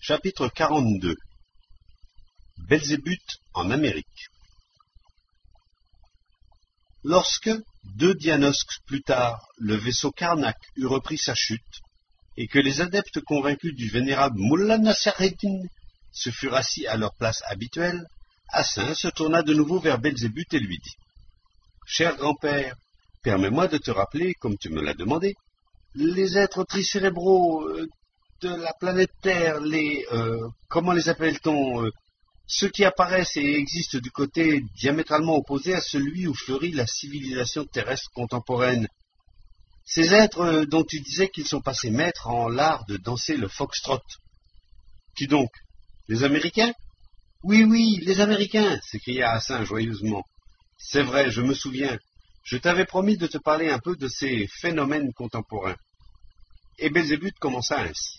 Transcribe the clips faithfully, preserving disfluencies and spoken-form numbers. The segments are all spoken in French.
Chapitre quarante-deux. Belzébuth en Amérique. Lorsque, deux dianosques plus tard, le vaisseau Karnak eut repris sa chute, et que les adeptes convaincus du vénérable Mullah Nasreddin se furent assis à leur place habituelle, Hassan se tourna de nouveau vers Belzébuth et lui dit « Cher grand-père, permets-moi de te rappeler, comme tu me l'as demandé, les êtres tricérébraux euh, de la planète Terre, les... Euh, comment les appelle-t-on euh, ceux qui apparaissent et existent du côté diamétralement opposé à celui où fleurit la civilisation terrestre contemporaine. Ces êtres euh, dont tu disais qu'ils sont passés maîtres en l'art de danser le foxtrot. Qui donc? Les Américains? Oui, oui, les Américains, s'écria Hassan joyeusement. C'est vrai, je me souviens. Je t'avais promis de te parler un peu de ces phénomènes contemporains. Et Belzébuth commença ainsi.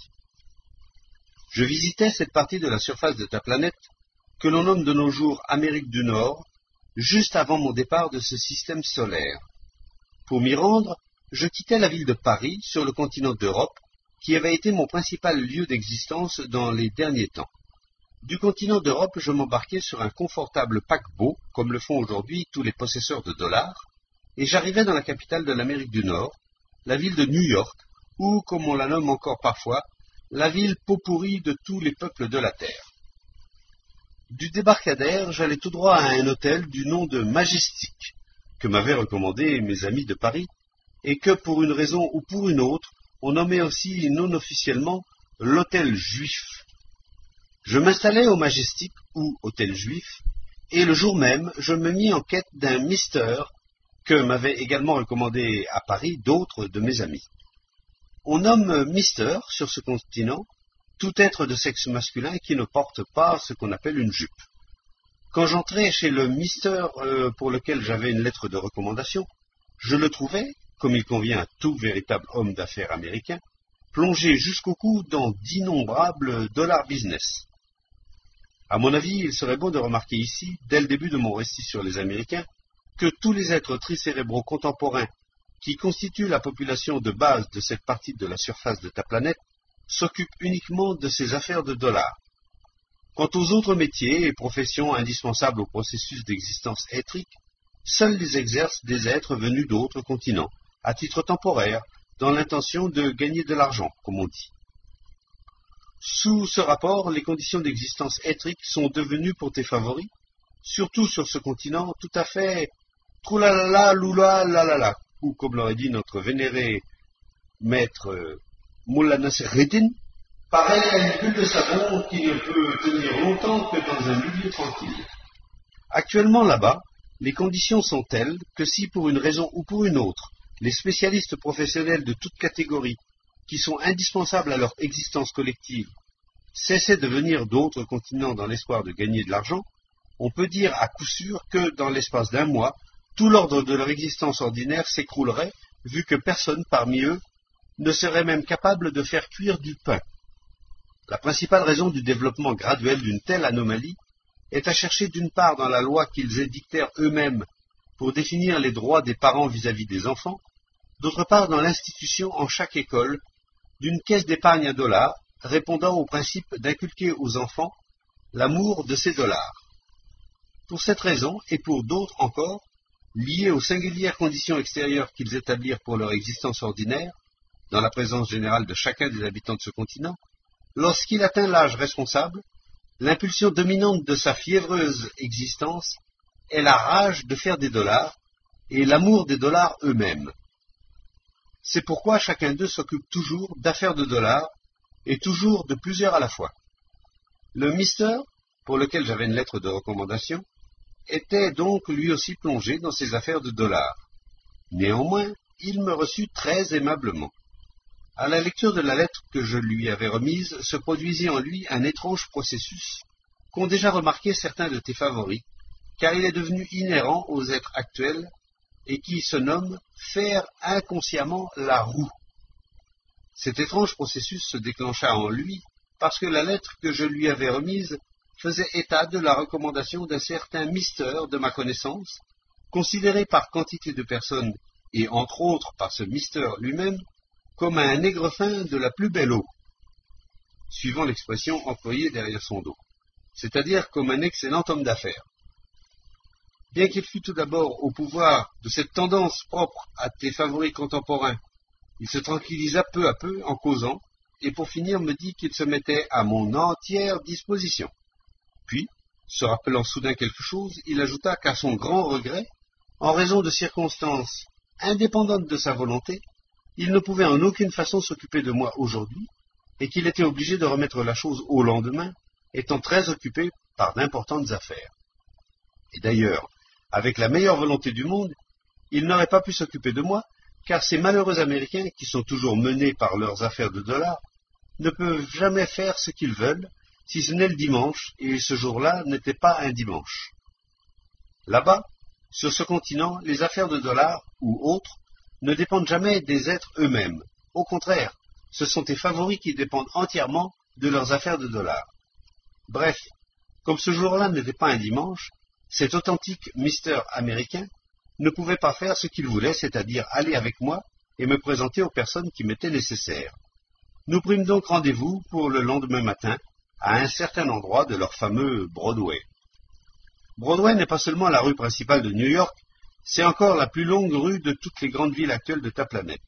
Je visitais cette partie de la surface de ta planète, que l'on nomme de nos jours Amérique du Nord, juste avant mon départ de ce système solaire. Pour m'y rendre, je quittais la ville de Paris, sur le continent d'Europe, qui avait été mon principal lieu d'existence dans les derniers temps. Du continent d'Europe, je m'embarquais sur un confortable paquebot, comme le font aujourd'hui tous les possesseurs de dollars, et j'arrivais dans la capitale de l'Amérique du Nord, la ville de New York, ou, comme on la nomme encore parfois, la ville pot pourrie de tous les peuples de la Terre. Du débarcadère, j'allais tout droit à un hôtel du nom de Majestic, que m'avaient recommandé mes amis de Paris, et que, pour une raison ou pour une autre, on nommait aussi non officiellement l'hôtel juif. Je m'installai au Majestic, ou hôtel juif, et le jour même, je me mis en quête d'un Mister que m'avaient également recommandé à Paris d'autres de mes amis. On nomme Mister, sur ce continent, tout être de sexe masculin qui ne porte pas ce qu'on appelle une jupe. Quand j'entrai chez le Mister euh, pour lequel j'avais une lettre de recommandation, je le trouvais, comme il convient à tout véritable homme d'affaires américain, plongé jusqu'au cou dans d'innombrables dollars business. À mon avis, il serait bon de remarquer ici, dès le début de mon récit sur les Américains, que tous les êtres tricérébraux contemporains qui constituent la population de base de cette partie de la surface de ta planète s'occupent uniquement de ces affaires de dollars. Quant aux autres métiers et professions indispensables au processus d'existence étrique, seuls les exercent des êtres venus d'autres continents, à titre temporaire, dans l'intention de gagner de l'argent, comme on dit. Sous ce rapport, les conditions d'existence étrique sont devenues pour tes favoris, surtout sur ce continent, tout à fait troulalala loula lalala, ou comme l'aurait dit notre vénéré maître euh, Mullah Nasreddin, pareil à une bulle de savon qui ne peut tenir longtemps que dans un milieu tranquille. Actuellement là-bas, les conditions sont telles que si pour une raison ou pour une autre, les spécialistes professionnels de toute catégorie, qui sont indispensables à leur existence collective, cessaient de venir d'autres continents dans l'espoir de gagner de l'argent, on peut dire à coup sûr que dans l'espace d'un mois, tout l'ordre de leur existence ordinaire s'écroulerait, vu que personne parmi eux ne serait même capable de faire cuire du pain. La principale raison du développement graduel d'une telle anomalie est à chercher d'une part dans la loi qu'ils édictèrent eux-mêmes pour définir les droits des parents vis-à-vis des enfants, d'autre part dans l'institution en chaque école d'une caisse d'épargne à dollars répondant au principe d'inculquer aux enfants l'amour de ces dollars. Pour cette raison, et pour d'autres encore, liées aux singulières conditions extérieures qu'ils établirent pour leur existence ordinaire, dans la présence générale de chacun des habitants de ce continent, lorsqu'il atteint l'âge responsable, l'impulsion dominante de sa fiévreuse existence est la rage de faire des dollars et l'amour des dollars eux-mêmes. C'est pourquoi chacun d'eux s'occupe toujours d'affaires de dollars et toujours de plusieurs à la fois. Le Mister, pour lequel j'avais une lettre de recommandation, était donc lui aussi plongé dans ses affaires de dollars. Néanmoins, il me reçut très aimablement. À la lecture de la lettre que je lui avais remise, se produisit en lui un étrange processus qu'ont déjà remarqué certains de tes favoris, car il est devenu inhérent aux êtres actuels et qui se nomme faire inconsciemment la roue. Cet étrange processus se déclencha en lui parce que la lettre que je lui avais remise faisait état de la recommandation d'un certain Mister de ma connaissance, considéré par quantité de personnes, et entre autres par ce Mister lui-même, comme un nègre fin de la plus belle eau. suivant l'expression employée derrière son dos, c'est-à-dire comme un excellent homme d'affaires. Bien qu'il fût tout d'abord au pouvoir de cette tendance propre à tes favoris contemporains, il se tranquillisa peu à peu en causant, et pour finir me dit qu'il se mettait à mon entière disposition. Puis, se rappelant soudain quelque chose, il ajouta qu'à son grand regret, en raison de circonstances indépendantes de sa volonté, il ne pouvait en aucune façon s'occuper de moi aujourd'hui, et qu'il était obligé de remettre la chose au lendemain, étant très occupé par d'importantes affaires. Et d'ailleurs, avec la meilleure volonté du monde, il n'aurait pas pu s'occuper de moi, car ces malheureux Américains, qui sont toujours menés par leurs affaires de dollars, ne peuvent jamais faire ce qu'ils veulent, si ce n'est le dimanche, et ce jour-là n'était pas un dimanche. Là-bas, sur ce continent, les affaires de dollars, ou autres, ne dépendent jamais des êtres eux-mêmes. Au contraire, ce sont tes favoris qui dépendent entièrement de leurs affaires de dollars. Bref, comme ce jour-là n'était pas un dimanche, cet authentique Mister Américain ne pouvait pas faire ce qu'il voulait, c'est-à-dire aller avec moi et me présenter aux personnes qui m'étaient nécessaires. Nous prîmes donc rendez-vous pour le lendemain matin à un certain endroit de leur fameux Broadway. Broadway n'est pas seulement la rue principale de New York, c'est encore la plus longue rue de toutes les grandes villes actuelles de ta planète.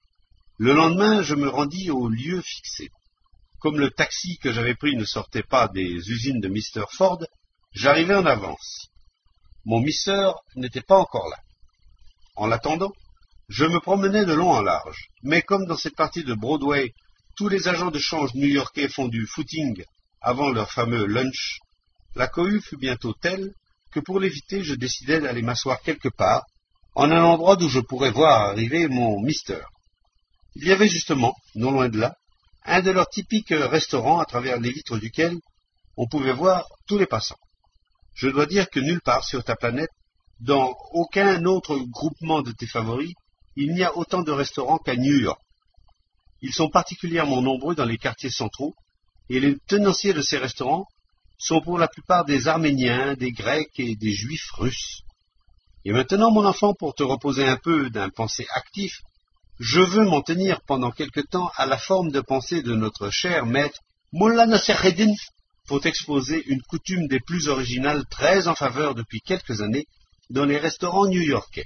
Le lendemain, je me rendis au lieu fixé. Comme le taxi que j'avais pris ne sortait pas des usines de Mister Ford, j'arrivai en avance. Mon Mister n'était pas encore là. En l'attendant, je me promenais de long en large, mais comme dans cette partie de Broadway, tous les agents de change new-yorkais font du footing avant leur fameux lunch, la cohue fut bientôt telle que pour l'éviter, je décidai d'aller m'asseoir quelque part, en un endroit d'où je pourrais voir arriver mon Mister. Il y avait justement, non loin de là, un de leurs typiques restaurants à travers les vitres duquel on pouvait voir tous les passants. Je dois dire que nulle part sur ta planète, dans aucun autre groupement de tes favoris, il n'y a autant de restaurants qu'à New York. Ils sont particulièrement nombreux dans les quartiers centraux, et les tenanciers de ces restaurants sont pour la plupart des Arméniens, des Grecs et des Juifs russes. Et maintenant, mon enfant, pour te reposer un peu d'un pensée actif, je veux m'en tenir pendant quelque temps à la forme de pensée de notre cher maître Mullah Nassereddin, pour exposer une coutume des plus originales très en faveur depuis quelques années dans les restaurants new-yorkais.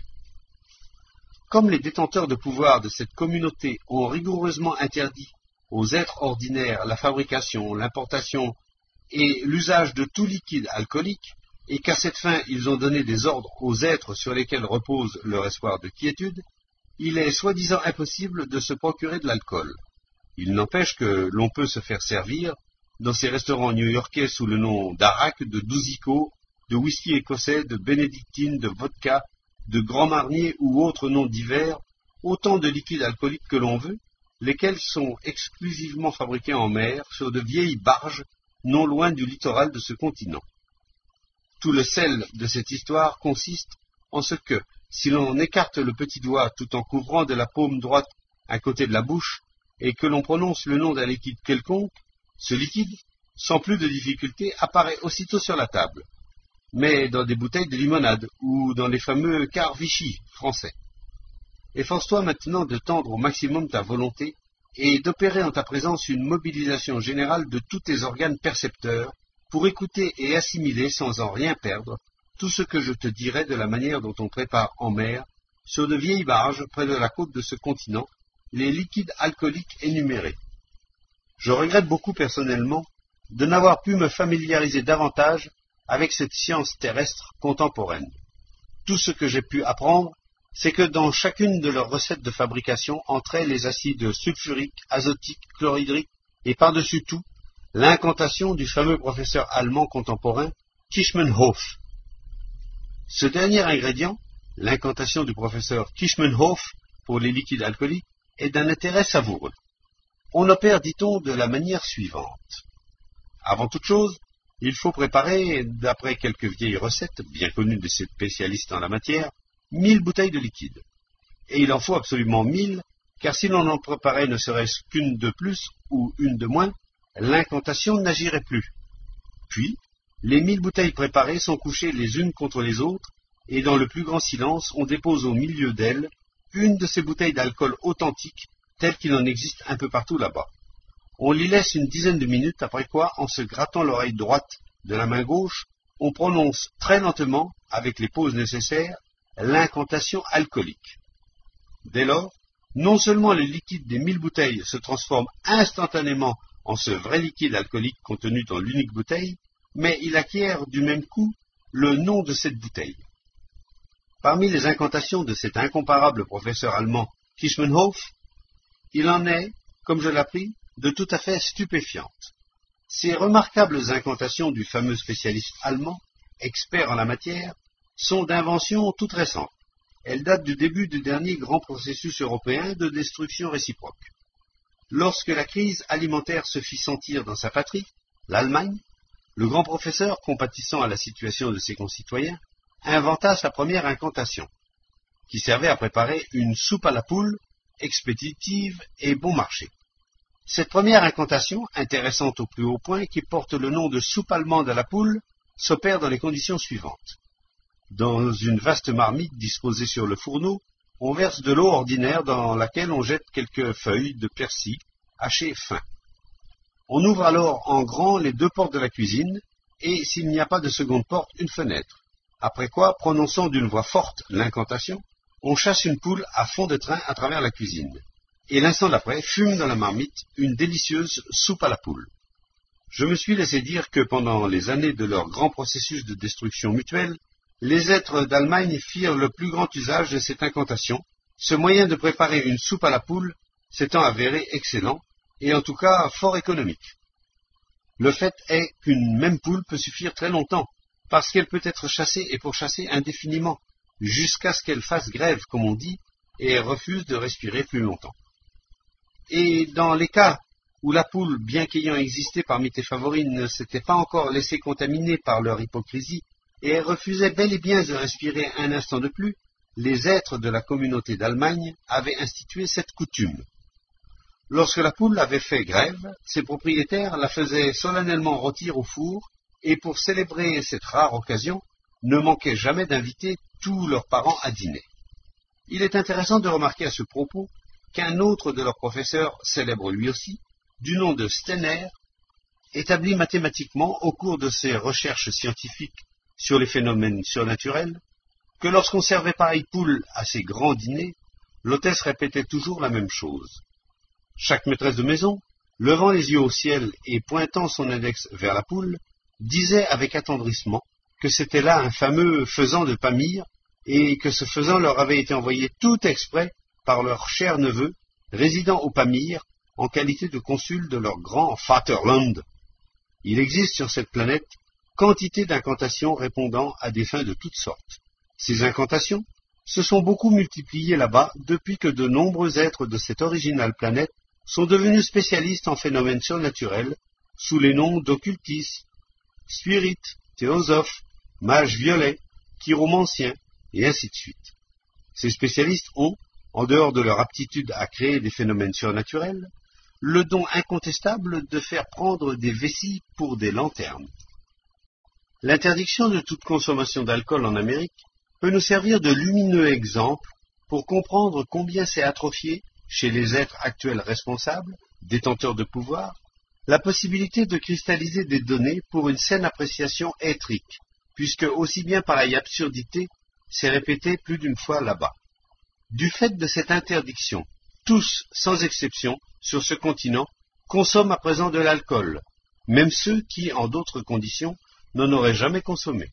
Comme les détenteurs de pouvoir de cette communauté ont rigoureusement interdit aux êtres ordinaires la fabrication, l'importation et l'usage de tout liquide alcoolique, et qu'à cette fin ils ont donné des ordres aux êtres sur lesquels repose leur espoir de quiétude, il est soi-disant impossible de se procurer de l'alcool. Il n'empêche que l'on peut se faire servir dans ces restaurants new-yorkais sous le nom d'Arak, de Douzico, de whisky écossais, de bénédictine, de vodka, de grand marnier ou autres noms divers, autant de liquides alcooliques que l'on veut, lesquels sont exclusivement fabriqués en mer sur de vieilles barges non loin du littoral de ce continent. Tout le sel de cette histoire consiste en ce que, si l'on écarte le petit doigt tout en couvrant de la paume droite un côté de la bouche, et que l'on prononce le nom d'un liquide quelconque, ce liquide, sans plus de difficulté, apparaît aussitôt sur la table, mais dans des bouteilles de limonade ou dans les fameux quarts Vichy français. Efforce-toi maintenant de tendre au maximum ta volonté et d'opérer en ta présence une mobilisation générale de tous tes organes percepteurs pour écouter et assimiler sans en rien perdre tout ce que je te dirai de la manière dont on prépare en mer, sur de vieilles barges près de la côte de ce continent, les liquides alcooliques énumérés. Je regrette beaucoup personnellement de n'avoir pu me familiariser davantage avec cette science terrestre contemporaine. Tout ce que j'ai pu apprendre, c'est que dans chacune de leurs recettes de fabrication entraient les acides sulfuriques, azotiques, chlorhydriques et par-dessus tout, l'incantation du fameux professeur allemand contemporain Kirschenhof. Ce dernier ingrédient, l'incantation du professeur Kirschenhof pour les liquides alcooliques, est d'un intérêt savoureux. On opère, dit-on, de la manière suivante. Avant toute chose, il faut préparer, d'après quelques vieilles recettes, bien connues de ces spécialistes en la matière, mille bouteilles de liquide. Et il en faut absolument mille, car si l'on en préparait ne serait-ce qu'une de plus ou une de moins, l'incantation n'agirait plus. Puis, les mille bouteilles préparées sont couchées les unes contre les autres, et dans le plus grand silence, on dépose au milieu d'elles une de ces bouteilles d'alcool authentique, telles qu'il en existe un peu partout là-bas. On l'y laisse une dizaine de minutes, après quoi, en se grattant l'oreille droite de la main gauche, on prononce très lentement, avec les pauses nécessaires, l'incantation alcoolique. Dès lors, non seulement le liquide des mille bouteilles se transforme instantanément en ce vrai liquide alcoolique contenu dans l'unique bouteille, mais il acquiert du même coup le nom de cette bouteille. Parmi les incantations de cet incomparable professeur allemand Kischmenhof, il en est, comme je l'appris, de tout à fait stupéfiantes. Ces remarquables incantations du fameux spécialiste allemand, expert en la matière, sont d'invention toute récente. Elles datent du début du dernier grand processus européen de destruction réciproque. Lorsque la crise alimentaire se fit sentir dans sa patrie, l'Allemagne, le grand professeur, compatissant à la situation de ses concitoyens, inventa sa première incantation, qui servait à préparer une soupe à la poule, expéditive et bon marché. Cette première incantation, intéressante au plus haut point, qui porte le nom de soupe allemande à la poule, s'opère dans les conditions suivantes. Dans une vaste marmite disposée sur le fourneau, on verse de l'eau ordinaire dans laquelle on jette quelques feuilles de persil hachées fin. On ouvre alors en grand les deux portes de la cuisine et, s'il n'y a pas de seconde porte, une fenêtre. Après quoi, prononçant d'une voix forte l'incantation, on chasse une poule à fond de train à travers la cuisine. Et l'instant d'après, fume dans la marmite une délicieuse soupe à la poule. Je me suis laissé dire que pendant les années de leur grand processus de destruction mutuelle, les êtres d'Allemagne firent le plus grand usage de cette incantation, ce moyen de préparer une soupe à la poule s'étant avéré excellent, et en tout cas fort économique. Le fait est qu'une même poule peut suffire très longtemps, parce qu'elle peut être chassée et pourchassée indéfiniment, jusqu'à ce qu'elle fasse grève, comme on dit, et refuse de respirer plus longtemps. Et dans les cas où la poule, bien qu'ayant existé parmi tes favoris, ne s'était pas encore laissée contaminer par leur hypocrisie, et elle refusait bel et bien de respirer un instant de plus, les êtres de la communauté d'Allemagne avaient institué cette coutume. Lorsque la poule avait fait grève, ses propriétaires la faisaient solennellement rôtir au four, et pour célébrer cette rare occasion, ne manquaient jamais d'inviter tous leurs parents à dîner. Il est intéressant de remarquer à ce propos qu'un autre de leurs professeurs, célèbre lui aussi, du nom de Steiner, établit mathématiquement au cours de ses recherches scientifiques sur les phénomènes surnaturels, que lorsqu'on servait pareille poule à ces grands dîners, l'hôtesse répétait toujours la même chose. Chaque maîtresse de maison, levant les yeux au ciel et pointant son index vers la poule, disait avec attendrissement que c'était là un fameux faisan de Pamir, et que ce faisan leur avait été envoyé tout exprès par leur cher neveu, résidant au Pamir, en qualité de consul de leur grand Vaterland. Il existe sur cette planète quantité d'incantations répondant à des fins de toutes sortes. Ces incantations se sont beaucoup multipliées là-bas depuis que de nombreux êtres de cette originale planète sont devenus spécialistes en phénomènes surnaturels sous les noms d'occultis, spirit, théosophes, mages violets, chiromanciens, et ainsi de suite. Ces spécialistes ont, en dehors de leur aptitude à créer des phénomènes surnaturels, le don incontestable de faire prendre des vessies pour des lanternes. L'interdiction de toute consommation d'alcool en Amérique peut nous servir de lumineux exemple pour comprendre combien s'est atrophié, chez les êtres actuels responsables, détenteurs de pouvoir, la possibilité de cristalliser des données pour une saine appréciation éthrique, puisque aussi bien pareille absurdité s'est répétée plus d'une fois là-bas. Du fait de cette interdiction, tous, sans exception, sur ce continent, consomment à présent de l'alcool, même ceux qui, en d'autres conditions, n'en auraient jamais consommé.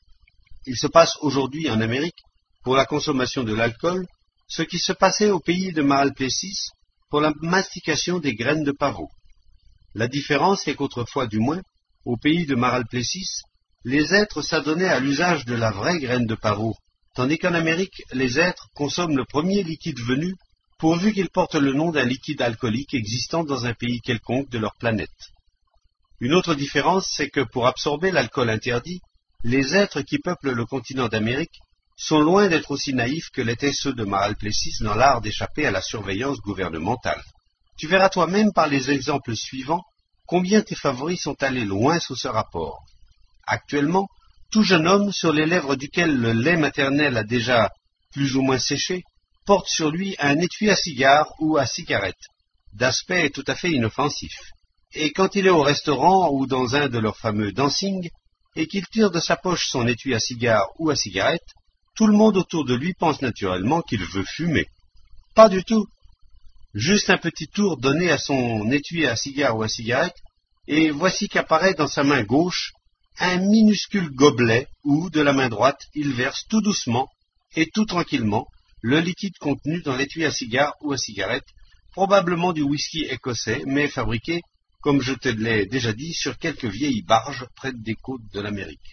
Il se passe aujourd'hui en Amérique, pour la consommation de l'alcool, ce qui se passait au pays de Mahalplessis pour la mastication des graines de pavot. La différence est qu'autrefois, du moins, au pays de Mahalplessis, les êtres s'adonnaient à l'usage de la vraie graine de pavot, tandis qu'en Amérique, les êtres consomment le premier liquide venu, pourvu qu'il porte le nom d'un liquide alcoolique existant dans un pays quelconque de leur planète. Une autre différence, c'est que pour absorber l'alcool interdit, les êtres qui peuplent le continent d'Amérique sont loin d'être aussi naïfs que l'étaient ceux de Mahalplessis dans l'art d'échapper à la surveillance gouvernementale. Tu verras toi-même par les exemples suivants combien tes favoris sont allés loin sous ce rapport. Actuellement, tout jeune homme sur les lèvres duquel le lait maternel a déjà plus ou moins séché porte sur lui un étui à cigare ou à cigarette, d'aspect tout à fait inoffensif. Et quand il est au restaurant ou dans un de leurs fameux dancing, et qu'il tire de sa poche son étui à cigare ou à cigarette, tout le monde autour de lui pense naturellement qu'il veut fumer. Pas du tout. Juste un petit tour donné à son étui à cigare ou à cigarette, et voici qu'apparaît dans sa main gauche un minuscule gobelet où, de la main droite, il verse tout doucement et tout tranquillement le liquide contenu dans l'étui à cigare ou à cigarette, probablement du whisky écossais, mais fabriqué, comme je te l'ai déjà dit, sur quelques vieilles barges près des côtes de l'Amérique.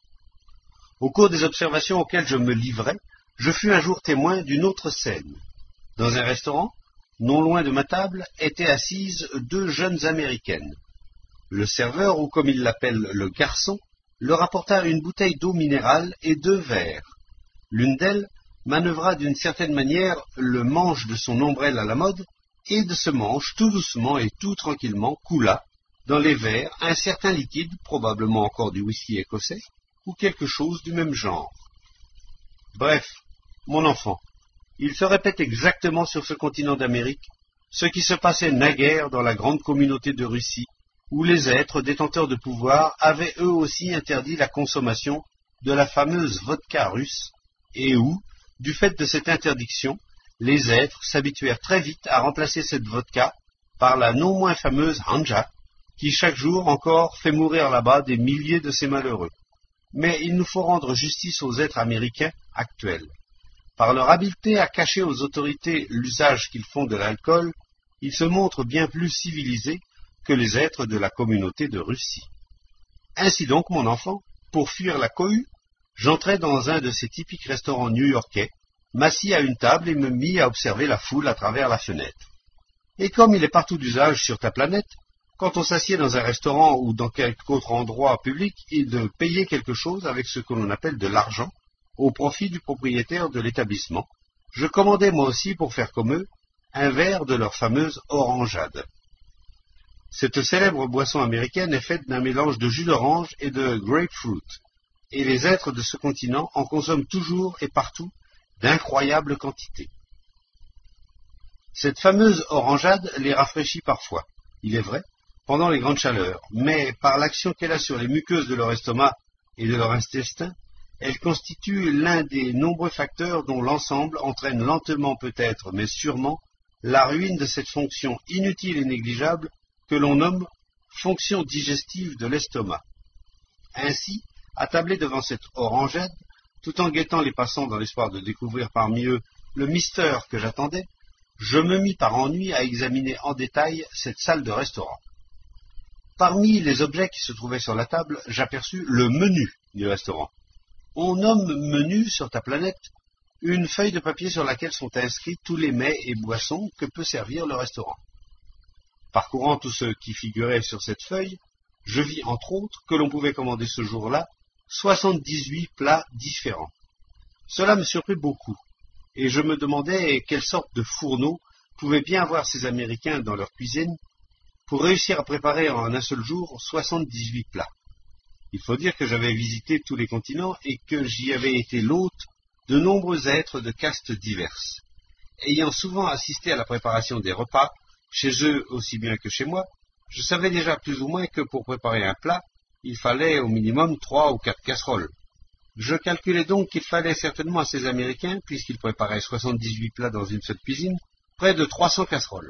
Au cours des observations auxquelles je me livrais, je fus un jour témoin d'une autre scène. Dans un restaurant, non loin de ma table, étaient assises deux jeunes Américaines. Le serveur, ou comme il l'appelle le garçon, leur apporta une bouteille d'eau minérale et deux verres. L'une d'elles manœuvra d'une certaine manière le manche de son ombrelle à la mode, et de ce manche, tout doucement et tout tranquillement, coula dans les verres un certain liquide, probablement encore du whisky écossais, ou quelque chose du même genre. Bref, mon enfant, il se répète exactement sur ce continent d'Amérique ce qui se passait naguère dans la grande communauté de Russie, où les êtres détenteurs de pouvoir avaient eux aussi interdit la consommation de la fameuse vodka russe, et où, du fait de cette interdiction, les êtres s'habituèrent très vite à remplacer cette vodka par la non moins fameuse hanja, qui chaque jour encore fait mourir là-bas des milliers de ces malheureux. Mais il nous faut rendre justice aux êtres américains actuels. Par leur habileté à cacher aux autorités l'usage qu'ils font de l'alcool, ils se montrent bien plus civilisés que les êtres de la communauté de Russie. Ainsi donc, mon enfant, pour fuir la cohue, j'entrai dans un de ces typiques restaurants new-yorkais, m'assis à une table et me mis à observer la foule à travers la fenêtre. Et comme il est partout d'usage sur ta planète, quand on s'assied dans un restaurant ou dans quelque autre endroit public, et de payer quelque chose avec ce que l'on appelle de l'argent, au profit du propriétaire de l'établissement, je commandai moi aussi, pour faire comme eux, un verre de leur fameuse orangeade. Cette célèbre boisson américaine est faite d'un mélange de jus d'orange et de grapefruit, et les êtres de ce continent en consomment toujours et partout d'incroyables quantités. Cette fameuse orangeade les rafraîchit parfois, il est vrai, pendant les grandes chaleurs, mais par l'action qu'elle a sur les muqueuses de leur estomac et de leur intestin, elle constitue l'un des nombreux facteurs dont l'ensemble entraîne lentement peut-être, mais sûrement, la ruine de cette fonction inutile et négligeable que l'on nomme fonction digestive de l'estomac. Ainsi, attablé devant cette orangeade, tout en guettant les passants dans l'espoir de découvrir parmi eux le mystère que j'attendais, je me mis par ennui à examiner en détail cette salle de restaurant. Parmi les objets qui se trouvaient sur la table, j'aperçus le menu du restaurant. On nomme menu sur ta planète une feuille de papier sur laquelle sont inscrits tous les mets et boissons que peut servir le restaurant. Parcourant tout ce qui figurait sur cette feuille, je vis entre autres que l'on pouvait commander ce jour-là soixante-dix-huit plats différents. Cela me surprit beaucoup, et je me demandais quelle sorte de fourneau pouvaient bien avoir ces Américains dans leur cuisine pour réussir à préparer en un seul jour soixante-dix-huit plats. Il faut dire que j'avais visité tous les continents et que j'y avais été l'hôte de nombreux êtres de castes diverses. Ayant souvent assisté à la préparation des repas, chez eux aussi bien que chez moi, je savais déjà plus ou moins que pour préparer un plat, il fallait au minimum trois ou quatre casseroles. Je calculais donc qu'il fallait certainement à ces Américains, puisqu'ils préparaient soixante-dix-huit plats dans une seule cuisine, près de trois cents casseroles.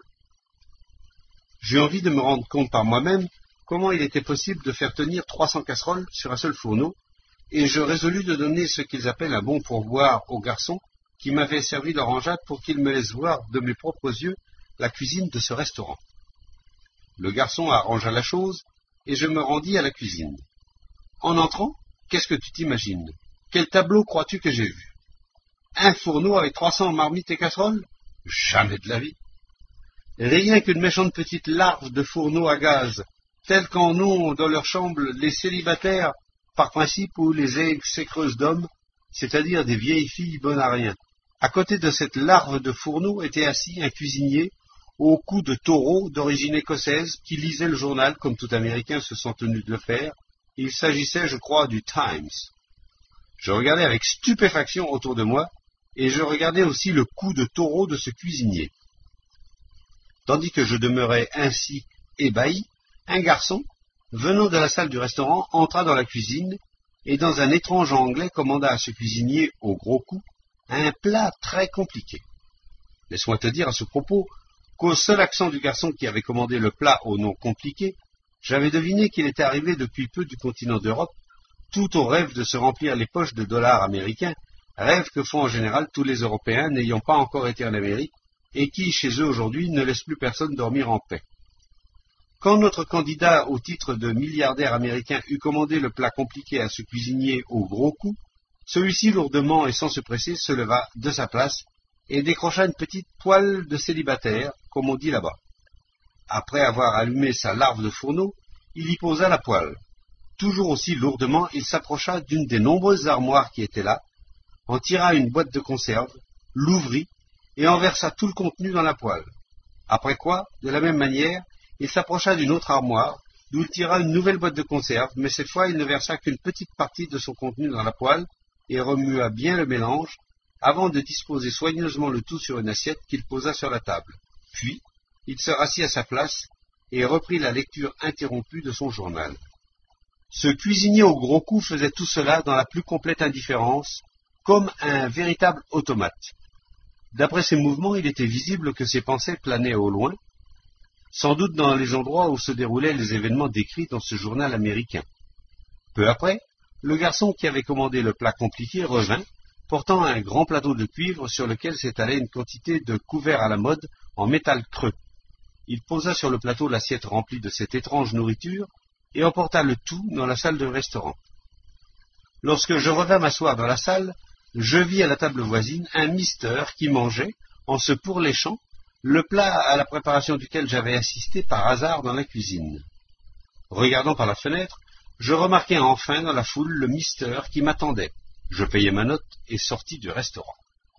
J'eus envie de me rendre compte par moi-même comment il était possible de faire tenir trois cents casseroles sur un seul fourneau, et je résolus de donner ce qu'ils appellent un bon pourboire au garçon qui m'avait servi l'orangeade pour qu'il me laisse voir de mes propres yeux la cuisine de ce restaurant. Le garçon arrangea la chose, et je me rendis à la cuisine. En entrant, qu'est-ce que tu t'imagines? Quel tableau crois-tu que j'ai vu? Un fourneau avec trois cents marmites et casseroles? Jamais de la vie. Rien qu'une méchante petite larve de fourneau à gaz, telle qu'en ont dans leur chambre les célibataires, par principe, ou les exécreuses d'hommes, c'est-à-dire des vieilles filles bonnes à rien. À côté de cette larve de fourneau était assis un cuisinier au cou de taureau d'origine écossaise qui lisait le journal comme tout Américain se sent tenu de le faire. Il s'agissait, je crois, du Times. Je regardais avec stupéfaction autour de moi et je regardais aussi le cou de taureau de ce cuisinier. Tandis que je demeurais ainsi ébahi, un garçon, venant de la salle du restaurant, entra dans la cuisine et dans un étrange anglais commanda à ce cuisinier au gros coup un plat très compliqué. Laisse-moi te dire à ce propos qu'au seul accent du garçon qui avait commandé le plat au nom compliqué, j'avais deviné qu'il était arrivé depuis peu du continent d'Europe, tout au rêve de se remplir les poches de dollars américains, rêve que font en général tous les Européens n'ayant pas encore été en Amérique et qui, chez eux aujourd'hui, ne laissent plus personne dormir en paix. Quand notre candidat au titre de milliardaire américain eut commandé le plat compliqué à ce cuisinier au gros coup, celui-ci lourdement et sans se presser se leva de sa place et décrocha une petite poêle de célibataire, comme on dit là-bas. Après avoir allumé sa larve de fourneau, il y posa la poêle. Toujours aussi lourdement, il s'approcha d'une des nombreuses armoires qui étaient là, en tira une boîte de conserve, l'ouvrit et en versa tout le contenu dans la poêle. Après quoi, de la même manière, il s'approcha d'une autre armoire, d'où il tira une nouvelle boîte de conserve, mais cette fois il ne versa qu'une petite partie de son contenu dans la poêle et remua bien le mélange, avant de disposer soigneusement le tout sur une assiette qu'il posa sur la table. Puis, il se rassit à sa place et reprit la lecture interrompue de son journal. Ce cuisinier au gros coup faisait tout cela dans la plus complète indifférence, comme un véritable automate. D'après ses mouvements, il était visible que ses pensées planaient au loin, sans doute dans les endroits où se déroulaient les événements décrits dans ce journal américain. Peu après, le garçon qui avait commandé le plat compliqué revint, portant un grand plateau de cuivre sur lequel s'étalait une quantité de couverts à la mode en métal creux. Il posa sur le plateau l'assiette remplie de cette étrange nourriture et emporta le tout dans la salle de restaurant. Lorsque je revins m'asseoir dans la salle, je vis à la table voisine un mister qui mangeait, en se pourléchant, le plat à la préparation duquel j'avais assisté par hasard dans la cuisine. Regardant par la fenêtre, je remarquai enfin dans la foule le mister qui m'attendait. Je payai ma note et sortis du restaurant.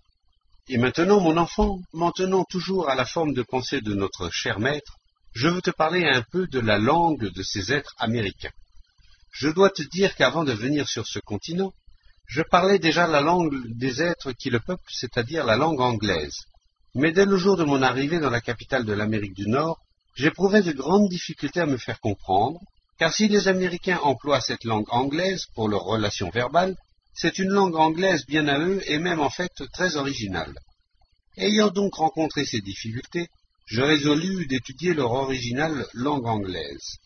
Et maintenant, mon enfant, m'en tenant toujours à la forme de pensée de notre cher maître, je veux te parler un peu de la langue de ces êtres américains. Je dois te dire qu'avant de venir sur ce continent, je parlais déjà la langue des êtres qui le peuplent, c'est-à-dire la langue anglaise. Mais dès le jour de mon arrivée dans la capitale de l'Amérique du Nord, j'éprouvais de grandes difficultés à me faire comprendre, car si les Américains emploient cette langue anglaise pour leurs relations verbales, c'est une langue anglaise bien à eux et même en fait très originale. Ayant donc rencontré ces difficultés, je résolus d'étudier leur originale langue anglaise.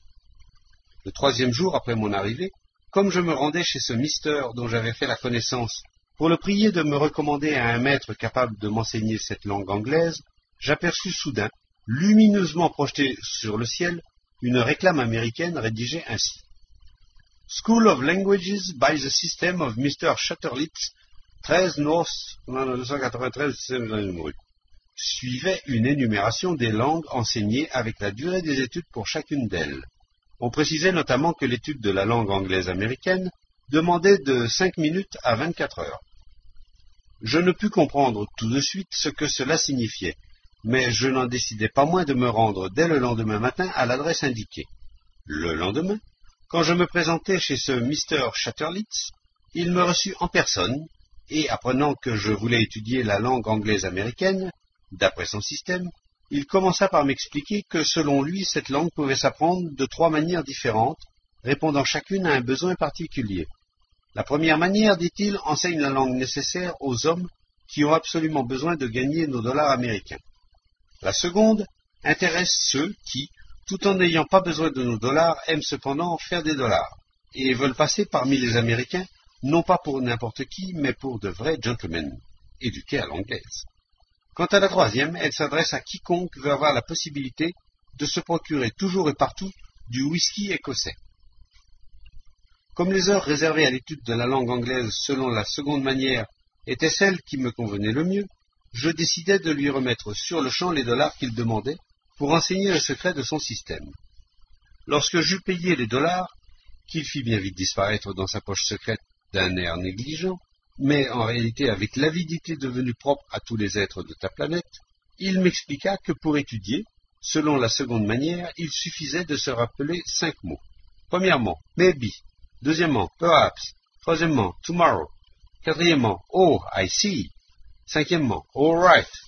Le troisième jour après mon arrivée, comme je me rendais chez ce mister dont j'avais fait la connaissance, pour le prier de me recommander à un maître capable de m'enseigner cette langue anglaise, j'aperçus soudain, lumineusement projetée sur le ciel, une réclame américaine rédigée ainsi. School of Languages by the System of mister Shutterlitz, treize North deux cent quatre-vingt-treize rue. Suivait une énumération des langues enseignées avec la durée des études pour chacune d'elles. On précisait notamment que l'étude de la langue anglaise américaine demandait de cinq minutes à vingt-quatre heures. Je ne pus comprendre tout de suite ce que cela signifiait, mais je n'en décidai pas moins de me rendre dès le lendemain matin à l'adresse indiquée. Le lendemain, quand je me présentai chez ce mister Shutterlitz, il me reçut en personne, et apprenant que je voulais étudier la langue anglaise américaine, d'après son système, il commença par m'expliquer que selon lui cette langue pouvait s'apprendre de trois manières différentes, répondant chacune à un besoin particulier. La première manière, dit-il, enseigne la langue nécessaire aux hommes qui ont absolument besoin de gagner nos dollars américains. La seconde intéresse ceux qui, tout en n'ayant pas besoin de nos dollars, aiment cependant faire des dollars, et veulent passer parmi les Américains, non pas pour n'importe qui, mais pour de vrais gentlemen, éduqués à l'anglaise. Quant à la troisième, elle s'adresse à quiconque veut avoir la possibilité de se procurer toujours et partout du whisky écossais. Comme les heures réservées à l'étude de la langue anglaise selon la seconde manière étaient celles qui me convenaient le mieux, je décidai de lui remettre sur le champ les dollars qu'il demandait pour enseigner le secret de son système. Lorsque j'eus payé les dollars, qu'il fit bien vite disparaître dans sa poche secrète d'un air négligent, mais en réalité avec l'avidité devenue propre à tous les êtres de ta planète, il m'expliqua que pour étudier, selon la seconde manière, il suffisait de se rappeler cinq mots. Premièrement, maybe. Deuxièmement, perhaps. Troisièmement, tomorrow. Quatrièmement, oh, I see. Cinquièmement, all right.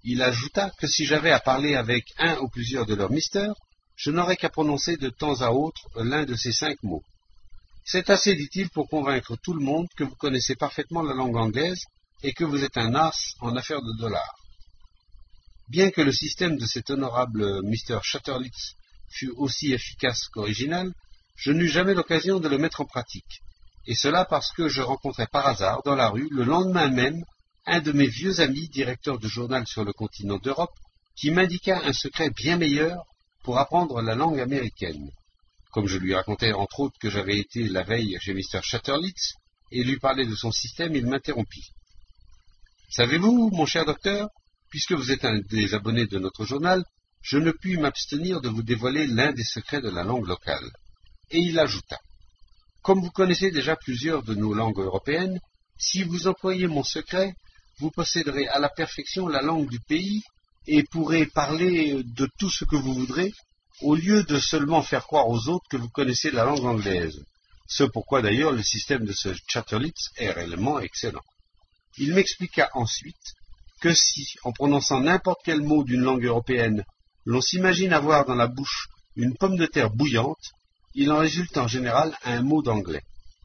Il ajouta que si j'avais à parler avec un ou plusieurs de leurs mystères, je n'aurais qu'à prononcer de temps à autre l'un de ces cinq mots. C'est assez, dit-il, pour convaincre tout le monde que vous connaissez parfaitement la langue anglaise et que vous êtes un as en affaires de dollars. Bien que le système de cet honorable mister Chatterlitz fût aussi efficace qu'original, je n'eus jamais l'occasion de le mettre en pratique, et cela parce que je rencontrai par hasard dans la rue, le lendemain même, un de mes vieux amis, directeur de journal sur le continent d'Europe, qui m'indiqua un secret bien meilleur pour apprendre la langue américaine. Comme je lui racontais entre autres que j'avais été la veille chez mister Chatterlitz et lui parlais de son système, il m'interrompit. « Savez-vous, mon cher docteur, puisque vous êtes un des abonnés de notre journal, je ne puis m'abstenir de vous dévoiler l'un des secrets de la langue locale. » Et il ajouta. « Comme vous connaissez déjà plusieurs de nos langues européennes, si vous employez mon secret, vous posséderez à la perfection la langue du pays et pourrez parler de tout ce que vous voudrez, au lieu de seulement faire croire aux autres que vous connaissez la langue anglaise. Ce pourquoi d'ailleurs le système de ce Chatterlitz est réellement excellent. » Il m'expliqua ensuite que si, en prononçant n'importe quel mot d'une langue européenne, l'on s'imagine avoir dans la bouche une pomme de terre bouillante, il en résulte en général un mot d'anglais.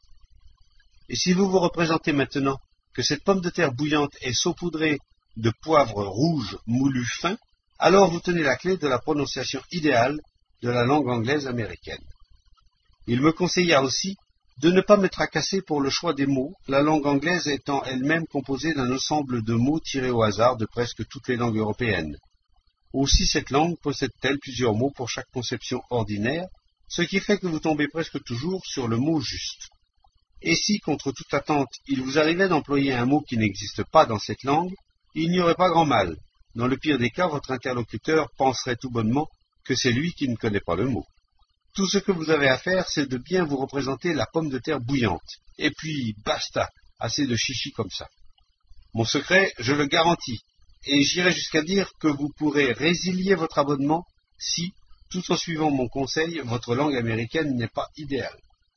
Et si vous vous représentez maintenant que cette pomme de terre bouillante est saupoudrée de poivre rouge moulu fin, alors vous tenez la clé de la prononciation idéale de la langue anglaise américaine. Il me conseilla aussi de ne pas me tracasser pour le choix des mots, la langue anglaise étant elle-même composée d'un ensemble de mots tirés au hasard de presque toutes les langues européennes. Aussi cette langue possède-t-elle plusieurs mots pour chaque conception ordinaire, ce qui fait que vous tombez presque toujours sur le mot juste. Et si, contre toute attente, il vous arrivait d'employer un mot qui n'existe pas dans cette langue, il n'y aurait pas grand mal. Dans le pire des cas, votre interlocuteur penserait tout bonnement que c'est lui qui ne connaît pas le mot. Tout ce que vous avez à faire, c'est de bien vous représenter la pomme de terre bouillante. Et puis, basta, assez de chichi comme ça. Mon secret, je le garantis, et j'irai jusqu'à dire que vous pourrez résilier votre abonnement si, tout en suivant mon conseil, votre langue américaine n'est pas idéale.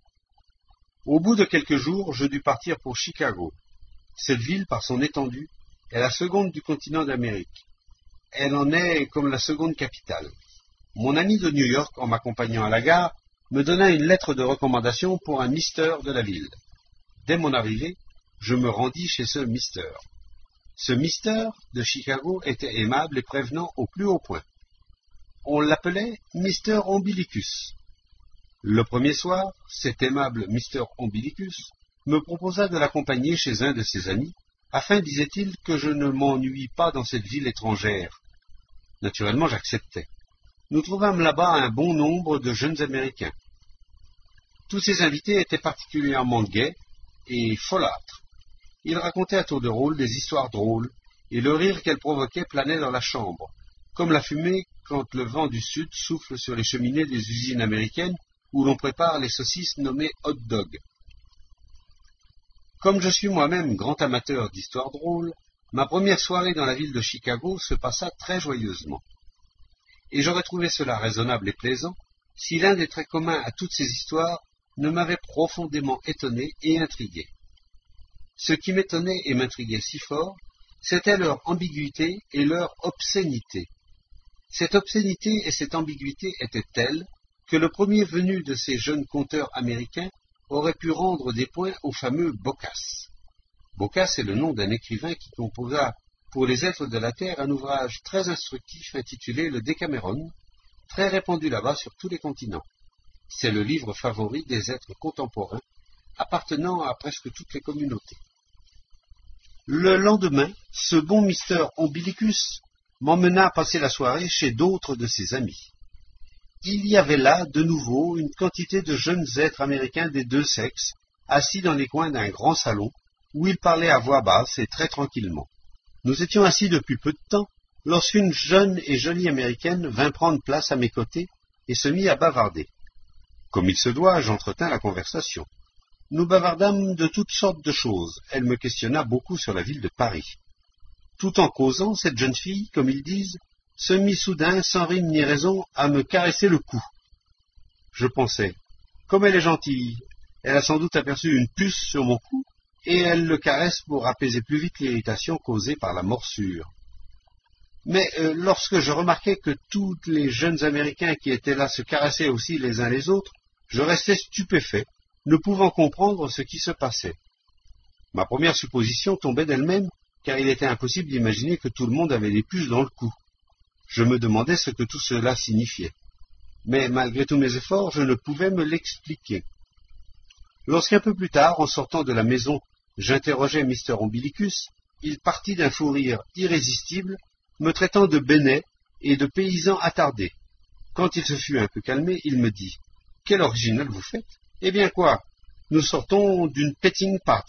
Au bout de quelques jours, je dus partir pour Chicago. Cette ville, par son étendue, est la seconde du continent d'Amérique. Elle en est comme la seconde capitale. Mon ami de New York, en m'accompagnant à la gare, me donna une lettre de recommandation pour un mister de la ville. Dès mon arrivée, je me rendis chez ce mister. Ce mister de Chicago était aimable et prévenant au plus haut point. On l'appelait mister Ombilicus. Le premier soir, cet aimable mister Ombilicus me proposa de l'accompagner chez un de ses amis, afin, disait-il, que je ne m'ennuie pas dans cette ville étrangère. Naturellement, j'acceptai. Nous trouvâmes là-bas un bon nombre de jeunes Américains. Tous ces invités étaient particulièrement gais et folâtres. Ils racontaient à tour de rôle des histoires drôles, et le rire qu'elles provoquaient planait dans la chambre, comme la fumée quand le vent du sud souffle sur les cheminées des usines américaines où l'on prépare les saucisses nommées hot dog. Comme je suis moi-même grand amateur d'histoires drôles, ma première soirée dans la ville de Chicago se passa très joyeusement. Et j'aurais trouvé cela raisonnable et plaisant si l'un des traits communs à toutes ces histoires ne m'avait profondément étonné et intrigué. Ce qui m'étonnait et m'intriguait si fort, c'était leur ambiguïté et leur obscénité. Cette obscénité et cette ambiguïté étaient telles que le premier venu de ces jeunes conteurs américains aurait pu rendre des points au fameux Boccace. Boccace est le nom d'un écrivain qui composa pour les êtres de la Terre un ouvrage très instructif intitulé Le Décaméron, très répandu là-bas sur tous les continents. C'est le livre favori des êtres contemporains, appartenant à presque toutes les communautés. Le lendemain, ce bon mister Ombilicus m'emmena passer la soirée chez d'autres de ses amis. Il y avait là, de nouveau, une quantité de jeunes êtres américains des deux sexes, assis dans les coins d'un grand salon, où ils parlaient à voix basse et très tranquillement. Nous étions assis depuis peu de temps, lorsqu'une jeune et jolie américaine vint prendre place à mes côtés et se mit à bavarder. Comme il se doit, j'entretins la conversation. Nous bavardâmes de toutes sortes de choses. Elle me questionna beaucoup sur la ville de Paris. Tout en causant, cette jeune fille, comme ils disent, se mit soudain, sans rime ni raison, à me caresser le cou. Je pensais, comme elle est gentille, elle a sans doute aperçu une puce sur mon cou, et elle le caresse pour apaiser plus vite l'irritation causée par la morsure. Mais euh, lorsque je remarquai que tous les jeunes Américains qui étaient là se caressaient aussi les uns les autres, je restais stupéfait, ne pouvant comprendre ce qui se passait. Ma première supposition tombait d'elle-même, car il était impossible d'imaginer que tout le monde avait des puces dans le cou. Je me demandais ce que tout cela signifiait. Mais malgré tous mes efforts, je ne pouvais me l'expliquer. Lorsqu'un peu plus tard, en sortant de la maison, j'interrogeai mister Ombilicus, il partit d'un fou rire irrésistible, me traitant de bénet et de paysan attardé. Quand il se fut un peu calmé, il me dit « Quel original vous faites ?»« Eh bien quoi, nous sortons d'une petting party. »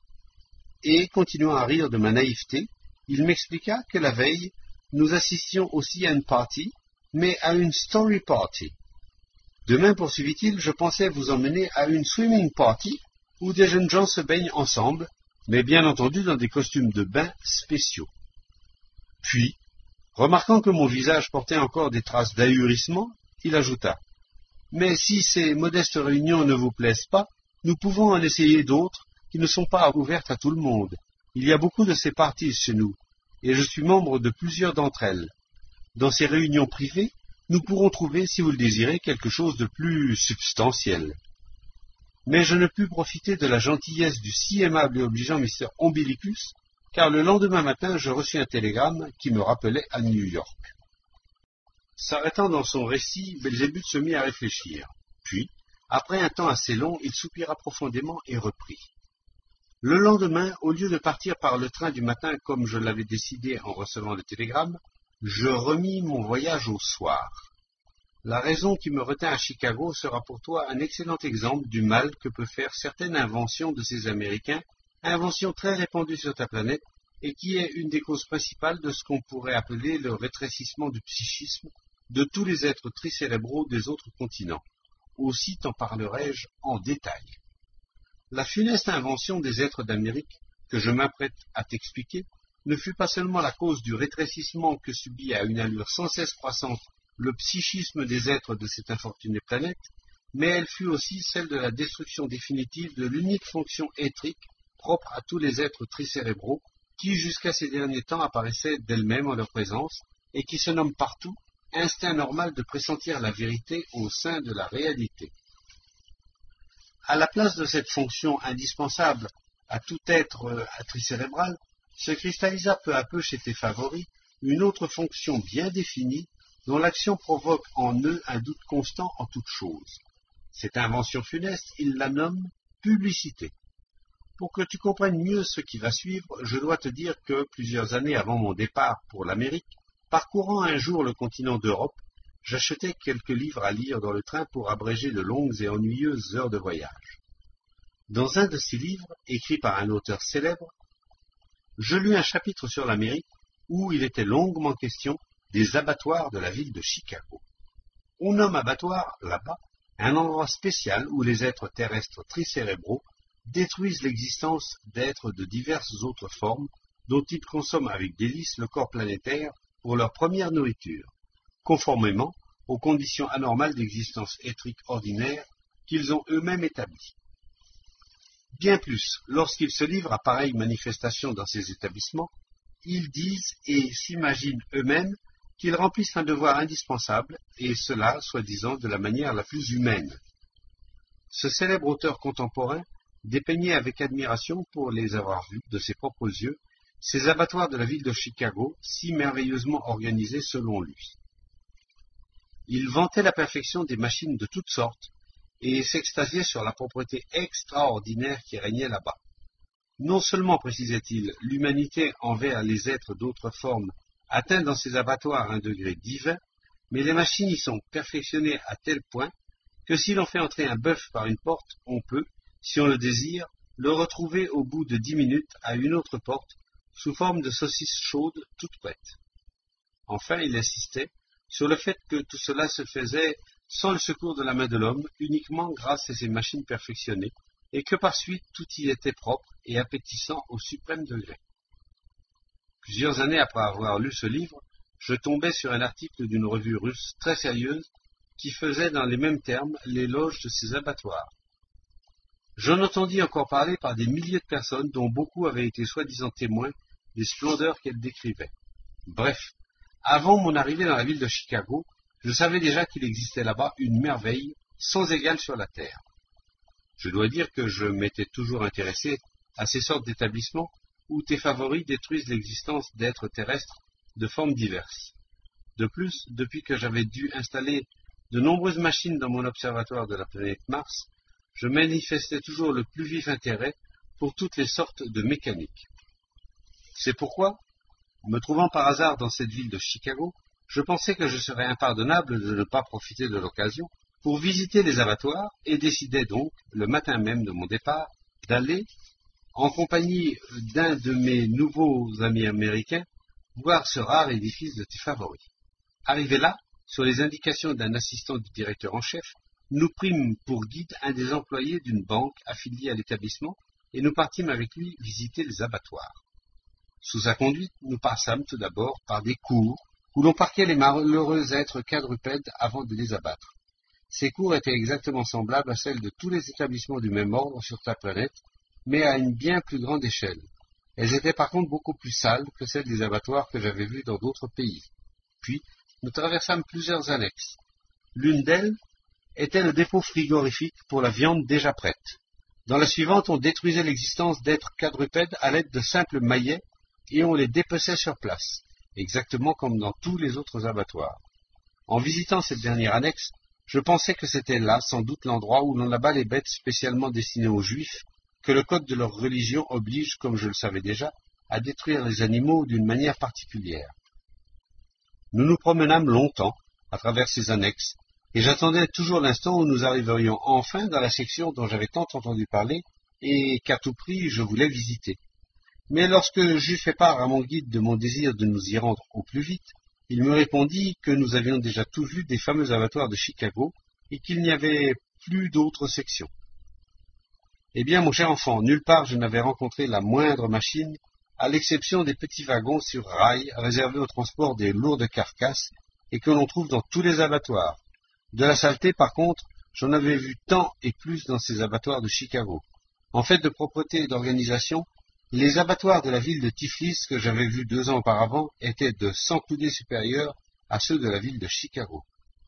Et, continuant à rire de ma naïveté, il m'expliqua que la veille, nous assistions aussi à une party, mais à une story party. Demain, poursuivit-il, je pensais vous emmener à une swimming party, où des jeunes gens se baignent ensemble, mais bien entendu dans des costumes de bain spéciaux. Puis, remarquant que mon visage portait encore des traces d'ahurissement, il ajouta « Mais si ces modestes réunions ne vous plaisent pas, nous pouvons en essayer d'autres qui ne sont pas ouvertes à tout le monde. Il y a beaucoup de ces parties chez nous, et je suis membre de plusieurs d'entre elles. Dans ces réunions privées, nous pourrons trouver, si vous le désirez, quelque chose de plus substantiel. » Mais je ne pus profiter de la gentillesse du si aimable et obligeant mister Ombilicus, car le lendemain matin, je reçus un télégramme qui me rappelait à New York. S'arrêtant dans son récit, Belzébuth se mit à réfléchir. Puis, après un temps assez long, il soupira profondément et reprit. Le lendemain, au lieu de partir par le train du matin comme je l'avais décidé en recevant le télégramme, je remis mon voyage au soir. La raison qui me retint à Chicago sera pour toi un excellent exemple du mal que peut faire certaines inventions de ces Américains, inventions très répandues sur ta planète, et qui est une des causes principales de ce qu'on pourrait appeler le rétrécissement du psychisme de tous les êtres tricérébraux des autres continents. Aussi t'en parlerai-je en détail. La funeste invention des êtres d'Amérique, que je m'apprête à t'expliquer, ne fut pas seulement la cause du rétrécissement que subit à une allure sans cesse croissante le psychisme des êtres de cette infortunée planète, mais elle fut aussi celle de la destruction définitive de l'unique fonction éthrique propre à tous les êtres tricérébraux, qui jusqu'à ces derniers temps apparaissaient d'elles-mêmes en leur présence, et qui se nomment partout instinct normal de pressentir la vérité au sein de la réalité. À la place de cette fonction indispensable à tout être tricérébral, se cristallisa peu à peu chez tes favoris une autre fonction bien définie, dont l'action provoque en eux un doute constant en toute chose. Cette invention funeste, ils la nomment publicité. Pour que tu comprennes mieux ce qui va suivre, je dois te dire que, plusieurs années avant mon départ pour l'Amérique, parcourant un jour le continent d'Europe, j'achetai quelques livres à lire dans le train pour abréger de longues et ennuyeuses heures de voyage. Dans un de ces livres, écrit par un auteur célèbre, je lus un chapitre sur l'Amérique où il était longuement question des abattoirs de la ville de Chicago. On nomme abattoir, là-bas, un endroit spécial où les êtres terrestres tricérébraux détruisent l'existence d'êtres de diverses autres formes dont ils consomment avec délice le corps planétaire pour leur première nourriture, conformément aux conditions anormales d'existence éthrique ordinaire qu'ils ont eux-mêmes établies. Bien plus, lorsqu'ils se livrent à pareille manifestation dans ces établissements, ils disent et s'imaginent eux-mêmes qu'ils remplissent un devoir indispensable, et cela, soi-disant, de la manière la plus humaine. Ce célèbre auteur contemporain dépeignait avec admiration, pour les avoir vus de ses propres yeux, ces abattoirs de la ville de Chicago, si merveilleusement organisés selon lui. Il vantait la perfection des machines de toutes sortes, et s'extasiait sur la propreté extraordinaire qui régnait là-bas. Non seulement, précisait-il, l'humanité envers les êtres d'autres formes atteint dans ces abattoirs un degré divin, mais les machines y sont perfectionnées à tel point que si l'on fait entrer un bœuf par une porte, on peut, si on le désire, le retrouver au bout de dix minutes à une autre porte, sous forme de saucisse chaude toute prête. Enfin, il insistait sur le fait que tout cela se faisait sans le secours de la main de l'homme, uniquement grâce à ces machines perfectionnées, et que par suite tout y était propre et appétissant au suprême degré. Plusieurs années après avoir lu ce livre, je tombai sur un article d'une revue russe très sérieuse qui faisait dans les mêmes termes l'éloge de ces abattoirs. J'en entendis encore parler par des milliers de personnes dont beaucoup avaient été soi-disant témoins des splendeurs qu'elle décrivait. Bref, Avant mon arrivée dans la ville de Chicago, je savais déjà qu'il existait là-bas une merveille sans égale sur la Terre. Je dois dire que je m'étais toujours intéressé à ces sortes d'établissements où tes favoris détruisent l'existence d'êtres terrestres de formes diverses. De plus, depuis que j'avais dû installer de nombreuses machines dans mon observatoire de la planète Mars, je manifestais toujours le plus vif intérêt pour toutes les sortes de mécanique. C'est pourquoi, me trouvant par hasard dans cette ville de Chicago, je pensais que je serais impardonnable de ne pas profiter de l'occasion pour visiter les abattoirs et décidai donc, le matin même de mon départ, d'aller, en compagnie d'un de mes nouveaux amis américains, voir ce rare édifice de tes favoris. Arrivé là, sur les indications d'un assistant du directeur en chef, nous prîmes pour guide un des employés d'une banque affiliée à l'établissement et nous partîmes avec lui visiter les abattoirs. Sous sa conduite, nous passâmes tout d'abord par des cours où l'on parquait les malheureux êtres quadrupèdes avant de les abattre. Ces cours étaient exactement semblables à celles de tous les établissements du même ordre sur ta planète, mais à une bien plus grande échelle. Elles étaient par contre beaucoup plus sales que celles des abattoirs que j'avais vus dans d'autres pays. Puis, nous traversâmes plusieurs annexes. L'une d'elles était le dépôt frigorifique pour la viande déjà prête. Dans la suivante, on détruisait l'existence d'êtres quadrupèdes à l'aide de simples maillets et on les dépeçait sur place, exactement comme dans tous les autres abattoirs. En visitant cette dernière annexe, je pensais que c'était là, sans doute, l'endroit où l'on abat les bêtes spécialement destinées aux Juifs, que le code de leur religion oblige, comme je le savais déjà, à détruire les animaux d'une manière particulière. Nous nous promenâmes longtemps à travers ces annexes, et j'attendais toujours l'instant où nous arriverions enfin dans la section dont j'avais tant entendu parler et qu'à tout prix je voulais visiter. Mais lorsque j'eus fait part à mon guide de mon désir de nous y rendre au plus vite, il me répondit que nous avions déjà tout vu des fameux abattoirs de Chicago et qu'il n'y avait plus d'autres sections. Eh bien, mon cher enfant, nulle part je n'avais rencontré la moindre machine, à l'exception des petits wagons sur rails réservés au transport des lourdes carcasses et que l'on trouve dans tous les abattoirs. De la saleté, par contre, j'en avais vu tant et plus dans ces abattoirs de Chicago. En fait de propreté et d'organisation, les abattoirs de la ville de Tiflis que j'avais vus deux ans auparavant étaient de cent coudées supérieurs à ceux de la ville de Chicago.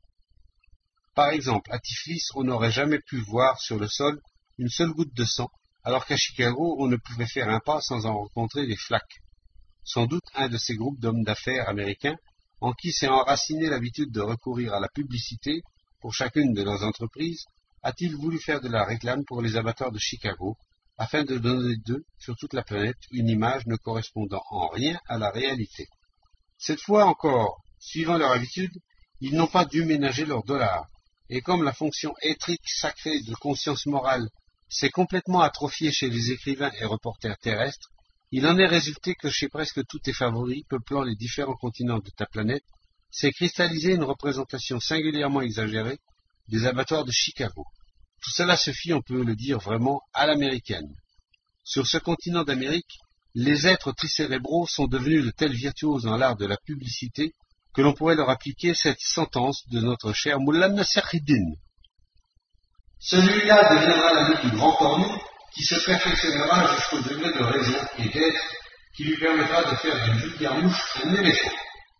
Par exemple, à Tiflis, on n'aurait jamais pu voir sur le sol une seule goutte de sang, alors qu'à Chicago, on ne pouvait faire un pas sans en rencontrer des flaques. Sans doute un de ces groupes d'hommes d'affaires américains en qui s'est enracinée l'habitude de recourir à la publicité pour chacune de leurs entreprises, a-t-il voulu faire de la réclame pour les abattoirs de Chicago, afin de donner d'eux, sur toute la planète, une image ne correspondant en rien à la réalité. Cette fois encore, suivant leur habitude, ils n'ont pas dû ménager leurs dollars, et comme la fonction étrique sacrée de conscience morale s'est complètement atrophiée chez les écrivains et reporters terrestres, il en est résulté que chez presque tous tes favoris, peuplant les différents continents de ta planète, s'est cristallisée une représentation singulièrement exagérée des abattoirs de Chicago. Tout cela se fit, on peut le dire vraiment, à l'américaine. Sur ce continent d'Amérique, les êtres tricérébraux sont devenus de tels virtuoses dans l'art de la publicité que l'on pourrait leur appliquer cette sentence de notre cher Moullah Nassereddin. Celui-là deviendra l'ami du grand cornu qui se perfectionnera jusqu'au degré de raison et d'être qui lui permettra de faire d'une vulgaire mouche un éléphant.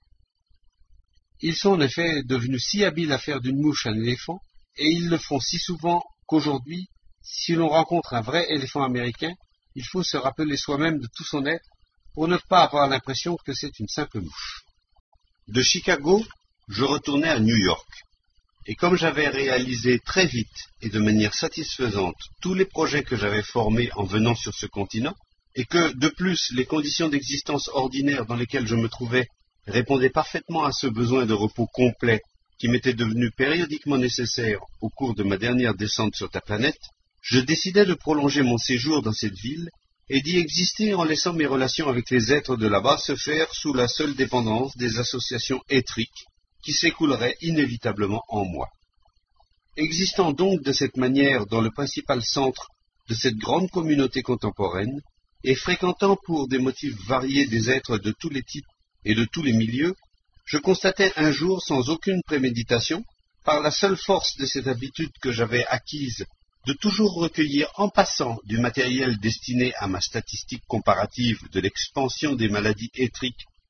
Ils sont en effet devenus si habiles à faire d'une mouche un éléphant, et ils le font si souvent qu'aujourd'hui, si l'on rencontre un vrai éléphant américain, il faut se rappeler soi-même de tout son être pour ne pas avoir l'impression que c'est une simple mouche. De Chicago, je retournai à New York, et comme j'avais réalisé très vite et de manière satisfaisante tous les projets que j'avais formés en venant sur ce continent, et que, de plus, les conditions d'existence ordinaires dans lesquelles je me trouvais répondaient parfaitement à ce besoin de repos complet qui m'était devenu périodiquement nécessaire au cours de ma dernière descente sur ta planète, je décidai de prolonger mon séjour dans cette ville et d'y exister en laissant mes relations avec les êtres de là-bas se faire sous la seule dépendance des associations étriques qui s'écouleraient inévitablement en moi. Existant donc de cette manière dans le principal centre de cette grande communauté contemporaine, et fréquentant pour des motifs variés des êtres de tous les types et de tous les milieux, je constatai un jour sans aucune préméditation, par la seule force de cette habitude que j'avais acquise de toujours recueillir en passant du matériel destiné à ma statistique comparative de l'expansion des maladies étriques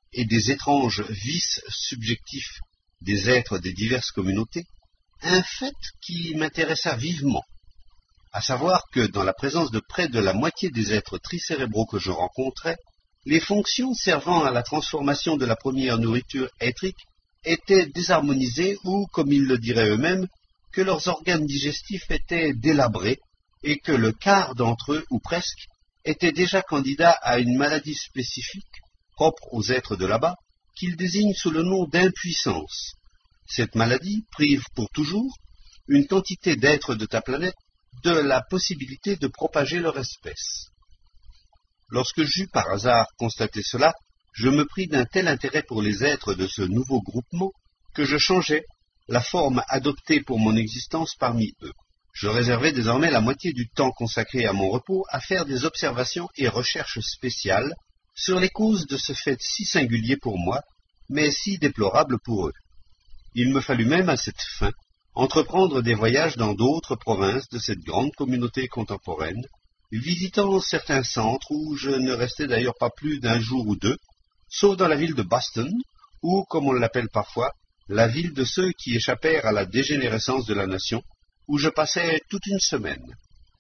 et des étranges vices subjectifs des êtres des diverses communautés, un fait qui m'intéressa vivement, à savoir que dans la présence de près de la moitié des êtres tricérébraux que je rencontrais, les fonctions servant à la transformation de la première nourriture éthrique étaient désharmonisées ou, comme ils le diraient eux-mêmes, que leurs organes digestifs étaient délabrés et que le quart d'entre eux, ou presque, étaient déjà candidats à une maladie spécifique, propre aux êtres de là-bas, qu'ils désignent sous le nom d'impuissance. Cette maladie prive pour toujours une quantité d'êtres de ta planète de la possibilité de propager leur espèce. Lorsque j'eus par hasard constaté cela, je me pris d'un tel intérêt pour les êtres de ce nouveau groupement que je changeai la forme adoptée pour mon existence parmi eux. Je réservais désormais la moitié du temps consacré à mon repos à faire des observations et recherches spéciales sur les causes de ce fait si singulier pour moi, mais si déplorable pour eux. Il me fallut même à cette fin entreprendre des voyages dans d'autres provinces de cette grande communauté contemporaine, visitant certains centres où je ne restais d'ailleurs pas plus d'un jour ou deux, sauf dans la ville de Boston, ou, comme on l'appelle parfois, la ville de ceux qui échappèrent à la dégénérescence de la nation, où je passais toute une semaine.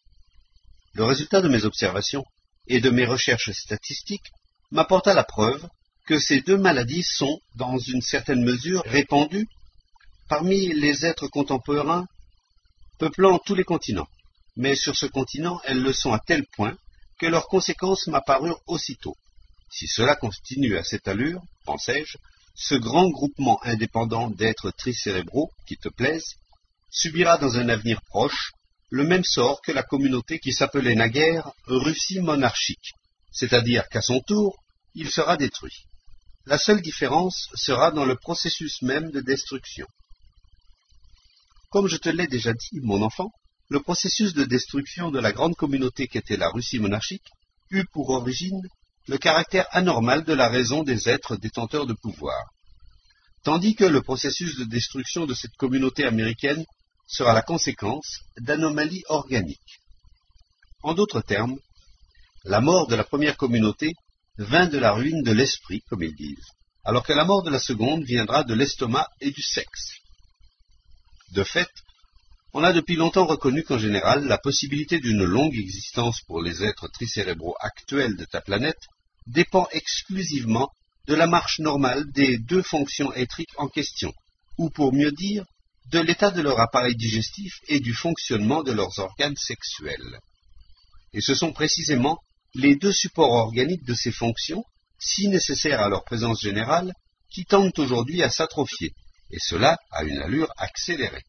Le résultat de mes observations et de mes recherches statistiques m'apporta la preuve que ces deux maladies sont, dans une certaine mesure, répandues parmi les êtres contemporains peuplant tous les continents. Mais sur ce continent, elles le sont à tel point que leurs conséquences m'apparurent aussitôt. Si cela continue à cette allure, pensai-je, ce grand groupement indépendant d'êtres tricérébraux, qui te plaisent, subira dans un avenir proche le même sort que la communauté qui s'appelait naguère Russie monarchique, c'est-à-dire qu'à son tour, il sera détruit. La seule différence sera dans le processus même de destruction. Comme je te l'ai déjà dit, mon enfant, le processus de destruction de la grande communauté qu'était la Russie monarchique eut pour origine le caractère anormal de la raison des êtres détenteurs de pouvoir, tandis que le processus de destruction de cette communauté américaine sera la conséquence d'anomalies organiques. En d'autres termes, la mort de la première communauté vint de la ruine de l'esprit, comme ils disent, alors que la mort de la seconde viendra de l'estomac et du sexe. De fait, on a depuis longtemps reconnu qu'en général, la possibilité d'une longue existence pour les êtres tricérébraux actuels de ta planète dépend exclusivement de la marche normale des deux fonctions éthriques en question, ou pour mieux dire, de l'état de leur appareil digestif et du fonctionnement de leurs organes sexuels. Et ce sont précisément les deux supports organiques de ces fonctions, si nécessaires à leur présence générale, qui tendent aujourd'hui à s'atrophier, et cela à une allure accélérée.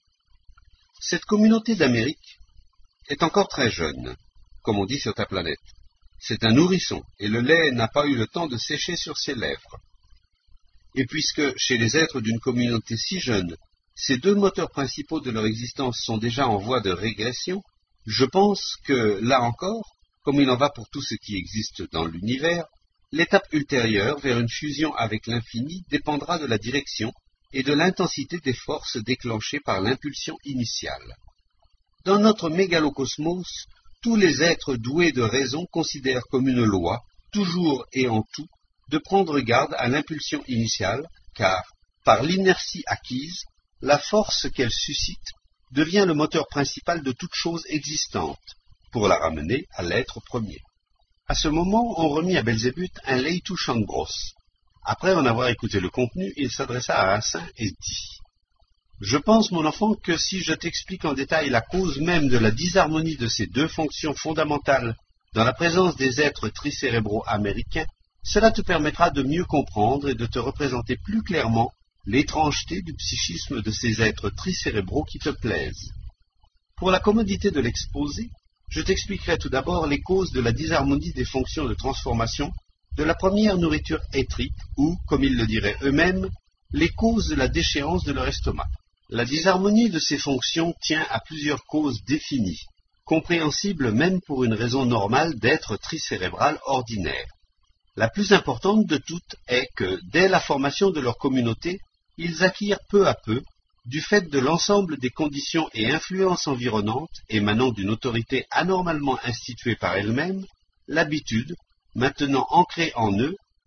Cette communauté d'Amérique est encore très jeune, comme on dit sur ta planète. C'est un nourrisson, et le lait n'a pas eu le temps de sécher sur ses lèvres. Et puisque, chez les êtres d'une communauté si jeune, ces deux moteurs principaux de leur existence sont déjà en voie de régression, je pense que, là encore, comme il en va pour tout ce qui existe dans l'univers, l'étape ultérieure vers une fusion avec l'infini dépendra de la direction et de l'intensité des forces déclenchées par l'impulsion initiale. Dans notre mégalocosmos, tous les êtres doués de raison considèrent comme une loi, toujours et en tout, de prendre garde à l'impulsion initiale, car, par l'inertie acquise, la force qu'elle suscite devient le moteur principal de toute chose existante, pour la ramener à l'être premier. À ce moment, on remit à Belzébuth un Leitu Chambros. Après en avoir écouté le contenu, il s'adressa à Hassin et dit « Je pense, mon enfant, que si je t'explique en détail la cause même de la disharmonie de ces deux fonctions fondamentales dans la présence des êtres tricérébraux américains, cela te permettra de mieux comprendre et de te représenter plus clairement l'étrangeté du psychisme de ces êtres tricérébraux qui te plaisent. Pour la commodité de l'exposé, je t'expliquerai tout d'abord les causes de la disharmonie des fonctions de transformation de la première nourriture éthrique, ou, comme ils le diraient eux-mêmes, les causes de la déchéance de leur estomac. La disharmonie de ces fonctions tient à plusieurs causes définies, compréhensibles même pour une raison normale d'être tricérébral ordinaire. La plus importante de toutes est que, dès la formation de leur communauté, ils acquièrent peu à peu, du fait de l'ensemble des conditions et influences environnantes émanant d'une autorité anormalement instituée par elle-même, l'habitude, maintenant ancrée en eux,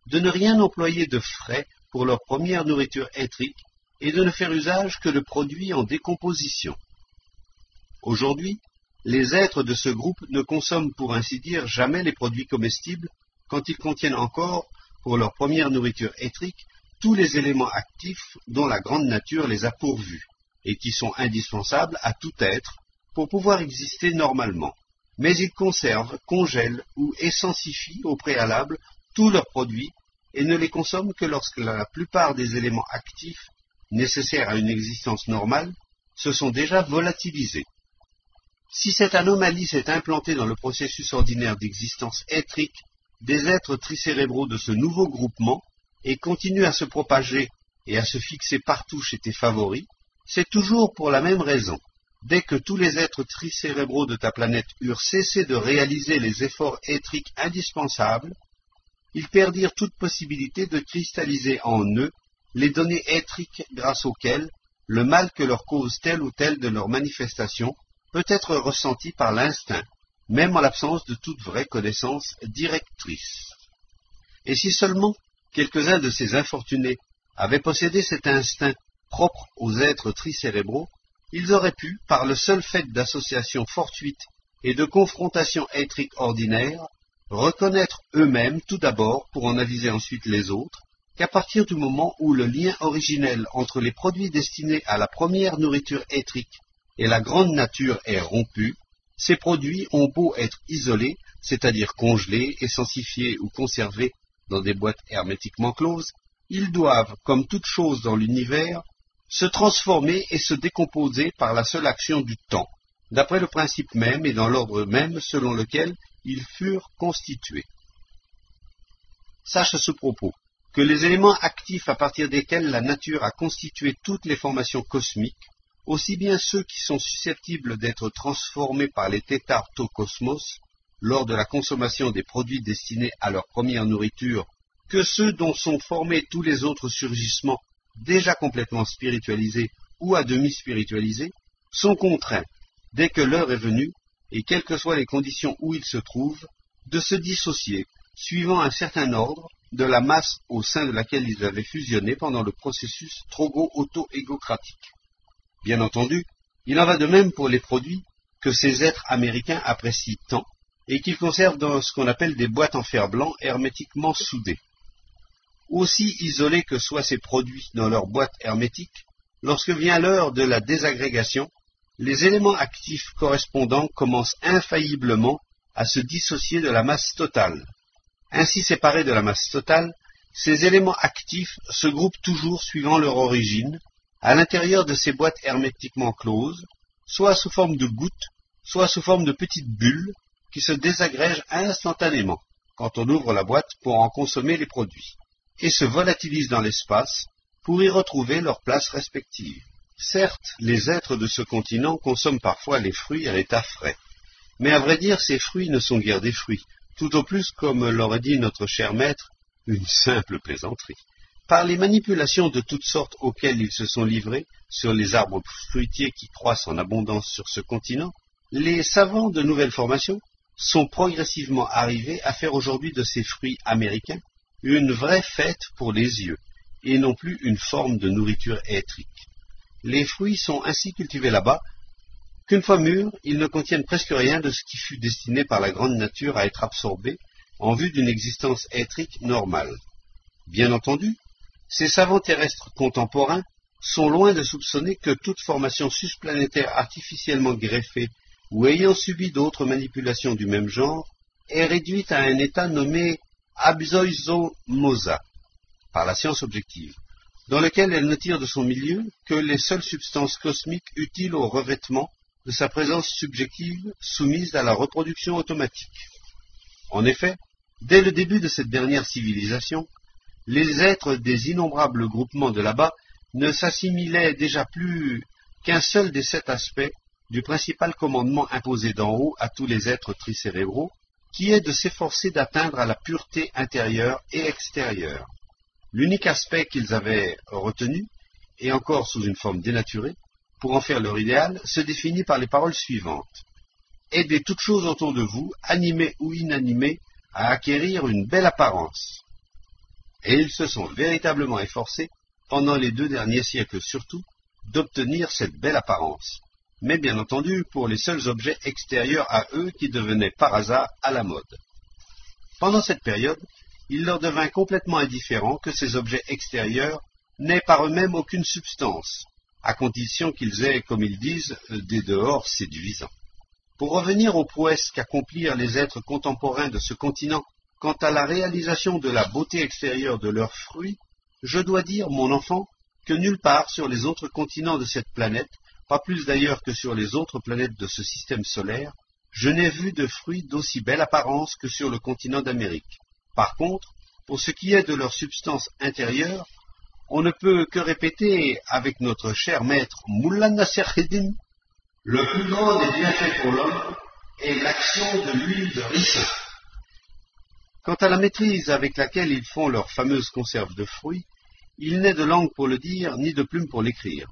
de ne rien employer de frais pour leur première nourriture éthrique et de ne faire usage que de produits en décomposition. Aujourd'hui, les êtres de ce groupe ne consomment pour ainsi dire jamais les produits comestibles quand ils contiennent encore, pour leur première nourriture éthrique, tous les éléments actifs dont la grande nature les a pourvus, et qui sont indispensables à tout être pour pouvoir exister normalement. Mais ils conservent, congèlent ou essensifient au préalable tous leurs produits et ne les consomment que lorsque la plupart des éléments actifs nécessaires à une existence normale se sont déjà volatilisés. Si cette anomalie s'est implantée dans le processus ordinaire d'existence éthrique des êtres tricérébraux de ce nouveau groupement et continue à se propager et à se fixer partout chez tes favoris, c'est toujours pour la même raison. Dès que tous les êtres tricérébraux de ta planète eurent cessé de réaliser les efforts éthriques indispensables, ils perdirent toute possibilité de cristalliser en eux les données éthriques grâce auxquelles le mal que leur cause telle ou telle de leurs manifestations peut être ressenti par l'instinct, même en l'absence de toute vraie connaissance directrice. Et si seulement quelques-uns de ces infortunés avaient possédé cet instinct propre aux êtres tricérébraux, ils auraient pu, par le seul fait d'association fortuite et de confrontation éthrique ordinaire, reconnaître eux-mêmes tout d'abord, pour en aviser ensuite les autres, qu'à partir du moment où le lien originel entre les produits destinés à la première nourriture éthrique et la grande nature est rompu, ces produits ont beau être isolés, c'est-à-dire congelés, essensifiés ou conservés dans des boîtes hermétiquement closes, ils doivent, comme toute chose dans l'univers, se transformer et se décomposer par la seule action du temps, d'après le principe même et dans l'ordre même selon lequel ils furent constitués. Sache à ce propos que les éléments actifs à partir desquels la nature a constitué toutes les formations cosmiques, aussi bien ceux qui sont susceptibles d'être transformés par les tétartocosmos lors de la consommation des produits destinés à leur première nourriture, que ceux dont sont formés tous les autres surgissements déjà complètement spiritualisés ou à demi spiritualisés, sont contraints, dès que l'heure est venue, et quelles que soient les conditions où ils se trouvent, de se dissocier, suivant un certain ordre, de la masse au sein de laquelle ils avaient fusionné pendant le processus trogo-auto-égocratique. Bien entendu, il en va de même pour les produits que ces êtres américains apprécient tant, et qu'ils conservent dans ce qu'on appelle des boîtes en fer blanc hermétiquement soudées. Aussi isolés que soient ces produits dans leur boîte hermétique, lorsque vient l'heure de la désagrégation, les éléments actifs correspondants commencent infailliblement à se dissocier de la masse totale. Ainsi séparés de la masse totale, ces éléments actifs se groupent toujours suivant leur origine, à l'intérieur de ces boîtes hermétiquement closes, soit sous forme de gouttes, soit sous forme de petites bulles, qui se désagrègent instantanément, quand on ouvre la boîte pour en consommer les produits, et se volatilisent dans l'espace pour y retrouver leur place respective. Certes, les êtres de ce continent consomment parfois les fruits à l'état frais, mais à vrai dire, ces fruits ne sont guère des fruits, tout au plus, comme l'aurait dit notre cher maître, une simple plaisanterie. Par les manipulations de toutes sortes auxquelles ils se sont livrés sur les arbres fruitiers qui croissent en abondance sur ce continent, les savants de nouvelle formation sont progressivement arrivés à faire aujourd'hui de ces fruits américains une vraie fête pour les yeux, et non plus une forme de nourriture éthrique. Les fruits sont ainsi cultivés là-bas qu'une fois mûrs, ils ne contiennent presque rien de ce qui fut destiné par la grande nature à être absorbé en vue d'une existence éthrique normale. Bien entendu, ces savants terrestres contemporains sont loin de soupçonner que toute formation susplanétaire artificiellement greffée ou ayant subi d'autres manipulations du même genre est réduite à un état nommé absoisomosa par la science objective, dans lequel elle ne tire de son milieu que les seules substances cosmiques utiles au revêtement de sa présence subjective soumise à la reproduction automatique. En effet, dès le début de cette dernière civilisation, les êtres des innombrables groupements de là-bas ne s'assimilaient déjà plus qu'un seul des sept aspects du principal commandement imposé d'en haut à tous les êtres tricérébraux, qui est de s'efforcer d'atteindre à la pureté intérieure et extérieure. L'unique aspect qu'ils avaient retenu, et encore sous une forme dénaturée, pour en faire leur idéal, se définit par les paroles suivantes. Aidez toutes choses autour de vous, animées ou inanimées, à acquérir une belle apparence. et ils se sont véritablement efforcés, pendant les deux derniers siècles surtout, d'obtenir cette belle apparence, mais bien entendu pour les seuls objets extérieurs à eux qui devenaient par hasard à la mode. Pendant cette période, il leur devint complètement indifférent que ces objets extérieurs n'aient par eux-mêmes aucune substance, à condition qu'ils aient, comme ils disent, des dehors séduisants. Pour revenir aux prouesses qu'accomplirent les êtres contemporains de ce continent quant à la réalisation de la beauté extérieure de leurs fruits, je dois dire, mon enfant, que nulle part sur les autres continents de cette planète, pas plus d'ailleurs que sur les autres planètes de ce système solaire, je n'ai vu de fruits d'aussi belle apparence que sur le continent d'Amérique. Par contre, pour ce qui est de leur substance intérieure, on ne peut que répéter avec notre cher maître Mullah Nassereddin, le plus grand des bienfaits pour l'homme est l'action de l'huile de ricin. Quant à la maîtrise avec laquelle ils font leur fameuse conserve de fruits, il n'est de langue pour le dire, ni de plume pour l'écrire.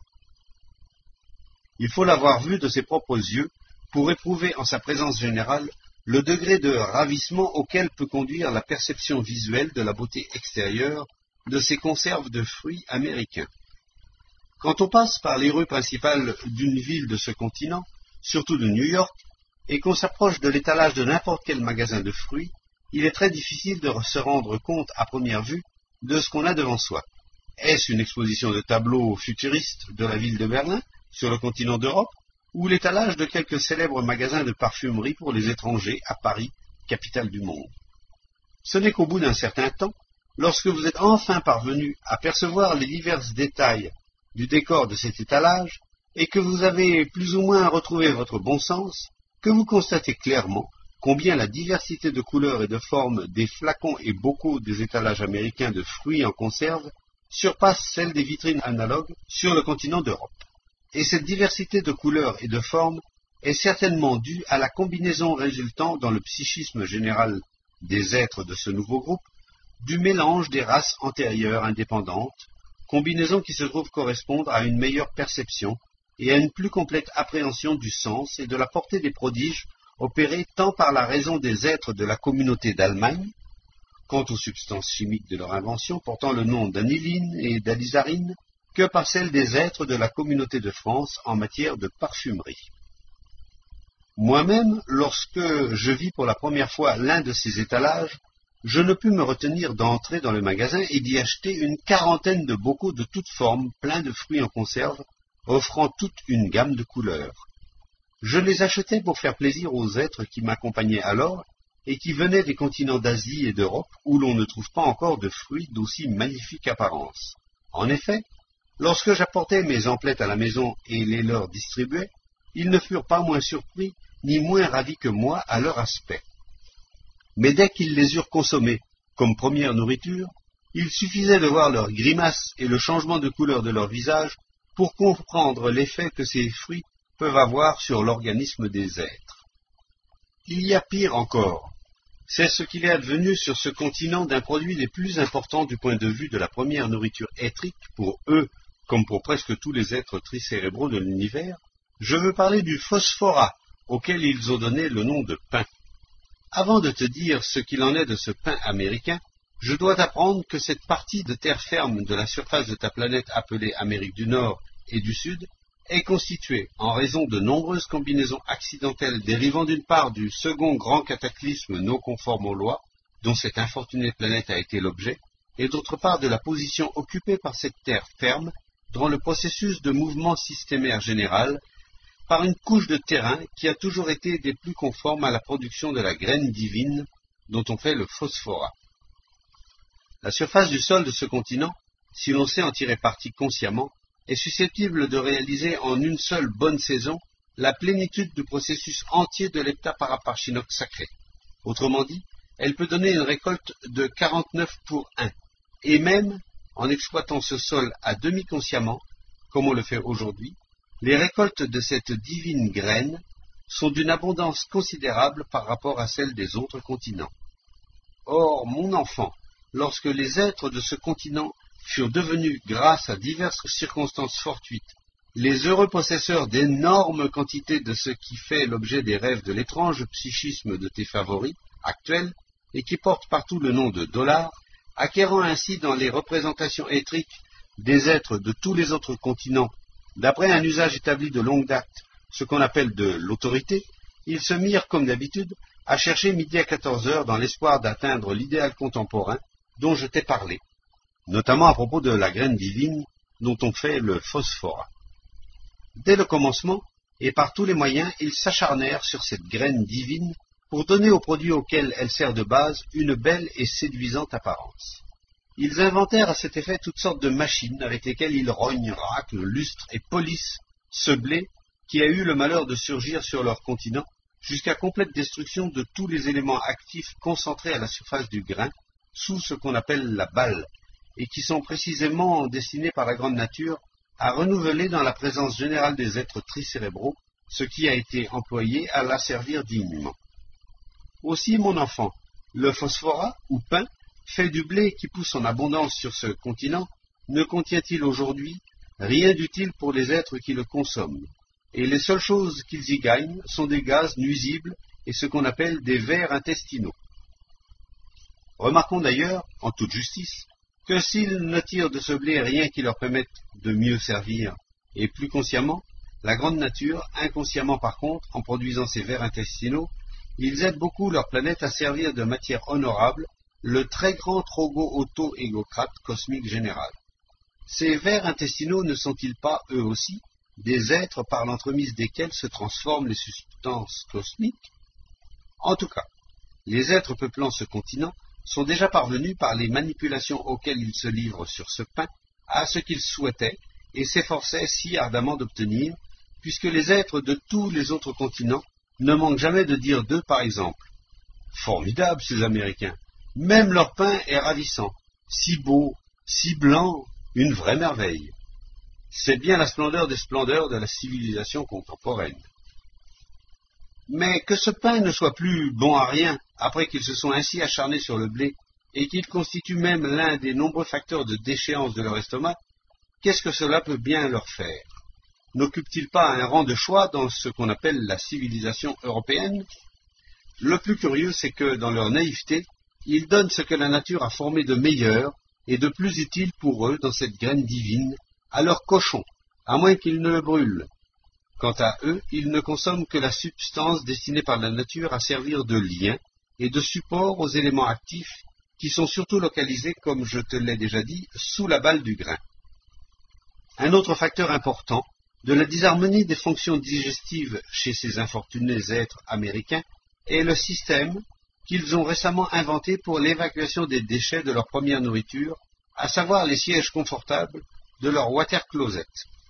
Il faut l'avoir vu de ses propres yeux pour éprouver en sa présence générale le degré de ravissement auquel peut conduire la perception visuelle de la beauté extérieure de ces conserves de fruits américains. Quand on passe par les rues principales d'une ville de ce continent, surtout de New York, et qu'on s'approche de l'étalage de n'importe quel magasin de fruits, il est très difficile de se rendre compte à première vue de ce qu'on a devant soi. Est-ce une exposition de tableaux futuristes de la ville de Berlin, sur le continent d'Europe, ou l'étalage de quelques célèbres magasins de parfumerie pour les étrangers à Paris, capitale du monde? Ce n'est qu'au bout d'un certain temps, lorsque vous êtes enfin parvenu à percevoir les divers détails du décor de cet étalage, et que vous avez plus ou moins retrouvé votre bon sens, que vous constatez clairement combien la diversité de couleurs et de formes des flacons et bocaux des étalages américains de fruits en conserve surpasse celle des vitrines analogues sur le continent d'Europe. Et cette diversité de couleurs et de formes est certainement due à la combinaison résultant dans le psychisme général des êtres de ce nouveau groupe du mélange des races antérieures indépendantes, combinaison qui se trouve correspondre à une meilleure perception et à une plus complète appréhension du sens et de la portée des prodiges opérés tant par la raison des êtres de la communauté d'Allemagne, quant aux substances chimiques de leur invention portant le nom d'aniline et d'alizarine, que par celle des êtres de la communauté de France en matière de parfumerie. Moi-même, lorsque je vis pour la première fois l'un de ces étalages, je ne pus me retenir d'entrer dans le magasin et d'y acheter une quarantaine de bocaux de toutes formes, pleins de fruits en conserve, offrant toute une gamme de couleurs. Je les achetais pour faire plaisir aux êtres qui m'accompagnaient alors et qui venaient des continents d'Asie et d'Europe où l'on ne trouve pas encore de fruits d'aussi magnifique apparence. En effet, lorsque j'apportais mes emplettes à la maison et les leur distribuais, ils ne furent pas moins surpris ni moins ravis que moi à leur aspect. Mais dès qu'ils les eurent consommés comme première nourriture, il suffisait de voir leurs grimaces et le changement de couleur de leur visage pour comprendre l'effet que ces fruits peuvent avoir sur l'organisme des êtres. Il y a pire encore. C'est ce qu'il est advenu sur ce continent d'un produit des plus importants du point de vue de la première nourriture éthrique pour eux, comme pour presque tous les êtres tricérébraux de l'univers. Je veux parler du phosphorat, auquel ils ont donné le nom de pain. Avant de te dire ce qu'il en est de ce pain américain, je dois t'apprendre que cette partie de terre ferme de la surface de ta planète appelée Amérique du Nord et du Sud est constituée, en raison de nombreuses combinaisons accidentelles dérivant d'une part du second grand cataclysme non conforme aux lois, dont cette infortunée planète a été l'objet, et d'autre part de la position occupée par cette terre ferme dans le processus de mouvement systémaire général, par une couche de terrain qui a toujours été des plus conformes à la production de la graine divine dont on fait le phosphorat. La surface du sol de ce continent, si l'on sait en tirer parti consciemment, est susceptible de réaliser en une seule bonne saison la plénitude du processus entier de l'heptaparaparchinoque sacré. Autrement dit, elle peut donner une récolte de quarante-neuf pour un, et même, en exploitant ce sol à demi consciemment, comme on le fait aujourd'hui, les récoltes de cette divine graine sont d'une abondance considérable par rapport à celles des autres continents. Or, mon enfant, lorsque les êtres de ce continent furent devenus, grâce à diverses circonstances fortuites, les heureux possesseurs d'énormes quantités de ce qui fait l'objet des rêves de l'étrange psychisme de tes favoris actuels, et qui porte partout le nom de dollars, acquérant ainsi dans les représentations étriques des êtres de tous les autres continents, d'après un usage établi de longue date, ce qu'on appelle de l'autorité, ils se mirent, comme d'habitude, à chercher midi à quatorze heures dans l'espoir d'atteindre l'idéal contemporain dont je t'ai parlé, notamment à propos de la graine divine dont on fait le phosphorat. Dès le commencement, et par tous les moyens, ils s'acharnèrent sur cette graine divine pour donner aux produits auxquels elle sert de base une belle et séduisante apparence. Ils inventèrent à cet effet toutes sortes de machines avec lesquelles ils rognent, raclent, lustrent et polissent ce blé qui a eu le malheur de surgir sur leur continent, jusqu'à complète destruction de tous les éléments actifs concentrés à la surface du grain, sous ce qu'on appelle la balle, et qui sont précisément destinés par la grande nature à renouveler dans la présence générale des êtres tricérébraux ce qui a été employé à la servir dignement. Aussi, mon enfant, le phosphorat, ou pain, fait du blé qui pousse en abondance sur ce continent, ne contient-il aujourd'hui rien d'utile pour les êtres qui le consomment, et les seules choses qu'ils y gagnent sont des gaz nuisibles et ce qu'on appelle des vers intestinaux. Remarquons d'ailleurs, en toute justice, que s'ils ne tirent de ce blé rien qui leur permette de mieux servir, et plus consciemment, la grande nature, inconsciemment par contre, en produisant ces vers intestinaux, ils aident beaucoup leur planète à servir de matière honorable le très grand trogo-auto-égocrate cosmique général. Ces vers intestinaux ne sont-ils pas, eux aussi, des êtres par l'entremise desquels se transforment les substances cosmiques? En tout cas, les êtres peuplant ce continent sont déjà parvenus par les manipulations auxquelles ils se livrent sur ce pain à ce qu'ils souhaitaient et s'efforçaient si ardemment d'obtenir, puisque les êtres de tous les autres continents ne manquent jamais de dire d'eux, par exemple, « Formidable, ces Américains, même leur pain est ravissant, si beau, si blanc, une vraie merveille. » C'est bien la splendeur des splendeurs de la civilisation contemporaine. Mais que ce pain ne soit plus bon à rien, après qu'ils se sont ainsi acharnés sur le blé, et qu'il constitue même l'un des nombreux facteurs de déchéance de leur estomac, qu'est-ce que cela peut bien leur faire? N'occupe-t-il pas un rang de choix dans ce qu'on appelle la civilisation européenne? Le plus curieux, c'est que, dans leur naïveté, ils donnent ce que la nature a formé de meilleur et de plus utile pour eux dans cette graine divine, à leurs cochons, à moins qu'ils ne le brûlent. Quant à eux, ils ne consomment que la substance destinée par la nature à servir de lien et de support aux éléments actifs qui sont surtout localisés, comme je te l'ai déjà dit, sous la balle du grain. Un autre facteur important de la disharmonie des fonctions digestives chez ces infortunés êtres américains est le système qu'ils ont récemment inventé pour l'évacuation des déchets de leur première nourriture, à savoir les sièges confortables de leur water closet.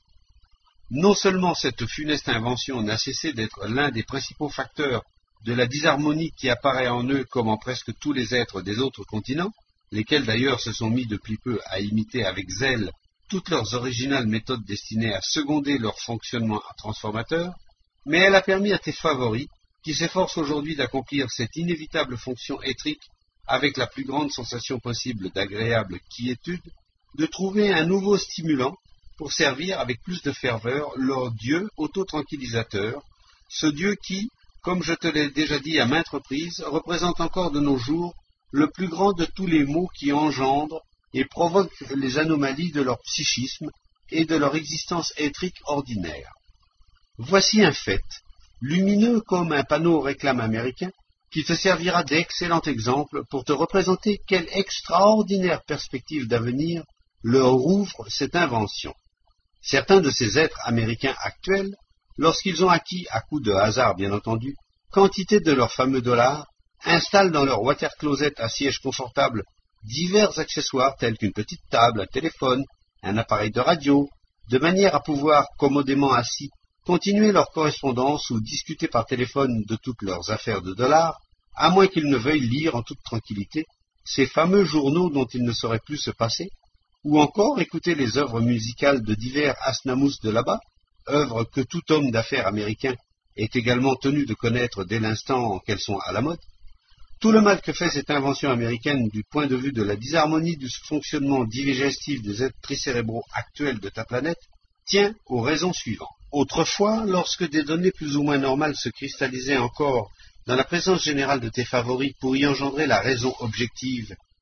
Non seulement cette funeste invention n'a cessé d'être l'un des principaux facteurs de la disharmonie qui apparaît en eux comme en presque tous les êtres des autres continents, lesquels d'ailleurs se sont mis depuis peu à imiter avec zèle toutes leurs originales méthodes destinées à seconder leur fonctionnement transformateur, mais elle a permis à tes favoris, qui s'efforcent aujourd'hui d'accomplir cette inévitable fonction étrique avec la plus grande sensation possible d'agréable quiétude, de trouver un nouveau stimulant pour servir avec plus de ferveur leur Dieu auto-tranquillisateur, ce Dieu qui, comme je te l'ai déjà dit à maintes reprises, représente encore de nos jours le plus grand de tous les maux qui engendrent et provoquent les anomalies de leur psychisme et de leur existence étrique ordinaire. Voici un fait, lumineux comme un panneau réclame américain, qui te servira d'excellent exemple pour te représenter quelle extraordinaire perspective d'avenir leur ouvre cette invention. Certains de ces êtres américains actuels, lorsqu'ils ont acquis, à coup de hasard bien entendu, quantité de leurs fameux dollars, installent dans leur water closet à siège confortable divers accessoires tels qu'une petite table, un téléphone, un appareil de radio, de manière à pouvoir, commodément assis, continuer leur correspondance ou discuter par téléphone de toutes leurs affaires de dollars, à moins qu'ils ne veuillent lire en toute tranquillité ces fameux journaux dont ils ne sauraient plus se passer, ou encore écouter les œuvres musicales de divers asnamous de là-bas, œuvres que tout homme d'affaires américain est également tenu de connaître dès l'instant qu'elles sont à la mode. Tout le mal que fait cette invention américaine du point de vue de la disharmonie du fonctionnement digestif des êtres tricérébraux actuels de ta planète tient aux raisons suivantes. Autrefois, lorsque des données plus ou moins normales se cristallisaient encore dans la présence générale de tes favoris pour y engendrer la raison objective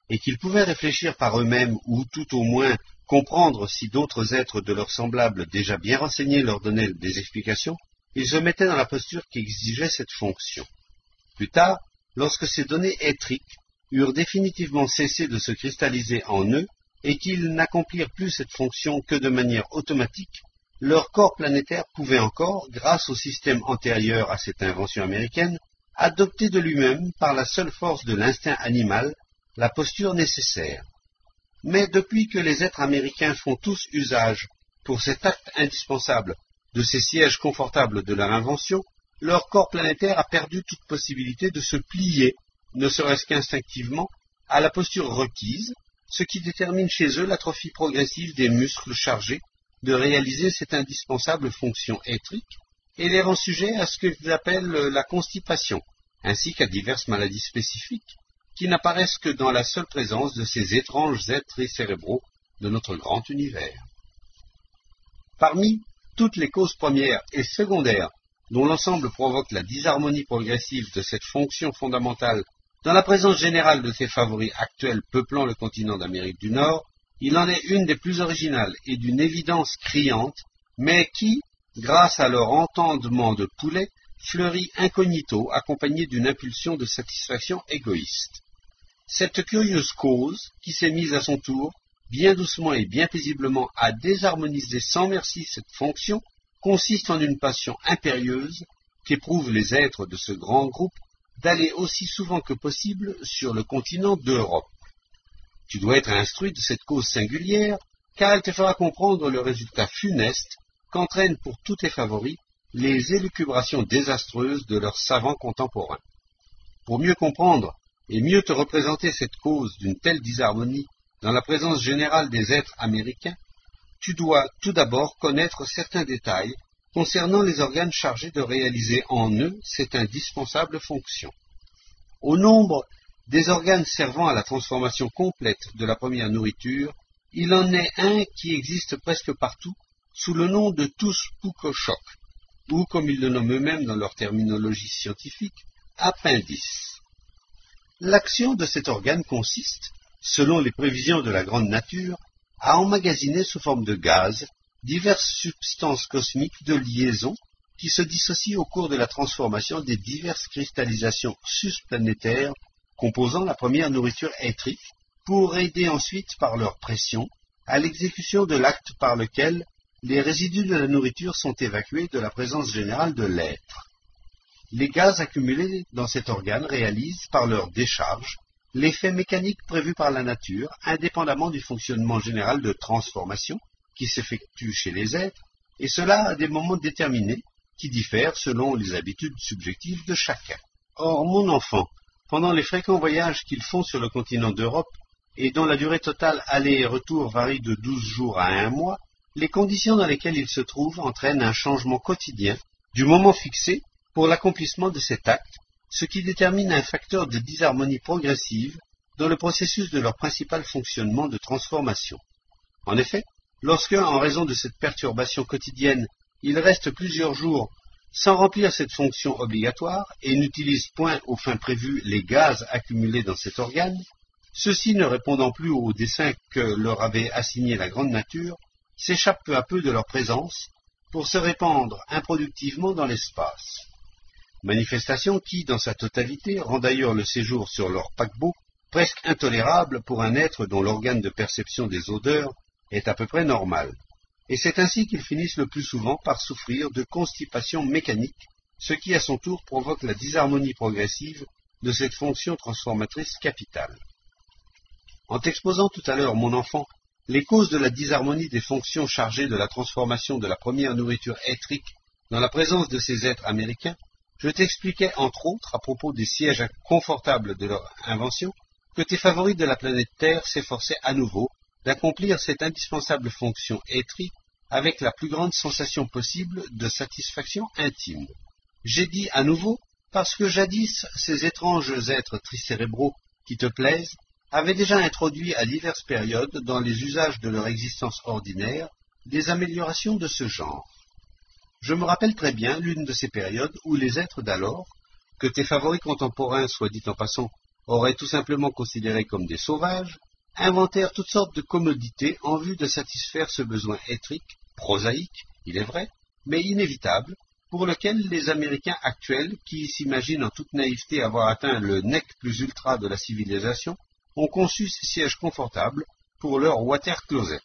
et qu'ils pouvaient réfléchir par eux-mêmes ou tout au moins comprendre si d'autres êtres de leurs semblables déjà bien renseignés leur donnaient des explications, ils se mettaient dans la posture qui exigeait cette fonction. Plus tard, lorsque ces données étriques eurent définitivement cessé de se cristalliser en eux et qu'ils n'accomplirent plus cette fonction que de manière automatique, leur corps planétaire pouvait encore, grâce au système antérieur à cette invention américaine, adopter de lui-même, par la seule force de l'instinct animal, la posture nécessaire. Mais depuis que les êtres américains font tous usage, pour cet acte indispensable, de ces sièges confortables de leur invention, leur corps planétaire a perdu toute possibilité de se plier, ne serait-ce qu'instinctivement, à la posture requise, ce qui détermine chez eux l'atrophie progressive des muscles chargés de réaliser cette indispensable fonction étrique et les rend sujets à ce qu'ils appellent la constipation, ainsi qu'à diverses maladies spécifiques qui n'apparaissent que dans la seule présence de ces étranges êtres cérébraux de notre grand univers. Parmi toutes les causes premières et secondaires dont l'ensemble provoque la disharmonie progressive de cette fonction fondamentale dans la présence générale de ces favoris actuels peuplant le continent d'Amérique du Nord, il en est une des plus originales et d'une évidence criante, mais qui, grâce à leur entendement de poulet, fleurit incognito, accompagnée d'une impulsion de satisfaction égoïste. Cette curieuse cause, qui s'est mise à son tour, bien doucement et bien paisiblement, à désharmoniser sans merci cette fonction, consiste en une passion impérieuse qu'éprouvent les êtres de ce grand groupe d'aller aussi souvent que possible sur le continent d'Europe. Tu dois être instruit de cette cause singulière, car elle te fera comprendre le résultat funeste qu'entraînent pour tous tes favoris les élucubrations désastreuses de leurs savants contemporains. Pour mieux comprendre et mieux te représenter cette cause d'une telle disharmonie dans la présence générale des êtres américains, tu dois tout d'abord connaître certains détails concernant les organes chargés de réaliser en eux cette indispensable fonction. Au nombre des organes servant à la transformation complète de la première nourriture, il en est un qui existe presque partout sous le nom de tous-poucochoc, ou, comme ils le nomment eux-mêmes dans leur terminologie scientifique, appendice. L'action de cet organe consiste, selon les prévisions de la grande nature, à emmagasiner sous forme de gaz diverses substances cosmiques de liaison qui se dissocient au cours de la transformation des diverses cristallisations susplanétaires composant la première nourriture étrique, pour aider ensuite par leur pression à l'exécution de l'acte par lequel les résidus de la nourriture sont évacués de la présence générale de l'être. Les gaz accumulés dans cet organe réalisent, par leur décharge, l'effet mécanique prévu par la nature, indépendamment du fonctionnement général de transformation qui s'effectue chez les êtres, et cela à des moments déterminés qui diffèrent selon les habitudes subjectives de chacun. Or, mon enfant, pendant les fréquents voyages qu'ils font sur le continent d'Europe, et dont la durée totale aller et retour varie de douze jours à un mois, les conditions dans lesquelles ils se trouvent entraînent un changement quotidien du moment fixé pour l'accomplissement de cet acte, ce qui détermine un facteur de disharmonie progressive dans le processus de leur principal fonctionnement de transformation. En effet, lorsque, en raison de cette perturbation quotidienne, ils restent plusieurs jours sans remplir cette fonction obligatoire et n'utilisent point aux fins prévues les gaz accumulés dans cet organe, ceux-ci, ne répondant plus au dessein que leur avait assigné la grande nature, s'échappent peu à peu de leur présence pour se répandre improductivement dans l'espace. Manifestation qui, dans sa totalité, rend d'ailleurs le séjour sur leur paquebot presque intolérable pour un être dont l'organe de perception des odeurs est à peu près normal. Et c'est ainsi qu'ils finissent le plus souvent par souffrir de constipation mécanique, ce qui à son tour provoque la disharmonie progressive de cette fonction transformatrice capitale. En t'exposant tout à l'heure, mon enfant, les causes de la disharmonie des fonctions chargées de la transformation de la première nourriture étrique dans la présence de ces êtres américains, je t'expliquais entre autres, à propos des sièges confortables de leur invention, que tes favoris de la planète Terre s'efforçaient à nouveau d'accomplir cette indispensable fonction étrique avec la plus grande sensation possible de satisfaction intime. J'ai dit à nouveau parce que jadis ces étranges êtres tricérébraux qui te plaisent avaient déjà introduit à diverses périodes dans les usages de leur existence ordinaire des améliorations de ce genre. Je me rappelle très bien l'une de ces périodes où les êtres d'alors, que tes favoris contemporains, soit dit en passant, auraient tout simplement considérés comme des sauvages, inventèrent toutes sortes de commodités en vue de satisfaire ce besoin éthrique, prosaïque, il est vrai, mais inévitable, pour lequel les Américains actuels, qui s'imaginent en toute naïveté avoir atteint le nec plus ultra de la civilisation, ont conçu ces sièges confortables pour leur water closet.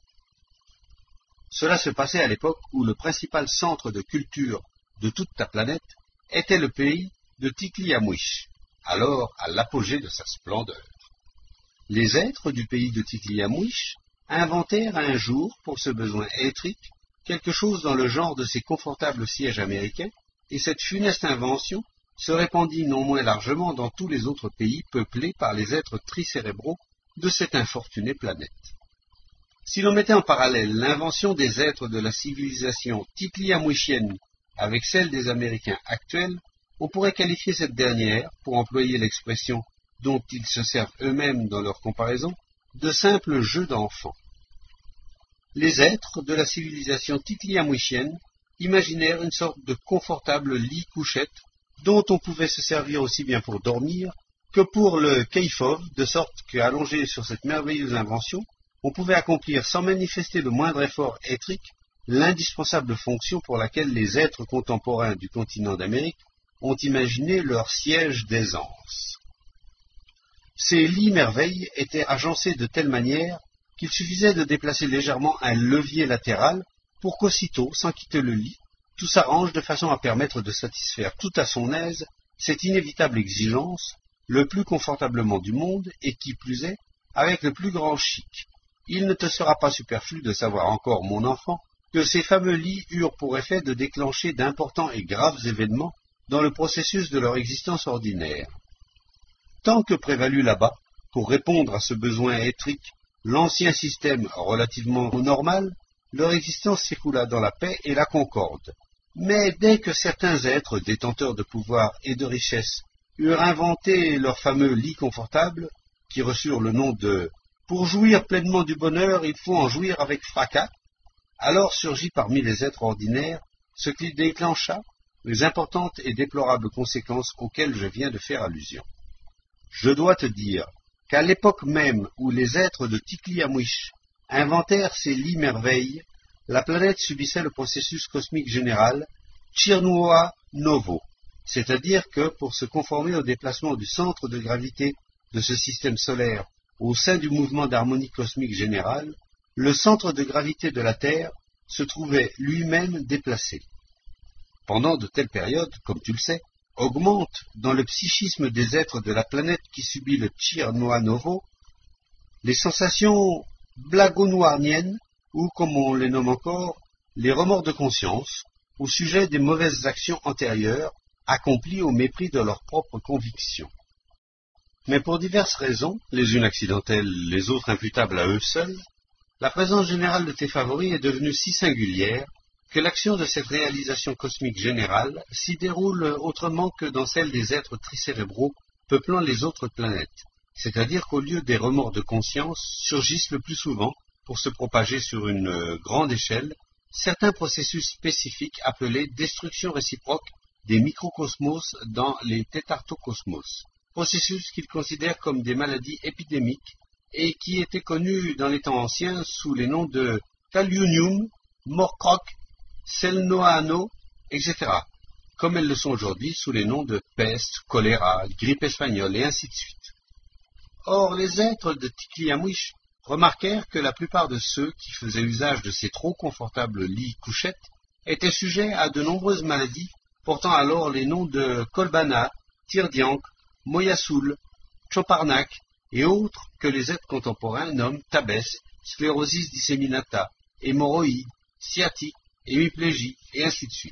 Cela se passait à l'époque où le principal centre de culture de toute la planète était le pays de Tikliamwish, alors à l'apogée de sa splendeur. Les êtres du pays de Tikliamwish inventèrent un jour, pour ce besoin éthrique, quelque chose dans le genre de ces confortables sièges américains, et cette funeste invention se répandit non moins largement dans tous les autres pays peuplés par les êtres tricérébraux de cette infortunée planète. Si l'on mettait en parallèle l'invention des êtres de la civilisation tikliamwishienne avec celle des Américains actuels, on pourrait qualifier cette dernière, pour employer l'expression dont ils se servent eux-mêmes dans leur comparaison, de simple jeu d'enfants. Les êtres de la civilisation tikliamwishienne imaginèrent une sorte de confortable lit-couchette dont on pouvait se servir aussi bien pour dormir que pour le keifov, de sorte qu'allongé sur cette merveilleuse invention, on pouvait accomplir sans manifester le moindre effort éthrique l'indispensable fonction pour laquelle les êtres contemporains du continent d'Amérique ont imaginé leur siège d'aisance. Ces lits merveilles étaient agencés de telle manière qu'il suffisait de déplacer légèrement un levier latéral pour qu'aussitôt, sans quitter le lit, tout s'arrange de façon à permettre de satisfaire tout à son aise cette inévitable exigence, le plus confortablement du monde, et qui plus est, avec le plus grand chic. Il ne te sera pas superflu de savoir encore, mon enfant, que ces fameux lits eurent pour effet de déclencher d'importants et graves événements dans le processus de leur existence ordinaire. Tant que prévalut là-bas, pour répondre à ce besoin éthrique, l'ancien système relativement normal, leur existence s'écoula dans la paix et la concorde. Mais dès que certains êtres détenteurs de pouvoir et de richesse eurent inventé leur fameux lit confortable, qui reçurent le nom de « Pour jouir pleinement du bonheur, il faut en jouir avec fracas », alors surgit parmi les êtres ordinaires ce qui déclencha les importantes et déplorables conséquences auxquelles je viens de faire allusion. Je dois te dire qu'à l'époque même où les êtres de Tikliamwish inventèrent ces lits merveilles, la planète subissait le processus cosmique général Chirnua Novo, c'est-à-dire que, pour se conformer au déplacement du centre de gravité de ce système solaire au sein du mouvement d'harmonie cosmique général, le centre de gravité de la Terre se trouvait lui-même déplacé. Pendant de telles périodes, comme tu le sais, augmente dans le psychisme des êtres de la planète qui subit le Chirnua Novo les sensations blagonoirniennes, ou comme on les nomme encore, les remords de conscience, au sujet des mauvaises actions antérieures, accomplies au mépris de leurs propres convictions. Mais pour diverses raisons, les unes accidentelles, les autres imputables à eux seuls, la présence générale de tes favoris est devenue si singulière que l'action de cette réalisation cosmique générale s'y déroule autrement que dans celle des êtres tricérébraux peuplant les autres planètes, c'est-à-dire qu'au lieu des remords de conscience surgissent le plus souvent, pour se propager sur une euh, grande échelle, certains processus spécifiques appelés destruction réciproque des microcosmos dans les tétartocosmos, processus qu'ils considèrent comme des maladies épidémiques et qui étaient connus dans les temps anciens sous les noms de Kaliunium, Morcroc, Selnoano, et cetera, comme elles le sont aujourd'hui sous les noms de peste, choléra, grippe espagnole, et ainsi de suite. Or, les êtres de Tikliamwish remarquèrent que la plupart de ceux qui faisaient usage de ces trop confortables lits-couchettes étaient sujets à de nombreuses maladies portant alors les noms de Kolbana, Tirdiank, Moyasoul, Choparnak et autres que les êtres contemporains nomment tabès, sclérosis disséminata, hémorroïdes, sciatique, hémiplégie, et ainsi de suite.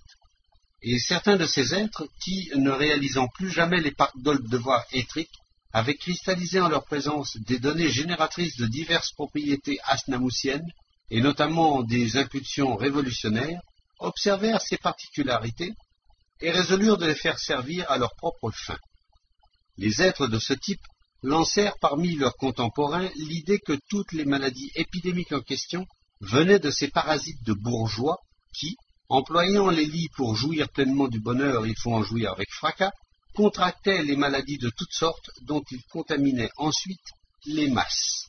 Et certains de ces êtres qui, ne réalisant plus jamais les paroles de voix éthriques, avaient cristallisé en leur présence des données génératrices de diverses propriétés asnamoussiennes, et notamment des impulsions révolutionnaires, observèrent ces particularités et résolurent de les faire servir à leurs propres fins. Les êtres de ce type lancèrent parmi leurs contemporains l'idée que toutes les maladies épidémiques en question venaient de ces parasites de bourgeois qui, employant les lits pour jouir pleinement du bonheur, il faut en jouir avec fracas, contractaient les maladies de toutes sortes dont ils contaminaient ensuite les masses.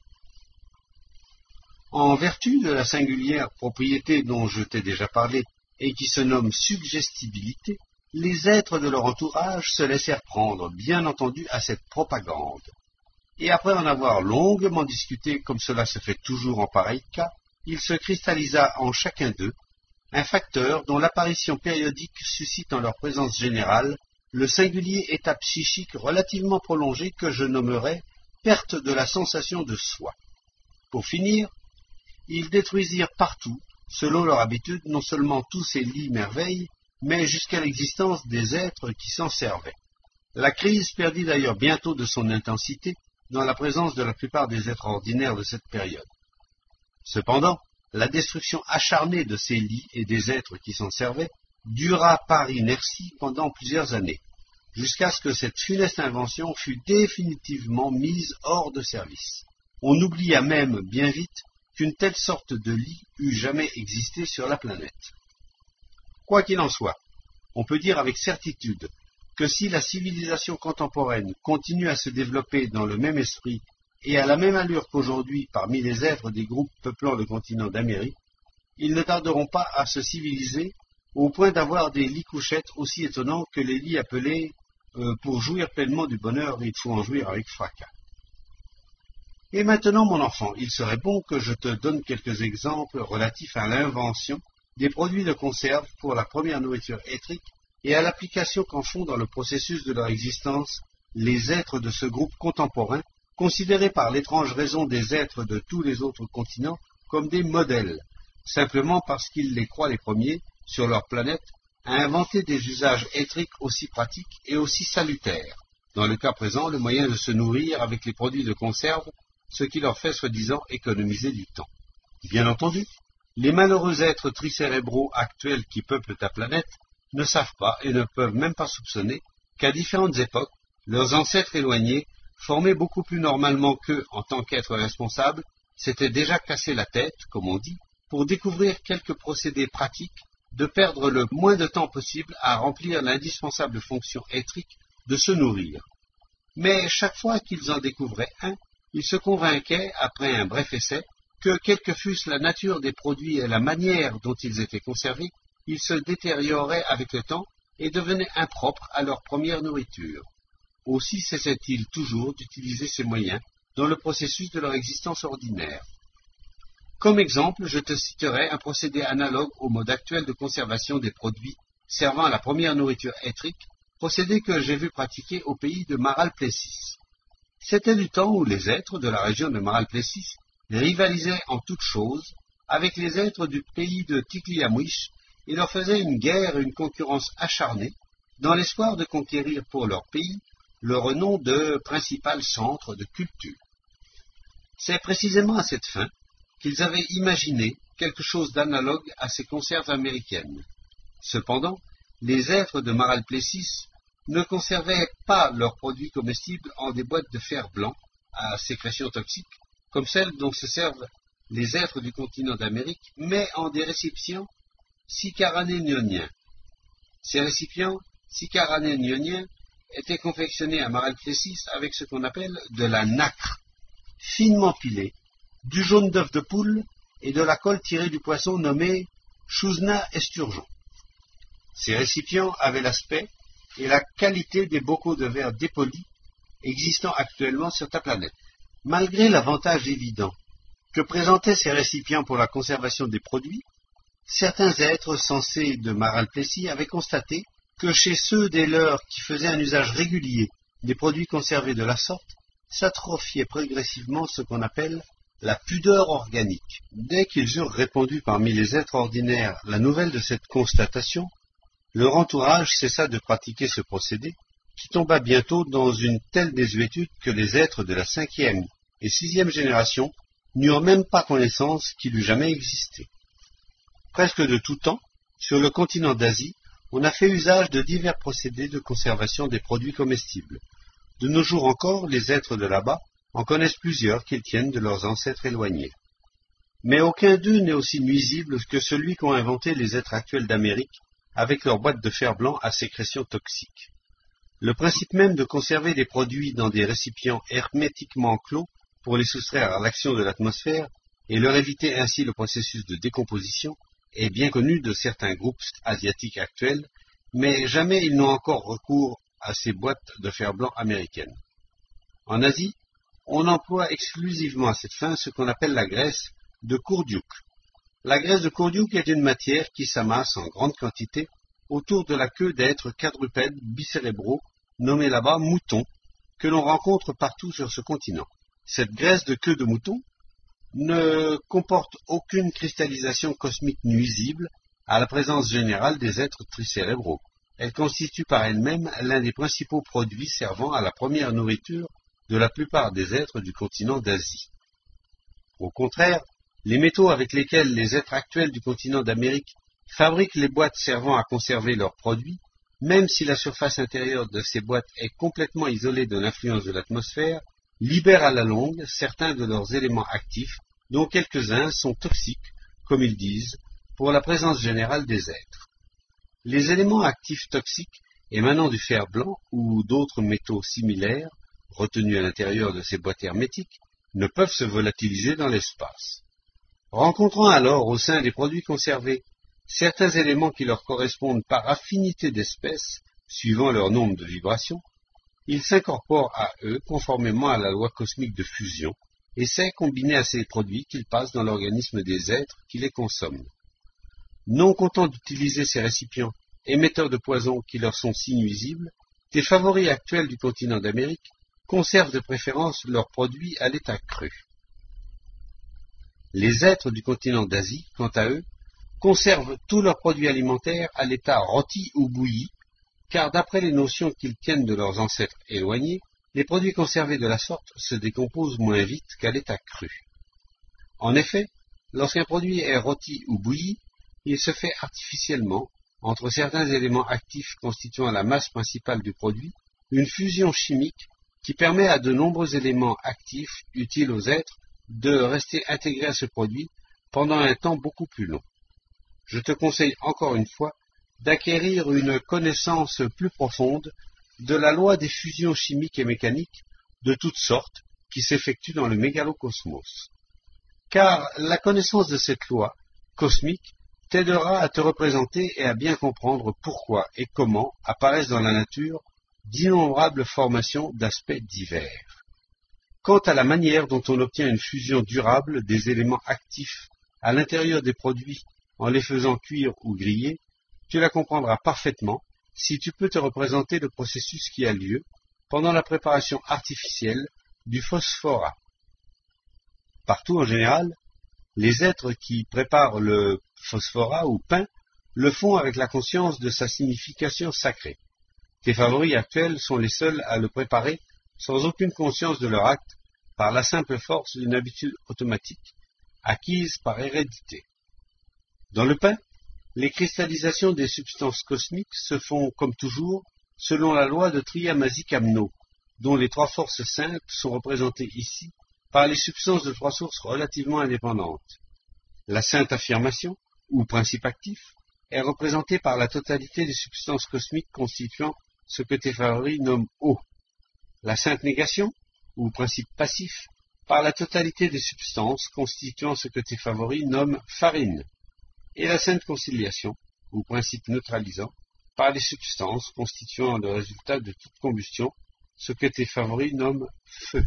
En vertu de la singulière propriété dont je t'ai déjà parlé et qui se nomme suggestibilité, les êtres de leur entourage se laissèrent prendre, bien entendu, à cette propagande. Et après en avoir longuement discuté, comme cela se fait toujours en pareil cas, il se cristallisa en chacun d'eux un facteur dont l'apparition périodique suscite en leur présence générale le singulier état psychique relativement prolongé que je nommerai perte de la sensation de soi. Pour finir, ils détruisirent partout, selon leur habitude, non seulement tous ces lits merveilles, mais jusqu'à l'existence des êtres qui s'en servaient. La crise perdit d'ailleurs bientôt de son intensité dans la présence de la plupart des êtres ordinaires de cette période. Cependant, la destruction acharnée de ces lits et des êtres qui s'en servaient dura par inertie pendant plusieurs années, jusqu'à ce que cette funeste invention fût définitivement mise hors de service. On oublia même bien vite qu'une telle sorte de lit eût jamais existé sur la planète. Quoi qu'il en soit, on peut dire avec certitude que si la civilisation contemporaine continue à se développer dans le même esprit et à la même allure qu'aujourd'hui parmi les êtres des groupes peuplant le continent d'Amérique, ils ne tarderont pas à se civiliser au point d'avoir des lits-couchettes aussi étonnants que les lits appelés euh, « pour jouir pleinement du bonheur, il faut en jouir avec fracas ». Et maintenant, mon enfant, il serait bon que je te donne quelques exemples relatifs à l'invention des produits de conserve pour la première nourriture éthrique et à l'application qu'en font dans le processus de leur existence les êtres de ce groupe contemporain, considérés par l'étrange raison des êtres de tous les autres continents comme des modèles, simplement parce qu'ils les croient les premiers, sur leur planète, à inventer des usages éthriques aussi pratiques et aussi salutaires, dans le cas présent le moyen de se nourrir avec les produits de conserve, ce qui leur fait soi-disant économiser du temps. Bien entendu, les malheureux êtres tricérébraux actuels qui peuplent ta planète ne savent pas et ne peuvent même pas soupçonner qu'à différentes époques, leurs ancêtres éloignés, formés beaucoup plus normalement qu'eux en tant qu'êtres responsables, s'étaient déjà cassé la tête, comme on dit, pour découvrir quelques procédés pratiques, de perdre le moins de temps possible à remplir l'indispensable fonction éthrique de se nourrir. Mais chaque fois qu'ils en découvraient un, ils se convainquaient, après un bref essai, que quelle que fût la nature des produits et la manière dont ils étaient conservés, ils se détérioraient avec le temps et devenaient impropres à leur première nourriture. Aussi cessaient-ils toujours d'utiliser ces moyens dans le processus de leur existence ordinaire. Comme exemple, je te citerai un procédé analogue au mode actuel de conservation des produits servant à la première nourriture éthrique, procédé que j'ai vu pratiquer au pays de Maral-Plessis. C'était du temps où les êtres de la région de Maral-Plessis rivalisaient en toutes choses avec les êtres du pays de Tikliamwish et leur faisaient une guerre et une concurrence acharnée dans l'espoir de conquérir pour leur pays le renom de principal centre de culture. C'est précisément à cette fin qu'ils avaient imaginé quelque chose d'analogue à ces conserves américaines. Cependant, les êtres de Maral-Plessis ne conservaient pas leurs produits comestibles en des boîtes de fer blanc à sécrétion toxique, comme celles dont se servent les êtres du continent d'Amérique, mais en des récipients sicaranénioniens. Ces récipients sicaranénioniens étaient confectionnés à Maral-Plessis avec ce qu'on appelle de la nacre, finement pilée, du jaune d'œuf de poule et de la colle tirée du poisson nommé Chouzna esturgeon. Ces récipients avaient l'aspect et la qualité des bocaux de verre dépolis existant actuellement sur ta planète. Malgré l'avantage évident que présentaient ces récipients pour la conservation des produits, certains êtres censés de Maral-Plessis avaient constaté que chez ceux des leurs qui faisaient un usage régulier des produits conservés de la sorte, s'atrophiait progressivement ce qu'on appelle la pudeur organique. Dès qu'ils eurent répandu parmi les êtres ordinaires la nouvelle de cette constatation, leur entourage cessa de pratiquer ce procédé, qui tomba bientôt dans une telle désuétude que les êtres de la cinquième et sixième génération n'eurent même pas connaissance qu'il eût jamais existé. Presque de tout temps, sur le continent d'Asie, on a fait usage de divers procédés de conservation des produits comestibles. De nos jours encore, les êtres de là-bas en connaissent plusieurs qu'ils tiennent de leurs ancêtres éloignés. Mais aucun d'eux n'est aussi nuisible que celui qu'ont inventé les êtres actuels d'Amérique avec leurs boîtes de fer blanc à sécrétion toxique. Le principe même de conserver des produits dans des récipients hermétiquement clos pour les soustraire à l'action de l'atmosphère et leur éviter ainsi le processus de décomposition est bien connu de certains groupes asiatiques actuels, mais jamais ils n'ont encore recours à ces boîtes de fer blanc américaines. En Asie, on emploie exclusivement à cette fin ce qu'on appelle la graisse de Kurdjuk. La graisse de Kurdjuk est une matière qui s'amasse en grande quantité autour de la queue d'êtres quadrupèdes bicérébraux, nommés là-bas moutons, que l'on rencontre partout sur ce continent. Cette graisse de queue de mouton ne comporte aucune cristallisation cosmique nuisible à la présence générale des êtres tricérébraux. Elle constitue par elle-même l'un des principaux produits servant à la première nourriture de la plupart des êtres du continent d'Asie. Au contraire, les métaux avec lesquels les êtres actuels du continent d'Amérique fabriquent les boîtes servant à conserver leurs produits, même si la surface intérieure de ces boîtes est complètement isolée de l'influence de l'atmosphère, libèrent à la longue certains de leurs éléments actifs, dont quelques-uns sont toxiques, comme ils disent, pour la présence générale des êtres. Les éléments actifs toxiques émanant du fer blanc ou d'autres métaux similaires, retenus à l'intérieur de ces boîtes hermétiques, ne peuvent se volatiliser dans l'espace. Rencontrant alors au sein des produits conservés certains éléments qui leur correspondent par affinité d'espèce, suivant leur nombre de vibrations, ils s'incorporent à eux conformément à la loi cosmique de fusion, et c'est combiné à ces produits qu'ils passent dans l'organisme des êtres qui les consomment. Non contents d'utiliser ces récipients émetteurs de poison qui leur sont si nuisibles, les favoris actuels du continent d'Amérique conservent de préférence leurs produits à l'état cru. Les êtres du continent d'Asie, quant à eux, conservent tous leurs produits alimentaires à l'état rôti ou bouilli, car d'après les notions qu'ils tiennent de leurs ancêtres éloignés, les produits conservés de la sorte se décomposent moins vite qu'à l'état cru. En effet, lorsqu'un produit est rôti ou bouilli, il se fait artificiellement, entre certains éléments actifs constituant la masse principale du produit, une fusion chimique qui permet à de nombreux éléments actifs utiles aux êtres de rester intégrés à ce produit pendant un temps beaucoup plus long. Je te conseille encore une fois d'acquérir une connaissance plus profonde de la loi des fusions chimiques et mécaniques de toutes sortes qui s'effectuent dans le mégalocosmos. Car la connaissance de cette loi cosmique t'aidera à te représenter et à bien comprendre pourquoi et comment apparaissent dans la nature d'innombrables formations d'aspects divers. Quant à la manière dont on obtient une fusion durable des éléments actifs à l'intérieur des produits en les faisant cuire ou griller, tu la comprendras parfaitement si tu peux te représenter le processus qui a lieu pendant la préparation artificielle du phosphorat. Partout en général, les êtres qui préparent le phosphorat ou pain le font avec la conscience de sa signification sacrée. Tes favoris actuels sont les seuls à le préparer sans aucune conscience de leur acte par la simple force d'une habitude automatique, acquise par hérédité. Dans le pain, les cristallisations des substances cosmiques se font, comme toujours, selon la loi de Triamasi-Kamno, dont les trois forces saintes sont représentées ici par les substances de trois sources relativement indépendantes. La sainte affirmation, ou principe actif, est représentée par la totalité des substances cosmiques constituant ce que tes favoris nomment eau. La sainte négation, ou principe passif, par la totalité des substances constituant ce que tes favoris nomment farine. Et la sainte conciliation, ou principe neutralisant, par les substances constituant le résultat de toute combustion, ce que tes favoris nomment feu.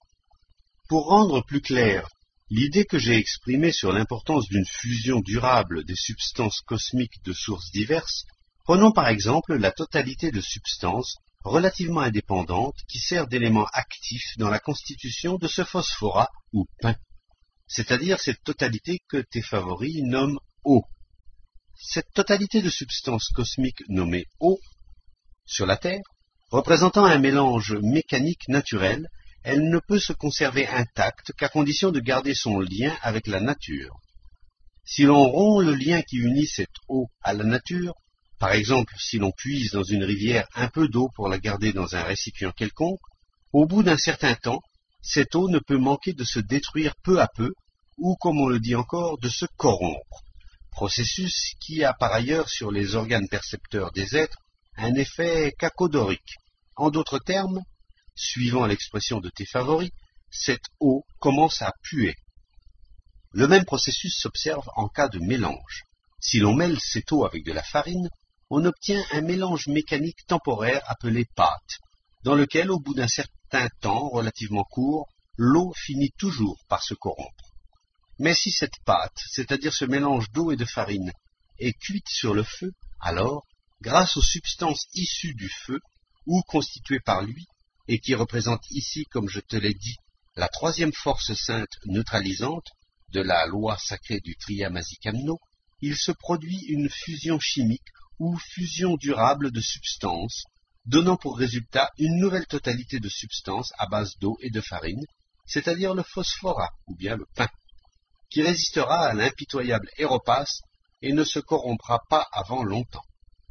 Pour rendre plus clair l'idée que j'ai exprimée sur l'importance d'une fusion durable des substances cosmiques de sources diverses, prenons par exemple la totalité de substances relativement indépendantes qui sert d'élément actif dans la constitution de ce phosphorat ou pain, c'est-à-dire cette totalité que tes favoris nomment eau. Cette totalité de substances cosmiques nommée eau, sur la Terre, représentant un mélange mécanique naturel, elle ne peut se conserver intacte qu'à condition de garder son lien avec la nature. Si l'on rompt le lien qui unit cette eau à la nature, par exemple si l'on puise dans une rivière un peu d'eau pour la garder dans un récipient quelconque, au bout d'un certain temps, cette eau ne peut manquer de se détruire peu à peu, ou comme on le dit encore, de se corrompre, processus qui a par ailleurs sur les organes percepteurs des êtres un effet cacodorique, En d'autres termes, suivant l'expression de tes favoris, cette eau commence à puer. Le même processus s'observe en cas de mélange. Si l'on mêle cette eau avec de la farine, on obtient un mélange mécanique temporaire appelé pâte, dans lequel, au bout d'un certain temps relativement court, l'eau finit toujours par se corrompre. Mais si cette pâte, c'est-à-dire ce mélange d'eau et de farine, est cuite sur le feu, alors, grâce aux substances issues du feu, ou constituées par lui, et qui représentent ici, comme je te l'ai dit, la troisième force sainte neutralisante de la loi sacrée du Triamazikamno, il se produit une fusion chimique ou fusion durable de substances, donnant pour résultat une nouvelle totalité de substances à base d'eau et de farine, c'est-à-dire le phosphorat, ou bien le pain, qui résistera à l'impitoyable Héropas et ne se corrompra pas avant longtemps.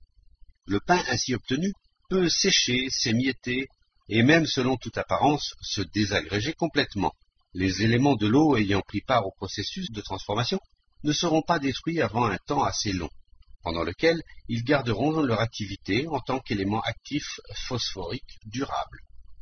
Le pain ainsi obtenu peut sécher, s'émietter, et même selon toute apparence se désagréger complètement. Les éléments de l'eau ayant pris part au processus de transformation ne seront pas détruits avant un temps assez long, pendant lequel ils garderont leur activité en tant qu'éléments actifs phosphoriques durables.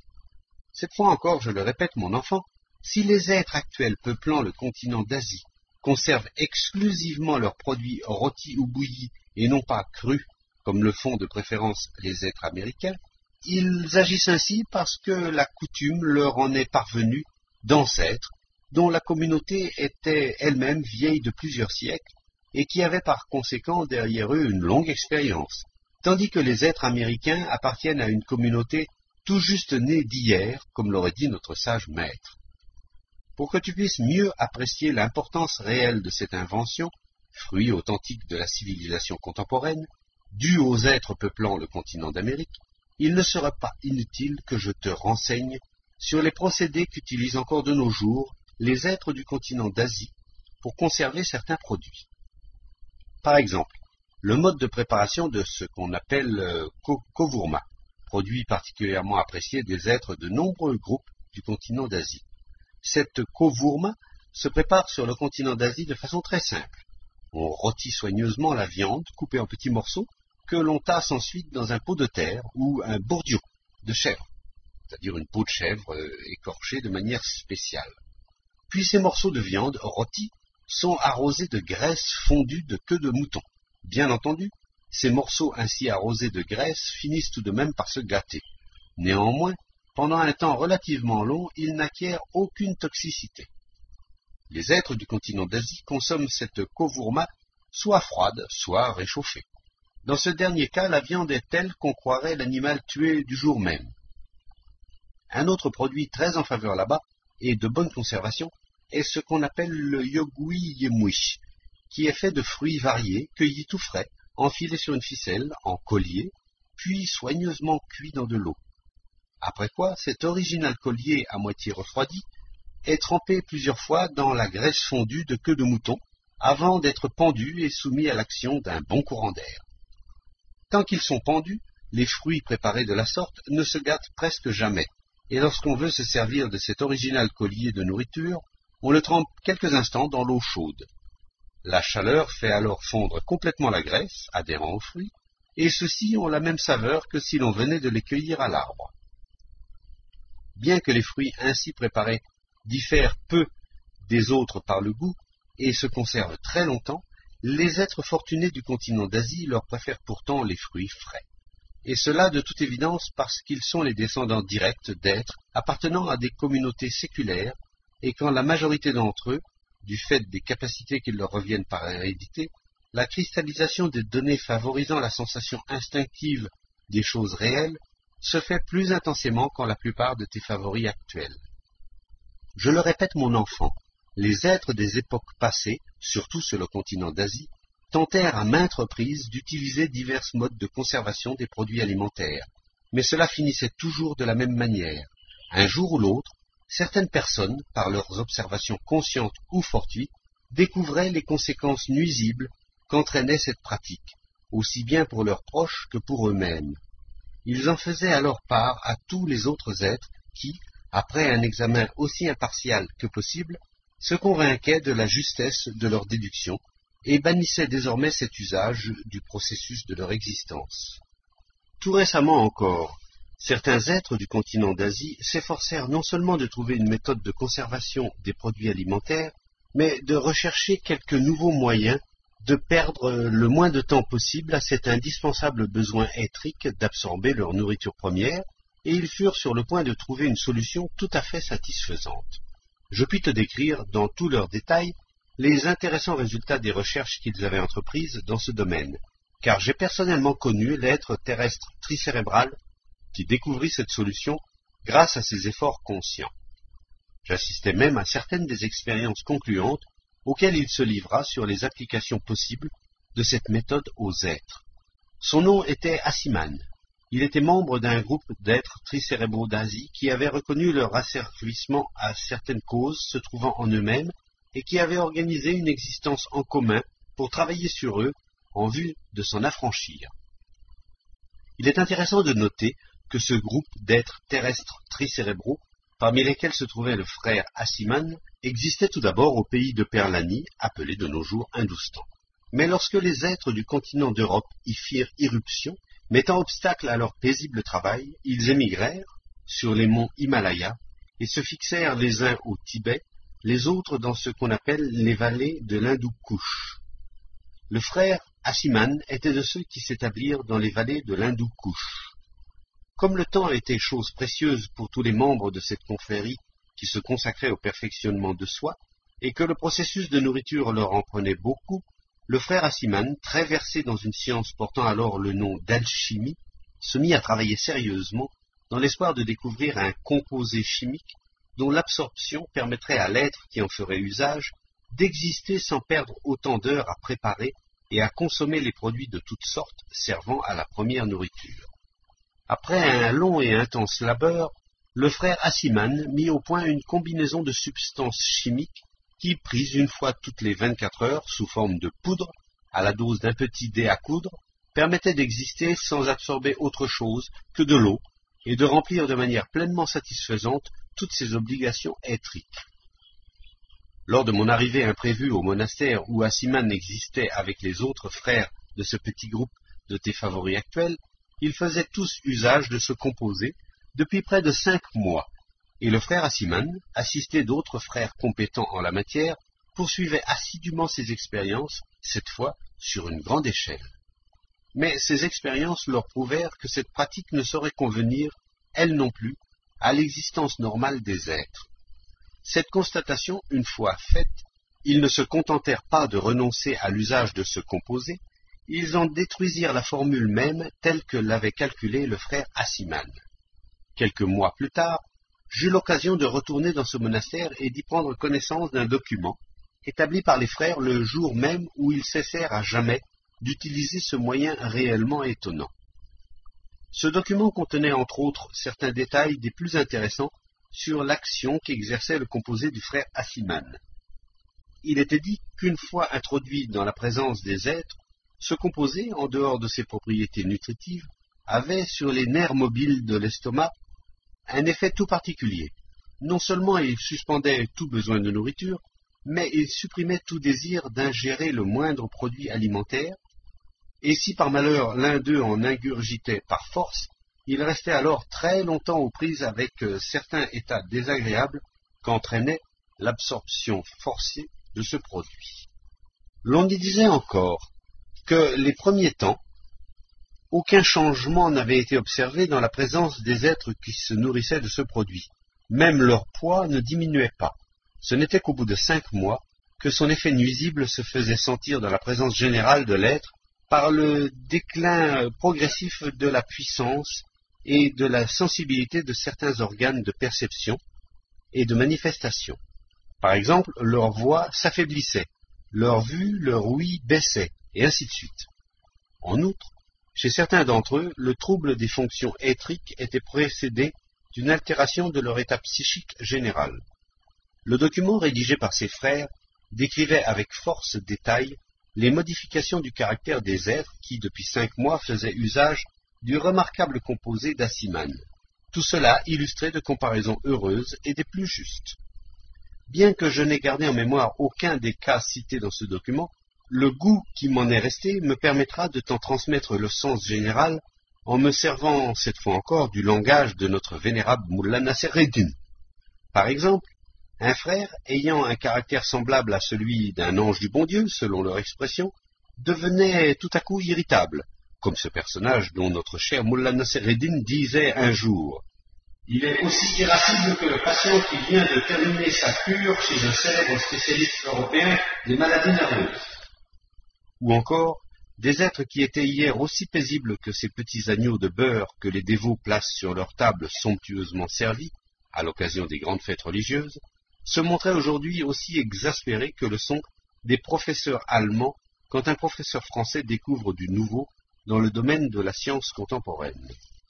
Cette fois encore, je le répète, mon enfant, si les êtres actuels peuplant le continent d'Asie conservent exclusivement leurs produits rôtis ou bouillis et non pas crus, comme le font de préférence les êtres américains, ils agissent ainsi parce que la coutume leur en est parvenue d'ancêtres dont la communauté était elle-même vieille de plusieurs siècles et qui avaient par conséquent derrière eux une longue expérience, tandis que les êtres américains appartiennent à une communauté tout juste née d'hier, comme l'aurait dit notre sage maître. Pour que tu puisses mieux apprécier l'importance réelle de cette invention, fruit authentique de la civilisation contemporaine, due aux êtres peuplant le continent d'Amérique, il ne sera pas inutile que je te renseigne sur les procédés qu'utilisent encore de nos jours les êtres du continent d'Asie pour conserver certains produits. Par exemple, le mode de préparation de ce qu'on appelle euh, kovurma, produit particulièrement apprécié des êtres de nombreux groupes du continent d'Asie. Cette kovurma se prépare sur le continent d'Asie de façon très simple. On rôtit soigneusement la viande coupée en petits morceaux que l'on tasse ensuite dans un pot de terre ou un bourdieu de chèvre, c'est-à-dire une peau de chèvre euh, écorchée de manière spéciale. Puis ces morceaux de viande rôtis sont arrosés de graisse fondue de queue de mouton. Bien entendu, ces morceaux ainsi arrosés de graisse finissent tout de même par se gâter. Néanmoins, pendant un temps relativement long, ils n'acquièrent aucune toxicité. Les êtres du continent d'Asie consomment cette kovurma soit froide, soit réchauffée. Dans ce dernier cas, la viande est telle qu'on croirait l'animal tué du jour même. Un autre produit très en faveur là-bas, et de bonne conservation, est ce qu'on appelle le yogui yemui, qui est fait de fruits variés, cueillis tout frais, enfilés sur une ficelle, en collier, puis soigneusement cuits dans de l'eau. Après quoi, cet original collier à moitié refroidi est trempé plusieurs fois dans la graisse fondue de queue de mouton, avant d'être pendu et soumis à l'action d'un bon courant d'air. Tant qu'ils sont pendus, les fruits préparés de la sorte ne se gâtent presque jamais, et lorsqu'on veut se servir de cet original collier de nourriture, on le trempe quelques instants dans l'eau chaude. La chaleur fait alors fondre complètement la graisse, adhérant aux fruits, et ceux-ci ont la même saveur que si l'on venait de les cueillir à l'arbre. Bien que les fruits ainsi préparés diffèrent peu des autres par le goût et se conservent très longtemps, les êtres fortunés du continent d'Asie leur préfèrent pourtant les fruits frais. Et cela de toute évidence parce qu'ils sont les descendants directs d'êtres appartenant à des communautés séculaires et quand la majorité d'entre eux, du fait des capacités qui leur reviennent par hérédité, la cristallisation des données favorisant la sensation instinctive des choses réelles se fait plus intensément qu'en la plupart de tes favoris actuels. Je le répète, mon enfant, les êtres des époques passées, surtout sur le continent d'Asie, tentèrent à maintes reprises d'utiliser divers modes de conservation des produits alimentaires, mais cela finissait toujours de la même manière. Un jour ou l'autre, certaines personnes, par leurs observations conscientes ou fortuites, découvraient les conséquences nuisibles qu'entraînait cette pratique, aussi bien pour leurs proches que pour eux-mêmes. Ils en faisaient alors part à tous les autres êtres qui, après un examen aussi impartial que possible, se convainquaient de la justesse de leurs déductions et bannissaient désormais cet usage du processus de leur existence. Tout récemment encore, Certains êtres du continent d'Asie s'efforcèrent non seulement de trouver une méthode de conservation des produits alimentaires, mais de rechercher quelques nouveaux moyens de perdre le moins de temps possible à cet indispensable besoin éthrique d'absorber leur nourriture première, et ils furent sur le point de trouver une solution tout à fait satisfaisante. Je puis te décrire, dans tous leurs détails, les intéressants résultats des recherches qu'ils avaient entreprises dans ce domaine, car j'ai personnellement connu l'être terrestre tricérébral qui découvrit cette solution grâce à ses efforts conscients. J'assistais même à certaines des expériences concluantes auxquelles il se livra sur les applications possibles de cette méthode aux êtres. Son nom était Hassiman. Il était membre d'un groupe d'êtres tricérébraux d'Asie qui avaient reconnu leur asservissement à certaines causes se trouvant en eux-mêmes et qui avaient organisé une existence en commun pour travailler sur eux en vue de s'en affranchir. Il est intéressant de noter que ce groupe d'êtres terrestres tricérébraux, parmi lesquels se trouvait le frère Hassiman, existait tout d'abord au pays de Perlani, appelé de nos jours Hindoustan. Mais lorsque les êtres du continent d'Europe y firent irruption, mettant obstacle à leur paisible travail, ils émigrèrent sur les monts Himalaya et se fixèrent les uns au Tibet, les autres dans ce qu'on appelle les vallées de l'Hindou-Kouch. Le frère Hassiman était de ceux qui s'établirent dans les vallées de l'Hindou-Kouch. Comme le temps était chose précieuse pour tous les membres de cette confrérie qui se consacraient au perfectionnement de soi, et que le processus de nourriture leur en prenait beaucoup, le frère Hassiman, très versé dans une science portant alors le nom d'alchimie, se mit à travailler sérieusement dans l'espoir de découvrir un composé chimique dont l'absorption permettrait à l'être qui en ferait usage d'exister sans perdre autant d'heures à préparer et à consommer les produits de toutes sortes servant à la première nourriture. Après un long et intense labeur, le frère Hassiman mit au point une combinaison de substances chimiques qui, prise une fois toutes les vingt-quatre heures sous forme de poudre, à la dose d'un petit dé à coudre, permettait d'exister sans absorber autre chose que de l'eau et de remplir de manière pleinement satisfaisante toutes ses obligations éthriques. Lors de mon arrivée imprévue au monastère où Hassiman existait avec les autres frères de ce petit groupe de tes favoris actuels, ils faisaient tous usage de ce composé depuis près de cinq mois, et le frère Hassiman, assisté d'autres frères compétents en la matière, poursuivait assidûment ses expériences, cette fois sur une grande échelle. Mais ces expériences leur prouvèrent que cette pratique ne saurait convenir, elle non plus, à l'existence normale des êtres. Cette constatation, une fois faite, ils ne se contentèrent pas de renoncer à l'usage de ce composé, ils en détruisirent la formule même telle que l'avait calculée le frère Hassiman. Quelques mois plus tard, j'eus l'occasion de retourner dans ce monastère et d'y prendre connaissance d'un document, établi par les frères le jour même où ils cessèrent à jamais d'utiliser ce moyen réellement étonnant. Ce document contenait entre autres certains détails des plus intéressants sur l'action qu'exerçait le composé du frère Hassiman. Il était dit qu'une fois introduit dans la présence des êtres, ce composé, en dehors de ses propriétés nutritives, avait sur les nerfs mobiles de l'estomac un effet tout particulier. Non seulement il suspendait tout besoin de nourriture, mais il supprimait tout désir d'ingérer le moindre produit alimentaire, et si par malheur l'un d'eux en ingurgitait par force, il restait alors très longtemps aux prises avec euh, certains états désagréables qu'entraînait l'absorption forcée de ce produit. L'on y disait encore que les premiers temps, aucun changement n'avait été observé dans la présence des êtres qui se nourrissaient de ce produit. Même leur poids ne diminuait pas. Ce n'était qu'au bout de cinq mois que son effet nuisible se faisait sentir dans la présence générale de l'être par le déclin progressif de la puissance et de la sensibilité de certains organes de perception et de manifestation. Par exemple, leur voix s'affaiblissait, leur vue, leur ouïe baissait, et ainsi de suite. En outre, chez certains d'entre eux, le trouble des fonctions éthriques était précédé d'une altération de leur état psychique général. Le document rédigé par ses frères décrivait avec force détail les modifications du caractère des êtres qui, depuis cinq mois, faisaient usage du remarquable composé d'Hassiman. Tout cela illustré de comparaisons heureuses et des plus justes. Bien que je n'ai gardé en mémoire aucun des cas cités dans ce document, le goût qui m'en est resté me permettra de t'en transmettre le sens général en me servant cette fois encore du langage de notre vénérable Mullah Nassereddin. Par exemple, un frère ayant un caractère semblable à celui d'un ange du bon Dieu, selon leur expression, devenait tout à coup irritable, comme ce personnage dont notre cher Mullah Nassereddin disait un jour « Il est aussi irascible que le patient qui vient de terminer sa cure chez un célèbre spécialiste européen des maladies nerveuses. » Ou encore, des êtres qui étaient hier aussi paisibles que ces petits agneaux de beurre que les dévots placent sur leur table somptueusement servies, à l'occasion des grandes fêtes religieuses, se montraient aujourd'hui aussi exaspérés que le sont des professeurs allemands quand un professeur français découvre du nouveau dans le domaine de la science contemporaine.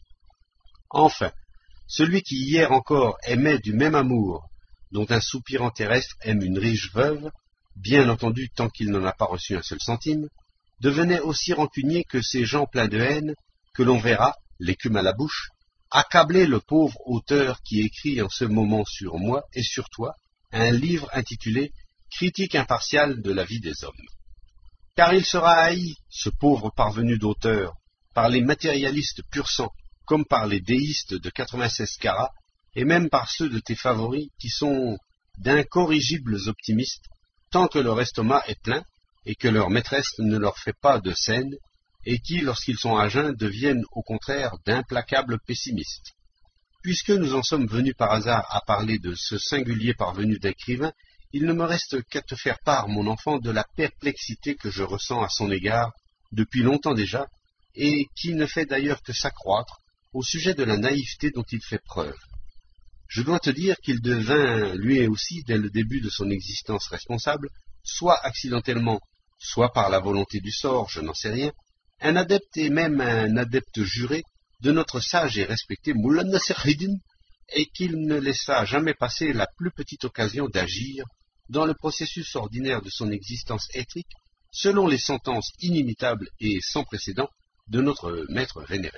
Enfin, celui qui hier encore aimait du même amour dont un soupirant terrestre aime une riche veuve, bien entendu tant qu'il n'en a pas reçu un seul centime, devenait aussi rancunier que ces gens pleins de haine que l'on verra, l'écume à la bouche, accabler le pauvre auteur qui écrit en ce moment sur moi et sur toi un livre intitulé « Critique impartiale de la vie des hommes ». Car il sera haï, ce pauvre parvenu d'auteur, par les matérialistes pur sang, comme par les déistes de quatre-vingt-seize carats, et même par ceux de tes favoris qui sont d'incorrigibles optimistes, tant que leur estomac est plein, et que leur maîtresse ne leur fait pas de scène, et qui, lorsqu'ils sont à jeun, deviennent au contraire d'implacables pessimistes. Puisque nous en sommes venus par hasard à parler de ce singulier parvenu d'écrivain, il ne me reste qu'à te faire part, mon enfant, de la perplexité que je ressens à son égard, depuis longtemps déjà, et qui ne fait d'ailleurs que s'accroître, au sujet de la naïveté dont il fait preuve. Je dois te dire qu'il devint, lui aussi, dès le début de son existence responsable, soit accidentellement, soit par la volonté du sort, je n'en sais rien, un adepte et même un adepte juré de notre sage et respecté Mullah Nassereddin, et qu'il ne laissa jamais passer la plus petite occasion d'agir dans le processus ordinaire de son existence éthique, selon les sentences inimitables et sans précédent de notre maître vénéré.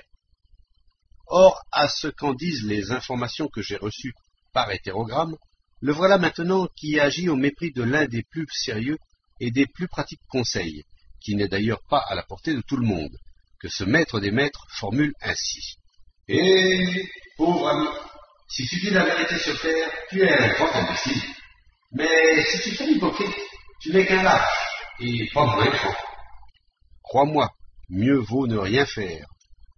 Or, à ce qu'en disent les informations que j'ai reçues par hétérogramme, le voilà maintenant qui agit au mépris de l'un des plus sérieux et des plus pratiques conseils, qui n'est d'ailleurs pas à la portée de tout le monde, que ce maître des maîtres formule ainsi. « Eh, pauvre ami, si tu dis la vérité sur terre, tu es un grand imbécile. Mais si tu fais l'hypocrite, tu n'es qu'un lâche, et pas moins grand. Crois-moi, mieux vaut ne rien faire.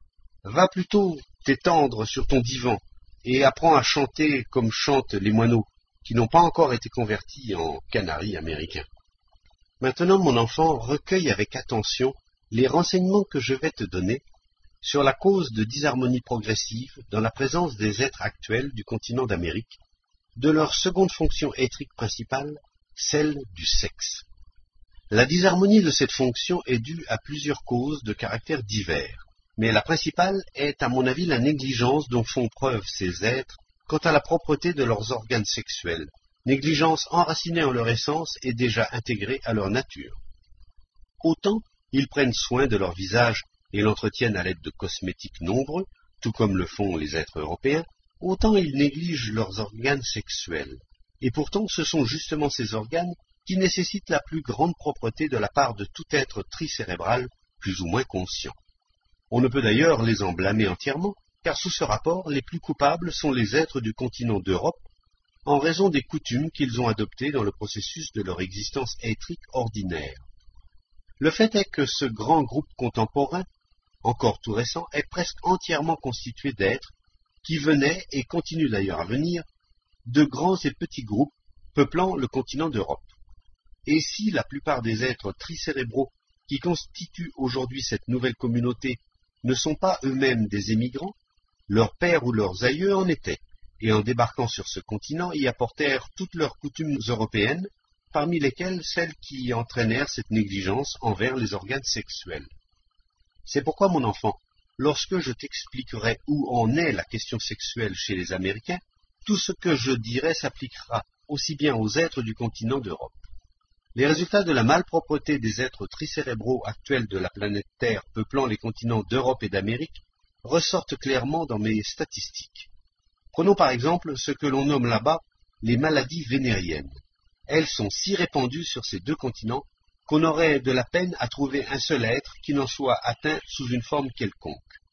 Va plutôt t'étendre sur ton divan et apprends à chanter comme chantent les moineaux qui n'ont pas encore été convertis en canaris américains. Maintenant, mon enfant, recueille avec attention les renseignements que je vais te donner sur la cause de disharmonie progressive dans la présence des êtres actuels du continent d'Amérique, de leur seconde fonction éthique principale, celle du sexe. La disharmonie de cette fonction est due à plusieurs causes de caractères divers, mais la principale est, à mon avis, la négligence dont font preuve ces êtres quant à la propreté de leurs organes sexuels, négligence enracinée en leur essence et déjà intégrée à leur nature. Autant ils prennent soin de leur visage et l'entretiennent à l'aide de cosmétiques nombreux, tout comme le font les êtres européens, autant ils négligent leurs organes sexuels. Et pourtant, ce sont justement ces organes qui nécessitent la plus grande propreté de la part de tout être tricérébral, plus ou moins conscient. On ne peut d'ailleurs les en blâmer entièrement, car sous ce rapport, les plus coupables sont les êtres du continent d'Europe, en raison des coutumes qu'ils ont adoptées dans le processus de leur existence éthique ordinaire. Le fait est que ce grand groupe contemporain, encore tout récent, est presque entièrement constitué d'êtres qui venaient, et continuent d'ailleurs à venir, de grands et petits groupes peuplant le continent d'Europe. Et si la plupart des êtres tricérébraux qui constituent aujourd'hui cette nouvelle communauté ne sont pas eux-mêmes des émigrants, leurs pères ou leurs aïeux en étaient, et en débarquant sur ce continent y apportèrent toutes leurs coutumes européennes, parmi lesquelles celles qui entraînèrent cette négligence envers les organes sexuels. C'est pourquoi, mon enfant, lorsque je t'expliquerai où en est la question sexuelle chez les Américains, tout ce que je dirai s'appliquera aussi bien aux êtres du continent d'Europe. Les résultats de la malpropreté des êtres tricérébraux actuels de la planète Terre peuplant les continents d'Europe et d'Amérique ressortent clairement dans mes statistiques. Prenons par exemple ce que l'on nomme là-bas les maladies vénériennes. Elles sont si répandues sur ces deux continents qu'on aurait de la peine à trouver un seul être qui n'en soit atteint sous une forme quelconque.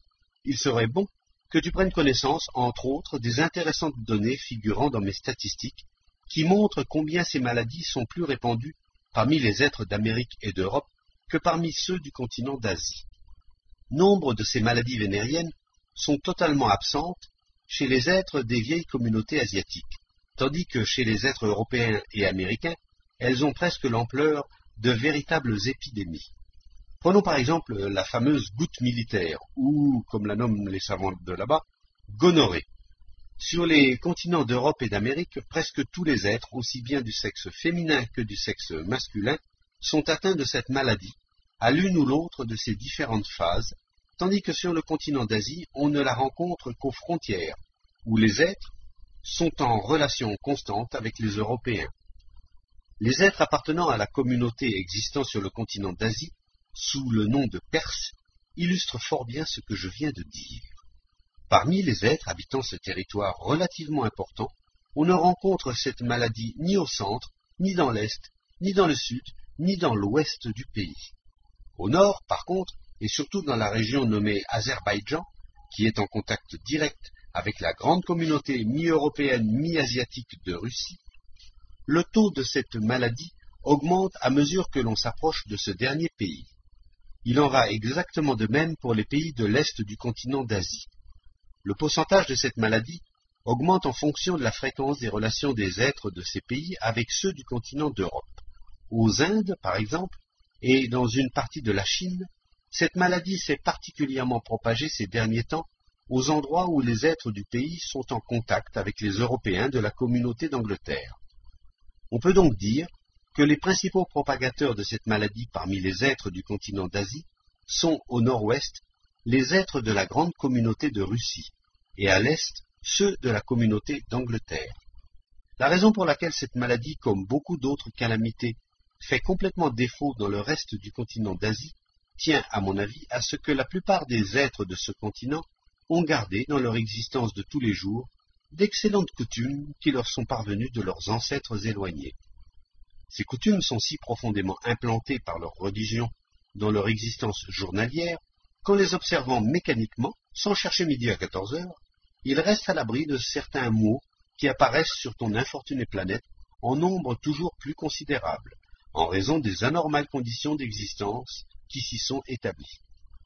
il serait bon que tu prennes connaissance, entre autres, des intéressantes données figurant dans mes statistiques, qui montrent combien ces maladies sont plus répandues parmi les êtres d'Amérique et d'Europe que parmi ceux du continent d'Asie. Nombre de ces maladies vénériennes sont totalement absentes chez les êtres des vieilles communautés asiatiques, tandis que chez les êtres européens et américains, elles ont presque l'ampleur de véritables épidémies. Prenons par exemple la fameuse goutte militaire, ou, comme la nomment les savants de là-bas, gonorrhée. Sur les continents d'Europe et d'Amérique, presque tous les êtres, aussi bien du sexe féminin que du sexe masculin, sont atteints de cette maladie, à l'une ou l'autre de ces différentes phases, tandis que sur le continent d'Asie, on ne la rencontre qu'aux frontières, où les êtres sont en relation constante avec les Européens. Les êtres appartenant à la communauté existant sur le continent d'Asie, sous le nom de Perses, illustrent fort bien ce que je viens de dire. Parmi les êtres habitant ce territoire relativement important, on ne rencontre cette maladie ni au centre, ni dans l'est, ni dans le sud, ni dans l'ouest du pays. Au nord, par contre, et surtout dans la région nommée Azerbaïdjan, qui est en contact direct avec la grande communauté mi-européenne, mi-asiatique de Russie, le taux de cette maladie augmente à mesure que l'on s'approche de ce dernier pays. Il en va exactement de même pour les pays de l'est du continent d'Asie. Le pourcentage de cette maladie augmente en fonction de la fréquence des relations des êtres de ces pays avec ceux du continent d'Europe. Aux Indes, par exemple, et dans une partie de la Chine, cette maladie s'est particulièrement propagée ces derniers temps aux endroits où les êtres du pays sont en contact avec les Européens de la communauté d'Angleterre. On peut donc dire que les principaux propagateurs de cette maladie parmi les êtres du continent d'Asie sont, au nord-ouest, les êtres de la grande communauté de Russie, et à l'est, ceux de la communauté d'Angleterre. La raison pour laquelle cette maladie, comme beaucoup d'autres calamités, fait complètement défaut dans le reste du continent d'Asie, tient, à mon avis, à ce que la plupart des êtres de ce continent ont gardé, dans leur existence de tous les jours, d'excellentes coutumes qui leur sont parvenues de leurs ancêtres éloignés. Ces coutumes sont si profondément implantées par leur religion dans leur existence journalière qu'en les observant mécaniquement, sans chercher midi à quatorze heures, ils restent à l'abri de certains maux qui apparaissent sur ton infortunée planète en nombre toujours plus considérable, en raison des anormales conditions d'existence qui s'y sont établies.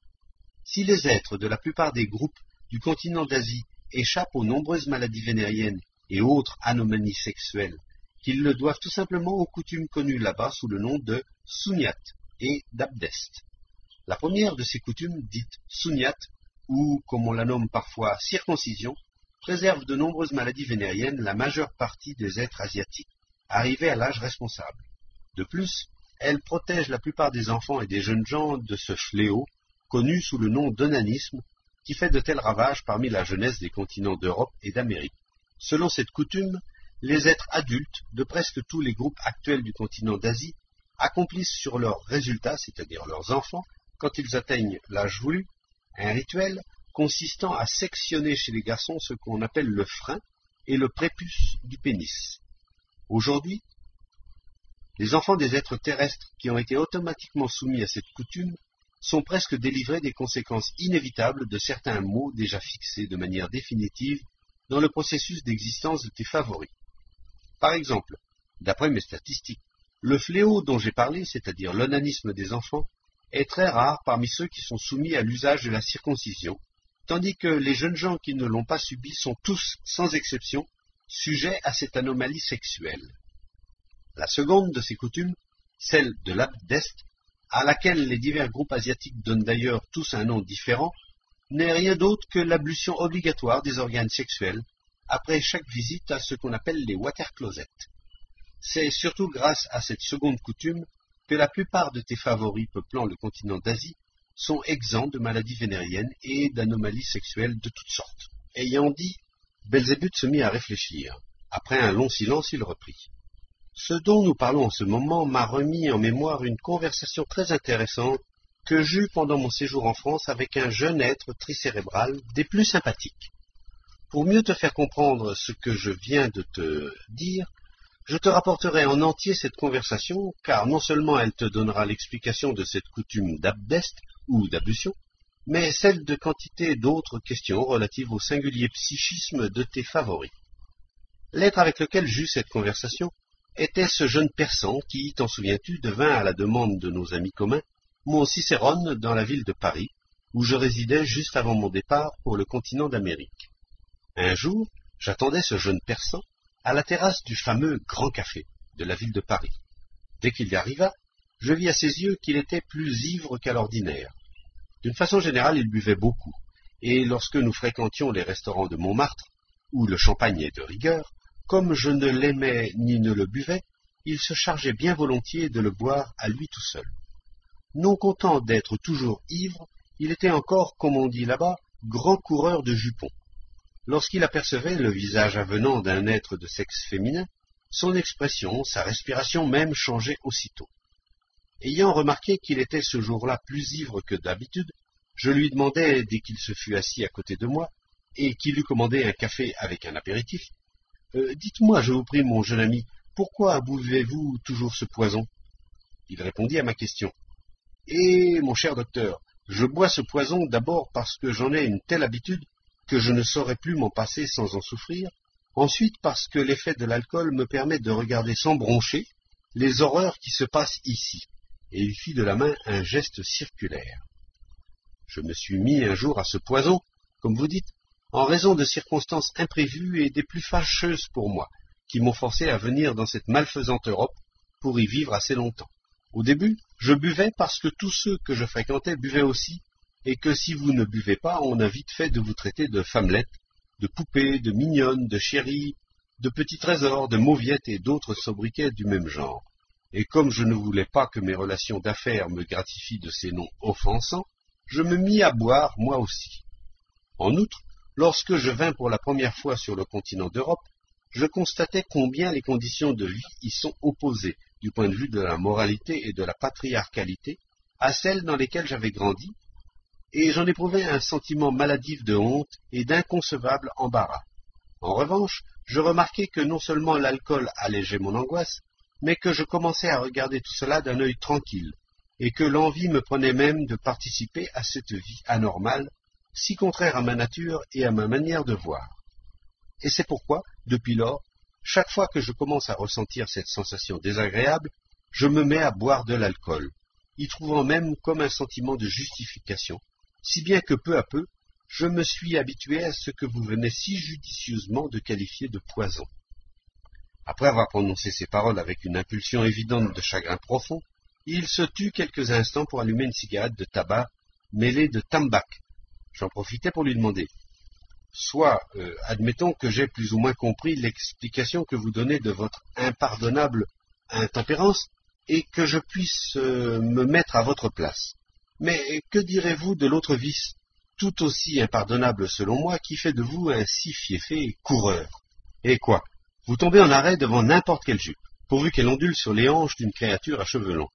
Si les êtres de la plupart des groupes du continent d'Asie échappent aux nombreuses maladies vénériennes et autres anomalies sexuelles, qu'ils le doivent tout simplement aux coutumes connues là-bas sous le nom de sunyat et d'abdest. La première de ces coutumes, dite sunyat, ou comme on la nomme parfois circoncision, préserve de nombreuses maladies vénériennes la majeure partie des êtres asiatiques, arrivés à l'âge responsable. De plus, elle protège la plupart des enfants et des jeunes gens de ce fléau, connu sous le nom d'onanisme, qui fait de tels ravages parmi la jeunesse des continents d'Europe et d'Amérique. Selon cette coutume, les êtres adultes de presque tous les groupes actuels du continent d'Asie accomplissent sur leurs résultats, c'est-à-dire leurs enfants, quand ils atteignent l'âge voulu, un rituel consistant à sectionner chez les garçons ce qu'on appelle le frein et le prépuce du pénis. Aujourd'hui, les enfants des êtres terrestres qui ont été automatiquement soumis à cette coutume sont presque délivrés des conséquences inévitables de certains maux déjà fixés de manière définitive dans le processus d'existence de tes favoris. Par exemple, d'après mes statistiques, le fléau dont j'ai parlé, c'est-à-dire l'onanisme des enfants, est très rare parmi ceux qui sont soumis à l'usage de la circoncision, tandis que les jeunes gens qui ne l'ont pas subi sont tous, sans exception, sujets à cette anomalie sexuelle. La seconde de ces coutumes, celle de l'abdest, à laquelle les divers groupes asiatiques donnent d'ailleurs tous un nom différent, n'est rien d'autre que l'ablution obligatoire des organes sexuels après chaque visite à ce qu'on appelle les water closets. C'est surtout grâce à cette seconde coutume que la plupart de tes favoris peuplant le continent d'Asie sont exempts de maladies vénériennes et d'anomalies sexuelles de toutes sortes. Ayant dit, Belzébuth se mit à réfléchir. Après un long silence, il reprit. Ce dont nous parlons en ce moment m'a remis en mémoire une conversation très intéressante que j'eus pendant mon séjour en France avec un jeune être tricérébral des plus sympathiques. Pour mieux te faire comprendre ce que je viens de te dire, je te rapporterai en entier cette conversation, car non seulement elle te donnera l'explication de cette coutume d'abdest ou d'ablution, mais celle de quantité d'autres questions relatives au singulier psychisme de tes favoris. L'être avec lequel j'eus cette conversation était ce jeune persan qui, t'en souviens-tu, devint, à la demande de nos amis communs, mon cicérone dans la ville de Paris, où je résidais juste avant mon départ pour le continent d'Amérique. Un jour, j'attendais ce jeune persan à la terrasse du fameux Grand Café de la ville de Paris. Dès qu'il y arriva, je vis à ses yeux qu'il était plus ivre qu'à l'ordinaire. D'une façon générale, il buvait beaucoup, et lorsque nous fréquentions les restaurants de Montmartre, où le champagne est de rigueur, comme je ne l'aimais ni ne le buvais, il se chargeait bien volontiers de le boire à lui tout seul. Non content d'être toujours ivre, il était encore, comme on dit là-bas, grand coureur de jupons. Lorsqu'il apercevait le visage avenant d'un être de sexe féminin, son expression, sa respiration même changeaient aussitôt. Ayant remarqué qu'il était ce jour-là plus ivre que d'habitude, je lui demandai, dès qu'il se fut assis à côté de moi, et qu'il eut commandé un café avec un apéritif, euh, « Dites-moi, je vous prie, mon jeune ami, pourquoi buvez-vous toujours ce poison ?» Il répondit à ma question. « Eh, mon cher docteur, je bois ce poison d'abord parce que j'en ai une telle habitude que je ne saurais plus m'en passer sans en souffrir, ensuite parce que l'effet de l'alcool me permet de regarder sans broncher les horreurs qui se passent ici. » Et il fit de la main un geste circulaire. Je me suis mis un jour à ce poison, comme vous dites, en raison de circonstances imprévues et des plus fâcheuses pour moi, qui m'ont forcé à venir dans cette malfaisante Europe pour y vivre assez longtemps. Au début, je buvais parce que tous ceux que je fréquentais buvaient aussi, et que si vous ne buvez pas, on a vite fait de vous traiter de femmelettes, de poupées, de mignonnes, de chéries, de petits trésors, de mauviettes et d'autres sobriquets du même genre. Et comme je ne voulais pas que mes relations d'affaires me gratifient de ces noms offensants, je me mis à boire moi aussi. En outre, lorsque je vins pour la première fois sur le continent d'Europe, je constatais combien les conditions de vie y sont opposées, du point de vue de la moralité et de la patriarcalité, à celles dans lesquelles j'avais grandi, et j'en éprouvais un sentiment maladif de honte et d'inconcevable embarras. En revanche, je remarquai que non seulement l'alcool allégeait mon angoisse, mais que je commençais à regarder tout cela d'un œil tranquille, et que l'envie me prenait même de participer à cette vie anormale, si contraire à ma nature et à ma manière de voir. Et c'est pourquoi, depuis lors, chaque fois que je commence à ressentir cette sensation désagréable, je me mets à boire de l'alcool, y trouvant même comme un sentiment de justification, si bien que peu à peu, je me suis habitué à ce que vous venez si judicieusement de qualifier de poison. Après avoir prononcé ces paroles avec une impulsion évidente de chagrin profond, il se tut quelques instants pour allumer une cigarette de tabac mêlée de tambac. J'en profitai pour lui demander. Soit, euh, admettons que j'ai plus ou moins compris l'explication que vous donnez de votre impardonnable intempérance et que je puisse euh, me mettre à votre place. Mais que direz-vous de l'autre vice, tout aussi impardonnable selon moi, qui fait de vous un si fieffé coureur? Et quoi? Vous tombez en arrêt devant n'importe quelle jupe, pourvu qu'elle ondule sur les hanches d'une créature à cheveux longs.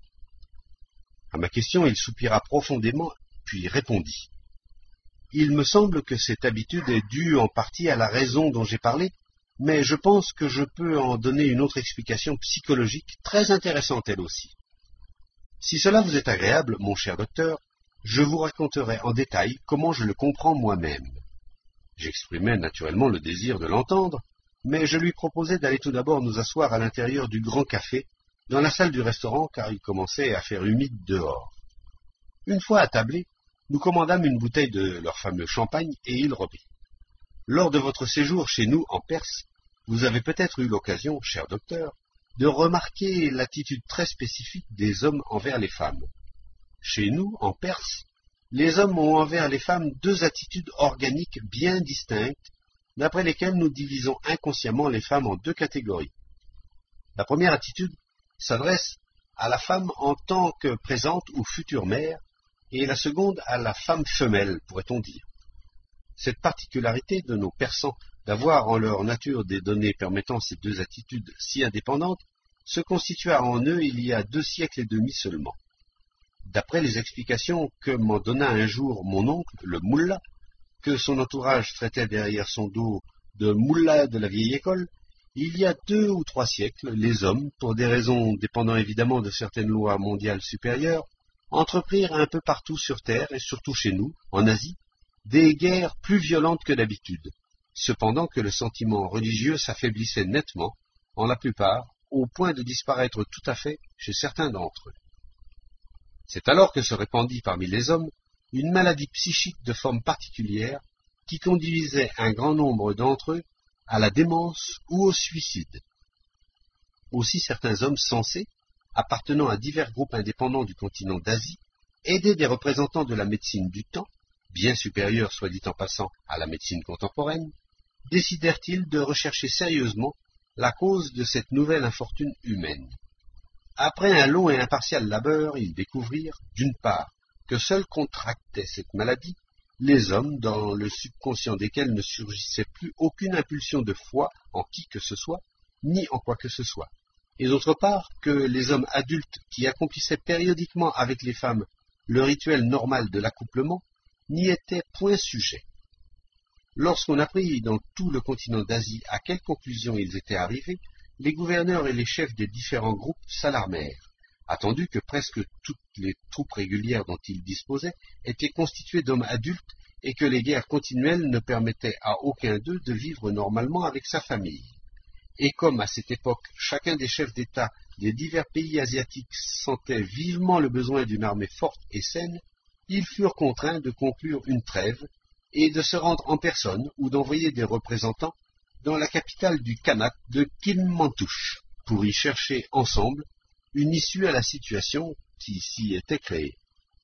À ma question, il soupira profondément, puis répondit. Il me semble que cette habitude est due en partie à la raison dont j'ai parlé, mais je pense que je peux en donner une autre explication psychologique très intéressante elle aussi. Si cela vous est agréable, mon cher docteur, je vous raconterai en détail comment je le comprends moi-même. J'exprimai naturellement le désir de l'entendre, mais je lui proposai d'aller tout d'abord nous asseoir à l'intérieur du grand café, dans la salle du restaurant, car il commençait à faire humide dehors. Une fois attablés, nous commandâmes une bouteille de leur fameux champagne, et il reprit. Lors de votre séjour chez nous en Perse, vous avez peut-être eu l'occasion, cher docteur, de remarquer l'attitude très spécifique des hommes envers les femmes. Chez nous, en Perse, les hommes ont envers les femmes deux attitudes organiques bien distinctes, d'après lesquelles nous divisons inconsciemment les femmes en deux catégories. La première attitude s'adresse à la femme en tant que présente ou future mère, et la seconde à la femme femelle, pourrait-on dire. Cette particularité de nos persans d'avoir en leur nature des données permettant ces deux attitudes si indépendantes se constitua en eux il y a deux siècles et demi seulement. D'après les explications que m'en donna un jour mon oncle, le moullah, que son entourage traitait derrière son dos de moullah de la vieille école, il y a deux ou trois siècles, les hommes, pour des raisons dépendant évidemment de certaines lois mondiales supérieures, entreprirent un peu partout sur Terre, et surtout chez nous, en Asie, des guerres plus violentes que d'habitude, cependant que le sentiment religieux s'affaiblissait nettement, en la plupart, au point de disparaître tout à fait chez certains d'entre eux. C'est alors que se répandit parmi les hommes une maladie psychique de forme particulière qui conduisait un grand nombre d'entre eux à la démence ou au suicide. Aussi certains hommes sensés, appartenant à divers groupes indépendants du continent d'Asie, aidés des représentants de la médecine du temps, bien supérieurs soit dit en passant à la médecine contemporaine, décidèrent-ils de rechercher sérieusement la cause de cette nouvelle infortune humaine. Après un long et impartial labeur, ils découvrirent, d'une part, que seuls contractaient cette maladie les hommes dans le subconscient desquels ne surgissait plus aucune impulsion de foi en qui que ce soit, ni en quoi que ce soit, et d'autre part que les hommes adultes qui accomplissaient périodiquement avec les femmes le rituel normal de l'accouplement n'y étaient point sujets. Lorsqu'on apprit dans tout le continent d'Asie à quelle conclusion ils étaient arrivés, les gouverneurs et les chefs des différents groupes s'alarmèrent, attendu que presque toutes les troupes régulières dont ils disposaient étaient constituées d'hommes adultes et que les guerres continuelles ne permettaient à aucun d'eux de vivre normalement avec sa famille. Et comme à cette époque chacun des chefs d'État des divers pays asiatiques sentait vivement le besoin d'une armée forte et saine, ils furent contraints de conclure une trêve et de se rendre en personne ou d'envoyer des représentants dans la capitale du Khanat de Kilmantouch pour y chercher ensemble une issue à la situation qui s'y était créée.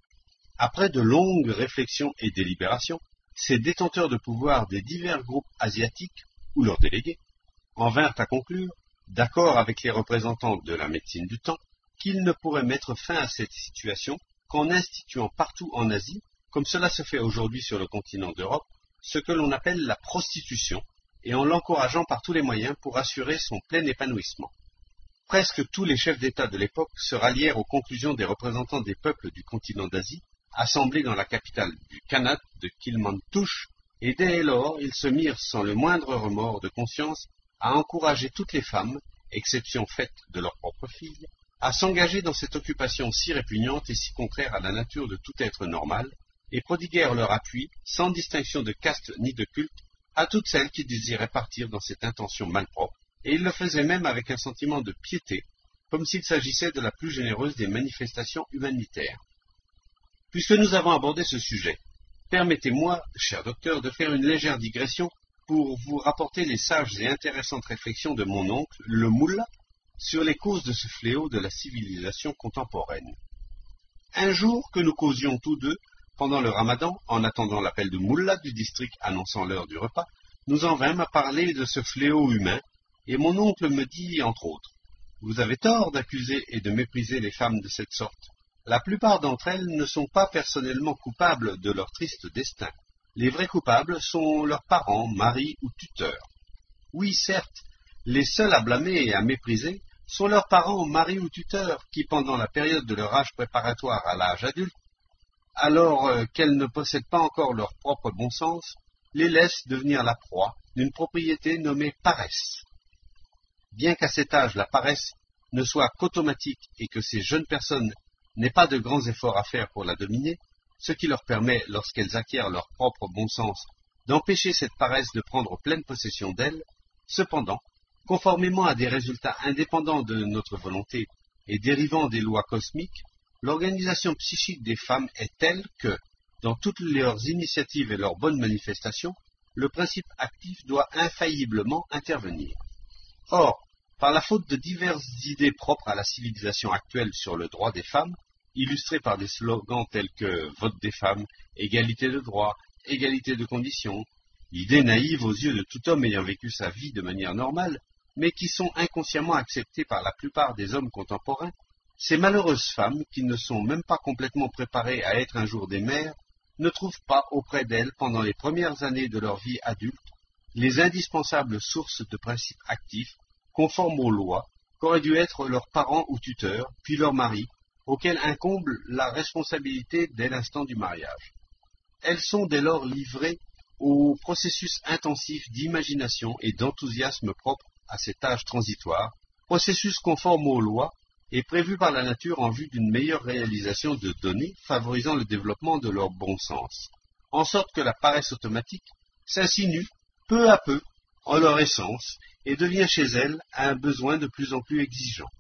Après de longues réflexions et délibérations, ces détenteurs de pouvoir des divers groupes asiatiques, ou leurs délégués, en vinrent à conclure, d'accord avec les représentants de la médecine du temps, qu'ils ne pourraient mettre fin à cette situation qu'en instituant partout en Asie, comme cela se fait aujourd'hui sur le continent d'Europe, ce que l'on appelle la prostitution, et en l'encourageant par tous les moyens pour assurer son plein épanouissement. Presque tous les chefs d'État de l'époque se rallièrent aux conclusions des représentants des peuples du continent d'Asie, assemblés dans la capitale du Khanat de Kilmantouch, et dès lors ils se mirent sans le moindre remords de conscience à encourager toutes les femmes, exception faite de leurs propres filles, à s'engager dans cette occupation si répugnante et si contraire à la nature de tout être normal, et prodiguèrent leur appui, sans distinction de caste ni de culte, à toutes celles qui désiraient partir dans cette intention malpropre, et ils le faisaient même avec un sentiment de piété, comme s'il s'agissait de la plus généreuse des manifestations humanitaires. Puisque nous avons abordé ce sujet, permettez-moi, cher docteur, de faire une légère digression pour vous rapporter les sages et intéressantes réflexions de mon oncle, le Moullah, sur les causes de ce fléau de la civilisation contemporaine. Un jour que nous causions tous deux, pendant le ramadan, en attendant l'appel de Moullah du district annonçant l'heure du repas, nous en vînmes à parler de ce fléau humain, et mon oncle me dit, entre autres, « Vous avez tort d'accuser et de mépriser les femmes de cette sorte. La plupart d'entre elles ne sont pas personnellement coupables de leur triste destin. Les vrais coupables sont leurs parents, maris ou tuteurs. Oui, certes, les seuls à blâmer et à mépriser sont leurs parents, maris ou tuteurs, qui, pendant la période de leur âge préparatoire à l'âge adulte, alors euh, qu'elles ne possèdent pas encore leur propre bon sens, les laissent devenir la proie d'une propriété nommée paresse. Bien qu'à cet âge la paresse ne soit qu'automatique et que ces jeunes personnes n'aient pas de grands efforts à faire pour la dominer, ce qui leur permet, lorsqu'elles acquièrent leur propre bon sens, d'empêcher cette paresse de prendre pleine possession d'elles, cependant, conformément à des résultats indépendants de notre volonté et dérivant des lois cosmiques, l'organisation psychique des femmes est telle que, dans toutes leurs initiatives et leurs bonnes manifestations, le principe actif doit infailliblement intervenir. Or, par la faute de diverses idées propres à la civilisation actuelle sur le droit des femmes, illustrées par des slogans tels que « vote des femmes »,« égalité de droits »,« égalité de conditions », idées naïves aux yeux de tout homme ayant vécu sa vie de manière normale, mais qui sont inconsciemment acceptées par la plupart des hommes contemporains, ces malheureuses femmes, qui ne sont même pas complètement préparées à être un jour des mères, ne trouvent pas auprès d'elles, pendant les premières années de leur vie adulte, les indispensables sources de principes actifs, conformes aux lois, qu'auraient dû être leurs parents ou tuteurs, puis leurs maris, auxquels incombe la responsabilité dès l'instant du mariage. Elles sont dès lors livrées au processus intensif d'imagination et d'enthousiasme propre à cet âge transitoire, processus conforme aux lois, et prévues par la nature en vue d'une meilleure réalisation de données favorisant le développement de leur bon sens, en sorte que la paresse automatique s'insinue peu à peu en leur essence et devient chez elles un besoin de plus en plus exigeant.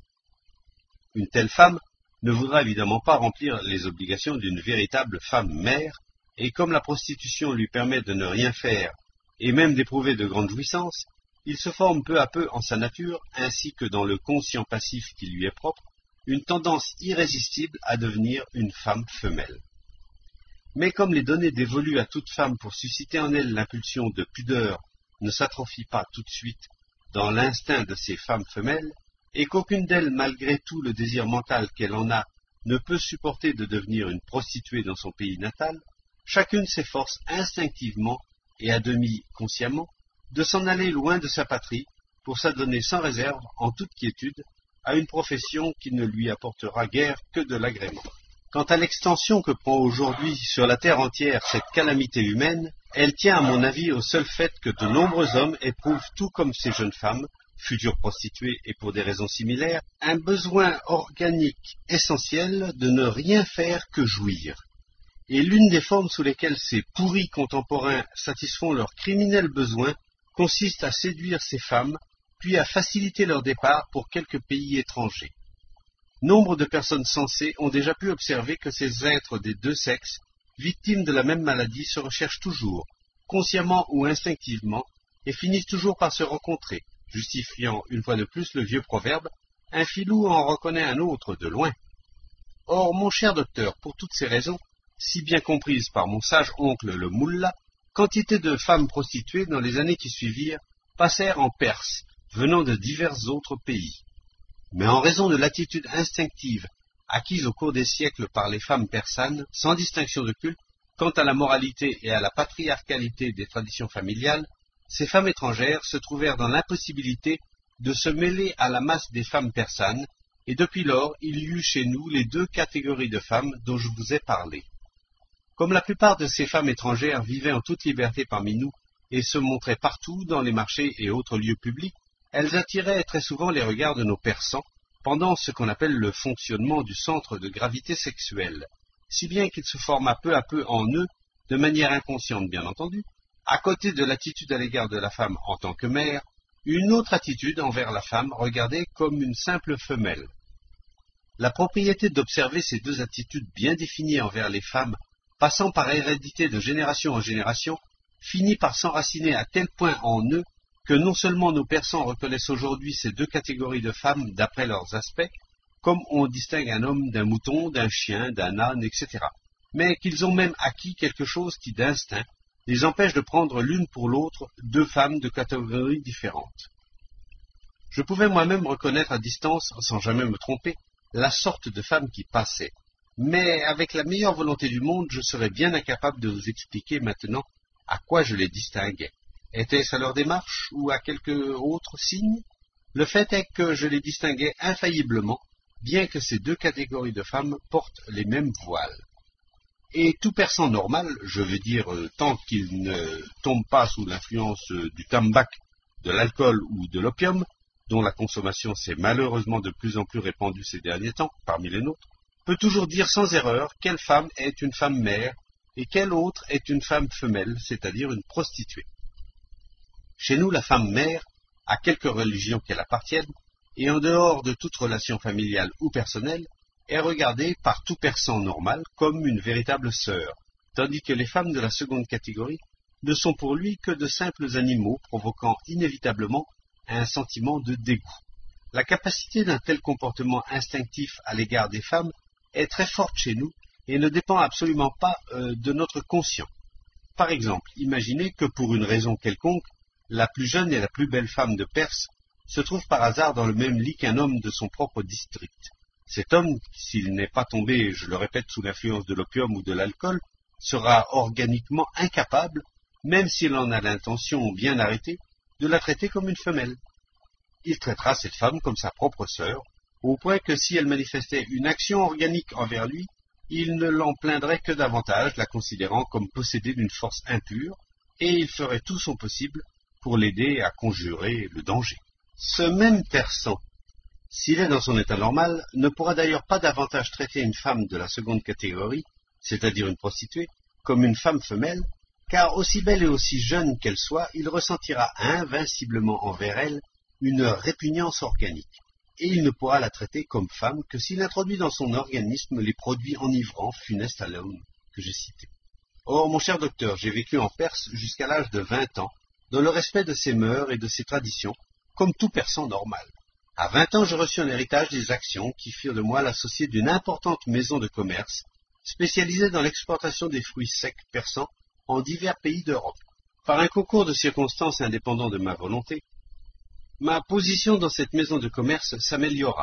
Une telle femme ne voudra évidemment pas remplir les obligations d'une véritable femme mère, et comme la prostitution lui permet de ne rien faire et même d'éprouver de grandes jouissances, il se forme peu à peu en sa nature, ainsi que dans le conscient passif qui lui est propre, une tendance irrésistible à devenir une femme femelle. Mais comme les données dévolues à toute femme pour susciter en elle l'impulsion de pudeur ne s'atrophient pas tout de suite dans l'instinct de ces femmes femelles, et qu'aucune d'elles, malgré tout le désir mental qu'elle en a, ne peut supporter de devenir une prostituée dans son pays natal, chacune s'efforce instinctivement et à demi consciemment de s'en aller loin de sa patrie pour s'adonner sans réserve, en toute quiétude, à une profession qui ne lui apportera guère que de l'agrément. Quant à l'extension que prend aujourd'hui sur la terre entière cette calamité humaine, elle tient à mon avis au seul fait que de nombreux hommes éprouvent, tout comme ces jeunes femmes, futures prostituées et pour des raisons similaires, un besoin organique essentiel de ne rien faire que jouir. Et l'une des formes sous lesquelles ces pourris contemporains satisfont leurs criminels besoins consiste à séduire ces femmes, puis à faciliter leur départ pour quelque pays étranger. Nombre de personnes sensées ont déjà pu observer que ces êtres des deux sexes, victimes de la même maladie, se recherchent toujours, consciemment ou instinctivement, et finissent toujours par se rencontrer, justifiant une fois de plus le vieux proverbe « un filou en reconnaît un autre de loin ». Or, mon cher docteur, pour toutes ces raisons, si bien comprises par mon sage oncle le Moullah, quantité de femmes prostituées dans les années qui suivirent passèrent en Perse, venant de divers autres pays. Mais en raison de l'attitude instinctive acquise au cours des siècles par les femmes persanes, sans distinction de culte, quant à la moralité et à la patriarcalité des traditions familiales, ces femmes étrangères se trouvèrent dans l'impossibilité de se mêler à la masse des femmes persanes, et depuis lors il y eut chez nous les deux catégories de femmes dont je vous ai parlé. Comme la plupart de ces femmes étrangères vivaient en toute liberté parmi nous et se montraient partout dans les marchés et autres lieux publics, elles attiraient très souvent les regards de nos Persans pendant ce qu'on appelle le fonctionnement du centre de gravité sexuelle, si bien qu'il se forma peu à peu en eux, de manière inconsciente bien entendu, à côté de l'attitude à l'égard de la femme en tant que mère, une autre attitude envers la femme regardée comme une simple femelle. La propriété d'observer ces deux attitudes bien définies envers les femmes, passant par hérédité de génération en génération, finit par s'enraciner à tel point en eux que non seulement nos Persans reconnaissent aujourd'hui ces deux catégories de femmes d'après leurs aspects, comme on distingue un homme d'un mouton, d'un chien, d'un âne, et cetera, mais qu'ils ont même acquis quelque chose qui, d'instinct, les empêche de prendre l'une pour l'autre deux femmes de catégories différentes. Je pouvais moi-même reconnaître à distance, sans jamais me tromper, la sorte de femme qui passait, mais avec la meilleure volonté du monde, je serais bien incapable de vous expliquer maintenant à quoi je les distinguais. Était-ce à leur démarche ou à quelque autre signe? Le fait est que je les distinguais infailliblement, bien que ces deux catégories de femmes portent les mêmes voiles. Et tout Persan normal, je veux dire euh, tant qu'il ne tombe pas sous l'influence euh, du tabac, de l'alcool ou de l'opium, dont la consommation s'est malheureusement de plus en plus répandue ces derniers temps, parmi les nôtres, peut toujours dire sans erreur quelle femme est une femme mère et quelle autre est une femme femelle, c'est-à-dire une prostituée. Chez nous, la femme mère, à quelque religion qu'elle appartienne, et en dehors de toute relation familiale ou personnelle, est regardée par tout Persan normal comme une véritable sœur, tandis que les femmes de la seconde catégorie ne sont pour lui que de simples animaux provoquant inévitablement un sentiment de dégoût. La capacité d'un tel comportement instinctif à l'égard des femmes est très forte chez nous et ne dépend absolument pas euh, de notre conscient. Par exemple, imaginez que pour une raison quelconque, la plus jeune et la plus belle femme de Perse se trouve par hasard dans le même lit qu'un homme de son propre district. Cet homme, s'il n'est pas tombé, je le répète, sous l'influence de l'opium ou de l'alcool, sera organiquement incapable, même s'il en a l'intention bien arrêtée, de la traiter comme une femelle. Il traitera cette femme comme sa propre sœur, au point que si elle manifestait une action organique envers lui, il ne l'en plaindrait que davantage, la considérant comme possédée d'une force impure, et il ferait tout son possible pour l'aider à conjurer le danger. Ce même Persan, s'il est dans son état normal, ne pourra d'ailleurs pas davantage traiter une femme de la seconde catégorie, c'est-à-dire une prostituée, comme une femme femelle, car aussi belle et aussi jeune qu'elle soit, il ressentira invinciblement envers elle une répugnance organique, et il ne pourra la traiter comme femme que s'il introduit dans son organisme les produits enivrants, funestes à l'homme, que j'ai cités. Or, mon cher docteur, j'ai vécu en Perse jusqu'à l'âge de vingt ans, dans le respect de ses mœurs et de ses traditions, comme tout persan normal. À vingt ans, je reçus en héritage des actions qui firent de moi l'associé d'une importante maison de commerce, spécialisée dans l'exportation des fruits secs persans en divers pays d'Europe. Par un concours de circonstances indépendant de ma volonté, ma position dans cette maison de commerce s'améliora,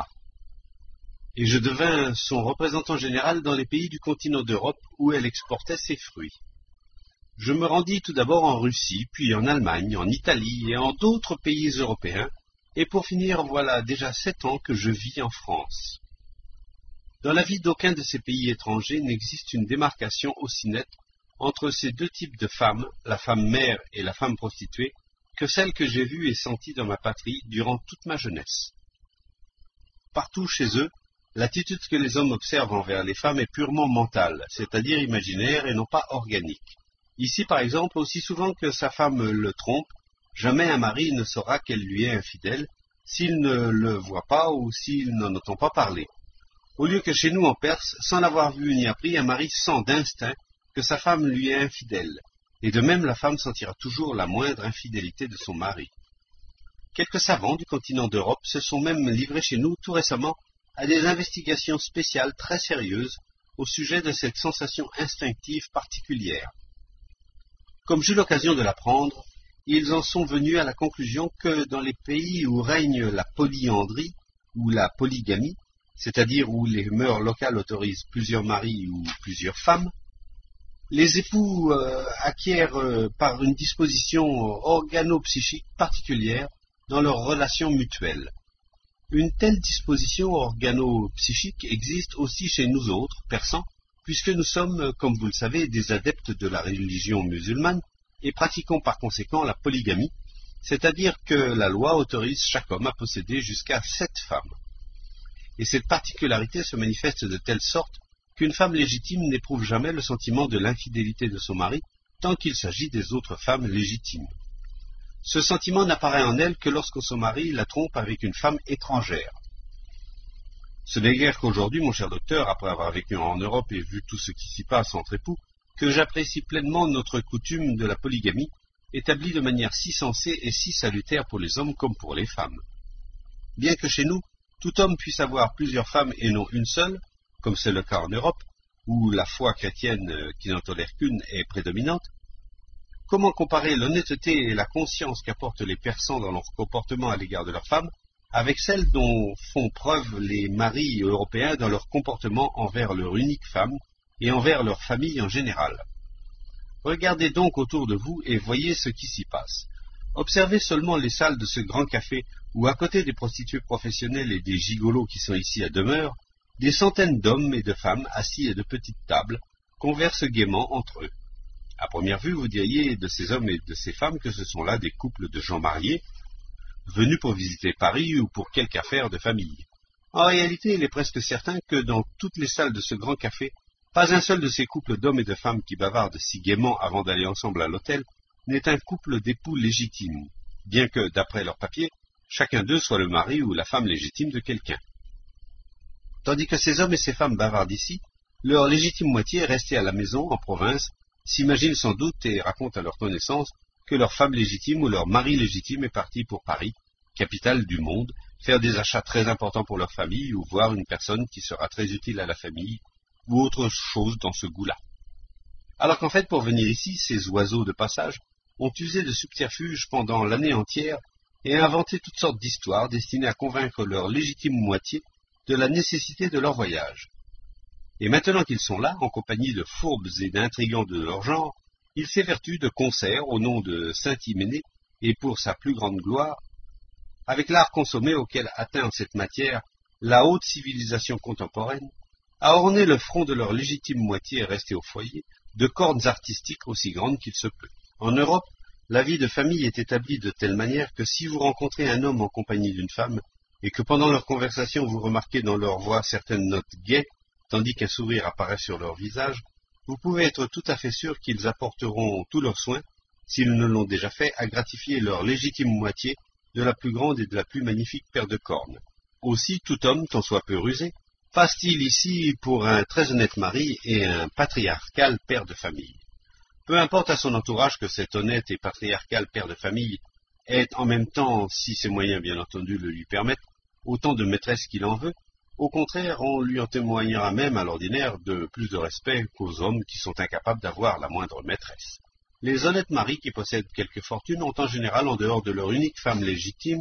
et je devins son représentant général dans les pays du continent d'Europe où elle exportait ses fruits. Je me rendis tout d'abord en Russie, puis en Allemagne, en Italie et en d'autres pays européens, et pour finir, voilà déjà sept ans que je vis en France. Dans la vie d'aucun de ces pays étrangers n'existe une démarcation aussi nette entre ces deux types de femmes, la femme mère et la femme prostituée, que celle que j'ai vue et sentie dans ma patrie durant toute ma jeunesse. Partout chez eux, l'attitude que les hommes observent envers les femmes est purement mentale, c'est-à-dire imaginaire et non pas organique. Ici, par exemple, aussi souvent que sa femme le trompe, jamais un mari ne saura qu'elle lui est infidèle, s'il ne le voit pas ou s'il n'en entend pas parler. Au lieu que chez nous en Perse, sans l'avoir vu ni appris, un mari sent d'instinct que sa femme lui est infidèle, et de même la femme sentira toujours la moindre infidélité de son mari. Quelques savants du continent d'Europe se sont même livrés chez nous tout récemment à des investigations spéciales très sérieuses au sujet de cette sensation instinctive particulière. Comme j'eus l'occasion de l'apprendre, ils en sont venus à la conclusion que dans les pays où règne la polyandrie ou la polygamie, c'est-à-dire où les mœurs locales autorisent plusieurs maris ou plusieurs femmes, les époux euh, acquièrent euh, par une disposition organo-psychique particulière dans leurs relations mutuelles. Une telle disposition organo-psychique existe aussi chez nous autres, persans, puisque nous sommes, comme vous le savez, des adeptes de la religion musulmane et pratiquons par conséquent la polygamie, c'est-à-dire que la loi autorise chaque homme à posséder jusqu'à sept femmes. Et cette particularité se manifeste de telle sorte qu'une femme légitime n'éprouve jamais le sentiment de l'infidélité de son mari tant qu'il s'agit des autres femmes légitimes. Ce sentiment n'apparaît en elle que lorsque son mari la trompe avec une femme étrangère. Ce n'est guère qu'aujourd'hui, mon cher docteur, après avoir vécu en Europe et vu tout ce qui s'y passe entre époux, que j'apprécie pleinement notre coutume de la polygamie, établie de manière si sensée et si salutaire pour les hommes comme pour les femmes. Bien que chez nous, tout homme puisse avoir plusieurs femmes et non une seule, comme c'est le cas en Europe, où la foi chrétienne qui n'en tolère qu'une est prédominante, comment comparer l'honnêteté et la conscience qu'apportent les Persans dans leur comportement à l'égard de leurs femmes avec celle dont font preuve les maris européens dans leur comportement envers leur unique femme et envers leur famille en général? Regardez donc autour de vous et voyez ce qui s'y passe. Observez seulement les salles de ce grand café où, à côté des prostituées professionnelles et des gigolos qui sont ici à demeure, des centaines d'hommes et de femmes assis à de petites tables conversent gaiement entre eux. À première vue, vous diriez de ces hommes et de ces femmes que ce sont là des couples de gens mariés, venus pour visiter Paris ou pour quelque affaire de famille. En réalité, il est presque certain que dans toutes les salles de ce grand café, pas un seul de ces couples d'hommes et de femmes qui bavardent si gaiement avant d'aller ensemble à l'hôtel n'est un couple d'époux légitimes, bien que, d'après leurs papiers, chacun d'eux soit le mari ou la femme légitime de quelqu'un. Tandis que ces hommes et ces femmes bavardent ici, leur légitime moitié, restée à la maison, en province, s'imaginent sans doute et racontent à leur connaissance que leur femme légitime ou leur mari légitime est parti pour Paris, capitale du monde, faire des achats très importants pour leur famille ou voir une personne qui sera très utile à la famille, ou autre chose dans ce goût-là. Alors qu'en fait, pour venir ici, ces oiseaux de passage ont usé de subterfuges pendant l'année entière et inventé toutes sortes d'histoires destinées à convaincre leur légitime moitié de la nécessité de leur voyage. Et maintenant qu'ils sont là, en compagnie de fourbes et d'intrigants de leur genre, ils s'évertuent de concert au nom de Saint-Hyménée et pour sa plus grande gloire, avec l'art consommé auquel atteint en cette matière la haute civilisation contemporaine, à orner le front de leur légitime moitié restée au foyer de cornes artistiques aussi grandes qu'il se peut. En Europe, la vie de famille est établie de telle manière que si vous rencontrez un homme en compagnie d'une femme, et que pendant leur conversation vous remarquez dans leur voix certaines notes gaies, tandis qu'un sourire apparaît sur leur visage, vous pouvez être tout à fait sûr qu'ils apporteront tous leurs soins, s'ils ne l'ont déjà fait, à gratifier leur légitime moitié de la plus grande et de la plus magnifique paire de cornes. Aussi, tout homme, tant soit peu rusé, passe-t-il ici pour un très honnête mari et un patriarcal père de famille. Peu importe à son entourage que cet honnête et patriarcal père de famille ait en même temps, si ses moyens bien entendu le lui permettent, autant de maîtresses qu'il en veut. Au contraire, on lui en témoignera même à l'ordinaire de plus de respect qu'aux hommes qui sont incapables d'avoir la moindre maîtresse. Les honnêtes maris qui possèdent quelque fortune ont en général, en dehors de leur unique femme légitime,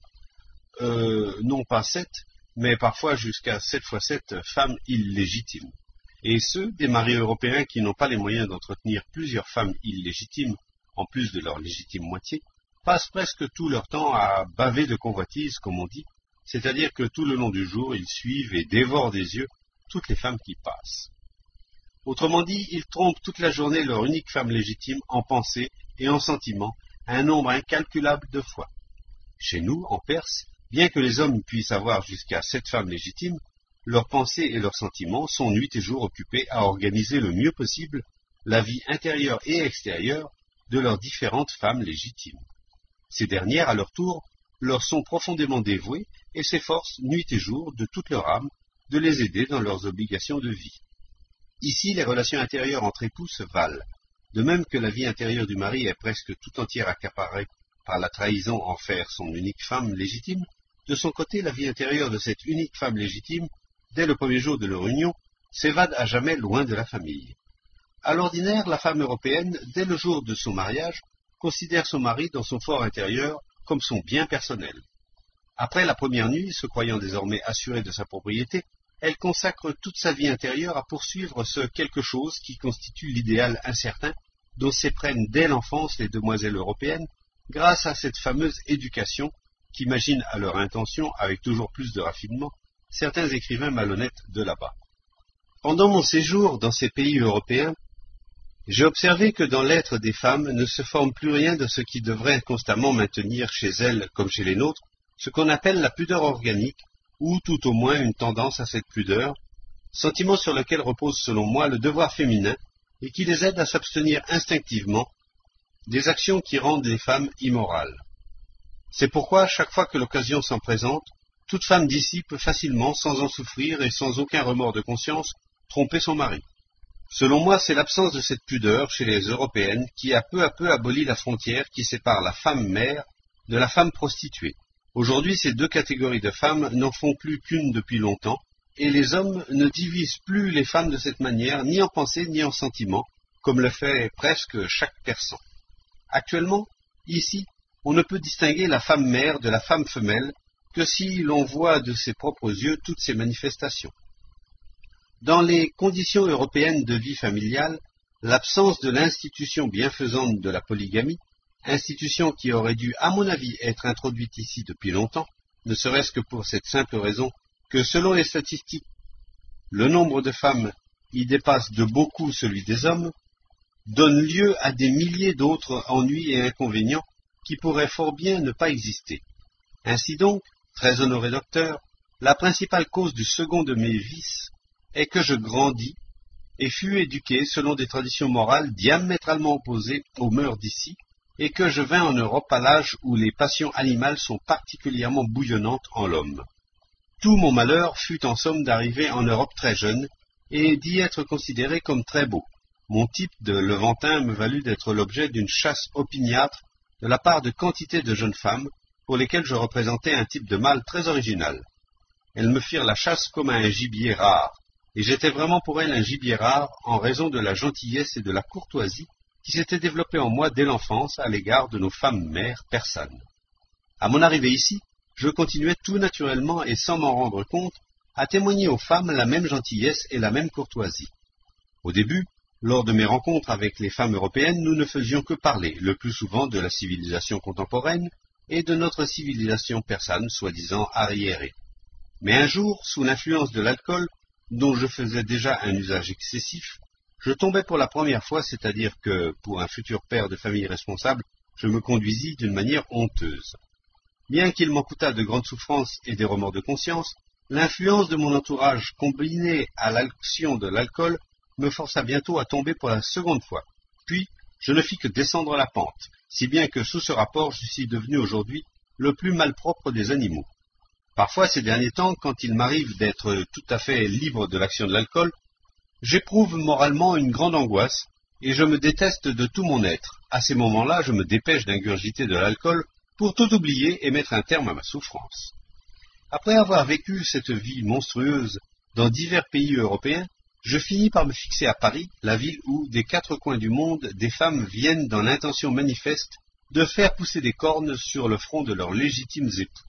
euh, non pas sept, mais parfois jusqu'à sept fois sept femmes illégitimes. Et ceux des maris européens qui n'ont pas les moyens d'entretenir plusieurs femmes illégitimes, en plus de leur légitime moitié, passent presque tout leur temps à baver de convoitise, comme on dit, c'est-à-dire que tout le long du jour, ils suivent et dévorent des yeux toutes les femmes qui passent. Autrement dit, ils trompent toute la journée leur unique femme légitime en pensée et en sentiment un nombre incalculable de fois. Chez nous, en Perse, bien que les hommes puissent avoir jusqu'à sept femmes légitimes, leurs pensées et leurs sentiments sont nuit et jour occupés à organiser le mieux possible la vie intérieure et extérieure de leurs différentes femmes légitimes. Ces dernières, à leur tour, leur sont profondément dévouées et s'efforcent nuit et jour de toute leur âme de les aider dans leurs obligations de vie. Ici, les relations intérieures entre époux se valent, de même que la vie intérieure du mari est presque tout entière accaparée par la trahison en faire son unique femme légitime. De son côté, la vie intérieure de cette unique femme légitime, dès le premier jour de leur union, s'évade à jamais loin de la famille. À l'ordinaire, la femme européenne, dès le jour de son mariage, considère son mari dans son fort intérieur comme son bien personnel. Après la première nuit, se croyant désormais assurée de sa propriété, elle consacre toute sa vie intérieure à poursuivre ce quelque chose qui constitue l'idéal incertain dont s'éprennent dès l'enfance les demoiselles européennes, grâce à cette fameuse éducation qu'imagine à leur intention, avec toujours plus de raffinement, certains écrivains malhonnêtes de là-bas. Pendant mon séjour dans ces pays européens, j'ai observé que dans l'être des femmes ne se forme plus rien de ce qui devrait constamment maintenir chez elles, comme chez les nôtres, ce qu'on appelle la pudeur organique, ou tout au moins une tendance à cette pudeur, sentiment sur lequel repose selon moi le devoir féminin, et qui les aide à s'abstenir instinctivement des actions qui rendent les femmes immorales. C'est pourquoi, chaque fois que l'occasion s'en présente, toute femme d'ici peut facilement, sans en souffrir et sans aucun remords de conscience, tromper son mari. Selon moi, c'est l'absence de cette pudeur chez les Européennes qui a peu à peu aboli la frontière qui sépare la femme mère de la femme prostituée. Aujourd'hui, ces deux catégories de femmes n'en font plus qu'une depuis longtemps, et les hommes ne divisent plus les femmes de cette manière, ni en pensée ni en sentiment, comme le fait presque chaque Persan. Actuellement, ici, on ne peut distinguer la femme mère de la femme femelle que si l'on voit de ses propres yeux toutes ces manifestations. Dans les conditions européennes de vie familiale, l'absence de l'institution bienfaisante de la polygamie, institution qui aurait dû, à mon avis, être introduite ici depuis longtemps, ne serait-ce que pour cette simple raison que, selon les statistiques, le nombre de femmes y dépasse de beaucoup celui des hommes, donne lieu à des milliers d'autres ennuis et inconvénients qui pourraient fort bien ne pas exister. Ainsi donc, très honoré docteur, la principale cause du second de mes vices est que je grandis et fus éduqué selon des traditions morales diamétralement opposées aux mœurs d'ici, et que je vins en Europe à l'âge où les passions animales sont particulièrement bouillonnantes en l'homme. Tout mon malheur fut en somme d'arriver en Europe très jeune, et d'y être considéré comme très beau. Mon type de Levantin me valut d'être l'objet d'une chasse opiniâtre de la part de quantité de jeunes femmes, pour lesquelles je représentais un type de mâle très original. Elles me firent la chasse comme à un gibier rare, et j'étais vraiment pour elles un gibier rare en raison de la gentillesse et de la courtoisie qui s'était développée en moi dès l'enfance à l'égard de nos femmes mères persanes. À mon arrivée ici, je continuais tout naturellement et sans m'en rendre compte à témoigner aux femmes la même gentillesse et la même courtoisie. Au début, lors de mes rencontres avec les femmes européennes, nous ne faisions que parler, le plus souvent de la civilisation contemporaine et de notre civilisation persane soi-disant arriérée. Mais un jour, sous l'influence de l'alcool, dont je faisais déjà un usage excessif, je tombai pour la première fois, c'est-à-dire que, pour un futur père de famille responsable, je me conduisis d'une manière honteuse. Bien qu'il m'en coûtât de grandes souffrances et des remords de conscience, l'influence de mon entourage combinée à l'action de l'alcool me força bientôt à tomber pour la seconde fois. Puis, je ne fis que descendre la pente, si bien que sous ce rapport je suis devenu aujourd'hui le plus malpropre des animaux. Parfois, ces derniers temps, quand il m'arrive d'être tout à fait libre de l'action de l'alcool, j'éprouve moralement une grande angoisse, et je me déteste de tout mon être. À ces moments-là, je me dépêche d'ingurgiter de l'alcool pour tout oublier et mettre un terme à ma souffrance. Après avoir vécu cette vie monstrueuse dans divers pays européens, je finis par me fixer à Paris, la ville où, des quatre coins du monde, des femmes viennent dans l'intention manifeste de faire pousser des cornes sur le front de leurs légitimes époux.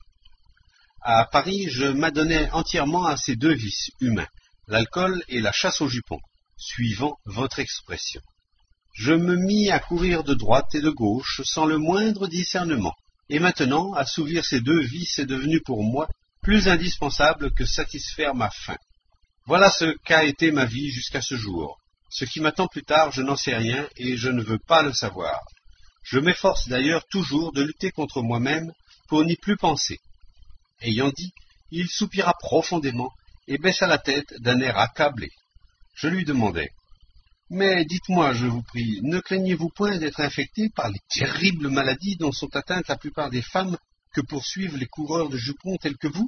À Paris, je m'adonnais entièrement à ces deux vices humains, l'alcool et la chasse au jupon, suivant votre expression. Je me mis à courir de droite et de gauche sans le moindre discernement, et maintenant, assouvir ces deux vices est devenu pour moi plus indispensable que satisfaire ma faim. Voilà ce qu'a été ma vie jusqu'à ce jour. Ce qui m'attend plus tard, je n'en sais rien et je ne veux pas le savoir. Je m'efforce d'ailleurs toujours de lutter contre moi-même pour n'y plus penser. Ayant dit, il soupira profondément et baissa la tête d'un air accablé. Je lui demandai, « Mais dites-moi, je vous prie, ne craignez-vous point d'être infecté par les terribles maladies dont sont atteintes la plupart des femmes que poursuivent les coureurs de jupons tels que vous ?»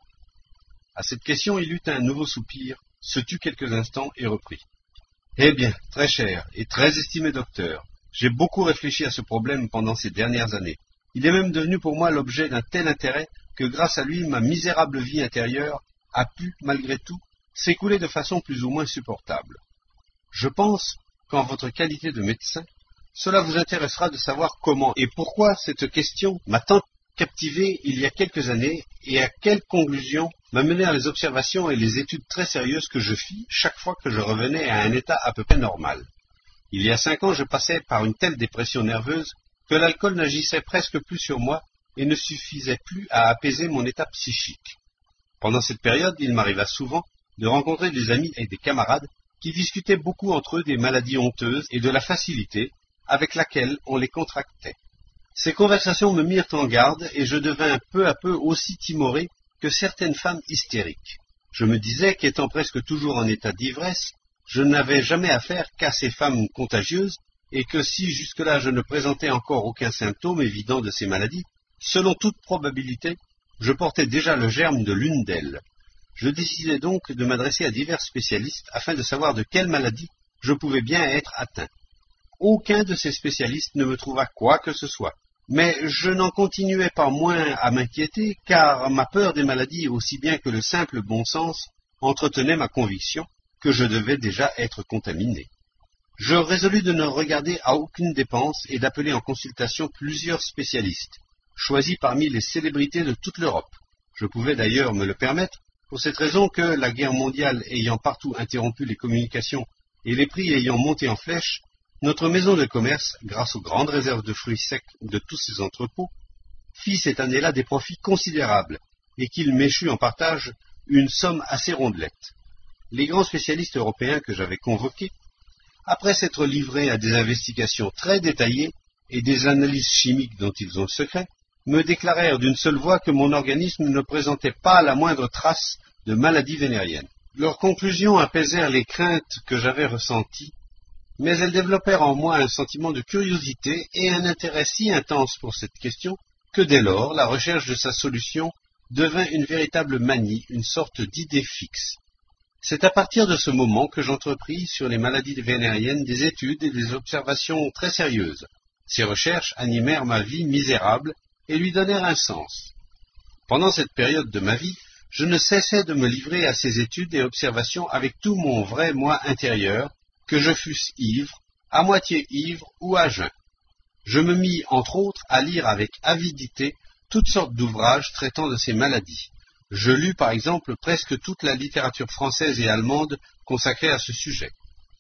À cette question, il eut un nouveau soupir, se tut quelques instants et reprit. « Eh bien, très cher et très estimé docteur, j'ai beaucoup réfléchi à ce problème pendant ces dernières années. Il est même devenu pour moi l'objet d'un tel intérêt que grâce à lui, ma misérable vie intérieure a pu, malgré tout, s'écouler de façon plus ou moins supportable. Je pense qu'en votre qualité de médecin, cela vous intéressera de savoir comment et pourquoi cette question m'a tant captivé il y a quelques années et à quelles conclusions m'amenèrent les observations et les études très sérieuses que je fis chaque fois que je revenais à un état à peu près normal. Il y a cinq ans, je passais par une telle dépression nerveuse que l'alcool n'agissait presque plus sur moi et ne suffisait plus à apaiser mon état psychique. Pendant cette période, il m'arriva souvent de rencontrer des amis et des camarades qui discutaient beaucoup entre eux des maladies honteuses et de la facilité avec laquelle on les contractait. Ces conversations me mirent en garde et je devins peu à peu aussi timoré que certaines femmes hystériques. Je me disais qu'étant presque toujours en état d'ivresse, je n'avais jamais affaire qu'à ces femmes contagieuses et que si jusque-là je ne présentais encore aucun symptôme évident de ces maladies, selon toute probabilité, je portais déjà le germe de l'une d'elles. Je décidai donc de m'adresser à divers spécialistes afin de savoir de quelle maladie je pouvais bien être atteint. Aucun de ces spécialistes ne me trouva quoi que ce soit, mais je n'en continuais pas moins à m'inquiéter, car ma peur des maladies, aussi bien que le simple bon sens, entretenait ma conviction que je devais déjà être contaminé. Je résolus de ne regarder à aucune dépense et d'appeler en consultation plusieurs spécialistes, choisis parmi les célébrités de toute l'Europe. Je pouvais d'ailleurs me le permettre, pour cette raison que, la guerre mondiale ayant partout interrompu les communications et les prix ayant monté en flèche, notre maison de commerce, grâce aux grandes réserves de fruits secs de tous ses entrepôts, fit cette année-là des profits considérables, et qu'il m'échut en partage une somme assez rondelette. Les grands spécialistes européens que j'avais convoqués, après s'être livrés à des investigations très détaillées et des analyses chimiques dont ils ont le secret, me déclarèrent d'une seule voix que mon organisme ne présentait pas la moindre trace de maladie vénérienne. Leurs conclusions apaisèrent les craintes que j'avais ressenties, mais elles développèrent en moi un sentiment de curiosité et un intérêt si intense pour cette question que dès lors la recherche de sa solution devint une véritable manie, une sorte d'idée fixe. C'est à partir de ce moment que j'entrepris sur les maladies vénériennes des études et des observations très sérieuses. Ces recherches animèrent ma vie misérable et lui donnèrent un sens. Pendant cette période de ma vie, je ne cessais de me livrer à ces études et observations avec tout mon vrai moi intérieur, que je fusse ivre, à moitié ivre ou à jeun. Je me mis, entre autres, à lire avec avidité toutes sortes d'ouvrages traitant de ces maladies. Je lus, par exemple, presque toute la littérature française et allemande consacrée à ce sujet.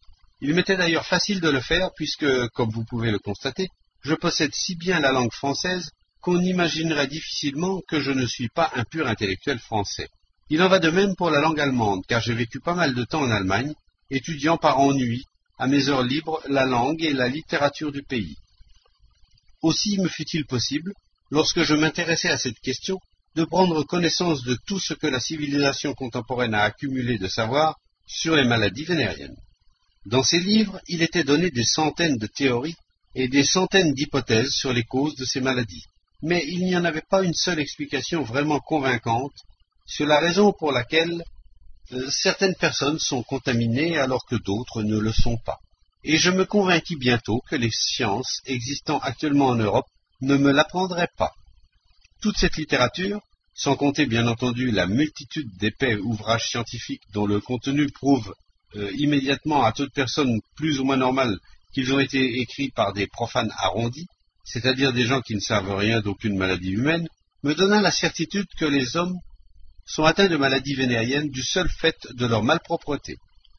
Il m'était d'ailleurs facile de le faire, puisque, comme vous pouvez le constater, je possède si bien la langue française qu'on imaginerait difficilement que je ne suis pas un pur intellectuel français. Il en va de même pour la langue allemande, car j'ai vécu pas mal de temps en Allemagne, étudiant par ennui, à mes heures libres, la langue et la littérature du pays. Aussi me fut-il possible, lorsque je m'intéressais à cette question, de prendre connaissance de tout ce que la civilisation contemporaine a accumulé de savoir sur les maladies vénériennes. Dans ces livres, il était donné des centaines de théories et des centaines d'hypothèses sur les causes de ces maladies, mais il n'y en avait pas une seule explication vraiment convaincante sur la raison pour laquelle euh, certaines personnes sont contaminées alors que d'autres ne le sont pas. Et je me convainquis bientôt que les sciences existant actuellement en Europe ne me l'apprendraient pas. Toute cette littérature, sans compter bien entendu la multitude d'épais ouvrages scientifiques dont le contenu prouve euh, immédiatement à toute personne plus ou moins normale qu'ils ont été écrits par des profanes arrondis, c'est-à-dire des gens qui ne savent rien d'aucune maladie humaine, me donna la certitude que les hommes sont atteints de maladies vénériennes du seul fait de leur malpropreté.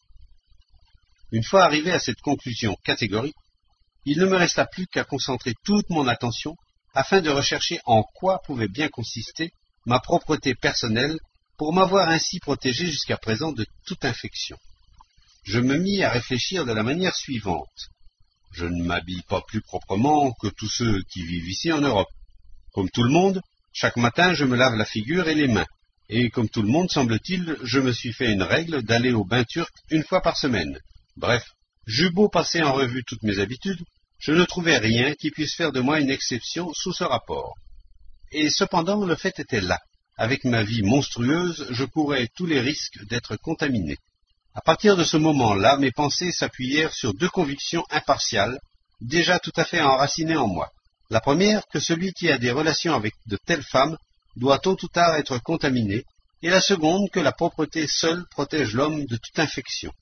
Une fois arrivé à cette conclusion catégorique, il ne me resta plus qu'à concentrer toute mon attention afin de rechercher en quoi pouvait bien consister ma propreté personnelle pour m'avoir ainsi protégé jusqu'à présent de toute infection. Je me mis à réfléchir de la manière suivante. Je ne m'habille pas plus proprement que tous ceux qui vivent ici en Europe. Comme tout le monde, chaque matin je me lave la figure et les mains, et comme tout le monde, semble-t-il, je me suis fait une règle d'aller au bain turc une fois par semaine. Bref, j'eus beau passer en revue toutes mes habitudes, je ne trouvais rien qui puisse faire de moi une exception sous ce rapport. Et cependant, le fait était là. Avec ma vie monstrueuse, je courais tous les risques d'être contaminé. À partir de ce moment-là, mes pensées s'appuyèrent sur deux convictions impartiales, déjà tout à fait enracinées en moi. La première, que celui qui a des relations avec de telles femmes doit tôt ou tard être contaminé, et la seconde, que la propreté seule protège l'homme de toute infection.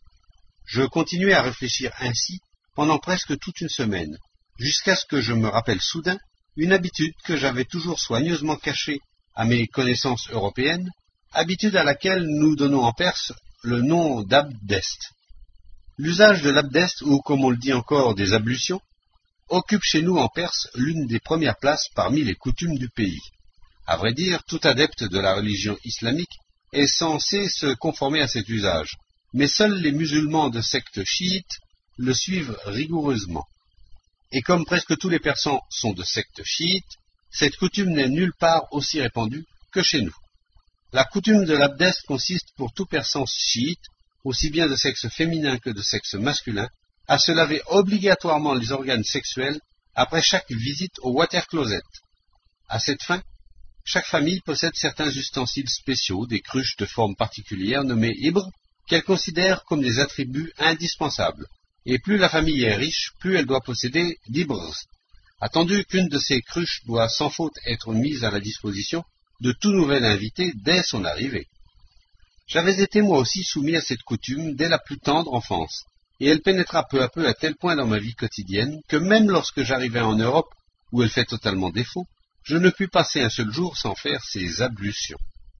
Je continuai à réfléchir ainsi pendant presque toute une semaine, jusqu'à ce que je me rappelle soudain une habitude que j'avais toujours soigneusement cachée à mes connaissances européennes, habitude à laquelle nous donnons en Perse le nom d'abdest. L'usage de l'abdest, ou comme on le dit encore des ablutions, occupe chez nous en Perse l'une des premières places parmi les coutumes du pays. À vrai dire, tout adepte de la religion islamique est censé se conformer à cet usage, mais seuls les musulmans de secte chiite le suivent rigoureusement. Et comme presque tous les Persans sont de secte chiite, cette coutume n'est nulle part aussi répandue que chez nous. La coutume de l'abdest consiste pour tout Persan chiite, aussi bien de sexe féminin que de sexe masculin, à se laver obligatoirement les organes sexuels après chaque visite au water closet. À cette fin, chaque famille possède certains ustensiles spéciaux, des cruches de forme particulière nommées ibres, qu'elle considère comme des attributs indispensables. Et plus la famille est riche, plus elle doit posséder d'ibres, attendu qu'une de ces cruches doit sans faute être mise à la disposition de tout nouvel invité dès son arrivée. J'avais été moi aussi soumis à cette coutume dès la plus tendre enfance, et elle pénétra peu à peu à tel point dans ma vie quotidienne que même lorsque j'arrivai en Europe, où elle fait totalement défaut, je ne pus passer un seul jour sans faire ces ablutions.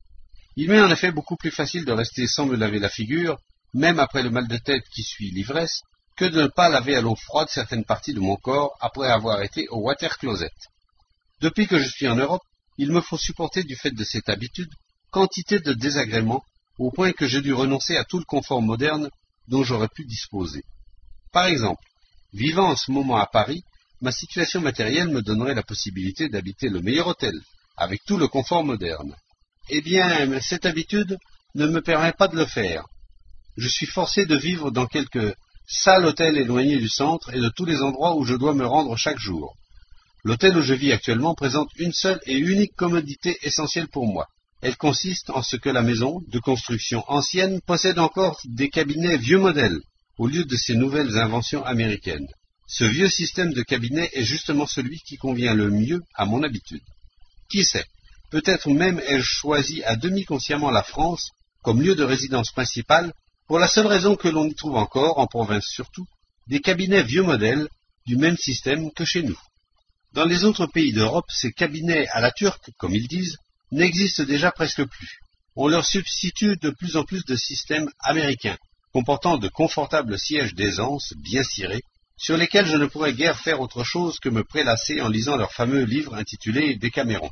Il m'est en effet beaucoup plus facile de rester sans me laver la figure, même après le mal de tête qui suit l'ivresse, que de ne pas laver à l'eau froide certaines parties de mon corps après avoir été au water closet. Depuis que je suis en Europe, il me faut supporter du fait de cette habitude quantité de désagréments, au point que j'ai dû renoncer à tout le confort moderne dont j'aurais pu disposer. Par exemple, vivant en ce moment à Paris, ma situation matérielle me donnerait la possibilité d'habiter le meilleur hôtel, avec tout le confort moderne. Eh bien, cette habitude ne me permet pas de le faire. Je suis forcé de vivre dans quelques sale hôtel éloigné du centre et de tous les endroits où je dois me rendre chaque jour. L'hôtel où je vis actuellement présente une seule et unique commodité essentielle pour moi. Elle consiste en ce que la maison, de construction ancienne, possède encore des cabinets vieux modèles, au lieu de ces nouvelles inventions américaines. Ce vieux système de cabinet est justement celui qui convient le mieux à mon habitude. Qui sait, peut-être même ai-je choisi à demi consciemment la France comme lieu de résidence principale, pour la seule raison que l'on y trouve encore, en province surtout, des cabinets vieux modèles du même système que chez nous. Dans les autres pays d'Europe, ces cabinets à la turque, comme ils disent, n'existent déjà presque plus. On leur substitue de plus en plus de systèmes américains, comportant de confortables sièges d'aisance bien cirés, sur lesquels je ne pourrais guère faire autre chose que me prélasser en lisant leur fameux livre intitulé Décaméron.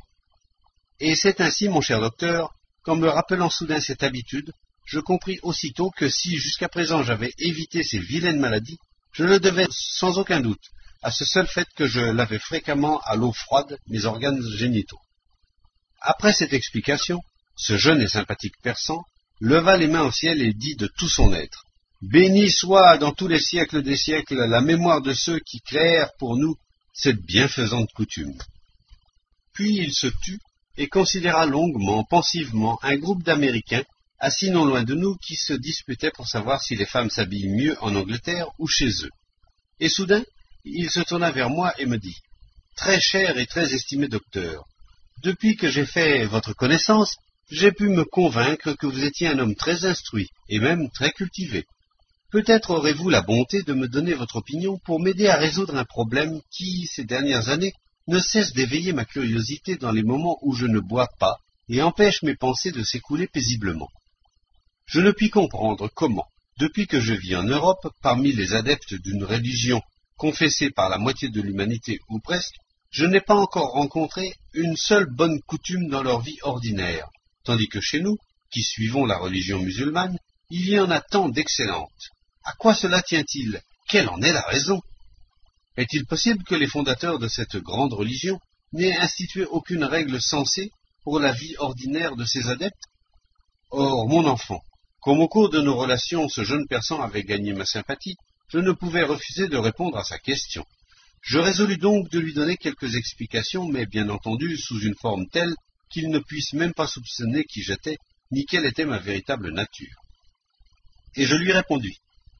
Et c'est ainsi, mon cher docteur, qu'en me rappelant soudain cette habitude, je compris aussitôt que si jusqu'à présent j'avais évité ces vilaines maladies, je le devais sans aucun doute à ce seul fait que je lavais fréquemment à l'eau froide mes organes génitaux. Après cette explication, ce jeune et sympathique persan leva les mains au ciel et dit de tout son être: « Béni soit dans tous les siècles des siècles la mémoire de ceux qui créèrent pour nous cette bienfaisante coutume. » Puis il se tut et considéra longuement, pensivement, un groupe d'Américains assis non loin de nous qui se disputaient pour savoir si les femmes s'habillent mieux en Angleterre ou chez eux. Et soudain, il se tourna vers moi et me dit: « Très cher et très estimé docteur, depuis que j'ai fait votre connaissance, j'ai pu me convaincre que vous étiez un homme très instruit et même très cultivé. Peut-être aurez-vous la bonté de me donner votre opinion pour m'aider à résoudre un problème qui, ces dernières années, ne cesse d'éveiller ma curiosité dans les moments où je ne bois pas et empêche mes pensées de s'écouler paisiblement. Je ne puis comprendre comment, depuis que je vis en Europe, parmi les adeptes d'une religion confessée par la moitié de l'humanité ou presque, je n'ai pas encore rencontré une seule bonne coutume dans leur vie ordinaire, tandis que chez nous, qui suivons la religion musulmane, il y en a tant d'excellentes. À quoi cela tient-il? Quelle en est la raison? Est-il possible que les fondateurs de cette grande religion n'aient institué aucune règle sensée pour la vie ordinaire de ses adeptes? Or, mon enfant, comme au cours de nos relations ce jeune persan avait gagné ma sympathie, je ne pouvais refuser de répondre à sa question. Je résolus donc de lui donner quelques explications, mais bien entendu sous une forme telle qu'il ne puisse même pas soupçonner qui j'étais, ni quelle était ma véritable nature. Et je lui répondis: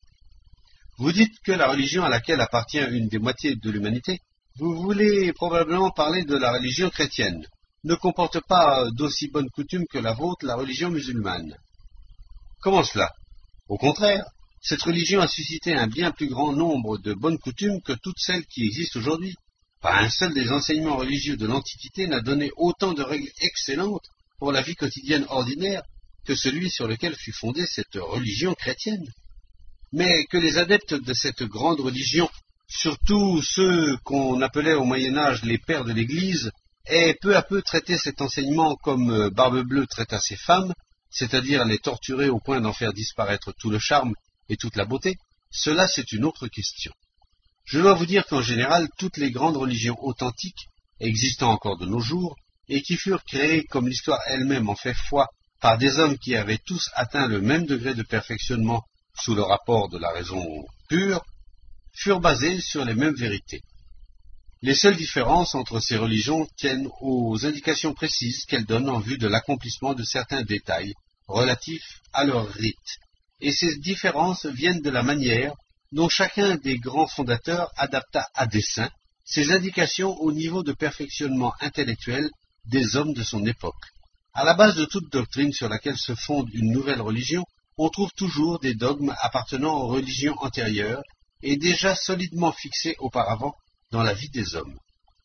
« Vous dites que la religion à laquelle appartient une des moitiés de l'humanité, vous voulez probablement parler de la religion chrétienne, ne comporte pas d'aussi bonnes coutumes que la vôtre, la religion musulmane. » Comment cela? Au contraire, cette religion a suscité un bien plus grand nombre de bonnes coutumes que toutes celles qui existent aujourd'hui. Pas un seul des enseignements religieux de l'Antiquité n'a donné autant de règles excellentes pour la vie quotidienne ordinaire que celui sur lequel fut fondée cette religion chrétienne. Mais que les adeptes de cette grande religion, surtout ceux qu'on appelait au Moyen-Âge les pères de l'Église, aient peu à peu traité cet enseignement comme Barbe-Bleue traita ses femmes, c'est-à-dire les torturer au point d'en faire disparaître tout le charme et toute la beauté, cela c'est une autre question. Je dois vous dire qu'en général, toutes les grandes religions authentiques, existant encore de nos jours, et qui furent créées, comme l'histoire elle-même en fait foi, par des hommes qui avaient tous atteint le même degré de perfectionnement sous le rapport de la raison pure, furent basées sur les mêmes vérités. Les seules différences entre ces religions tiennent aux indications précises qu'elles donnent en vue de l'accomplissement de certains détails relatifs à leurs rites, et ces différences viennent de la manière dont chacun des grands fondateurs adapta à dessein ces indications au niveau de perfectionnement intellectuel des hommes de son époque. À la base de toute doctrine sur laquelle se fonde une nouvelle religion, on trouve toujours des dogmes appartenant aux religions antérieures et déjà solidement fixés auparavant dans la vie des hommes.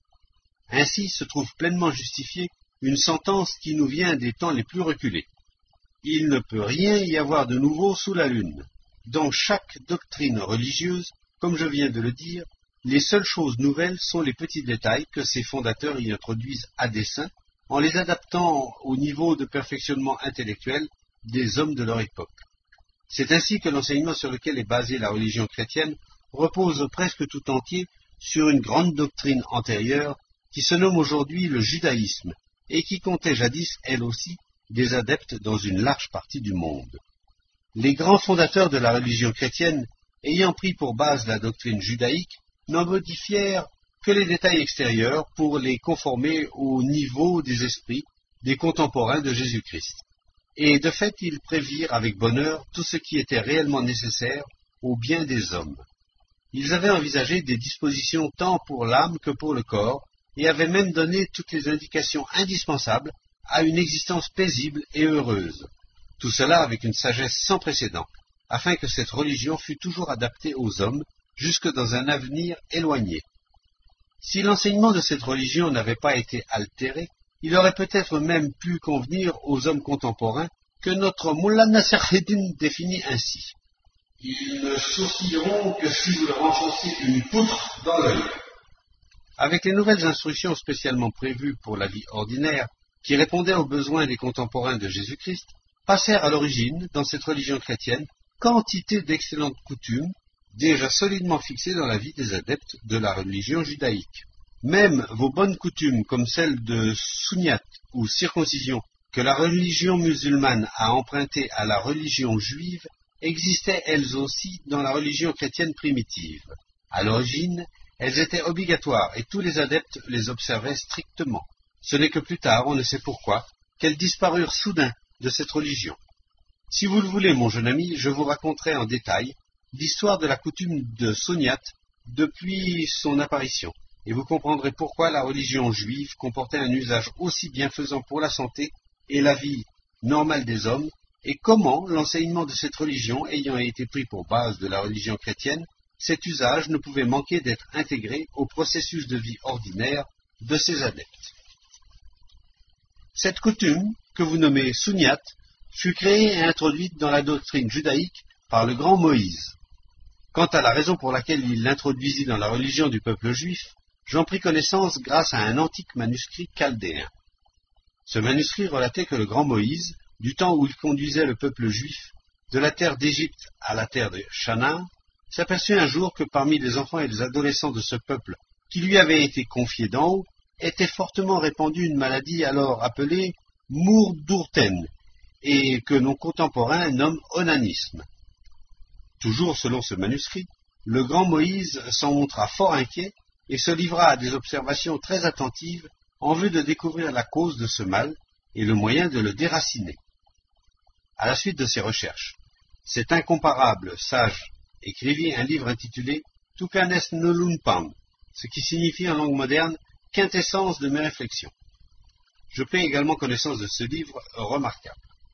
Ainsi se trouve pleinement justifiée une sentence qui nous vient des temps les plus reculés. Il ne peut rien y avoir de nouveau sous la lune. Dans chaque doctrine religieuse, comme je viens de le dire, les seules choses nouvelles sont les petits détails que ses fondateurs y introduisent à dessein, en les adaptant au niveau de perfectionnement intellectuel des hommes de leur époque. C'est ainsi que l'enseignement sur lequel est basée la religion chrétienne repose presque tout entier sur une grande doctrine antérieure qui se nomme aujourd'hui le judaïsme et qui comptait jadis, elle aussi, des adeptes dans une large partie du monde. Les grands fondateurs de la religion chrétienne, ayant pris pour base la doctrine judaïque, n'en modifièrent que les détails extérieurs pour les conformer au niveau des esprits des contemporains de Jésus-Christ. Et de fait, ils prévirent avec bonheur tout ce qui était réellement nécessaire au bien des hommes. Ils avaient envisagé des dispositions tant pour l'âme que pour le corps, et avaient même donné toutes les indications indispensables à une existence paisible et heureuse. Tout cela avec une sagesse sans précédent, afin que cette religion fût toujours adaptée aux hommes, jusque dans un avenir éloigné. Si l'enseignement de cette religion n'avait pas été altéré, il aurait peut-être même pu convenir aux hommes contemporains que notre Mullah Nassereddin définit ainsi. Ils ne sourcilleront que si vous leur enfoncez une poutre dans l'œil. Avec les nouvelles instructions spécialement prévues pour la vie ordinaire, qui répondaient aux besoins des contemporains de Jésus-Christ, passèrent à l'origine, dans cette religion chrétienne, quantité d'excellentes coutumes, déjà solidement fixée dans la vie des adeptes de la religion judaïque. Même vos bonnes coutumes, comme celles de sunyat ou circoncision, que la religion musulmane a empruntées à la religion juive, existaient elles aussi dans la religion chrétienne primitive. À l'origine, elles étaient obligatoires et tous les adeptes les observaient strictement. Ce n'est que plus tard, on ne sait pourquoi, qu'elles disparurent soudain de cette religion. Si vous le voulez, mon jeune ami, je vous raconterai en détail l'histoire de la coutume de sunyat depuis son apparition, et vous comprendrez pourquoi la religion juive comportait un usage aussi bienfaisant pour la santé et la vie normale des hommes, et comment l'enseignement de cette religion ayant été pris pour base de la religion chrétienne, cet usage ne pouvait manquer d'être intégré au processus de vie ordinaire de ses adeptes. Cette coutume, que vous nommez sunyat, fut créée et introduite dans la doctrine judaïque par le grand Moïse. Quant à la raison pour laquelle il l'introduisit dans la religion du peuple juif, j'en pris connaissance grâce à un antique manuscrit chaldéen. Ce manuscrit relatait que le grand Moïse, du temps où il conduisait le peuple juif de la terre d'Égypte à la terre de Chanaan, s'aperçut un jour que parmi les enfants et les adolescents de ce peuple qui lui avait été confié d'en haut, était fortement répandue une maladie alors appelée mourdourten, et que nos contemporains nomment onanisme. Toujours selon ce manuscrit, le grand Moïse s'en montra fort inquiet et se livra à des observations très attentives en vue de découvrir la cause de ce mal et le moyen de le déraciner. À la suite de ses recherches, cet incomparable sage écrivit un livre intitulé Tukanes Nolunpam, ce qui signifie en langue moderne quintessence de mes réflexions. Je pris également connaissance de ce livre remarquable.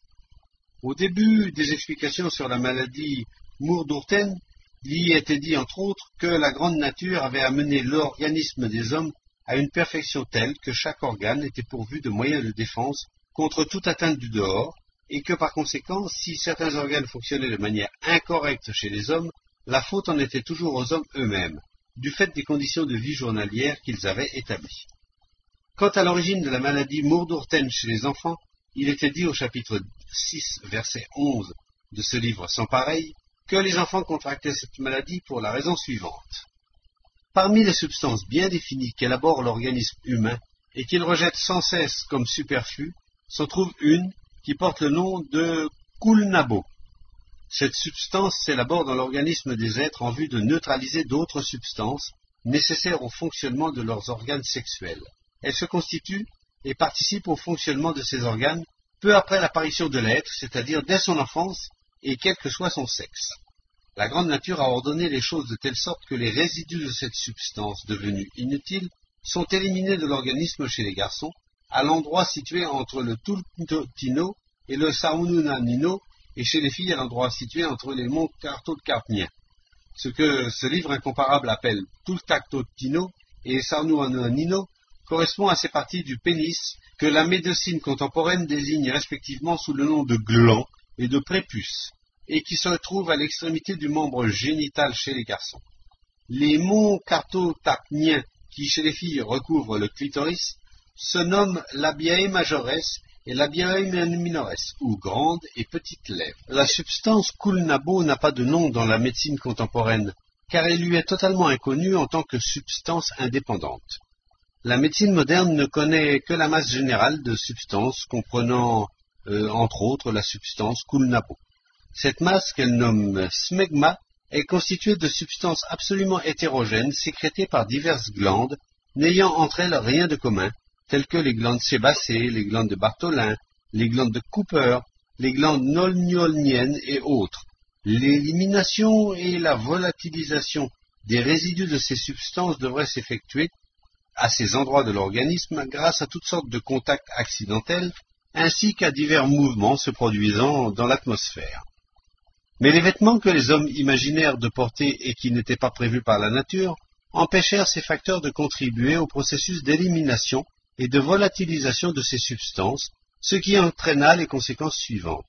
Au début des explications sur la maladie mourdourten, il y était dit entre autres que la grande nature avait amené l'organisme des hommes à une perfection telle que chaque organe était pourvu de moyens de défense contre toute atteinte du dehors, et que par conséquent, si certains organes fonctionnaient de manière incorrecte chez les hommes, la faute en était toujours aux hommes eux-mêmes, du fait des conditions de vie journalières qu'ils avaient établies. Quant à l'origine de la maladie mourdourten chez les enfants, il était dit au chapitre six, verset onze de ce livre sans pareil, que les enfants contractaient cette maladie pour la raison suivante. Parmi les substances bien définies qu'élabore l'organisme humain et qu'il rejette sans cesse comme superflues, s'en trouve une qui porte le nom de kulnabo. Cette substance s'élabore dans l'organisme des êtres en vue de neutraliser d'autres substances nécessaires au fonctionnement de leurs organes sexuels. Elle se constitue et participe au fonctionnement de ces organes peu après l'apparition de l'être, c'est-à-dire dès son enfance et quel que soit son sexe. La grande nature a ordonné les choses de telle sorte que les résidus de cette substance devenue inutile sont éliminés de l'organisme chez les garçons, à l'endroit situé entre le Tultino et le Saununanino, et chez les filles à l'endroit situé entre les monts Cartotcarpniens. Ce que ce livre incomparable appelle Tultactotino et Saununanino correspond à ces parties du pénis que la médecine contemporaine désigne respectivement sous le nom de gland et de prépuce, et qui se trouvent à l'extrémité du membre génital chez les garçons. Les monts Cartotacniens, qui chez les filles recouvrent le clitoris, se nomment labiae majores et labiae minores, ou grandes et petites lèvres. La substance kulnabo n'a pas de nom dans la médecine contemporaine, car elle lui est totalement inconnue en tant que substance indépendante. La médecine moderne ne connaît que la masse générale de substances comprenant, euh, entre autres, la substance kulnabo. Cette masse, qu'elle nomme smegma, est constituée de substances absolument hétérogènes sécrétées par diverses glandes, n'ayant entre elles rien de commun, telles que les glandes sébacées, les glandes de Bartholin, les glandes de Cooper, les glandes nolniolniennes et autres. L'élimination et la volatilisation des résidus de ces substances devraient s'effectuer à ces endroits de l'organisme grâce à toutes sortes de contacts accidentels, ainsi qu'à divers mouvements se produisant dans l'atmosphère. Mais les vêtements que les hommes imaginèrent de porter et qui n'étaient pas prévus par la nature empêchèrent ces facteurs de contribuer au processus d'élimination et de volatilisation de ces substances, ce qui entraîna les conséquences suivantes.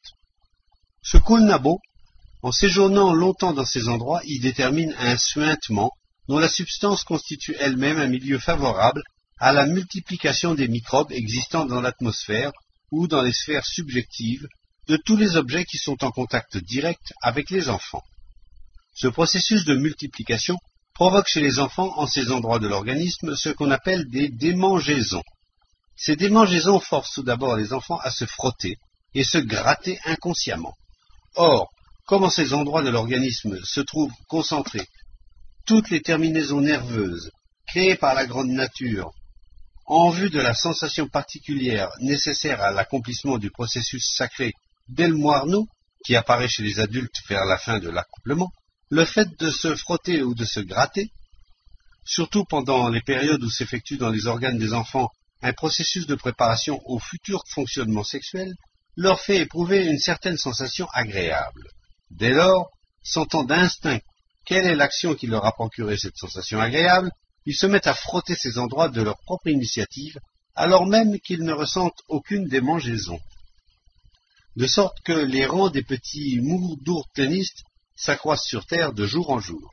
Ce kulnabo, en séjournant longtemps dans ces endroits, y détermine un suintement dont la substance constitue elle-même un milieu favorable à la multiplication des microbes existant dans l'atmosphère ou dans les sphères subjectives de tous les objets qui sont en contact direct avec les enfants. Ce processus de multiplication provoque chez les enfants, en ces endroits de l'organisme, ce qu'on appelle des démangeaisons. Ces démangeaisons forcent tout d'abord les enfants à se frotter et se gratter inconsciemment. Or, comme en ces endroits de l'organisme se trouvent concentrées toutes les terminaisons nerveuses créées par la grande nature en vue de la sensation particulière nécessaire à l'accomplissement du processus sacré d'El Moarno, qui apparaît chez les adultes vers la fin de l'accouplement, le fait de se frotter ou de se gratter, surtout pendant les périodes où s'effectue dans les organes des enfants un processus de préparation au futur fonctionnement sexuel, leur fait éprouver une certaine sensation agréable. Dès lors, sentant d'instinct quelle est l'action qui leur a procuré cette sensation agréable, ils se mettent à frotter ces endroits de leur propre initiative, alors même qu'ils ne ressentent aucune démangeaison. De sorte que les rangs des petits mourdourtenistes s'accroissent sur terre de jour en jour.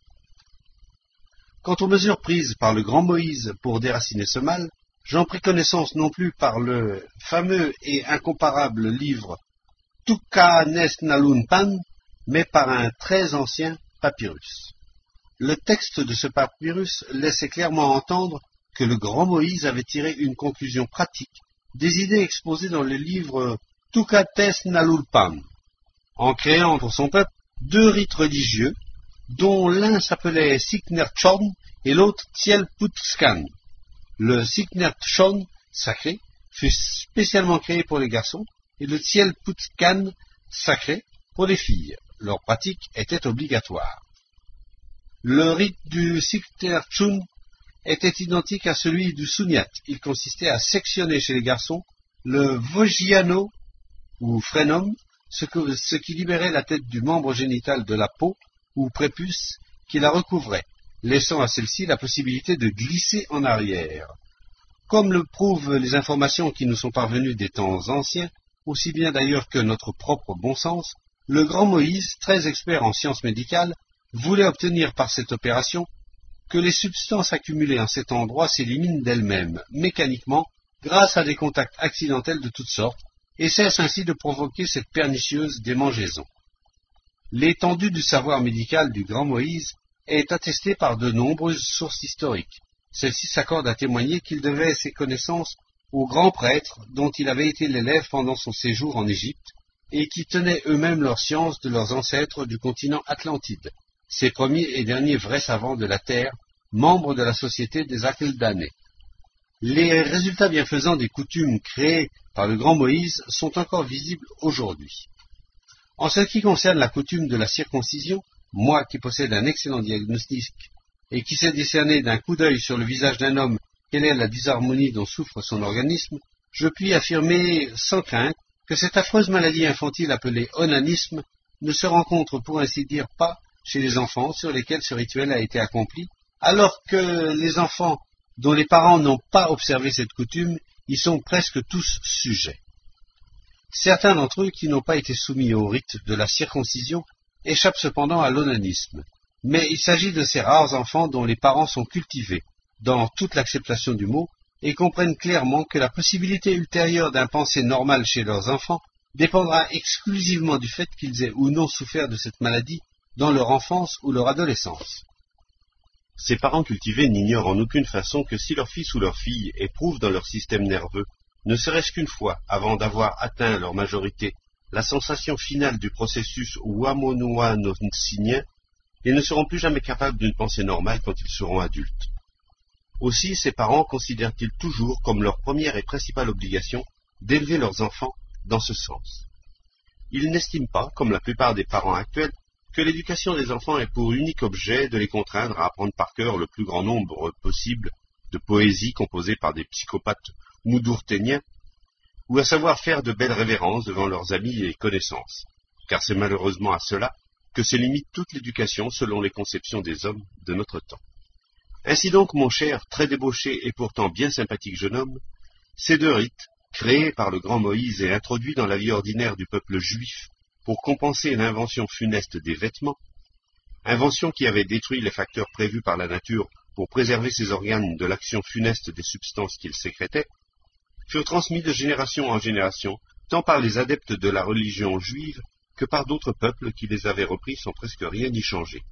Quant aux mesures prises par le grand Moïse pour déraciner ce mal, j'en pris connaissance non plus par le fameux et incomparable livre Tuka-Nes-Nalunpan, mais par un très ancien papyrus. Le texte de ce papyrus laissait clairement entendre que le grand Moïse avait tiré une conclusion pratique des idées exposées dans le livre Tuka-Tes-Nalunpan, en créant pour son peuple deux rites religieux, dont l'un s'appelait Siknertchon et l'autre Tsielputskan. Le Siknertchon, sacré, fut spécialement créé pour les garçons, et le Tsielputskan, sacré, pour les filles. Leur pratique était obligatoire. Le rite du Siknertchon était identique à celui du Sunyat. Il consistait à sectionner chez les garçons le Vogiano, ou frénum, ce, que, ce qui libérait la tête du membre génital de la peau, ou prépuce, qui la recouvrait, laissant à celle-ci la possibilité de glisser en arrière. Comme le prouvent les informations qui nous sont parvenues des temps anciens, aussi bien d'ailleurs que notre propre bon sens, le grand Moïse, très expert en sciences médicales, voulait obtenir par cette opération que les substances accumulées en cet endroit s'éliminent d'elles-mêmes, mécaniquement, grâce à des contacts accidentels de toutes sortes, et cesse ainsi de provoquer cette pernicieuse démangeaison. L'étendue du savoir médical du grand Moïse est attestée par de nombreuses sources historiques. Celles-ci s'accordent à témoigner qu'il devait ses connaissances aux grands prêtres dont il avait été l'élève pendant son séjour en Égypte, et qui tenaient eux-mêmes leur science de leurs ancêtres du continent Atlantide, ces premiers et derniers vrais savants de la terre, membres de la société des Akeldanais. Les résultats bienfaisants des coutumes créées par le grand Moïse sont encore visibles aujourd'hui. En ce qui concerne la coutume de la circoncision, moi qui possède un excellent diagnostic et qui sais discerner d'un coup d'œil sur le visage d'un homme quelle est la disharmonie dont souffre son organisme, je puis affirmer sans crainte que cette affreuse maladie infantile appelée onanisme ne se rencontre pour ainsi dire pas chez les enfants sur lesquels ce rituel a été accompli, alors que les enfants dont les parents n'ont pas observé cette coutume y sont presque tous sujets. Certains d'entre eux qui n'ont pas été soumis au rite de la circoncision échappent cependant à l'onanisme, mais il s'agit de ces rares enfants dont les parents sont cultivés, dans toute l'acceptation du mot, et comprennent clairement que la possibilité ultérieure d'un pensée normal chez leurs enfants dépendra exclusivement du fait qu'ils aient ou non souffert de cette maladie dans leur enfance ou leur adolescence. Ces parents cultivés n'ignorent en aucune façon que si leur fils ou leur fille éprouve dans leur système nerveux, ne serait-ce qu'une fois, avant d'avoir atteint leur majorité, la sensation finale du processus wamonoa-nonsinien, ils ne seront plus jamais capables d'une pensée normale quand ils seront adultes. Aussi, ces parents considèrent-ils toujours comme leur première et principale obligation d'élever leurs enfants dans ce sens. Ils n'estiment pas, comme la plupart des parents actuels, que l'éducation des enfants ait pour unique objet de les contraindre à apprendre par cœur le plus grand nombre possible de poésies composées par des psychopathes moudourténiens, ou à savoir faire de belles révérences devant leurs amis et connaissances, car c'est malheureusement à cela que se limite toute l'éducation selon les conceptions des hommes de notre temps. Ainsi donc, mon cher, très débauché et pourtant bien sympathique jeune homme, ces deux rites, créés par le grand Moïse et introduits dans la vie ordinaire du peuple juif pour compenser l'invention funeste des vêtements, invention qui avait détruit les facteurs prévus par la nature pour préserver ses organes de l'action funeste des substances qu'ils sécrétaient, furent transmis de génération en génération, tant par les adeptes de la religion juive que par d'autres peuples qui les avaient repris sans presque rien y changer.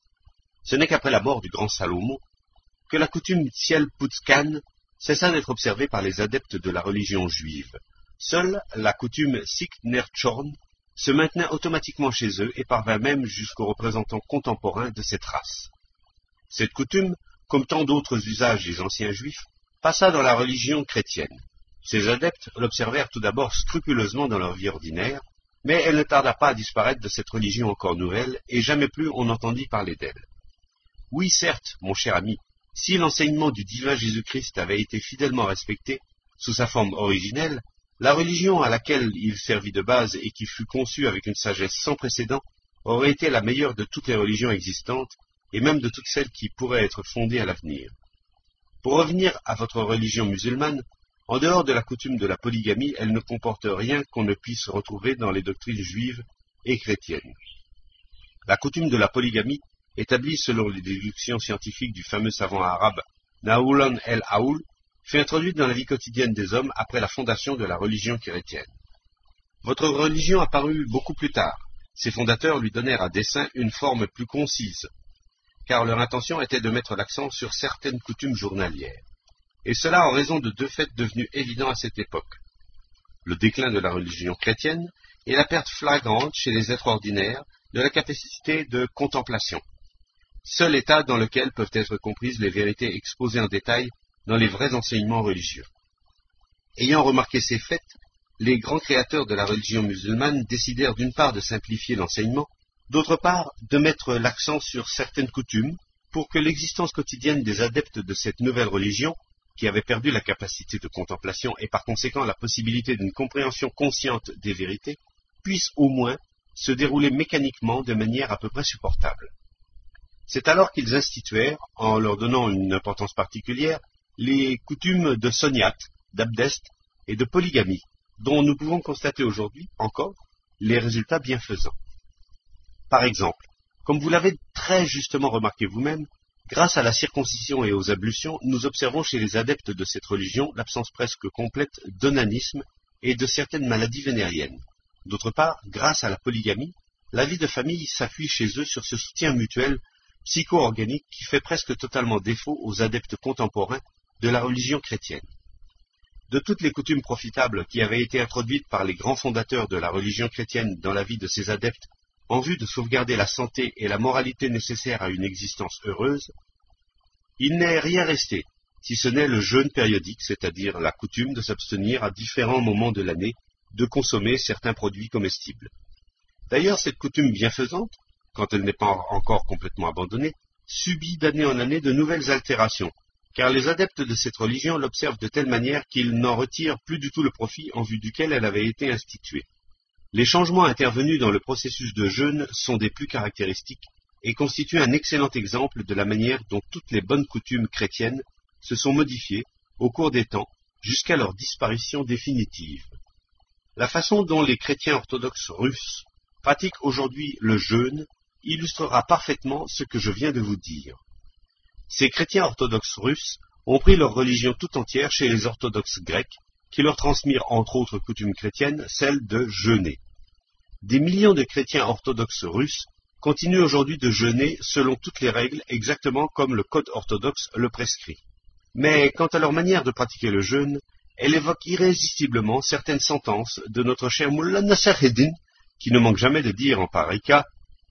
Ce n'est qu'après la mort du grand Salomon que la coutume Tsiel-Putzkan cessa d'être observée par les adeptes de la religion juive. Seule la coutume Sikh-Ner-Chorn se maintenait automatiquement chez eux et parvint même jusqu'aux représentants contemporains de cette race. Cette coutume, comme tant d'autres usages des anciens juifs, passa dans la religion chrétienne. Ces adeptes l'observèrent tout d'abord scrupuleusement dans leur vie ordinaire, mais elle ne tarda pas à disparaître de cette religion encore nouvelle, et jamais plus on n'entendit parler d'elle. Oui, certes, mon cher ami, si l'enseignement du divin Jésus-Christ avait été fidèlement respecté, sous sa forme originelle, la religion à laquelle il servit de base et qui fut conçue avec une sagesse sans précédent aurait été la meilleure de toutes les religions existantes, et même de toutes celles qui pourraient être fondées à l'avenir. Pour revenir à votre religion musulmane, en dehors de la coutume de la polygamie, elle ne comporte rien qu'on ne puisse retrouver dans les doctrines juives et chrétiennes. La coutume de la polygamie, établie selon les déductions scientifiques du fameux savant arabe Naoulan el-Aoul, fut introduite dans la vie quotidienne des hommes après la fondation de la religion chrétienne. Votre religion apparut beaucoup plus tard. Ses fondateurs lui donnèrent à dessein une forme plus concise, car leur intention était de mettre l'accent sur certaines coutumes journalières. Et cela en raison de deux faits devenus évidents à cette époque. Le déclin de la religion chrétienne et la perte flagrante chez les êtres ordinaires de la capacité de contemplation, seul état dans lequel peuvent être comprises les vérités exposées en détail dans les vrais enseignements religieux. Ayant remarqué ces faits, les grands créateurs de la religion musulmane décidèrent d'une part de simplifier l'enseignement, d'autre part de mettre l'accent sur certaines coutumes pour que l'existence quotidienne des adeptes de cette nouvelle religion, qui avait perdu la capacité de contemplation et par conséquent la possibilité d'une compréhension consciente des vérités, puisse au moins se dérouler mécaniquement de manière à peu près supportable. C'est alors qu'ils instituèrent, en leur donnant une importance particulière, les coutumes de soniat, d'abdest et de polygamie, dont nous pouvons constater aujourd'hui encore les résultats bienfaisants. Par exemple, comme vous l'avez très justement remarqué vous-même, grâce à la circoncision et aux ablutions, nous observons chez les adeptes de cette religion l'absence presque complète d'onanisme et de certaines maladies vénériennes. D'autre part, grâce à la polygamie, la vie de famille s'appuie chez eux sur ce soutien mutuel psycho-organique qui fait presque totalement défaut aux adeptes contemporains de la religion chrétienne. De toutes les coutumes profitables qui avaient été introduites par les grands fondateurs de la religion chrétienne dans la vie de ses adeptes en vue de sauvegarder la santé et la moralité nécessaires à une existence heureuse, il n'est rien resté, si ce n'est le jeûne périodique, c'est-à-dire la coutume de s'abstenir à différents moments de l'année de consommer certains produits comestibles. D'ailleurs, cette coutume bienfaisante, quand elle n'est pas encore complètement abandonnée, subit d'année en année de nouvelles altérations, car les adeptes de cette religion l'observent de telle manière qu'ils n'en retirent plus du tout le profit en vue duquel elle avait été instituée. Les changements intervenus dans le processus de jeûne sont des plus caractéristiques et constituent un excellent exemple de la manière dont toutes les bonnes coutumes chrétiennes se sont modifiées au cours des temps jusqu'à leur disparition définitive. La façon dont les chrétiens orthodoxes russes pratiquent aujourd'hui le jeûne illustrera parfaitement ce que je viens de vous dire. Ces chrétiens orthodoxes russes ont pris leur religion tout entière chez les orthodoxes grecs, qui leur transmirent entre autres coutumes chrétiennes celle de jeûner. Des millions de chrétiens orthodoxes russes continuent aujourd'hui de jeûner selon toutes les règles exactement comme le code orthodoxe le prescrit. Mais quant à leur manière de pratiquer le jeûne, elle évoque irrésistiblement certaines sentences de notre cher Mullah Nasser-Eddin, qui ne manque jamais de dire en pareil cas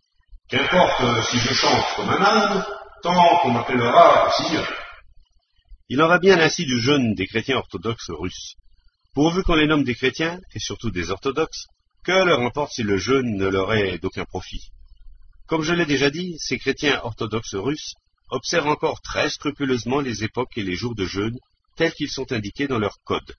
« Qu'importe si je chante comme un âne, tant qu'on m'appellera seigneur ». Il en va bien ainsi du jeûne des chrétiens orthodoxes russes. Pourvu qu'on les nomme des chrétiens, et surtout des orthodoxes, que leur importe si le jeûne ne leur est d'aucun profit. Comme je l'ai déjà dit, ces chrétiens orthodoxes russes observent encore très scrupuleusement les époques et les jours de jeûne tels qu'ils sont indiqués dans leur code.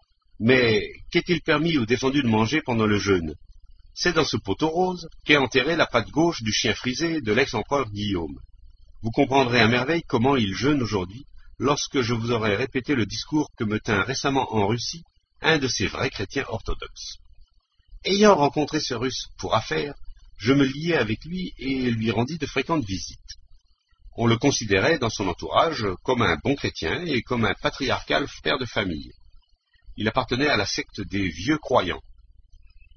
Mais qu'est-il permis ou défendu de manger pendant le jeûne? C'est dans ce poteau rose qu'est enterrée la patte gauche du chien frisé de l'ex-empereur Guillaume. Vous comprendrez à merveille comment il jeûne aujourd'hui lorsque je vous aurai répété le discours que me tint récemment en Russie un de ces vrais chrétiens orthodoxes. Ayant rencontré ce Russe pour affaires, je me liai avec lui et lui rendis de fréquentes visites. On le considérait dans son entourage comme un bon chrétien et comme un patriarcal père de famille. Il appartenait à la secte des vieux croyants.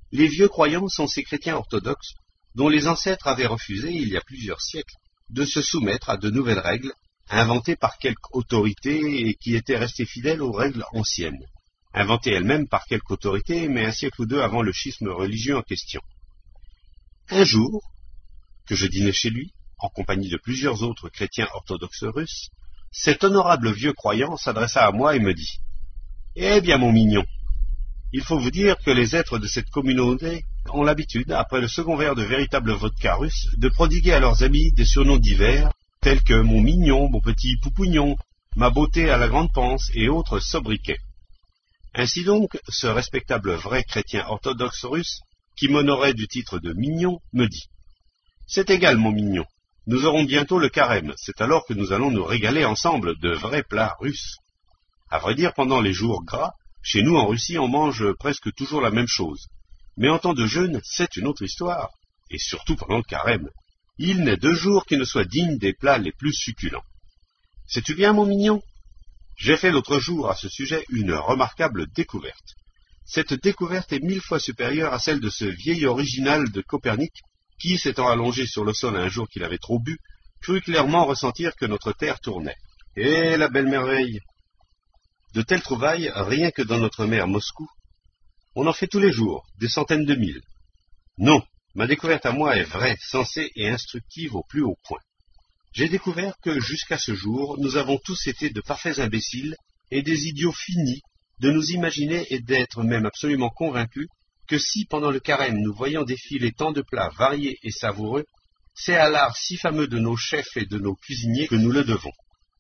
Les vieux croyants sont ces chrétiens orthodoxes dont les ancêtres avaient refusé, il y a plusieurs siècles, de se soumettre à de nouvelles règles, inventées par quelque autorité et qui étaient restées fidèles aux règles anciennes, inventées elles-mêmes par quelque autorité, mais un siècle ou deux avant le schisme religieux en question. Un jour, que je dînais chez lui, en compagnie de plusieurs autres chrétiens orthodoxes russes, cet honorable vieux croyant s'adressa à moi et me dit « Eh bien, mon mignon, il faut vous dire que les êtres de cette communauté ont l'habitude, après le second verre de véritable vodka russe, de prodiguer à leurs amis des surnoms divers, tels que mon mignon, mon petit poupougnon, ma beauté à la grande panse et autres sobriquets. Ainsi donc, ce respectable vrai chrétien orthodoxe russe, qui m'honorait du titre de mignon, me dit « C'est égal, mon mignon, nous aurons bientôt le carême, c'est alors que nous allons nous régaler ensemble de vrais plats russes. À vrai dire, pendant les jours gras, chez nous en Russie, on mange presque toujours la même chose. Mais en temps de jeûne, c'est une autre histoire, et surtout pendant le carême. Il n'est de jour qui ne soit digne des plats les plus succulents. Sais-tu bien, mon mignon? J'ai fait l'autre jour à ce sujet une remarquable découverte. Cette découverte est mille fois supérieure à celle de ce vieil original de Copernic, qui, s'étant allongé sur le sol un jour qu'il avait trop bu, crut clairement ressentir que notre terre tournait. Eh, la belle merveille! De telles trouvailles, rien que dans notre mer Moscou, on en fait tous les jours, des centaines de mille. Non, ma découverte à moi est vraie, sensée et instructive au plus haut point. J'ai découvert que, jusqu'à ce jour, nous avons tous été de parfaits imbéciles et des idiots finis de nous imaginer et d'être même absolument convaincus que si, pendant le carême, nous voyons défiler tant de plats variés et savoureux, c'est à l'art si fameux de nos chefs et de nos cuisiniers que nous le devons.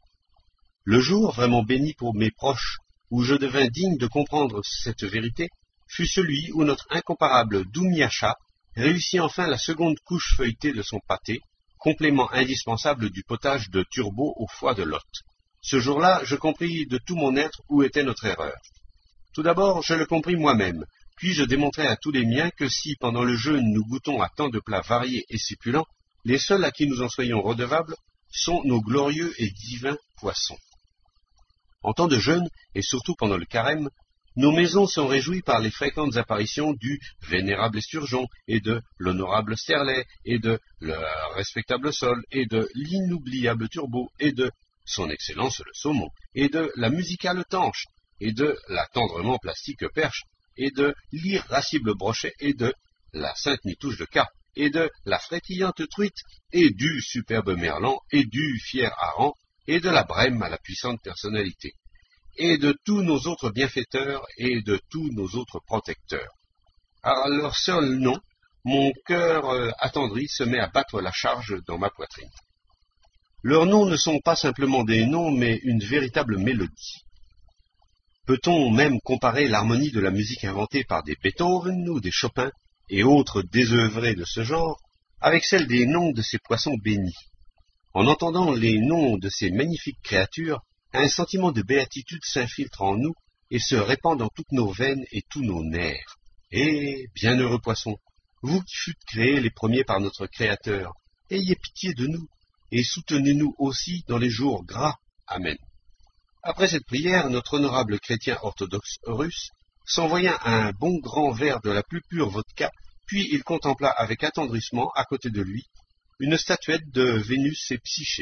Le jour, vraiment béni pour mes proches, où je devins digne de comprendre cette vérité, fut celui où notre incomparable Doumiacha réussit enfin la seconde couche feuilletée de son pâté, complément indispensable du potage de turbot au foie de Lot. Ce jour-là, je compris de tout mon être où était notre erreur. Tout d'abord, je le compris moi-même, puis je démontrai à tous les miens que si, pendant le jeûne, nous goûtons à tant de plats variés et succulents, les seuls à qui nous en soyons redevables sont nos glorieux et divins poissons. En temps de jeûne, et surtout pendant le carême, nos maisons sont réjouies par les fréquentes apparitions du vénérable Esturgeon, et de l'honorable Sterlet, et de le respectable Sol, et de l'inoubliable Turbo, et de son excellence le Saumon, et de la musicale Tanche, et de la tendrement plastique Perche, et de l'irascible Brochet, et de la sainte Nitouche de Cap, et de la frétillante Truite, et du superbe Merlan, et du fier Hareng, et de la Brème à la puissante personnalité, et de tous nos autres bienfaiteurs et de tous nos autres protecteurs. À leur seul nom, mon cœur euh, attendri se met à battre la charge dans ma poitrine. Leurs noms ne sont pas simplement des noms, mais une véritable mélodie. Peut-on même comparer l'harmonie de la musique inventée par des Beethoven ou des Chopin et autres désœuvrés de ce genre avec celle des noms de ces poissons bénis? En entendant les noms de ces magnifiques créatures, un sentiment de béatitude s'infiltre en nous et se répand dans toutes nos veines et tous nos nerfs. Eh, bienheureux poissons, vous qui fûtes créés les premiers par notre Créateur, ayez pitié de nous et soutenez-nous aussi dans les jours gras. Amen. Après cette prière, notre honorable chrétien orthodoxe russe s'envoya un bon grand verre de la plus pure vodka, puis il contempla avec attendrissement, à côté de lui, une statuette de Vénus et Psyché.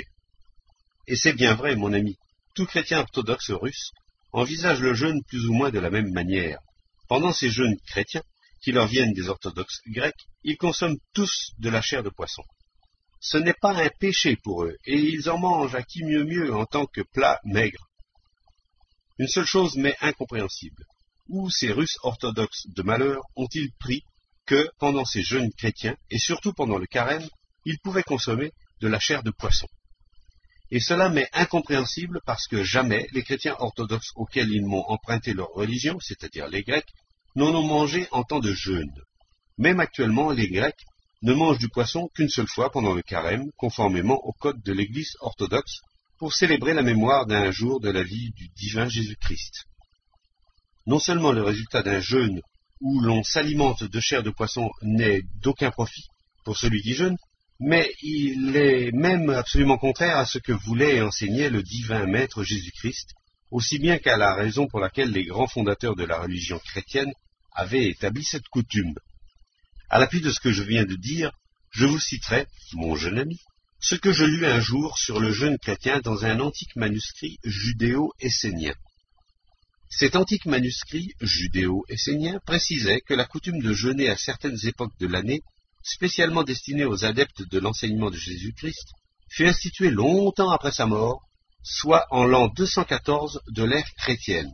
Et c'est bien vrai, mon ami, tout chrétien orthodoxe russe envisage le jeûne plus ou moins de la même manière. Pendant ces jeûnes chrétiens, qui leur viennent des orthodoxes grecs, ils consomment tous de la chair de poisson. Ce n'est pas un péché pour eux, et ils en mangent à qui mieux mieux en tant que plat maigre. Une seule chose m'est incompréhensible. Où ces Russes orthodoxes de malheur ont-ils pris que, pendant ces jeûnes chrétiens, et surtout pendant le carême, ils pouvaient consommer de la chair de poisson? Et cela m'est incompréhensible parce que jamais les chrétiens orthodoxes auxquels ils m'ont emprunté leur religion, c'est-à-dire les Grecs, n'en ont mangé en temps de jeûne. Même actuellement, les Grecs ne mangent du poisson qu'une seule fois pendant le carême, conformément au code de l'Église orthodoxe, pour célébrer la mémoire d'un jour de la vie du divin Jésus-Christ. Non seulement le résultat d'un jeûne où l'on s'alimente de chair de poisson n'est d'aucun profit pour celui qui jeûne, mais il est même absolument contraire à ce que voulait et enseignait le divin maître Jésus-Christ, aussi bien qu'à la raison pour laquelle les grands fondateurs de la religion chrétienne avaient établi cette coutume. À l'appui de ce que je viens de dire, je vous citerai, mon jeune ami, ce que je lus un jour sur le jeûne chrétien dans un antique manuscrit judéo-essénien. Cet antique manuscrit judéo-essénien précisait que la coutume de jeûner à certaines époques de l'année, spécialement destinée aux adeptes de l'enseignement de Jésus-Christ, fut instituée longtemps après sa mort, soit en l'an deux cent quatorze de l'ère chrétienne.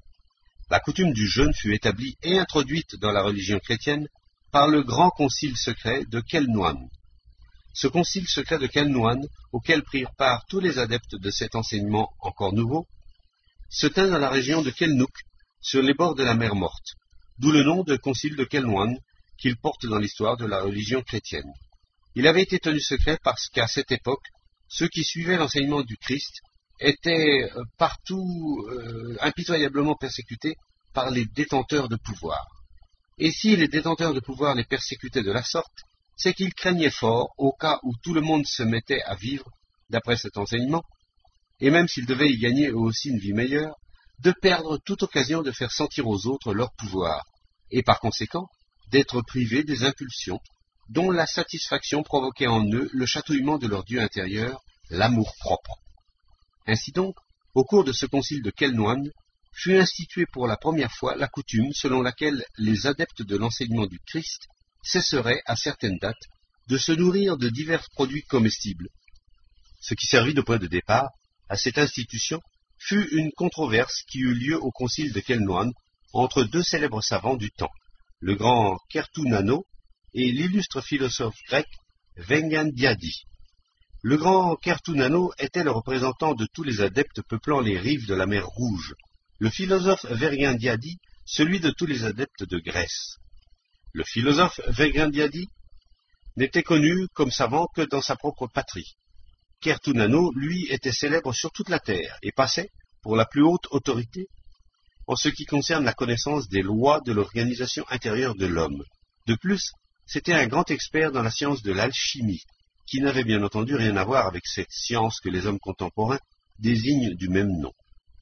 La coutume du jeûne fut établie et introduite dans la religion chrétienne par le grand concile secret de Kelnoan. Ce concile secret de Kelnoan, auquel prirent part tous les adeptes de cet enseignement encore nouveau, se tint dans la région de Kelnouk, sur les bords de la mer Morte, d'où le nom de concile de Kelnoan qu'il porte dans l'histoire de la religion chrétienne. Il avait été tenu secret parce qu'à cette époque, ceux qui suivaient l'enseignement du Christ étaient euh, partout euh, impitoyablement persécutés par les détenteurs de pouvoir. Et si les détenteurs de pouvoir les persécutaient de la sorte, c'est qu'ils craignaient fort, au cas où tout le monde se mettait à vivre d'après cet enseignement, et même s'ils devaient y gagner eux aussi une vie meilleure, de perdre toute occasion de faire sentir aux autres leur pouvoir, et par conséquent d'être privés des impulsions, dont la satisfaction provoquait en eux le chatouillement de leur Dieu intérieur, l'amour-propre. Ainsi donc, au cours de ce concile de Kelnoan, fut instituée pour la première fois la coutume selon laquelle les adeptes de l'enseignement du Christ cesseraient, à certaines dates, de se nourrir de divers produits comestibles. Ce qui servit de point de départ à cette institution fut une controverse qui eut lieu au concile de Kelnoan entre deux célèbres savants du temps, le grand Kertounano et l'illustre philosophe grec Vengandiadi. Le grand Kertounano était le représentant de tous les adeptes peuplant les rives de la mer Rouge, le philosophe Vengandiadi celui de tous les adeptes de Grèce. Le philosophe Vengandiadi n'était connu comme savant que dans sa propre patrie. Kertounano, lui, était célèbre sur toute la terre et passait pour la plus haute autorité en ce qui concerne la connaissance des lois de l'organisation intérieure de l'homme. De plus, c'était un grand expert dans la science de l'alchimie, qui n'avait bien entendu rien à voir avec cette science que les hommes contemporains désignent du même nom.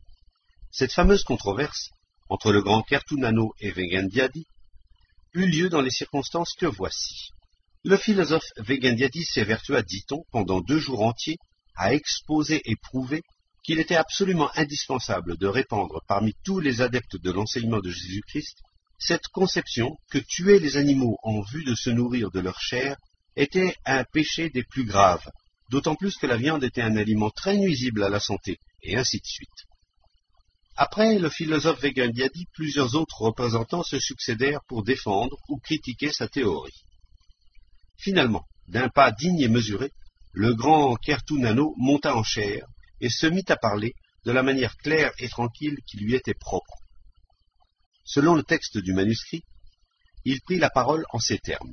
Cette fameuse controverse entre le grand Kertounano et Vengandiadi eut lieu dans les circonstances que voici. Le philosophe Vengandiadi s'évertua, dit-on, pendant deux jours entiers, à exposer et prouver qu'il était absolument indispensable de répandre parmi tous les adeptes de l'enseignement de Jésus-Christ cette conception que tuer les animaux en vue de se nourrir de leur chair était un péché des plus graves, d'autant plus que la viande était un aliment très nuisible à la santé, et ainsi de suite. Après le philosophe Vengandiadi, plusieurs autres représentants se succédèrent pour défendre ou critiquer sa théorie. Finalement, d'un pas digne et mesuré, le grand Kertounano monta en chair et se mit à parler de la manière claire et tranquille qui lui était propre. Selon le texte du manuscrit, il prit la parole en ces termes.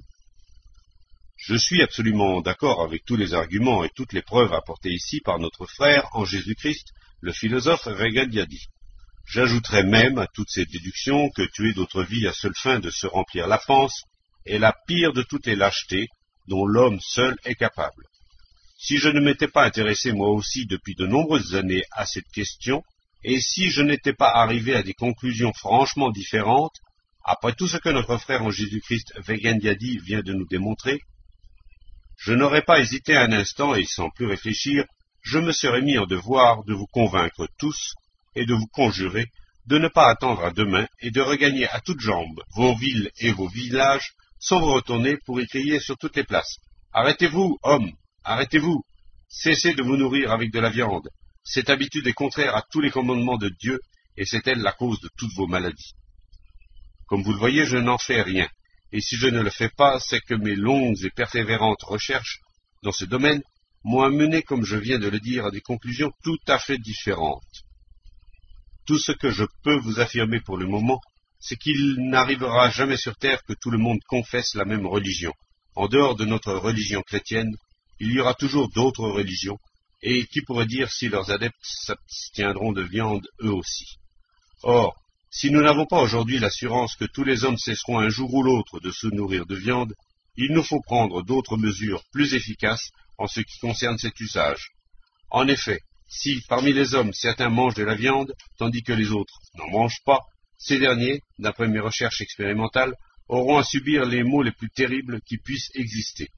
« Je suis absolument d'accord avec tous les arguments et toutes les preuves apportées ici par notre frère en Jésus-Christ, le philosophe Vengandiadi. J'ajouterai même à toutes ces déductions que tuer d'autres vies à seule fin de se remplir la panse est la pire de toutes les lâchetés dont l'homme seul est capable. Si je ne m'étais pas intéressé moi aussi depuis de nombreuses années à cette question, et si je n'étais pas arrivé à des conclusions franchement différentes, après tout ce que notre frère en Jésus-Christ Vengandiadi vient de nous démontrer, je n'aurais pas hésité un instant et sans plus réfléchir, je me serais mis en devoir de vous convaincre tous et de vous conjurer de ne pas attendre à demain et de regagner à toutes jambes vos villes et vos villages sans vous retourner pour y crier sur toutes les places. Arrêtez-vous, hommes, arrêtez-vous, cessez de vous nourrir avec de la viande. Cette habitude est contraire à tous les commandements de Dieu et c'est elle la cause de toutes vos maladies. Comme vous le voyez, je n'en fais rien, et si je ne le fais pas, c'est que mes longues et persévérantes recherches dans ce domaine m'ont amené, comme je viens de le dire, à des conclusions tout à fait différentes. Tout ce que je peux vous affirmer pour le moment, c'est qu'il n'arrivera jamais sur terre que tout le monde confesse la même religion. En dehors de notre religion chrétienne, il y aura toujours d'autres religions, et qui pourrait dire si leurs adeptes s'abstiendront de viande eux aussi. Or, si nous n'avons pas aujourd'hui l'assurance que tous les hommes cesseront un jour ou l'autre de se nourrir de viande, il nous faut prendre d'autres mesures plus efficaces en ce qui concerne cet usage. En effet, si parmi les hommes certains mangent de la viande, tandis que les autres n'en mangent pas, ces derniers, d'après mes recherches expérimentales, auront à subir les maux les plus terribles qui puissent exister.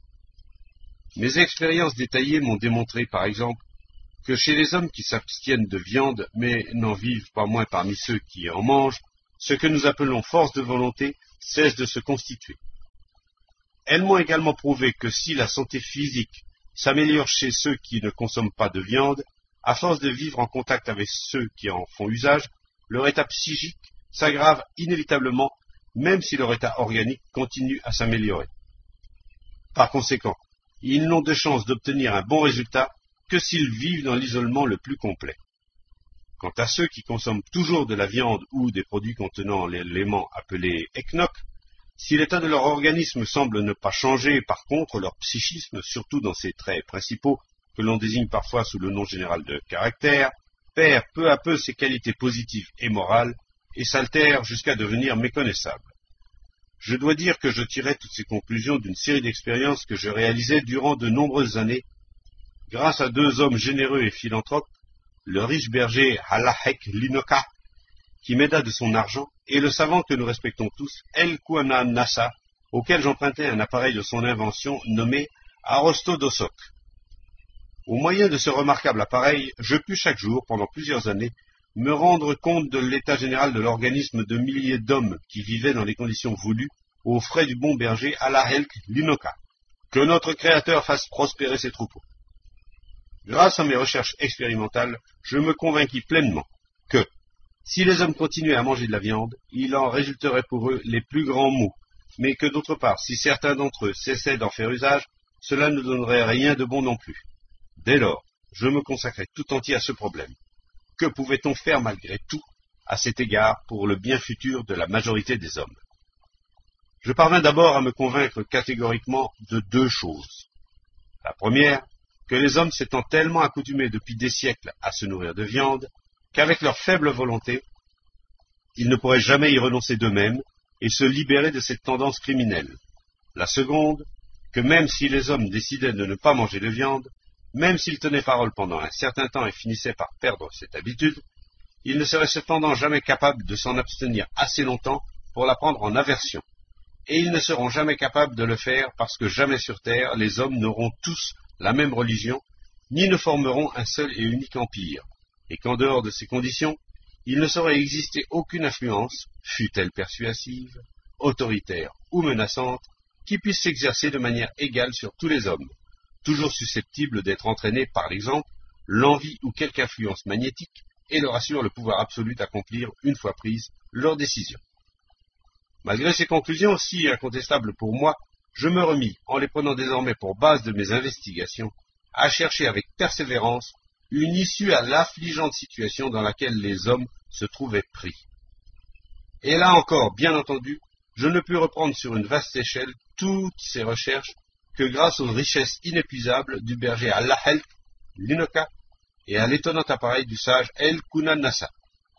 Mes expériences détaillées m'ont démontré, par exemple, que chez les hommes qui s'abstiennent de viande, mais n'en vivent pas moins parmi ceux qui en mangent, ce que nous appelons force de volonté cesse de se constituer. Elles m'ont également prouvé que si la santé physique s'améliore chez ceux qui ne consomment pas de viande, à force de vivre en contact avec ceux qui en font usage, leur état psychique s'aggrave inévitablement, même si leur état organique continue à s'améliorer. Par conséquent, ils n'ont de chance d'obtenir un bon résultat que s'ils vivent dans l'isolement le plus complet. Quant à ceux qui consomment toujours de la viande ou des produits contenant l'élément appelé eknok, si l'état de leur organisme semble ne pas changer, par contre, leur psychisme, surtout dans ses traits principaux, que l'on désigne parfois sous le nom général de caractère, perd peu à peu ses qualités positives et morales et s'altère jusqu'à devenir méconnaissable. Je dois dire que je tirais toutes ces conclusions d'une série d'expériences que je réalisais durant de nombreuses années, grâce à deux hommes généreux et philanthropes, le riche berger Halahek Linoka, qui m'aida de son argent, et le savant que nous respectons tous, El Kouana Nassa, auquel j'empruntais un appareil de son invention nommé Arostodosok. Au moyen de ce remarquable appareil, je pus chaque jour, pendant plusieurs années, me rendre compte de l'état général de l'organisme de milliers d'hommes qui vivaient dans les conditions voulues, aux frais du bon berger Halahek Linoka. Que notre Créateur fasse prospérer ses troupeaux. Grâce à mes recherches expérimentales, je me convainquis pleinement que, si les hommes continuaient à manger de la viande, il en résulterait pour eux les plus grands maux, mais que d'autre part, si certains d'entre eux cessaient d'en faire usage, cela ne donnerait rien de bon non plus. Dès lors, je me consacrai tout entier à ce problème. Que pouvait-on faire malgré tout, à cet égard, pour le bien futur de la majorité des hommes? Je parvins d'abord à me convaincre catégoriquement de deux choses. La première, que les hommes s'étant tellement accoutumés depuis des siècles à se nourrir de viande, qu'avec leur faible volonté, ils ne pourraient jamais y renoncer d'eux-mêmes et se libérer de cette tendance criminelle. La seconde, que même si les hommes décidaient de ne pas manger de viande, même s'ils tenaient parole pendant un certain temps et finissaient par perdre cette habitude, ils ne seraient cependant jamais capables de s'en abstenir assez longtemps pour la prendre en aversion. Et ils ne seront jamais capables de le faire parce que jamais sur terre les hommes n'auront tous la même religion, ni ne formeront un seul et unique empire, et qu'en dehors de ces conditions, il ne saurait exister aucune influence, fût-elle persuasive, autoritaire ou menaçante, qui puisse s'exercer de manière égale sur tous les hommes, toujours susceptibles d'être entraînés par l'exemple, l'envie ou quelque influence magnétique, et leur assure le pouvoir absolu d'accomplir, une fois prises, leurs décisions. Malgré ces conclusions si incontestables pour moi, je me remis, en les prenant désormais pour base de mes investigations, à chercher avec persévérance une issue à l'affligeante situation dans laquelle les hommes se trouvaient pris. Et là encore, bien entendu, je ne pus reprendre sur une vaste échelle toutes ces recherches que grâce aux richesses inépuisables du berger Halahek Linoka et à l'étonnant appareil du sage El Kouana Nassa.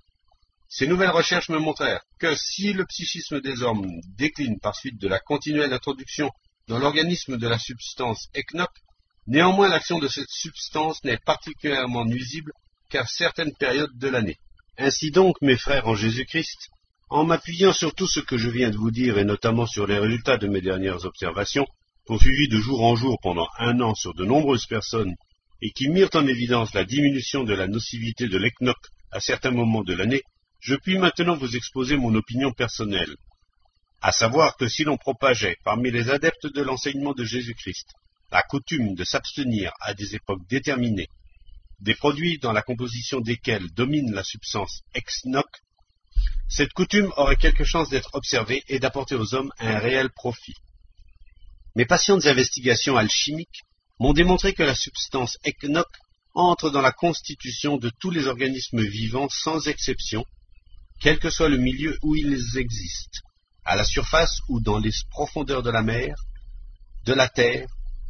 Ces nouvelles recherches me montrèrent que si le psychisme des hommes décline par suite de la continuelle introduction dans l'organisme de la substance eknok, néanmoins l'action de cette substance n'est particulièrement nuisible qu'à certaines périodes de l'année. Ainsi donc, mes frères en Jésus-Christ, en m'appuyant sur tout ce que je viens de vous dire et notamment sur les résultats de mes dernières observations, poursuivis de jour en jour pendant un an sur de nombreuses personnes et qui mirent en évidence la diminution de la nocivité de l'eknok à certains moments de l'année, je puis maintenant vous exposer mon opinion personnelle, à savoir que si l'on propageait parmi les adeptes de l'enseignement de Jésus-Christ la coutume de s'abstenir à des époques déterminées des produits dans la composition desquels domine la substance eknok, cette coutume aurait quelque chance d'être observée et d'apporter aux hommes un réel profit. Mes patientes investigations alchimiques m'ont démontré que la substance eknok entre dans la constitution de tous les organismes vivants sans exception, quel que soit le milieu où ils existent, à la surface ou dans les profondeurs de la mer, de la terre,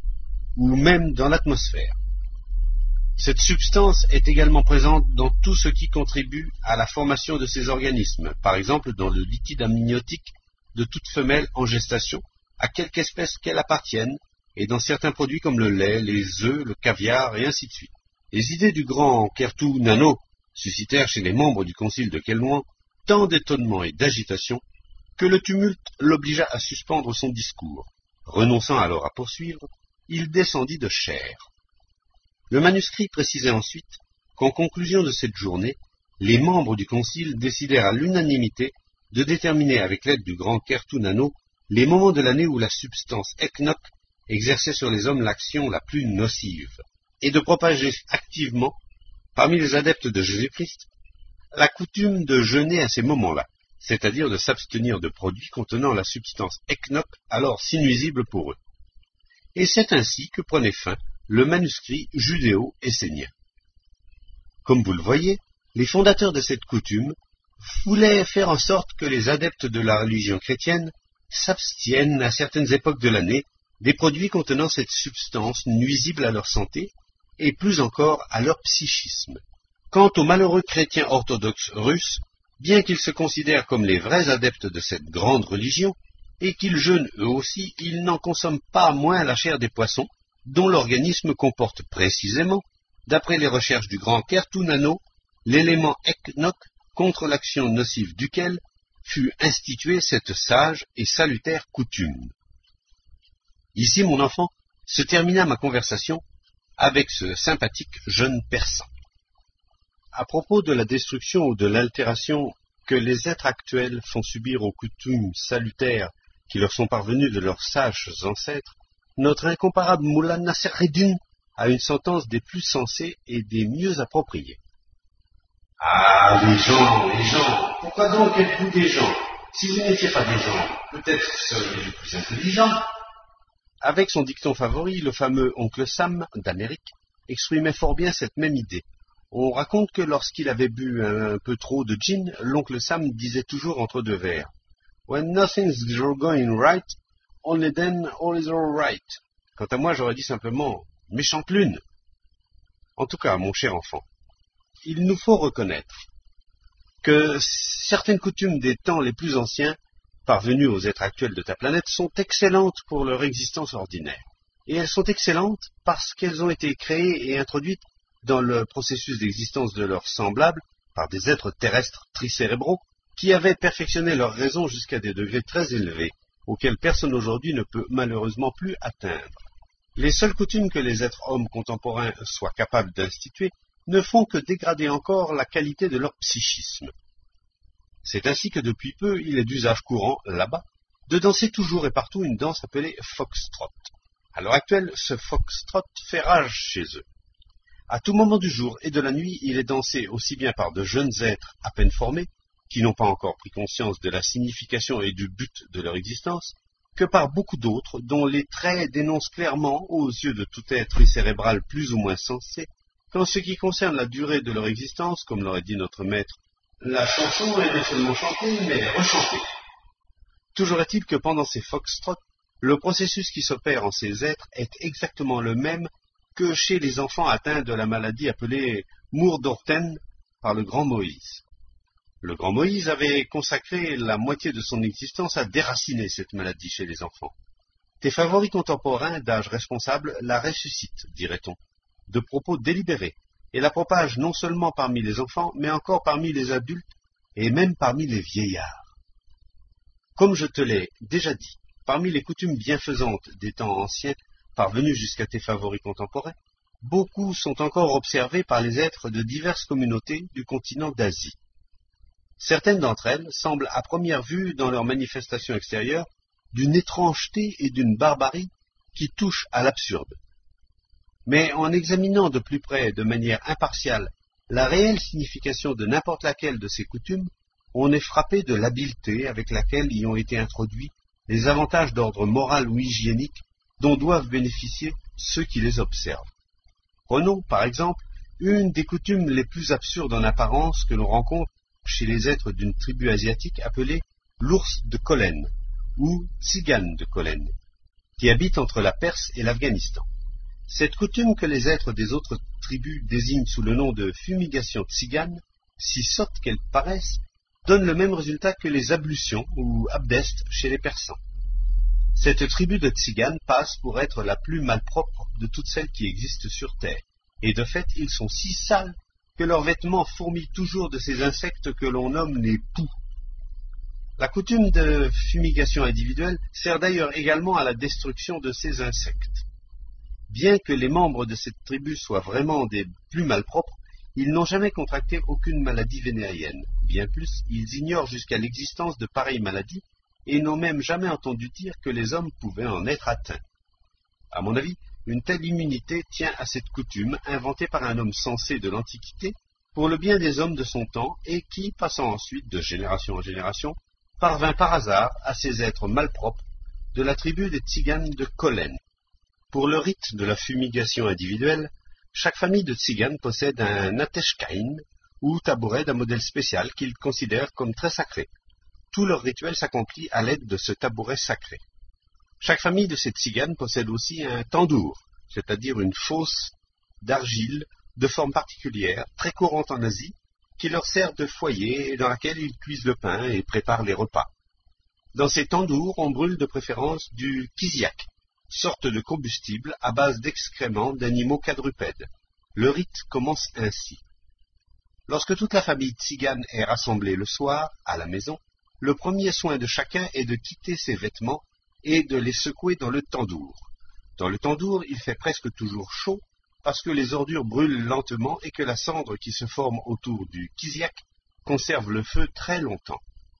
ou même dans l'atmosphère. Cette substance est également présente dans tout ce qui contribue à la formation de ces organismes, par exemple dans le liquide amniotique de toute femelle en gestation, à quelque espèce qu'elle appartienne, et dans certains produits comme le lait, les œufs, le caviar, et ainsi de suite. Les idées du grand Kertou Nano suscitèrent chez les membres du concile de Kelmouan tant d'étonnement et d'agitation que le tumulte l'obligea à suspendre son discours. Renonçant alors à poursuivre, il descendit de chaire. Le manuscrit précisait ensuite qu'en conclusion de cette journée, les membres du concile décidèrent à l'unanimité de déterminer avec l'aide du grand Kertounano les moments de l'année où la substance eknok exerçait sur les hommes l'action la plus nocive, et de propager activement, parmi les adeptes de Jésus-Christ, la coutume de jeûner à ces moments-là, c'est-à-dire de s'abstenir de produits contenant la substance eknok, alors si nuisible pour eux. Et c'est ainsi que prenait fin le manuscrit judéo-essénien. Comme vous le voyez, les fondateurs de cette coutume voulaient faire en sorte que les adeptes de la religion chrétienne s'abstiennent à certaines époques de l'année des produits contenant cette substance nuisible à leur santé et plus encore à leur psychisme. Quant aux malheureux chrétiens orthodoxes russes, bien qu'ils se considèrent comme les vrais adeptes de cette grande religion et qu'ils jeûnent eux aussi, ils n'en consomment pas moins la chair des poissons, dont l'organisme comporte précisément, d'après les recherches du grand Kertounano, l'élément eknok contre l'action nocive duquel fut instituée cette sage et salutaire coutume. Ici, mon enfant, se termina ma conversation avec ce sympathique jeune persan. À propos de la destruction ou de l'altération que les êtres actuels font subir aux coutumes salutaires qui leur sont parvenues de leurs sages ancêtres, notre incomparable Moullah Nassereddin a une sentence des plus sensées et des mieux appropriées. Ah, les gens, les gens, pourquoi donc êtes-vous des gens? Si vous n'étiez pas des gens, peut-être seriez-vous plus intelligents. Avec son dicton favori, le fameux oncle Sam d'Amérique exprimait fort bien cette même idée. On raconte que lorsqu'il avait bu un peu trop de gin, l'oncle Sam disait toujours entre deux verres « When nothing's going right, only then all is all right ». Quant à moi, j'aurais dit simplement « méchante lune ». En tout cas, mon cher enfant, il nous faut reconnaître que certaines coutumes des temps les plus anciens, parvenues aux êtres actuels de ta planète, sont excellentes pour leur existence ordinaire. Et elles sont excellentes parce qu'elles ont été créées et introduites dans le processus d'existence de leurs semblables par des êtres terrestres tricérébraux qui avaient perfectionné leur raison jusqu'à des degrés très élevés, auxquels personne aujourd'hui ne peut malheureusement plus atteindre. Les seules coutumes que les êtres hommes contemporains soient capables d'instituer ne font que dégrader encore la qualité de leur psychisme. C'est ainsi que depuis peu il est d'usage courant, là-bas, de danser toujours et partout une danse appelée foxtrot. À l'heure actuelle, ce foxtrot fait rage chez eux. À tout moment du jour et de la nuit, il est dansé aussi bien par de jeunes êtres à peine formés, qui n'ont pas encore pris conscience de la signification et du but de leur existence, que par beaucoup d'autres dont les traits dénoncent clairement, aux yeux de tout être cérébral plus ou moins sensé, qu'en ce qui concerne la durée de leur existence, comme l'aurait dit notre maître, la chanson est non seulement chantée, mais rechantée. Toujours est-il que pendant ces foxtrots, le processus qui s'opère en ces êtres est exactement le même que chez les enfants atteints de la maladie appelée Mourdorten par le grand Moïse. Le grand Moïse avait consacré la moitié de son existence à déraciner cette maladie chez les enfants. Tes favoris contemporains d'âge responsable la ressuscitent, dirait-on, de propos délibérés, et la propagent non seulement parmi les enfants, mais encore parmi les adultes, et même parmi les vieillards. Comme je te l'ai déjà dit, parmi les coutumes bienfaisantes des temps anciens, parvenues jusqu'à tes favoris contemporains, beaucoup sont encore observés par les êtres de diverses communautés du continent d'Asie. Certaines d'entre elles semblent à première vue, dans leurs manifestations extérieures, d'une étrangeté et d'une barbarie qui touchent à l'absurde. Mais en examinant de plus près, de manière impartiale, la réelle signification de n'importe laquelle de ces coutumes, on est frappé de l'habileté avec laquelle y ont été introduits les avantages d'ordre moral ou hygiénique dont doivent bénéficier ceux qui les observent. Prenons, par exemple, une des coutumes les plus absurdes en apparence que l'on rencontre chez les êtres d'une tribu asiatique appelée l'ours de Kolen, ou tzigane de Kolen, qui habite entre la Perse et l'Afghanistan. Cette coutume que les êtres des autres tribus désignent sous le nom de fumigation tzigane, si sotte qu'elle paraisse, donne le même résultat que les ablutions ou abdestes chez les Persans. Cette tribu de tziganes passe pour être la plus malpropre de toutes celles qui existent sur Terre, et de fait ils sont si sales que leurs vêtements fourmillent toujours de ces insectes que l'on nomme les poux. La coutume de fumigation individuelle sert d'ailleurs également à la destruction de ces insectes. Bien que les membres de cette tribu soient vraiment des plus malpropres, ils n'ont jamais contracté aucune maladie vénérienne. Bien plus, ils ignorent jusqu'à l'existence de pareilles maladies et n'ont même jamais entendu dire que les hommes pouvaient en être atteints. À mon avis, une telle immunité tient à cette coutume inventée par un homme sensé de l'Antiquité pour le bien des hommes de son temps et qui, passant ensuite de génération en génération, parvint par hasard à ces êtres malpropres de la tribu des Tziganes de Kolen. Pour le rite de la fumigation individuelle, chaque famille de Tziganes possède un ateshkaïn ou tabouret d'un modèle spécial qu'ils considèrent comme très sacré. Tout leur rituel s'accomplit à l'aide de ce tabouret sacré. Chaque famille de ces Tziganes possède aussi un tandour, c'est-à-dire une fosse d'argile de forme particulière, très courante en Asie, qui leur sert de foyer et dans laquelle ils cuisent le pain et préparent les repas. Dans ces tandours, on brûle de préférence du kiziak, sorte de combustible à base d'excréments d'animaux quadrupèdes. Le rite commence ainsi. Lorsque toute la famille tzigane est rassemblée le soir, à la maison, le premier soin de chacun est de quitter ses vêtements et de les secouer dans le tandour. Dans le tandour, il fait presque toujours chaud, parce que les ordures brûlent lentement et que la cendre qui se forme autour du kiziak conserve le feu très longtemps.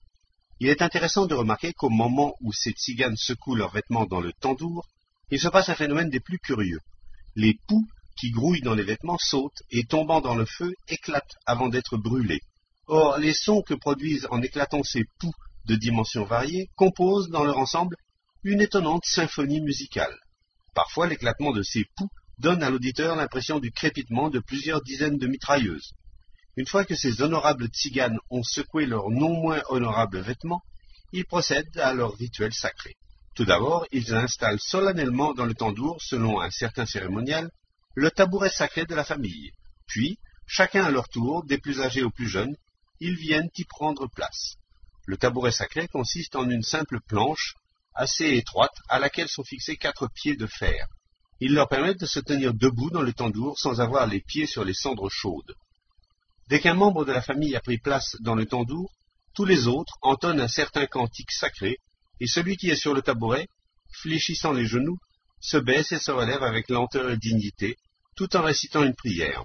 Il est intéressant de remarquer qu'au moment où ces tziganes secouent leurs vêtements dans le tandour, il se passe un phénomène des plus curieux. Les poux qui grouillent dans les vêtements sautent et, tombant dans le feu, éclatent avant d'être brûlés. Or, les sons que produisent en éclatant ces poux de dimensions variées composent dans leur ensemble une étonnante symphonie musicale. Parfois, l'éclatement de ces poux donne à l'auditeur l'impression du crépitement de plusieurs dizaines de mitrailleuses. Une fois que ces honorables tziganes ont secoué leurs non moins honorables vêtements, ils procèdent à leur rituel sacré. Tout d'abord, ils installent solennellement dans le tandour, selon un certain cérémonial, le tabouret sacré de la famille. Puis, chacun à leur tour, des plus âgés aux plus jeunes, ils viennent y prendre place. Le tabouret sacré consiste en une simple planche, assez étroite, à laquelle sont fixés quatre pieds de fer. Ils leur permettent de se tenir debout dans le tandour sans avoir les pieds sur les cendres chaudes. Dès qu'un membre de la famille a pris place dans le tandour, tous les autres entonnent un certain cantique sacré, et celui qui est sur le tabouret, fléchissant les genoux, se baisse et se relève avec lenteur et dignité, tout en récitant une prière.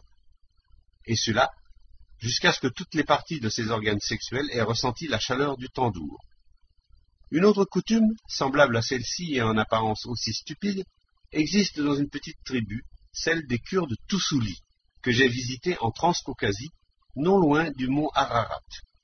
Et cela, jusqu'à ce que toutes les parties de ses organes sexuels aient ressenti la chaleur du tandour. Une autre coutume, semblable à celle-ci et en apparence aussi stupide, existe dans une petite tribu, celle des Kurdes Toussouli, que j'ai visitée en Transcaucasie, non loin du mont Ararat.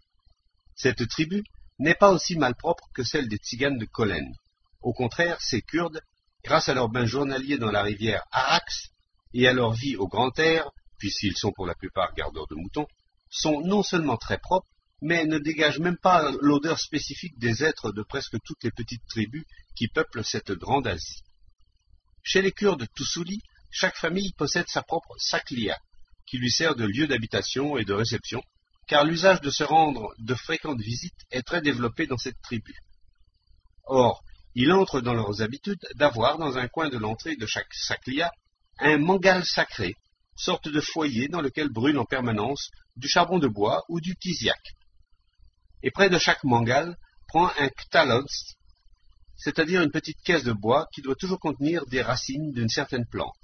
Cette tribu n'est pas aussi malpropre que celle des Tziganes de Kolen. Au contraire, ces Kurdes, grâce à leur bain journalier dans la rivière Arax et à leur vie au grand air, puisqu'ils sont pour la plupart gardeurs de moutons, sont non seulement très propres, mais ne dégagent même pas l'odeur spécifique des êtres de presque toutes les petites tribus qui peuplent cette grande Asie. Chez les Kurdes Toussouli, chaque famille possède sa propre saklia, qui lui sert de lieu d'habitation et de réception, car l'usage de se rendre de fréquentes visites est très développé dans cette tribu. Or, il entre dans leurs habitudes d'avoir dans un coin de l'entrée de chaque saklia un mangal sacré, sorte de foyer dans lequel brûle en permanence du charbon de bois ou du kiziak. Et près de chaque mangal prend un ktalods, c'est-à-dire une petite caisse de bois qui doit toujours contenir des racines d'une certaine plante.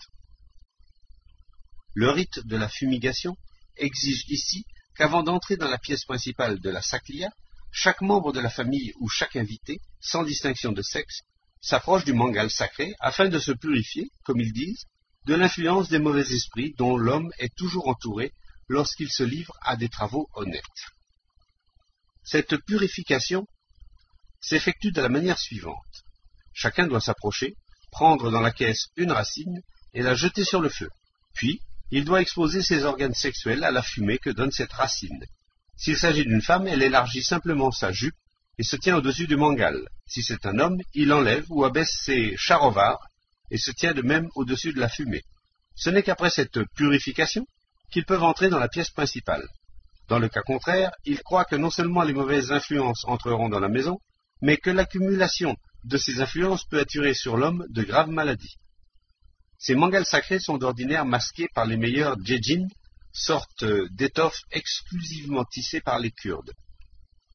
Le rite de la fumigation exige ici qu'avant d'entrer dans la pièce principale de la saklia, chaque membre de la famille ou chaque invité, sans distinction de sexe, s'approche du mangal sacré afin de se purifier, comme ils disent, de l'influence des mauvais esprits dont l'homme est toujours entouré lorsqu'il se livre à des travaux honnêtes. Cette purification s'effectue de la manière suivante. Chacun doit s'approcher, prendre dans la caisse une racine et la jeter sur le feu. Puis, il doit exposer ses organes sexuels à la fumée que donne cette racine. S'il s'agit d'une femme, elle élargit simplement sa jupe et se tient au-dessus du mangal. Si c'est un homme, il enlève ou abaisse ses charovars et se tient de même au-dessus de la fumée. Ce n'est qu'après cette purification qu'ils peuvent entrer dans la pièce principale. Dans le cas contraire, ils croient que non seulement les mauvaises influences entreront dans la maison, mais que l'accumulation de ces influences peut attirer sur l'homme de graves maladies. Ces mangals sacrés sont d'ordinaire masqués par les meilleurs djedjins, sorte d'étoffes exclusivement tissées par les Kurdes.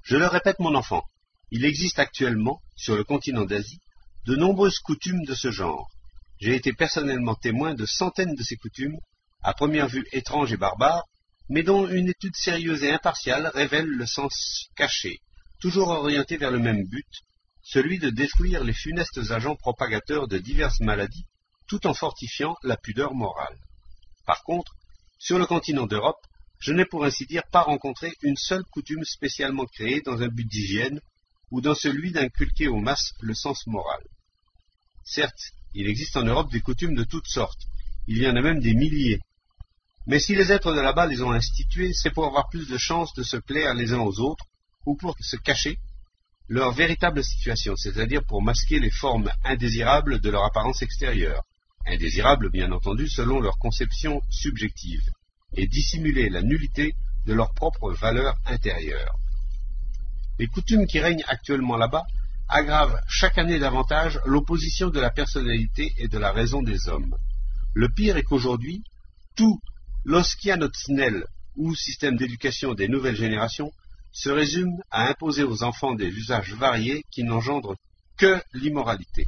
Je le répète, mon enfant, il existe actuellement, sur le continent d'Asie, de nombreuses coutumes de ce genre. J'ai été personnellement témoin de centaines de ces coutumes, à première vue étranges et barbares, mais dont une étude sérieuse et impartiale révèle le sens caché, toujours orienté vers le même but, celui de détruire les funestes agents propagateurs de diverses maladies, tout en fortifiant la pudeur morale. Par contre, sur le continent d'Europe, je n'ai pour ainsi dire pas rencontré une seule coutume spécialement créée dans un but d'hygiène, ou dans celui d'inculquer aux masses le sens moral. Certes, il existe en Europe des coutumes de toutes sortes, il y en a même des milliers. Mais si les êtres de là-bas les ont instituées, c'est pour avoir plus de chances de se plaire les uns aux autres, ou pour se cacher leur véritable situation, c'est-à-dire pour masquer les formes indésirables de leur apparence extérieure, indésirables bien entendu selon leur conception subjective, et dissimuler la nullité de leur propre valeur intérieure. Les coutumes qui règnent actuellement là-bas aggravent chaque année davantage l'opposition de la personnalité et de la raison des hommes. Le pire est qu'aujourd'hui, tout l'oskianotsnel, ou système d'éducation des nouvelles générations, se résume à imposer aux enfants des usages variés qui n'engendrent que l'immoralité.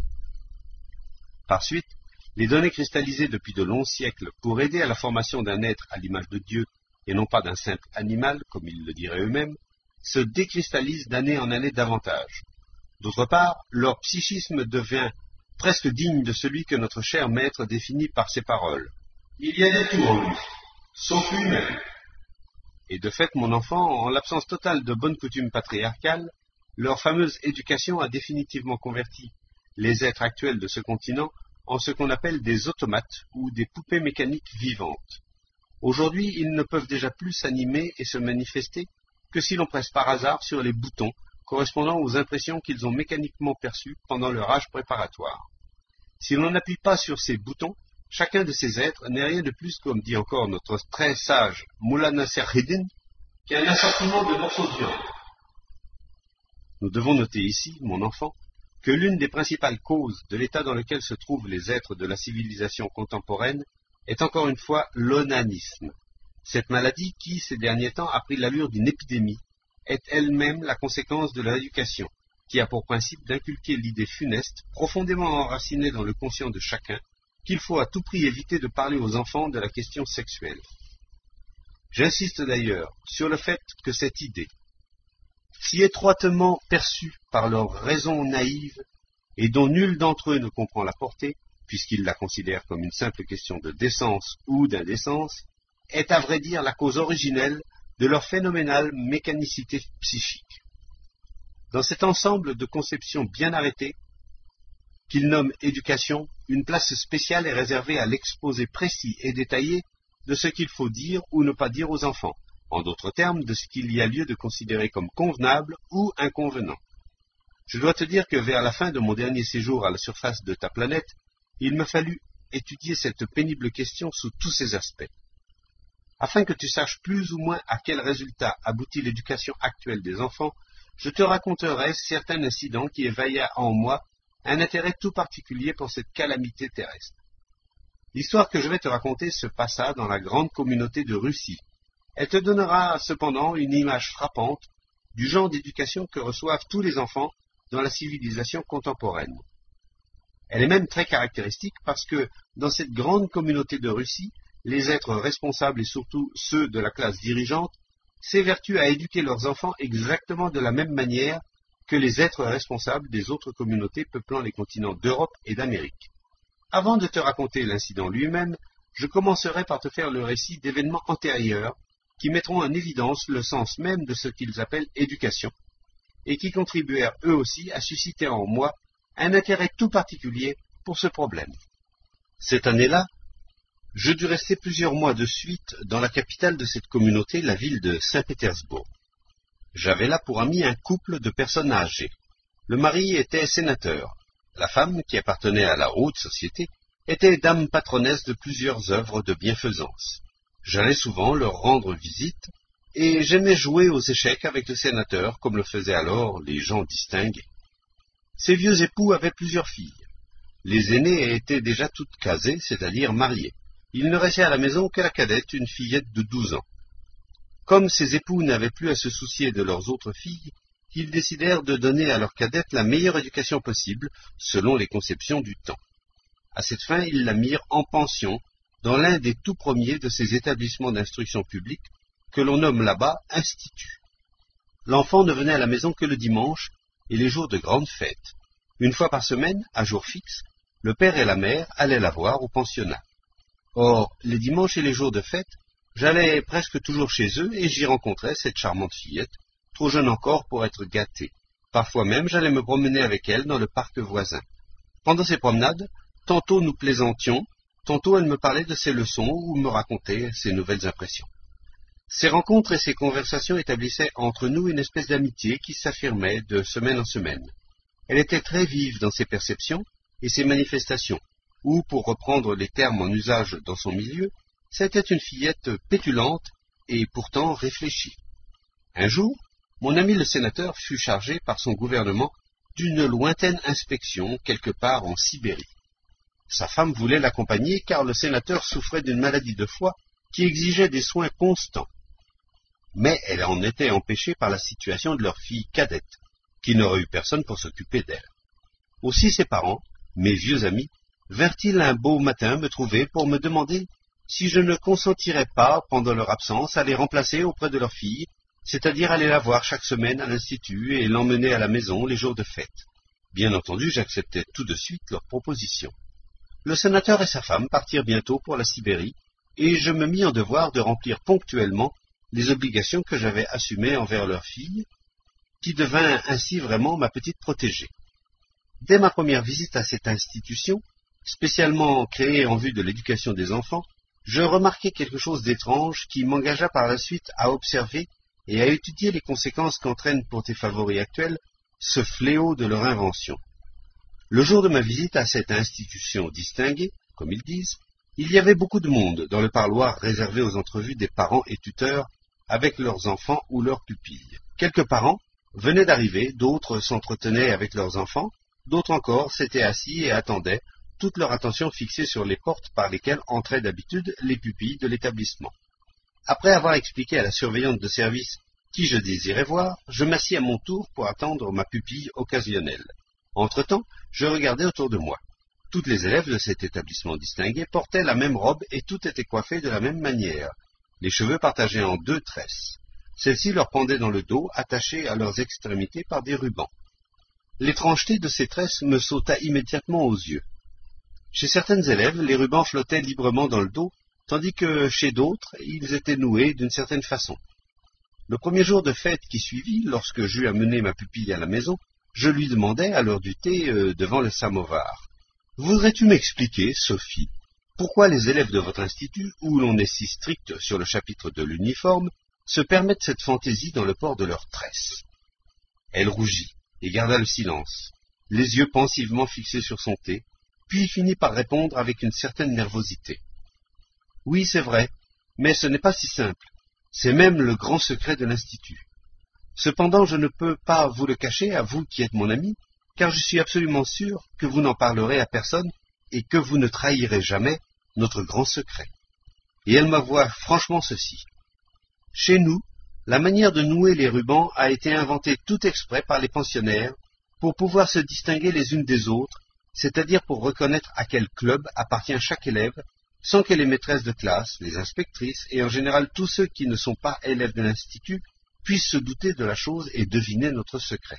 Par suite, les données cristallisées depuis de longs siècles pour aider à la formation d'un être à l'image de Dieu, et non pas d'un simple animal, comme ils le diraient eux-mêmes, se décristallisent d'année en année davantage. D'autre part, leur psychisme devient presque digne de celui que notre cher maître définit par ces paroles. Il y a des tout en lui, sauf lui-même. Et de fait, mon enfant, en l'absence totale de bonnes coutumes patriarcales, leur fameuse éducation a définitivement converti les êtres actuels de ce continent en ce qu'on appelle des automates ou des poupées mécaniques vivantes. Aujourd'hui, ils ne peuvent déjà plus s'animer et se manifester que si l'on presse par hasard sur les boutons correspondant aux impressions qu'ils ont mécaniquement perçues pendant leur âge préparatoire. Si l'on n'appuie pas sur ces boutons, chacun de ces êtres n'est rien de plus, comme dit encore notre très sage Mullah Nasser-Eddin, qu'un assortiment de morceaux de viande. Nous devons noter ici, mon enfant, que l'une des principales causes de l'état dans lequel se trouvent les êtres de la civilisation contemporaine est encore une fois l'onanisme. Cette maladie qui, ces derniers temps, a pris l'allure d'une épidémie, est elle-même la conséquence de l'éducation, qui a pour principe d'inculquer l'idée funeste, profondément enracinée dans le conscient de chacun, qu'il faut à tout prix éviter de parler aux enfants de la question sexuelle. J'insiste d'ailleurs sur le fait que cette idée, si étroitement perçue par leur raison naïve et dont nul d'entre eux ne comprend la portée, puisqu'ils la considèrent comme une simple question de décence ou d'indécence, est à vrai dire la cause originelle de leur phénoménale mécanicité psychique. Dans cet ensemble de conceptions bien arrêtées, qu'ils nomment éducation, une place spéciale est réservée à l'exposé précis et détaillé de ce qu'il faut dire ou ne pas dire aux enfants, en d'autres termes, de ce qu'il y a lieu de considérer comme convenable ou inconvenant. Je dois te dire que vers la fin de mon dernier séjour à la surface de ta planète, il m'a fallu étudier cette pénible question sous tous ses aspects. Afin que tu saches plus ou moins à quel résultat aboutit l'éducation actuelle des enfants, je te raconterai certains incidents qui éveillaient en moi un intérêt tout particulier pour cette calamité terrestre. L'histoire que je vais te raconter se passa dans la grande communauté de Russie. Elle te donnera cependant une image frappante du genre d'éducation que reçoivent tous les enfants dans la civilisation contemporaine. Elle est même très caractéristique parce que dans cette grande communauté de Russie, les êtres responsables et surtout ceux de la classe dirigeante s'évertuent à éduquer leurs enfants exactement de la même manière que les êtres responsables des autres communautés peuplant les continents d'Europe et d'Amérique. Avant de te raconter l'incident lui-même, je commencerai par te faire le récit d'événements antérieurs qui mettront en évidence le sens même de ce qu'ils appellent éducation, et qui contribuèrent eux aussi à susciter en moi un intérêt tout particulier pour ce problème. Cette année-là, je dus rester plusieurs mois de suite dans la capitale de cette communauté, la ville de Saint-Pétersbourg. J'avais là pour ami un couple de personnes âgées. Le mari était sénateur. La femme, qui appartenait à la haute société, était dame patronnesse de plusieurs œuvres de bienfaisance. J'allais souvent leur rendre visite, et j'aimais jouer aux échecs avec le sénateur, comme le faisaient alors les gens distingués. Ces vieux époux avaient plusieurs filles. Les aînées étaient déjà toutes casées, c'est-à-dire mariées. Il ne restait à la maison que la cadette, une fillette de douze ans. Comme ces époux n'avaient plus à se soucier de leurs autres filles, qu'ils décidèrent de donner à leurs cadettes la meilleure éducation possible, selon les conceptions du temps. À cette fin, ils la mirent en pension dans l'un des tout premiers de ces établissements d'instruction publique que l'on nomme là-bas institut. L'enfant ne venait à la maison que le dimanche et les jours de grandes fêtes. Une fois par semaine, à jour fixe, le père et la mère allaient la voir au pensionnat. Or, les dimanches et les jours de fête, j'allais presque toujours chez eux et j'y rencontrais cette charmante fillette, trop jeune encore pour être gâtée. Parfois même, j'allais me promener avec elle dans le parc voisin. Pendant ces promenades, tantôt nous plaisantions, tantôt elle me parlait de ses leçons ou me racontait ses nouvelles impressions. Ces rencontres et ces conversations établissaient entre nous une espèce d'amitié qui s'affirmait de semaine en semaine. Elle était très vive dans ses perceptions et ses manifestations, ou, pour reprendre les termes en usage dans son milieu, c'était une fillette pétulante et pourtant réfléchie. Un jour, mon ami le sénateur fut chargé par son gouvernement d'une lointaine inspection quelque part en Sibérie. Sa femme voulait l'accompagner car le sénateur souffrait d'une maladie de foie qui exigeait des soins constants. Mais elle en était empêchée par la situation de leur fille cadette, qui n'aurait eu personne pour s'occuper d'elle. Aussi ses parents, mes vieux amis, vinrent-ils un beau matin me trouver pour me demander si je ne consentirais pas, pendant leur absence, à les remplacer auprès de leur fille, c'est-à-dire aller la voir chaque semaine à l'institut et l'emmener à la maison les jours de fête. Bien entendu, j'acceptai tout de suite leur proposition. Le sénateur et sa femme partirent bientôt pour la Sibérie, et je me mis en devoir de remplir ponctuellement les obligations que j'avais assumées envers leur fille, qui devint ainsi vraiment ma petite protégée. Dès ma première visite à cette institution, spécialement créée en vue de l'éducation des enfants, je remarquai quelque chose d'étrange qui m'engagea par la suite à observer et à étudier les conséquences qu'entraîne pour tes favoris actuels ce fléau de leur invention. Le jour de ma visite à cette institution distinguée, comme ils disent, il y avait beaucoup de monde dans le parloir réservé aux entrevues des parents et tuteurs avec leurs enfants ou leurs pupilles. Quelques parents venaient d'arriver, d'autres s'entretenaient avec leurs enfants, d'autres encore s'étaient assis et attendaient, toute leur attention fixée sur les portes par lesquelles entraient d'habitude les pupilles de l'établissement. Après avoir expliqué à la surveillante de service qui je désirais voir, je m'assis à mon tour pour attendre ma pupille occasionnelle. Entre-temps, je regardais autour de moi. Toutes les élèves de cet établissement distingué portaient la même robe et toutes étaient coiffées de la même manière, les cheveux partagés en deux tresses. Celles-ci leur pendaient dans le dos, attachées à leurs extrémités par des rubans. L'étrangeté de ces tresses me sauta immédiatement aux yeux. Chez certaines élèves, les rubans flottaient librement dans le dos, tandis que chez d'autres, ils étaient noués d'une certaine façon. Le premier jour de fête qui suivit, lorsque j'eus amené ma pupille à la maison, je lui demandai, à l'heure du thé, euh, devant le samovar, « Voudrais-tu m'expliquer, Sophie, pourquoi les élèves de votre institut, où l'on est si strict sur le chapitre de l'uniforme, se permettent cette fantaisie dans le port de leurs tresses ?» Elle rougit et garda le silence, les yeux pensivement fixés sur son thé, puis finit par répondre avec une certaine nervosité. « Oui, c'est vrai, mais ce n'est pas si simple. C'est même le grand secret de l'Institut. Cependant, je ne peux pas vous le cacher, à vous qui êtes mon ami, car je suis absolument sûr que vous n'en parlerez à personne et que vous ne trahirez jamais notre grand secret. » Et elle m'avoua franchement ceci. « Chez nous, la manière de nouer les rubans a été inventée tout exprès par les pensionnaires pour pouvoir se distinguer les unes des autres, c'est-à-dire pour reconnaître à quel club appartient chaque élève, sans que les maîtresses de classe, les inspectrices et en général tous ceux qui ne sont pas élèves de l'Institut puissent se douter de la chose et deviner notre secret.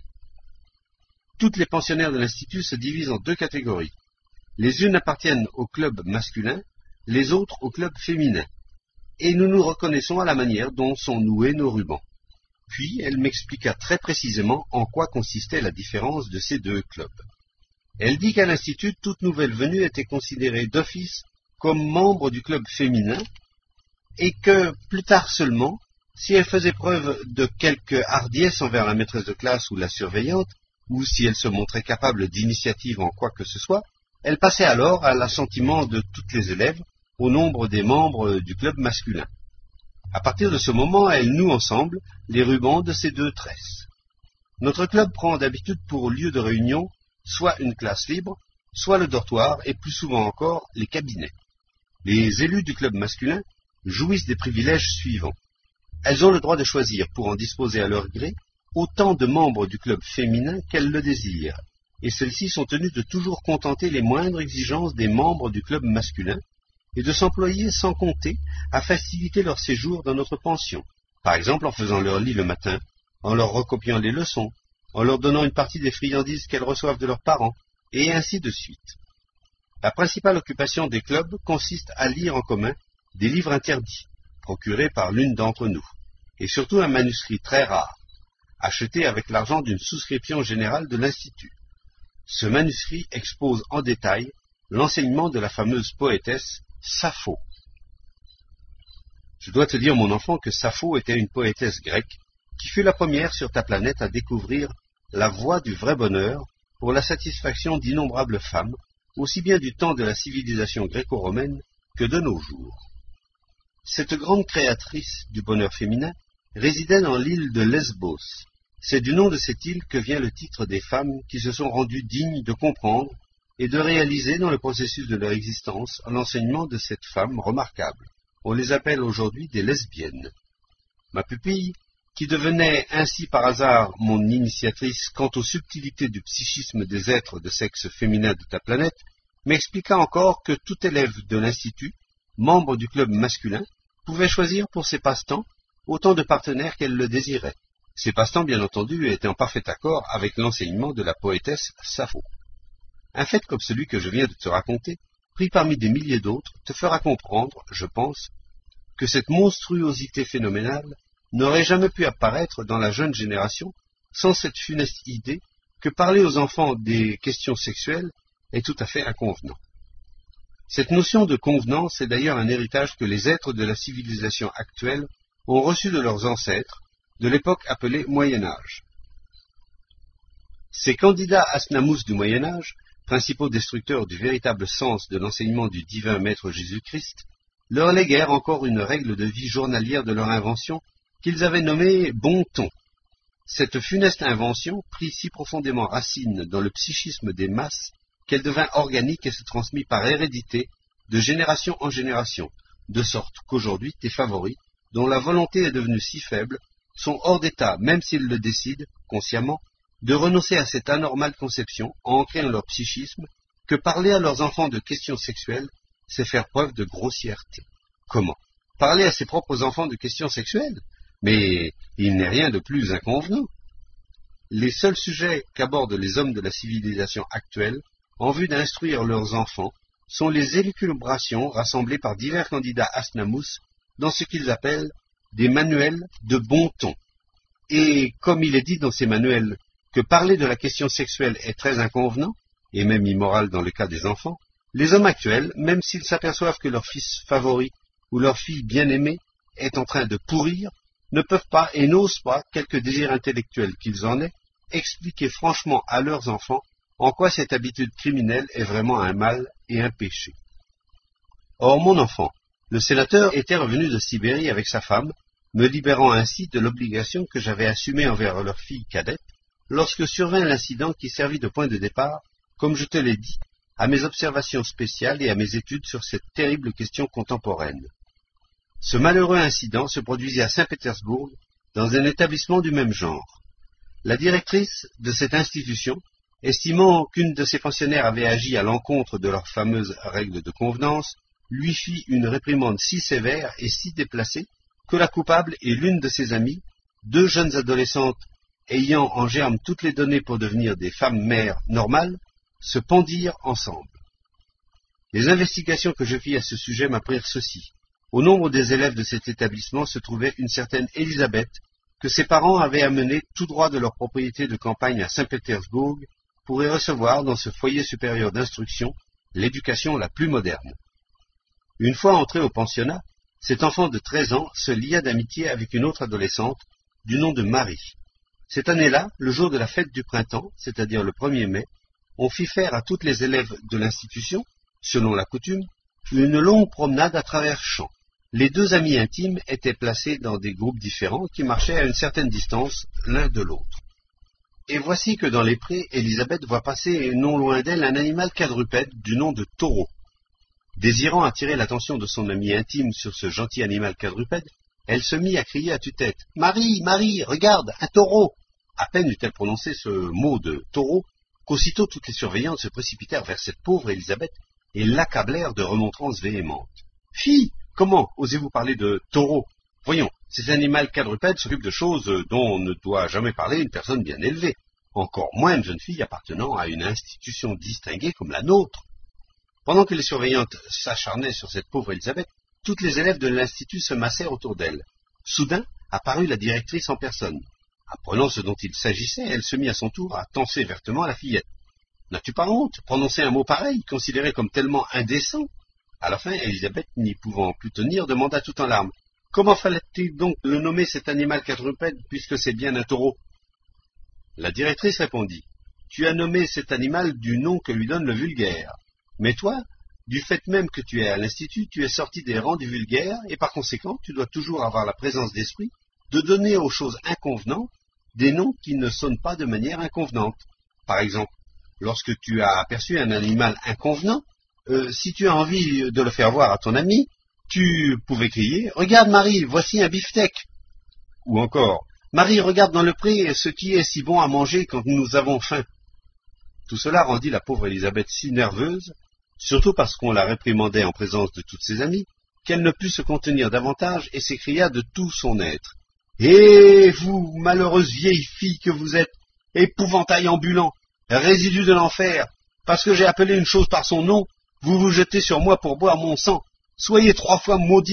Toutes les pensionnaires de l'Institut se divisent en deux catégories. Les unes appartiennent au club masculin, les autres au club féminin. Et nous nous reconnaissons à la manière dont sont noués nos rubans. Puis elle m'expliqua très précisément en quoi consistait la différence de ces deux clubs. Elle dit qu'à l'Institut, toute nouvelle venue était considérée d'office comme membre du club féminin et que, plus tard seulement, si elle faisait preuve de quelque hardiesse envers la maîtresse de classe ou la surveillante, ou si elle se montrait capable d'initiative en quoi que ce soit, elle passait alors à l'assentiment de toutes les élèves au nombre des membres du club masculin. À partir de ce moment, elles nouent ensemble les rubans de ces deux tresses. Notre club prend d'habitude pour lieu de réunion soit une classe libre, soit le dortoir et plus souvent encore les cabinets. Les élus du club masculin jouissent des privilèges suivants. Elles ont le droit de choisir, pour en disposer à leur gré, autant de membres du club féminin qu'elles le désirent, et celles-ci sont tenues de toujours contenter les moindres exigences des membres du club masculin, et de s'employer sans compter à faciliter leur séjour dans notre pension, par exemple en faisant leur lit le matin, en leur recopiant les leçons, en leur donnant une partie des friandises qu'elles reçoivent de leurs parents, et ainsi de suite. La principale occupation des clubs consiste à lire en commun des livres interdits, procurés par l'une d'entre nous, et surtout un manuscrit très rare, acheté avec l'argent d'une souscription générale de l'Institut. Ce manuscrit expose en détail l'enseignement de la fameuse poétesse Sappho. Je dois te dire, mon enfant, que Sappho était une poétesse grecque qui fut la première sur ta planète à découvrir la voie du vrai bonheur pour la satisfaction d'innombrables femmes, aussi bien du temps de la civilisation gréco-romaine que de nos jours. Cette grande créatrice du bonheur féminin résidait dans l'île de Lesbos. C'est du nom de cette île que vient le titre des femmes qui se sont rendues dignes de comprendre et de réaliser dans le processus de leur existence l'enseignement de cette femme remarquable. On les appelle aujourd'hui des lesbiennes. Ma pupille, qui devenait ainsi par hasard mon initiatrice quant aux subtilités du psychisme des êtres de sexe féminin de ta planète, m'expliqua encore que tout élève de l'Institut, membre du club masculin, pouvait choisir pour ses passe-temps autant de partenaires qu'elle le désirait. Ces passe-temps, bien entendu, étaient en parfait accord avec l'enseignement de la poétesse Sappho. Un fait comme celui que je viens de te raconter, pris parmi des milliers d'autres, te fera comprendre, je pense, que cette monstruosité phénoménale n'aurait jamais pu apparaître dans la jeune génération sans cette funeste idée que parler aux enfants des questions sexuelles est tout à fait inconvenant. Cette notion de convenance est d'ailleurs un héritage que les êtres de la civilisation actuelle ont reçu de leurs ancêtres, de l'époque appelée Moyen-Âge. Ces candidats asnamous du Moyen-Âge, principaux destructeurs du véritable sens de l'enseignement du divin Maître Jésus-Christ, leur léguèrent encore une règle de vie journalière de leur invention qu'ils avaient nommée bon ton. Cette funeste invention prit si profondément racine dans le psychisme des masses qu'elle devint organique et se transmit par hérédité de génération en génération, de sorte qu'aujourd'hui tes favoris, dont la volonté est devenue si faible, sont hors d'état, même s'ils le décident, consciemment, de renoncer à cette anormale conception, ancrée en leur psychisme, que parler à leurs enfants de questions sexuelles, c'est faire preuve de grossièreté. Comment? Parler à ses propres enfants de questions sexuelles? Mais il n'est rien de plus inconvenant. Les seuls sujets qu'abordent les hommes de la civilisation actuelle, en vue d'instruire leurs enfants, sont les élucubrations rassemblées par divers candidats asnamous dans ce qu'ils appellent des manuels de bon ton. Et comme il est dit dans ces manuels que parler de la question sexuelle est très inconvenant, et même immoral dans le cas des enfants, les hommes actuels, même s'ils s'aperçoivent que leur fils favori ou leur fille bien-aimée est en train de pourrir, ne peuvent pas et n'osent pas, quelque désir intellectuel qu'ils en aient, expliquer franchement à leurs enfants en quoi cette habitude criminelle est vraiment un mal et un péché. Or, mon enfant, le sénateur était revenu de Sibérie avec sa femme, me libérant ainsi de l'obligation que j'avais assumée envers leur fille cadette, lorsque survint l'incident qui servit de point de départ, comme je te l'ai dit, à mes observations spéciales et à mes études sur cette terrible question contemporaine. Ce malheureux incident se produisit à Saint-Pétersbourg, dans un établissement du même genre. La directrice de cette institution, estimant qu'une de ses pensionnaires avait agi à l'encontre de leurs fameuses règles de convenance, lui fit une réprimande si sévère et si déplacée que la coupable et l'une de ses amies, deux jeunes adolescentes ayant en germe toutes les données pour devenir des femmes mères normales, se pendirent ensemble. Les investigations que je fis à ce sujet m'apprirent ceci. Au nombre des élèves de cet établissement se trouvait une certaine Élisabeth, que ses parents avaient amenée tout droit de leur propriété de campagne à Saint-Pétersbourg pour y recevoir dans ce foyer supérieur d'instruction l'éducation la plus moderne. Une fois entrée au pensionnat, cet enfant de treize ans se lia d'amitié avec une autre adolescente du nom de Marie. Cette année-là, le jour de la fête du printemps, c'est-à-dire le premier mai, on fit faire à toutes les élèves de l'institution, selon la coutume, une longue promenade à travers champs. Les deux amis intimes étaient placés dans des groupes différents qui marchaient à une certaine distance l'un de l'autre. Et voici que dans les prés, Élisabeth voit passer non loin d'elle un animal quadrupède du nom de taureau. Désirant attirer l'attention de son ami intime sur ce gentil animal quadrupède, elle se mit à crier à tue-tête « Marie, Marie, regarde, un taureau !» À peine eut-elle prononcé ce mot de taureau, qu'aussitôt toutes les surveillantes se précipitèrent vers cette pauvre Élisabeth et l'accablèrent de remontrances véhémentes. « Fille, comment osez-vous parler de taureau? Voyons, cet animal quadrupède s'occupe de choses dont ne doit jamais parler une personne bien élevée, encore moins une jeune fille appartenant à une institution distinguée comme la nôtre. » Pendant que les surveillantes s'acharnaient sur cette pauvre Élisabeth, toutes les élèves de l'institut se massèrent autour d'elle. Soudain apparut la directrice en personne. Apprenant ce dont il s'agissait, elle se mit à son tour à tancer vertement la fillette. « N'as-tu pas honte? Prononcer un mot pareil, considéré comme tellement indécent ?» À la fin, Élisabeth, n'y pouvant plus tenir, demanda tout en larmes. « Comment fallait-il donc le nommer cet animal quadrupède, puisque c'est bien un taureau ?» La directrice répondit. « Tu as nommé cet animal du nom que lui donne le vulgaire. Mais toi, du fait même que tu es à l'institut, tu es sorti des rangs du vulgaire, et par conséquent, tu dois toujours avoir la présence d'esprit de donner aux choses inconvenantes des noms qui ne sonnent pas de manière inconvenante. Par exemple, lorsque tu as aperçu un animal inconvenant, euh, si tu as envie de le faire voir à ton ami, tu pouvais crier « Regarde Marie, voici un beefsteak !» Ou encore « Marie, regarde dans le pré ce qui est si bon à manger quand nous avons faim !» Tout cela rendit la pauvre Élisabeth si nerveuse, surtout parce qu'on la réprimandait en présence de toutes ses amies, qu'elle ne put se contenir davantage et s'écria de tout son être. « Eh, vous, malheureuse vieille fille que vous êtes, épouvantail ambulant, résidu de l'enfer, parce que j'ai appelé une chose par son nom, vous vous jetez sur moi pour boire mon sang. Soyez trois fois maudite. »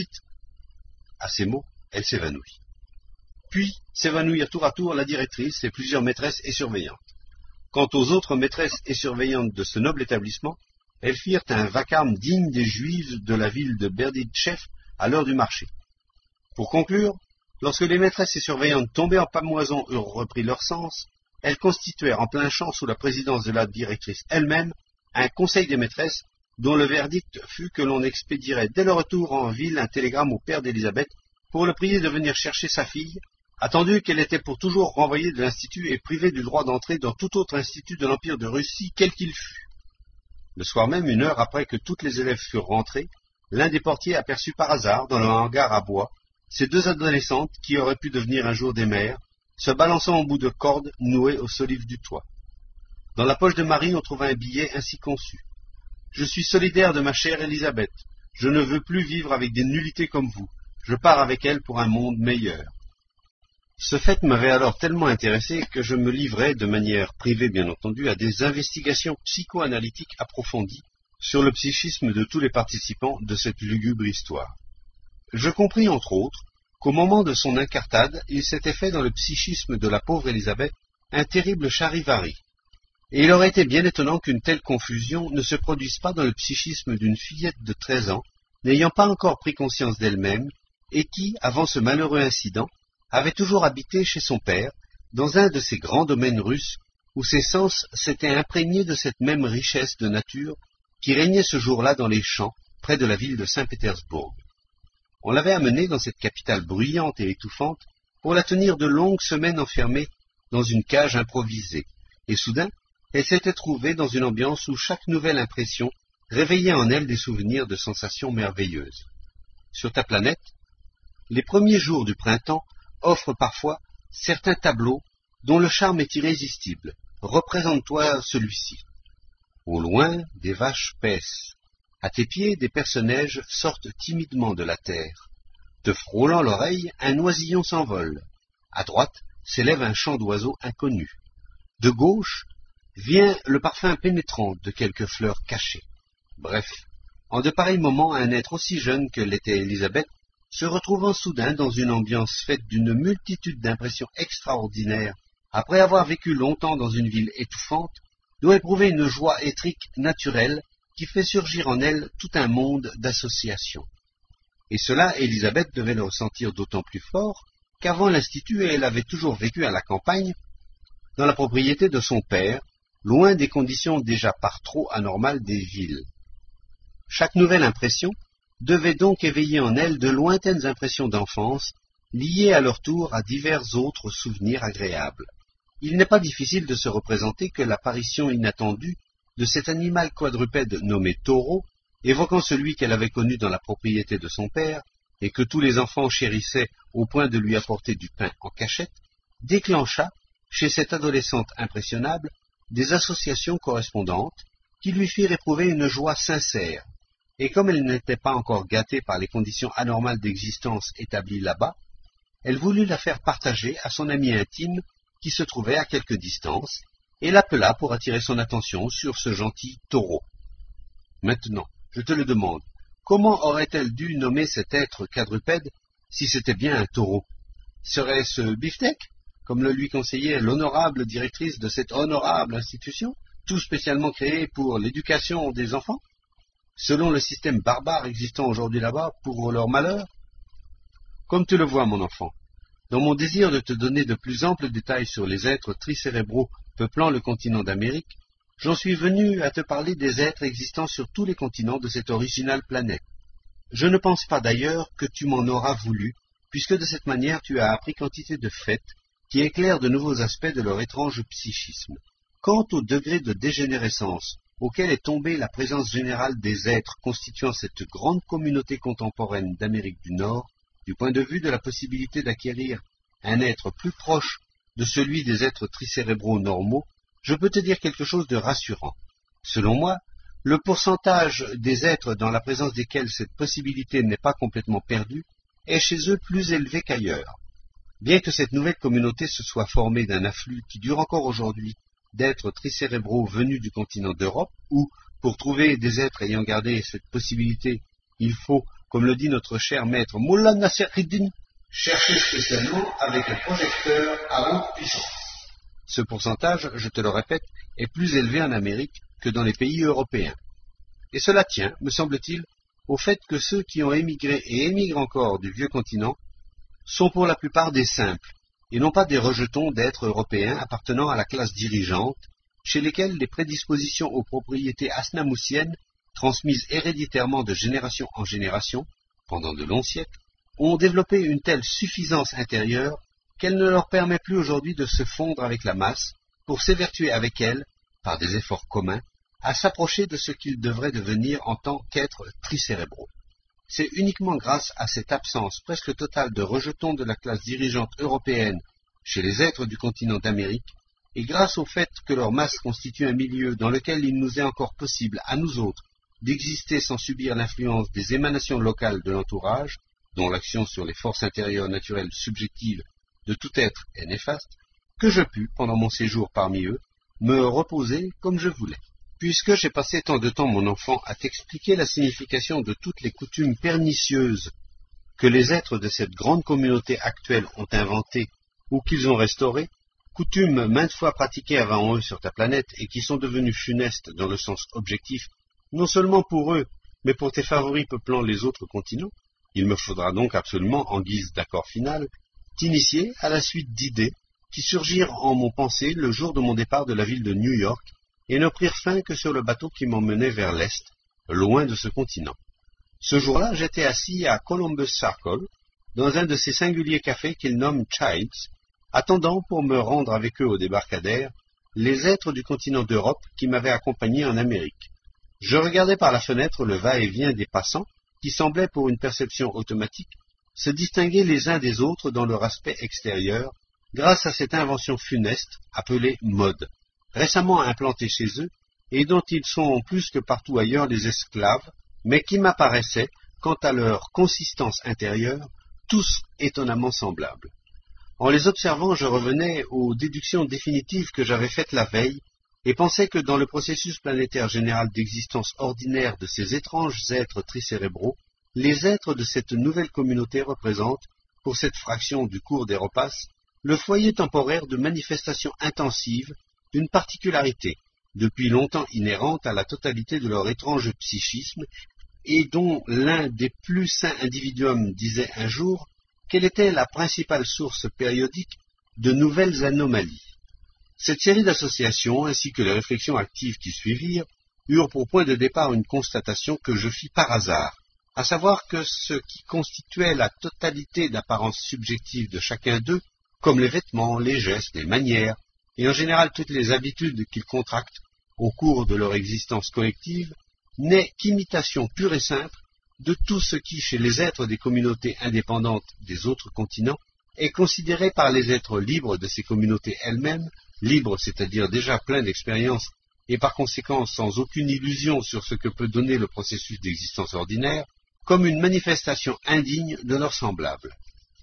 À ces mots, elle s'évanouit. Puis s'évanouirent tour à tour la directrice et plusieurs maîtresses et surveillantes. Quant aux autres maîtresses et surveillantes de ce noble établissement, elles firent un vacarme digne des juives de la ville de Berditchev à l'heure du marché. Pour conclure, lorsque les maîtresses et surveillantes tombées en pâmoison eurent repris leur sens, elles constituèrent en plein champ sous la présidence de la directrice elle-même un conseil des maîtresses dont le verdict fut que l'on expédierait dès le retour en ville un télégramme au père d'Élisabeth pour le prier de venir chercher sa fille, attendu qu'elle était pour toujours renvoyée de l'institut et privée du droit d'entrer dans tout autre institut de l'Empire de Russie, quel qu'il fût. Le soir même, une heure après que toutes les élèves furent rentrées, l'un des portiers aperçut par hasard, dans le hangar à bois, ces deux adolescentes qui auraient pu devenir un jour des mères, se balançant au bout de cordes nouées aux solives du toit. Dans la poche de Marie, on trouva un billet ainsi conçu. « Je suis solidaire de ma chère Élisabeth. Je ne veux plus vivre avec des nullités comme vous. Je pars avec elle pour un monde meilleur. » Ce fait m'avait alors tellement intéressé que je me livrai, de manière privée bien entendu, à des investigations psychoanalytiques approfondies sur le psychisme de tous les participants de cette lugubre histoire. Je compris, entre autres, qu'au moment de son incartade, il s'était fait dans le psychisme de la pauvre Élisabeth un terrible charivari, et il aurait été bien étonnant qu'une telle confusion ne se produise pas dans le psychisme d'une fillette de treize ans, n'ayant pas encore pris conscience d'elle-même, et qui, avant ce malheureux incident, avait toujours habité chez son père, dans un de ces grands domaines russes, où ses sens s'étaient imprégnés de cette même richesse de nature qui régnait ce jour-là dans les champs, près de la ville de Saint-Pétersbourg. On l'avait amenée dans cette capitale bruyante et étouffante pour la tenir de longues semaines enfermée dans une cage improvisée, et soudain, elle s'était trouvée dans une ambiance où chaque nouvelle impression réveillait en elle des souvenirs de sensations merveilleuses. Sur ta planète, les premiers jours du printemps offrent parfois certains tableaux dont le charme est irrésistible. Représente-toi celui-ci. Au loin, des vaches paissent. À tes pieds, des personnages sortent timidement de la terre. Te frôlant l'oreille, un oisillon s'envole. À droite, s'élève un chant d'oiseaux inconnu. De gauche, vient le parfum pénétrant de quelques fleurs cachées. Bref, en de pareils moments, un être aussi jeune que l'était Élisabeth, se retrouvant soudain dans une ambiance faite d'une multitude d'impressions extraordinaires, après avoir vécu longtemps dans une ville étouffante, doit éprouver une joie étrique naturelle qui fait surgir en elle tout un monde d'associations. Et cela, Élisabeth devait le ressentir d'autant plus fort qu'avant l'Institut, elle avait toujours vécu à la campagne, dans la propriété de son père, loin des conditions déjà par trop anormales des villes. Chaque nouvelle impression devait donc éveiller en elle de lointaines impressions d'enfance, liées à leur tour à divers autres souvenirs agréables. Il n'est pas difficile de se représenter que l'apparition inattendue de cet animal quadrupède nommé taureau, évoquant celui qu'elle avait connu dans la propriété de son père, et que tous les enfants chérissaient au point de lui apporter du pain en cachette, déclencha, chez cette adolescente impressionnable, des associations correspondantes qui lui firent éprouver une joie sincère, et comme elle n'était pas encore gâtée par les conditions anormales d'existence établies là-bas, elle voulut la faire partager à son ami intime qui se trouvait à quelque distance, et l'appela pour attirer son attention sur ce gentil taureau. Maintenant, je te le demande, comment aurait-elle dû nommer cet être quadrupède si c'était bien un taureau? Serait-ce Beefsteak, comme le lui conseillait l'honorable directrice de cette honorable institution, tout spécialement créée pour l'éducation des enfants, selon le système barbare existant aujourd'hui là-bas pour leur malheur? Comme tu le vois, mon enfant, dans mon désir de te donner de plus amples détails sur les êtres tricérébraux peuplant le continent d'Amérique, j'en suis venu à te parler des êtres existant sur tous les continents de cette originale planète. Je ne pense pas d'ailleurs que tu m'en auras voulu, puisque de cette manière tu as appris quantité de faits qui éclairent de nouveaux aspects de leur étrange psychisme. Quant au degré de dégénérescence auquel est tombée la présence générale des êtres constituant cette grande communauté contemporaine d'Amérique du Nord, du point de vue de la possibilité d'acquérir un être plus proche de celui des êtres tricérébraux normaux, je peux te dire quelque chose de rassurant. Selon moi, le pourcentage des êtres dans la présence desquels cette possibilité n'est pas complètement perdue est chez eux plus élevé qu'ailleurs. Bien que cette nouvelle communauté se soit formée d'un afflux qui dure encore aujourd'hui d'êtres tricérébraux venus du continent d'Europe, où, pour trouver des êtres ayant gardé cette possibilité, il faut, comme le dit notre cher maître Mullah Nassereddin, chercher spécialement avec un projecteur à haute puissance. Ce pourcentage, je te le répète, est plus élevé en Amérique que dans les pays européens. Et cela tient, me semble-t-il, au fait que ceux qui ont émigré et émigrent encore du vieux continent sont pour la plupart des simples, et non pas des rejetons d'êtres européens appartenant à la classe dirigeante, chez lesquels les prédispositions aux propriétés asnamoussiennes, transmises héréditairement de génération en génération, pendant de longs siècles, ont développé une telle suffisance intérieure qu'elle ne leur permet plus aujourd'hui de se fondre avec la masse pour s'évertuer avec elle, par des efforts communs, à s'approcher de ce qu'ils devraient devenir en tant qu'êtres tricérébraux. C'est uniquement grâce à cette absence presque totale de rejetons de la classe dirigeante européenne chez les êtres du continent d'Amérique, et grâce au fait que leur masse constitue un milieu dans lequel il nous est encore possible, à nous autres, d'exister sans subir l'influence des émanations locales de l'entourage, dont l'action sur les forces intérieures naturelles subjectives de tout être est néfaste, que je pus, pendant mon séjour parmi eux, me reposer comme je voulais. Puisque j'ai passé tant de temps, mon enfant, à t'expliquer la signification de toutes les coutumes pernicieuses que les êtres de cette grande communauté actuelle ont inventées ou qu'ils ont restaurées, coutumes maintes fois pratiquées avant eux sur ta planète et qui sont devenues funestes dans le sens objectif, non seulement pour eux, mais pour tes favoris peuplant les autres continents, il me faudra donc absolument, en guise d'accord final, t'initier à la suite d'idées qui surgirent en mon pensée le jour de mon départ de la ville de New York et ne prirent fin que sur le bateau qui m'emmenait vers l'Est, loin de ce continent. Ce jour-là, j'étais assis à Columbus Circle, dans un de ces singuliers cafés qu'ils nomment Childs, attendant pour me rendre avec eux au débarcadère les êtres du continent d'Europe qui m'avaient accompagné en Amérique. Je regardais par la fenêtre le va-et-vient des passants, qui semblaient, pour une perception automatique, se distinguer les uns des autres dans leur aspect extérieur, grâce à cette invention funeste appelée mode, récemment implantée chez eux, et dont ils sont plus que partout ailleurs les esclaves, mais qui m'apparaissaient, quant à leur consistance intérieure, tous étonnamment semblables. En les observant, je revenais aux déductions définitives que j'avais faites la veille, et pensais que dans le processus planétaire général d'existence ordinaire de ces étranges êtres tricérébraux, les êtres de cette nouvelle communauté représentent, pour cette fraction du cours des repas, le foyer temporaire de manifestations intensives d'une particularité, depuis longtemps inhérente à la totalité de leur étrange psychisme, et dont l'un des plus saints individuums disait un jour qu'elle était la principale source périodique de nouvelles anomalies. Cette série d'associations, ainsi que les réflexions actives qui suivirent, eurent pour point de départ une constatation que je fis par hasard, à savoir que ce qui constituait la totalité d'apparence subjective de chacun d'eux, comme les vêtements, les gestes, les manières, et en général toutes les habitudes qu'ils contractent au cours de leur existence collective, n'est qu'imitation pure et simple de tout ce qui, chez les êtres des communautés indépendantes des autres continents, est considérée par les êtres libres de ces communautés elles-mêmes, libres c'est-à-dire déjà pleins d'expérience et par conséquent sans aucune illusion sur ce que peut donner le processus d'existence ordinaire, comme une manifestation indigne de leurs semblables.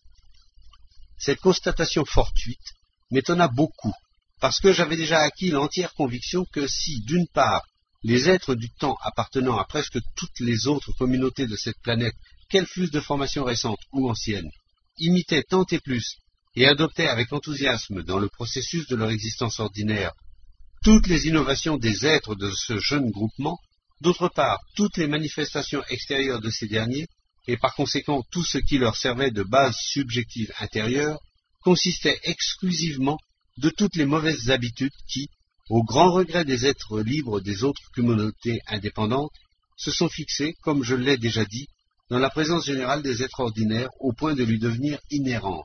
Cette constatation fortuite m'étonna beaucoup, parce que j'avais déjà acquis l'entière conviction que si, d'une part, les êtres du temps appartenant à presque toutes les autres communautés de cette planète, qu'elles fussent de formation récente ou ancienne, imitaient tant et plus et adoptaient avec enthousiasme dans le processus de leur existence ordinaire toutes les innovations des êtres de ce jeune groupement, d'autre part, toutes les manifestations extérieures de ces derniers, et par conséquent tout ce qui leur servait de base subjective intérieure, consistait exclusivement de toutes les mauvaises habitudes qui, au grand regret des êtres libres des autres communautés indépendantes, se sont fixées, comme je l'ai déjà dit, dans la présence générale des êtres ordinaires au point de lui devenir inhérentes.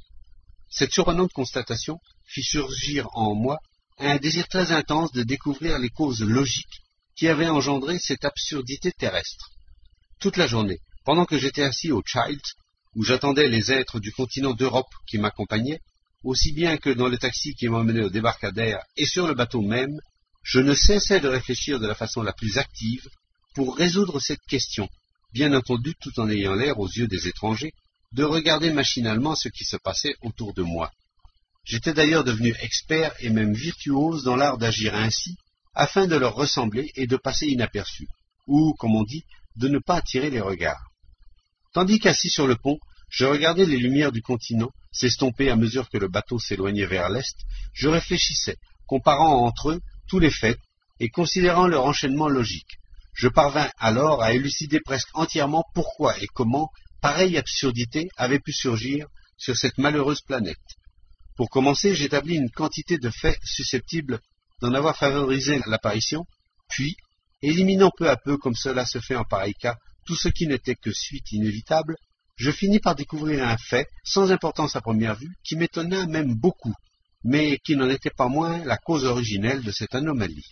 Cette surprenante constatation fit surgir en moi un désir très intense de découvrir les causes logiques qui avaient engendré cette absurdité terrestre. Toute la journée, pendant que j'étais assis au Child, où j'attendais les êtres du continent d'Europe qui m'accompagnaient, aussi bien que dans le taxi qui m'emmenait au débarcadère et sur le bateau même, je ne cessais de réfléchir de la façon la plus active pour résoudre cette question, bien entendu tout en ayant l'air, aux yeux des étrangers, de regarder machinalement ce qui se passait autour de moi. J'étais d'ailleurs devenu expert et même virtuose dans l'art d'agir ainsi, afin de leur ressembler et de passer inaperçu, ou, comme on dit, de ne pas attirer les regards. Tandis qu'assis sur le pont, je regardais les lumières du continent s'estomper à mesure que le bateau s'éloignait vers l'est, je réfléchissais, comparant entre eux tous les faits et considérant leur enchaînement logique. Je parvins alors à élucider presque entièrement pourquoi et comment pareille absurdité avait pu surgir sur cette malheureuse planète. Pour commencer, j'établis une quantité de faits susceptibles d'en avoir favorisé l'apparition, puis, éliminant peu à peu, comme cela se fait en pareil cas, tout ce qui n'était que suite inévitable, je finis par découvrir un fait, sans importance à première vue, qui m'étonna même beaucoup, mais qui n'en était pas moins la cause originelle de cette anomalie.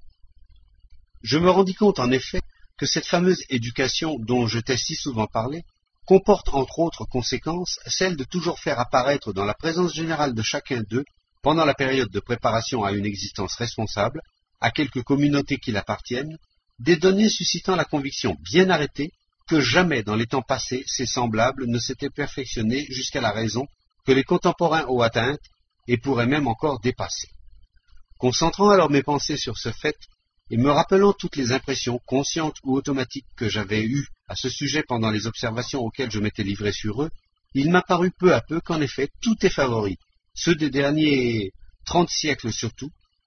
Je me rendis compte, en effet, que cette fameuse éducation dont je t'ai si souvent parlé comporte entre autres conséquences celle de toujours faire apparaître dans la présence générale de chacun d'eux, pendant la période de préparation à une existence responsable, à quelque communauté qu'il appartienne, des données suscitant la conviction bien arrêtée que jamais dans les temps passés ces semblables ne s'étaient perfectionnés jusqu'à la raison que les contemporains ont atteinte et pourraient même encore dépasser. Concentrant alors mes pensées sur ce fait, et me rappelant toutes les impressions, conscientes ou automatiques, que j'avais eues à ce sujet pendant les observations auxquelles je m'étais livré sur eux, il m'apparut peu à peu qu'en effet tous tes favoris, ceux des derniers trente siècles surtout,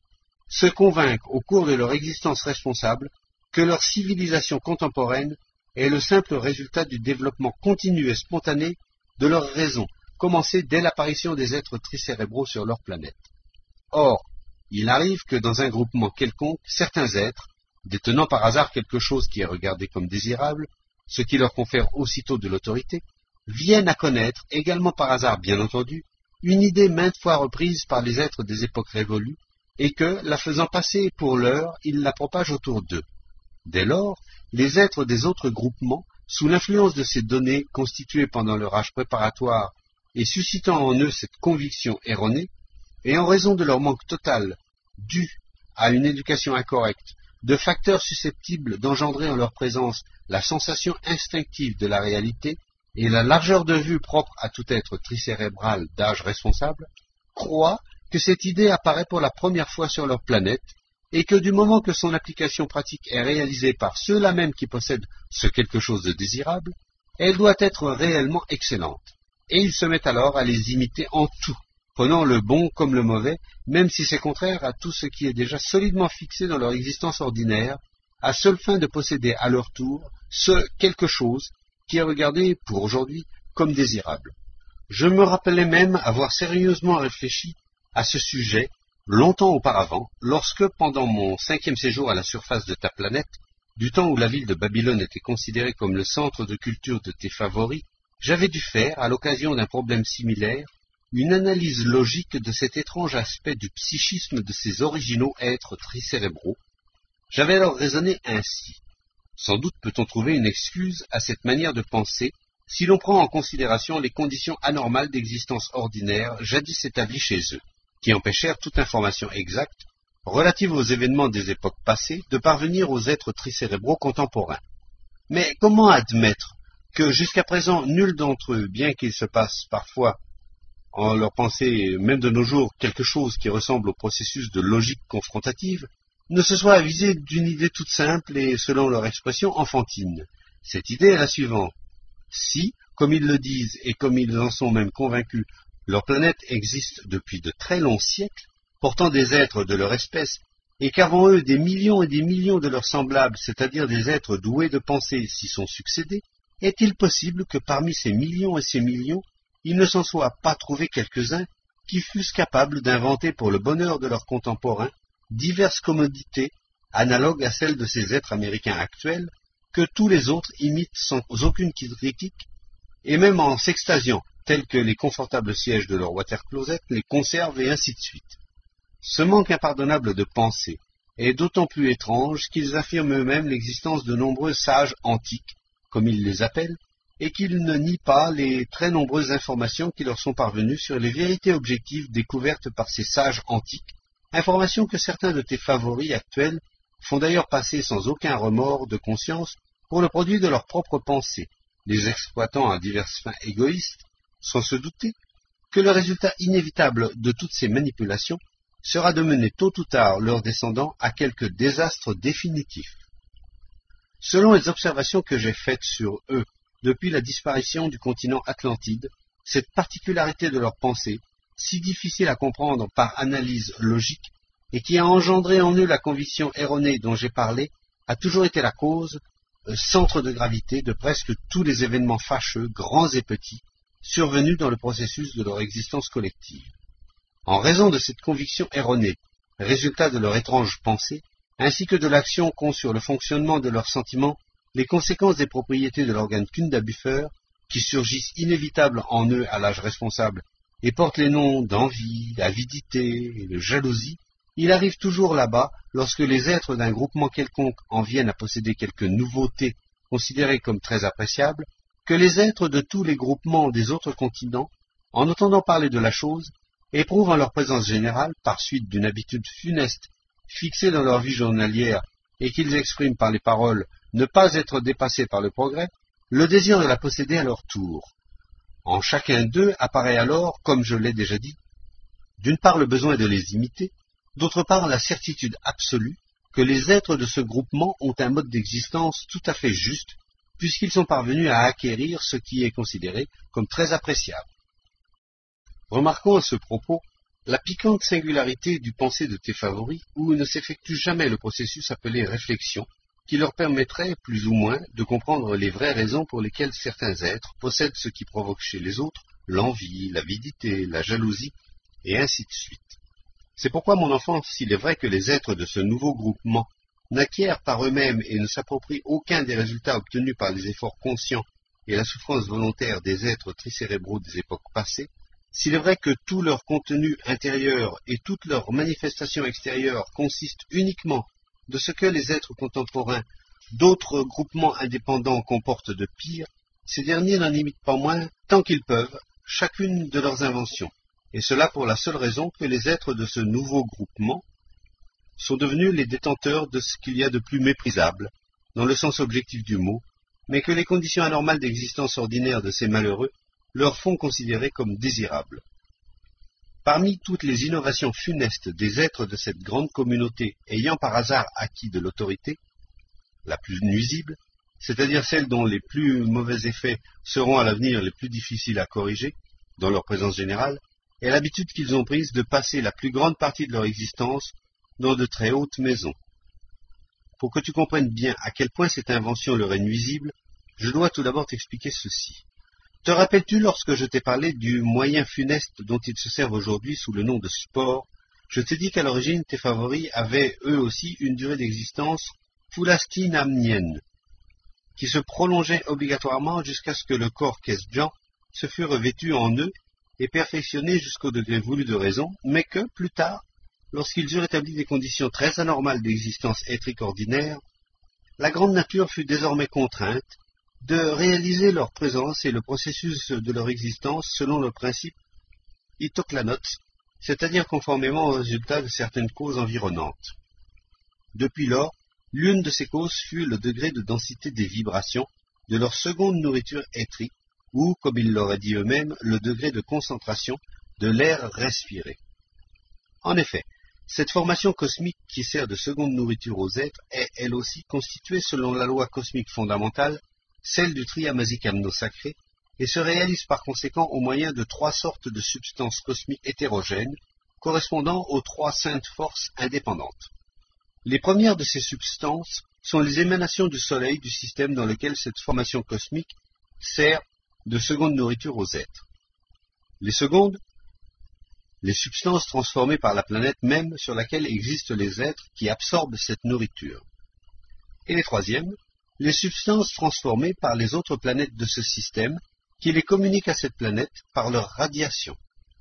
se convainquent au cours de leur existence responsable que leur civilisation contemporaine est le simple résultat du développement continu et spontané de leur raison, commencé dès l'apparition des êtres tricérébraux sur leur planète. Or, il arrive que dans un groupement quelconque, certains êtres, détenant par hasard quelque chose qui est regardé comme désirable, ce qui leur confère aussitôt de l'autorité, viennent à connaître, également par hasard bien entendu, une idée maintes fois reprise par les êtres des époques révolues, et que, la faisant passer pour leur, ils la propagent autour d'eux. Dès lors, les êtres des autres groupements, sous l'influence de ces données constituées pendant leur âge préparatoire et suscitant en eux cette conviction erronée, et en raison de leur manque total, dû à une éducation incorrecte, de facteurs susceptibles d'engendrer en leur présence la sensation instinctive de la réalité et la largeur de vue propre à tout être tricérébral d'âge responsable, croient que cette idée apparaît pour la première fois sur leur planète, et que du moment que son application pratique est réalisée par ceux-là même qui possèdent ce quelque chose de désirable, elle doit être réellement excellente. Et ils se mettent alors à les imiter en tout, prenant le bon comme le mauvais, même si c'est contraire à tout ce qui est déjà solidement fixé dans leur existence ordinaire, à seule fin de posséder à leur tour ce quelque chose qui est regardé, pour aujourd'hui, comme désirable. Je me rappelais même avoir sérieusement réfléchi à ce sujet longtemps auparavant, lorsque, pendant mon cinquième séjour à la surface de ta planète, du temps où la ville de Babylone était considérée comme le centre de culture de tes favoris, j'avais dû faire, à l'occasion d'un problème similaire, une analyse logique de cet étrange aspect du psychisme de ces originaux êtres tricérébraux. J'avais alors raisonné ainsi. Sans doute peut-on trouver une excuse à cette manière de penser si l'on prend en considération les conditions anormales d'existence ordinaire jadis établies chez eux, qui empêchèrent toute information exacte, relative aux événements des époques passées, de parvenir aux êtres tricérébraux contemporains. Mais comment admettre que jusqu'à présent nul d'entre eux, bien qu'il se passe parfois en leur pensée, même de nos jours, quelque chose qui ressemble au processus de logique confrontative, ne se soit avisé d'une idée toute simple et, selon leur expression, enfantine. Cette idée est la suivante. Si, comme ils le disent et comme ils en sont même convaincus, leur planète existe depuis de très longs siècles, portant des êtres de leur espèce, et qu'avant eux des millions et des millions de leurs semblables, c'est-à-dire des êtres doués de pensée, s'y sont succédés, est-il possible que parmi ces millions et ces millions, il ne s'en soit pas trouvé quelques-uns qui fussent capables d'inventer pour le bonheur de leurs contemporains diverses commodités analogues à celles de ces êtres américains actuels, que tous les autres imitent sans aucune critique, et même en s'extasiant, tels que les confortables sièges de leur water-closet les conservent et ainsi de suite. Ce manque impardonnable de pensée est d'autant plus étrange qu'ils affirment eux-mêmes l'existence de nombreux sages antiques, comme ils les appellent, et qu'ils ne nient pas les très nombreuses informations qui leur sont parvenues sur les vérités objectives découvertes par ces sages antiques, informations que certains de tes favoris actuels font d'ailleurs passer sans aucun remords de conscience pour le produit de leur propre pensée, les exploitant à diverses fins égoïstes, sans se douter que le résultat inévitable de toutes ces manipulations sera de mener tôt ou tard leurs descendants à quelque désastre définitif. Selon les observations que j'ai faites sur eux depuis la disparition du continent Atlantide, cette particularité de leur pensée, si difficile à comprendre par analyse logique, et qui a engendré en eux la conviction erronée dont j'ai parlé, a toujours été la cause, euh, centre de gravité de presque tous les événements fâcheux, grands et petits, survenus dans le processus de leur existence collective. En raison de cette conviction erronée, résultat de leur étrange pensée, ainsi que de l'action qu'ont sur le fonctionnement de leurs sentiments les conséquences des propriétés de l'organe Kunda-Buffer, qui surgissent inévitables en eux à l'âge responsable, et portent les noms d'envie, d'avidité et de jalousie, il arrive toujours là-bas, lorsque les êtres d'un groupement quelconque en viennent à posséder quelque nouveauté considérée comme très appréciable, que les êtres de tous les groupements des autres continents, en entendant parler de la chose, éprouvent en leur présence générale, par suite d'une habitude funeste fixée dans leur vie journalière et qu'ils expriment par les paroles ne pas être dépassés par le progrès, le désir de la posséder à leur tour. En chacun d'eux apparaît alors, comme je l'ai déjà dit, d'une part le besoin de les imiter, d'autre part la certitude absolue que les êtres de ce groupement ont un mode d'existence tout à fait juste, puisqu'ils sont parvenus à acquérir ce qui est considéré comme très appréciable. Remarquons à ce propos la piquante singularité du pensée de tes favoris, où ne s'effectue jamais le processus appelé réflexion, qui leur permettrait, plus ou moins, de comprendre les vraies raisons pour lesquelles certains êtres possèdent ce qui provoque chez les autres l'envie, l'avidité, la jalousie, et ainsi de suite. C'est pourquoi, mon enfant, s'il est vrai que les êtres de ce nouveau groupement n'acquièrent par eux-mêmes et ne s'approprient aucun des résultats obtenus par les efforts conscients et la souffrance volontaire des êtres tricérébraux des époques passées, s'il est vrai que tout leur contenu intérieur et toutes leurs manifestations extérieures consistent uniquement de ce que les êtres contemporains d'autres groupements indépendants comportent de pire, ces derniers n'en imitent pas moins, tant qu'ils peuvent, chacune de leurs inventions, et cela pour la seule raison que les êtres de ce nouveau groupement sont devenus les détenteurs de ce qu'il y a de plus méprisable, dans le sens objectif du mot, mais que les conditions anormales d'existence ordinaire de ces malheureux leur font considérer comme désirables. Parmi toutes les innovations funestes des êtres de cette grande communauté ayant par hasard acquis de l'autorité, la plus nuisible, c'est-à-dire celle dont les plus mauvais effets seront à l'avenir les plus difficiles à corriger, dans leur présence générale, est l'habitude qu'ils ont prise de passer la plus grande partie de leur existence dans de très hautes maisons. Pour que tu comprennes bien à quel point cette invention leur est nuisible, je dois tout d'abord t'expliquer ceci. Te rappelles-tu, lorsque je t'ai parlé du moyen funeste dont ils se servent aujourd'hui sous le nom de sport, je t'ai dit qu'à l'origine tes favoris avaient eux aussi une durée d'existence poulastinamnienne, qui se prolongeait obligatoirement jusqu'à ce que le corps Kesdjan se fût revêtu en eux et perfectionné jusqu'au degré voulu de raison, mais que, plus tard, lorsqu'ils eurent établi des conditions très anormales d'existence étrique ordinaire, la grande nature fut désormais contrainte, de réaliser leur présence et le processus de leur existence selon le principe Hitoclanotes, c'est-à-dire conformément aux résultats de certaines causes environnantes. Depuis lors, l'une de ces causes fut le degré de densité des vibrations de leur seconde nourriture éthrique, ou, comme ils l'auraient dit eux-mêmes, le degré de concentration de l'air respiré. En effet, cette formation cosmique qui sert de seconde nourriture aux êtres est, elle aussi, constituée selon la loi cosmique fondamentale, celle du triamazikhamno sacré, et se réalise par conséquent au moyen de trois sortes de substances cosmiques hétérogènes, correspondant aux trois saintes forces indépendantes. Les premières de ces substances sont les émanations du Soleil du système dans lequel cette formation cosmique sert de seconde nourriture aux êtres. Les secondes, les substances transformées par la planète même sur laquelle existent les êtres qui absorbent cette nourriture. Et les troisièmes, les substances transformées par les autres planètes de ce système qui les communiquent à cette planète par leur radiation.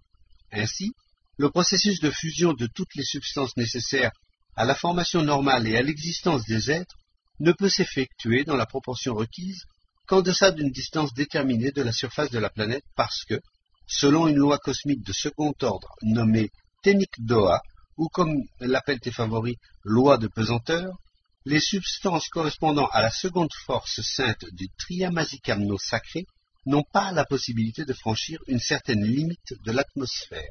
Ainsi, le processus de fusion de toutes les substances nécessaires à la formation normale et à l'existence des êtres ne peut s'effectuer dans la proportion requise qu'en deçà d'une distance déterminée de la surface de la planète parce que, selon une loi cosmique de second ordre nommée Tenikdoa, ou comme l'appellent tes favoris, loi de pesanteur, les substances correspondant à la seconde force sainte du triamazikhamno sacré n'ont pas la possibilité de franchir une certaine limite de l'atmosphère.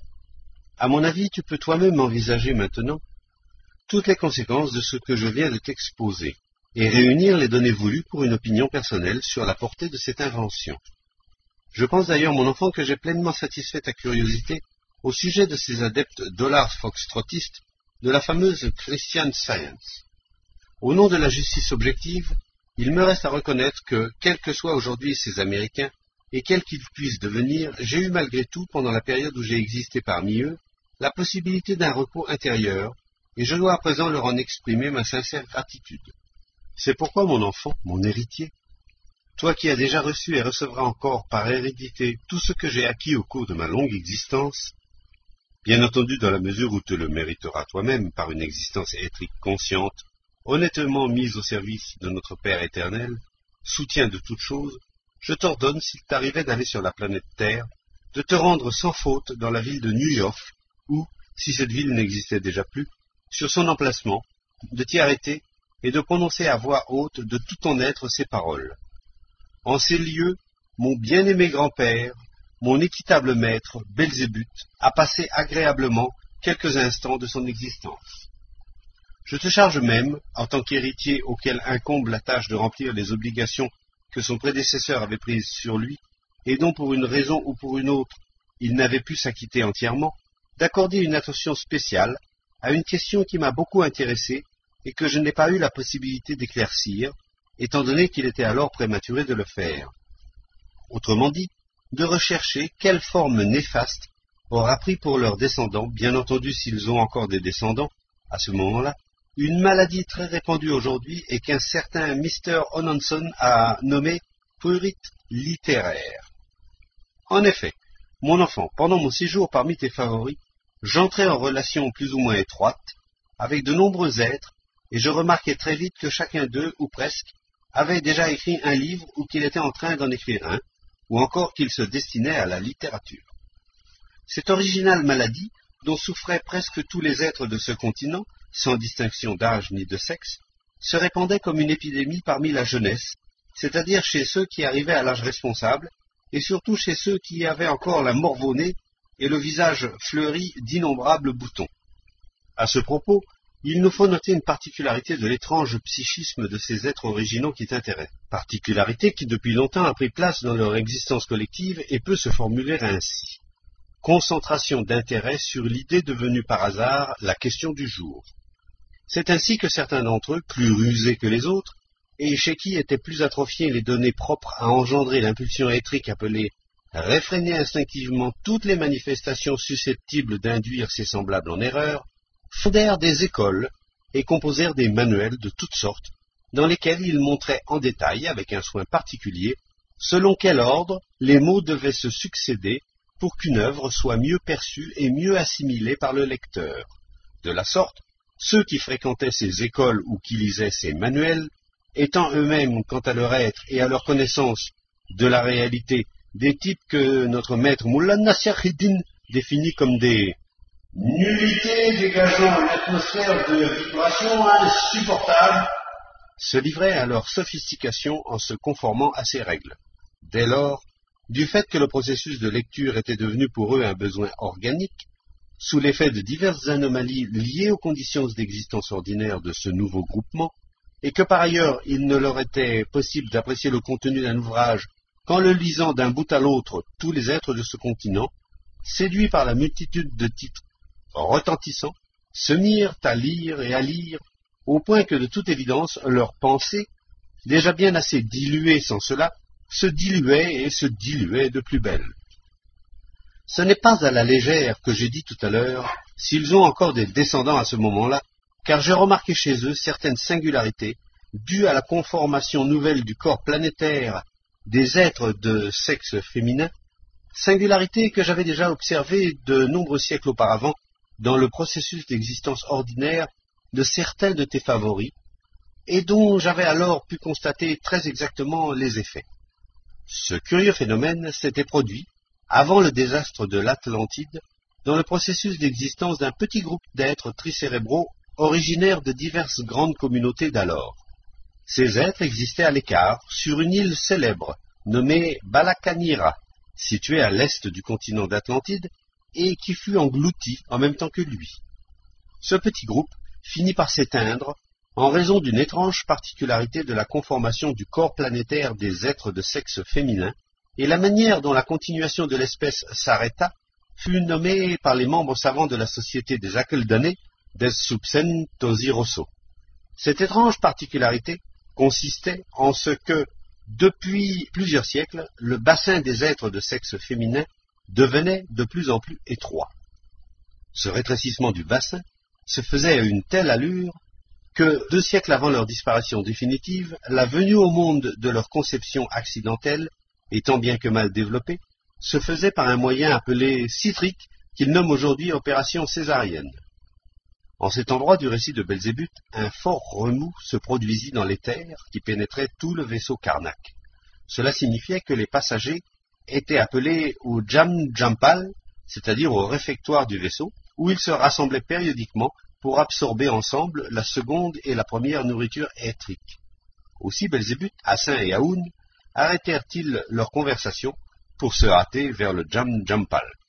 À mon avis, tu peux toi-même envisager maintenant toutes les conséquences de ce que je viens de t'exposer, et réunir les données voulues pour une opinion personnelle sur la portée de cette invention. Je pense d'ailleurs, mon enfant, que j'ai pleinement satisfait ta curiosité au sujet de ces adeptes dollars foxtrottistes de la fameuse Christian Science. Au nom de la justice objective, il me reste à reconnaître que, quels que soient aujourd'hui ces Américains, et quels qu'ils puissent devenir, j'ai eu malgré tout, pendant la période où j'ai existé parmi eux, la possibilité d'un repos intérieur, et je dois à présent leur en exprimer ma sincère gratitude. C'est pourquoi, mon enfant, mon héritier, toi qui as déjà reçu et recevras encore par hérédité tout ce que j'ai acquis au cours de ma longue existence, bien entendu dans la mesure où tu le mériteras toi-même par une existence éthrique consciente, honnêtement mise au service de notre Père éternel, soutien de toutes choses, je t'ordonne, s'il t'arrivait d'aller sur la planète Terre, de te rendre sans faute dans la ville de New York, ou, si cette ville n'existait déjà plus, sur son emplacement, de t'y arrêter et de prononcer à voix haute de tout ton être ces paroles. En ces lieux, mon bien-aimé grand-père, mon équitable maître, Belzébuth, a passé agréablement quelques instants de son existence. Je te charge même, en tant qu'héritier auquel incombe la tâche de remplir les obligations que son prédécesseur avait prises sur lui, et dont pour une raison ou pour une autre, il n'avait pu s'acquitter entièrement, d'accorder une attention spéciale à une question qui m'a beaucoup intéressé et que je n'ai pas eu la possibilité d'éclaircir, étant donné qu'il était alors prématuré de le faire. Autrement dit, de rechercher quelle forme néfaste aura pris pour leurs descendants, bien entendu s'ils ont encore des descendants, à ce moment-là, une maladie très répandue aujourd'hui et qu'un certain mister Onanson a nommée prurite littéraire. En effet, mon enfant, pendant mon séjour parmi tes favoris, j'entrais en relation plus ou moins étroite avec de nombreux êtres et je remarquai très vite que chacun d'eux, ou presque, avait déjà écrit un livre ou qu'il était en train d'en écrire un, ou encore qu'il se destinait à la littérature. Cette originale maladie, dont souffraient presque tous les êtres de ce continent, sans distinction d'âge ni de sexe, se répandait comme une épidémie parmi la jeunesse, c'est-à-dire chez ceux qui arrivaient à l'âge responsable, et surtout chez ceux qui avaient encore la morve au nez et le visage fleuri d'innombrables boutons. À ce propos, il nous faut noter une particularité de l'étrange psychisme de ces êtres originaux qui t'intéressent, particularité qui depuis longtemps a pris place dans leur existence collective et peut se formuler ainsi. Concentration d'intérêt sur l'idée devenue par hasard la question du jour. C'est ainsi que certains d'entre eux, plus rusés que les autres, et chez qui étaient plus atrophiées les données propres à engendrer l'impulsion éthrique appelée réfréner instinctivement toutes les manifestations susceptibles d'induire ses semblables en erreur, fondèrent des écoles et composèrent des manuels de toutes sortes, dans lesquels ils montraient en détail, avec un soin particulier, selon quel ordre les mots devaient se succéder pour qu'une œuvre soit mieux perçue et mieux assimilée par le lecteur. De la sorte, ceux qui fréquentaient ces écoles ou qui lisaient ces manuels étant eux-mêmes, quant à leur être et à leur connaissance de la réalité, des types que notre maître Mullah Nassereddin définit comme des nullités dégageant une atmosphère de vibration insupportable, se livraient à leur sophistication en se conformant à ces règles. Dès lors, du fait que le processus de lecture était devenu pour eux un besoin organique, sous l'effet de diverses anomalies liées aux conditions d'existence ordinaires de ce nouveau groupement, et que par ailleurs il ne leur était possible d'apprécier le contenu d'un ouvrage qu'en le lisant d'un bout à l'autre tous les êtres de ce continent, séduits par la multitude de titres retentissants, se mirent à lire et à lire, au point que de toute évidence leurs pensées, déjà bien assez diluées sans cela, se diluaient et se diluaient de plus belle. Ce n'est pas à la légère que j'ai dit tout à l'heure s'ils ont encore des descendants à ce moment-là, car j'ai remarqué chez eux certaines singularités dues à la conformation nouvelle du corps planétaire des êtres de sexe féminin, singularités que j'avais déjà observées de nombreux siècles auparavant dans le processus d'existence ordinaire de certains de tes favoris, et dont j'avais alors pu constater très exactement les effets. Ce curieux phénomène s'était produit, avant le désastre de l'Atlantide, dans le processus d'existence d'un petit groupe d'êtres tricérébraux originaires de diverses grandes communautés d'alors. Ces êtres existaient à l'écart, sur une île célèbre, nommée Balakanira, située à l'est du continent d'Atlantide, et qui fut englouti en même temps que lui. Ce petit groupe finit par s'éteindre en raison d'une étrange particularité de la conformation du corps planétaire des êtres de sexe féminin, et la manière dont la continuation de l'espèce s'arrêta fut nommée par les membres savants de la Société des Akeldane des Subsen Tosiroso. Cette étrange particularité consistait en ce que, depuis plusieurs siècles, le bassin des êtres de sexe féminin devenait de plus en plus étroit. Ce rétrécissement du bassin se faisait à une telle allure que, deux siècles avant leur disparition définitive, la venue au monde de leur conception accidentelle, étant bien que mal développée, se faisait par un moyen appelé citrique qu'ils nomment aujourd'hui opération césarienne. En cet endroit du récit de Belzébuth, un fort remous se produisit dans l'éther qui pénétrait tout le vaisseau Karnak. Cela signifiait que les passagers étaient appelés au Jam-Jampal, c'est-à-dire au réfectoire du vaisseau, où ils se rassemblaient périodiquement pour absorber ensemble la seconde et la première nourriture éthrique. Aussi Belzébuth, Hassin et Aoun arrêtèrent-ils leur conversation pour se hâter vers le Jam-Jampal.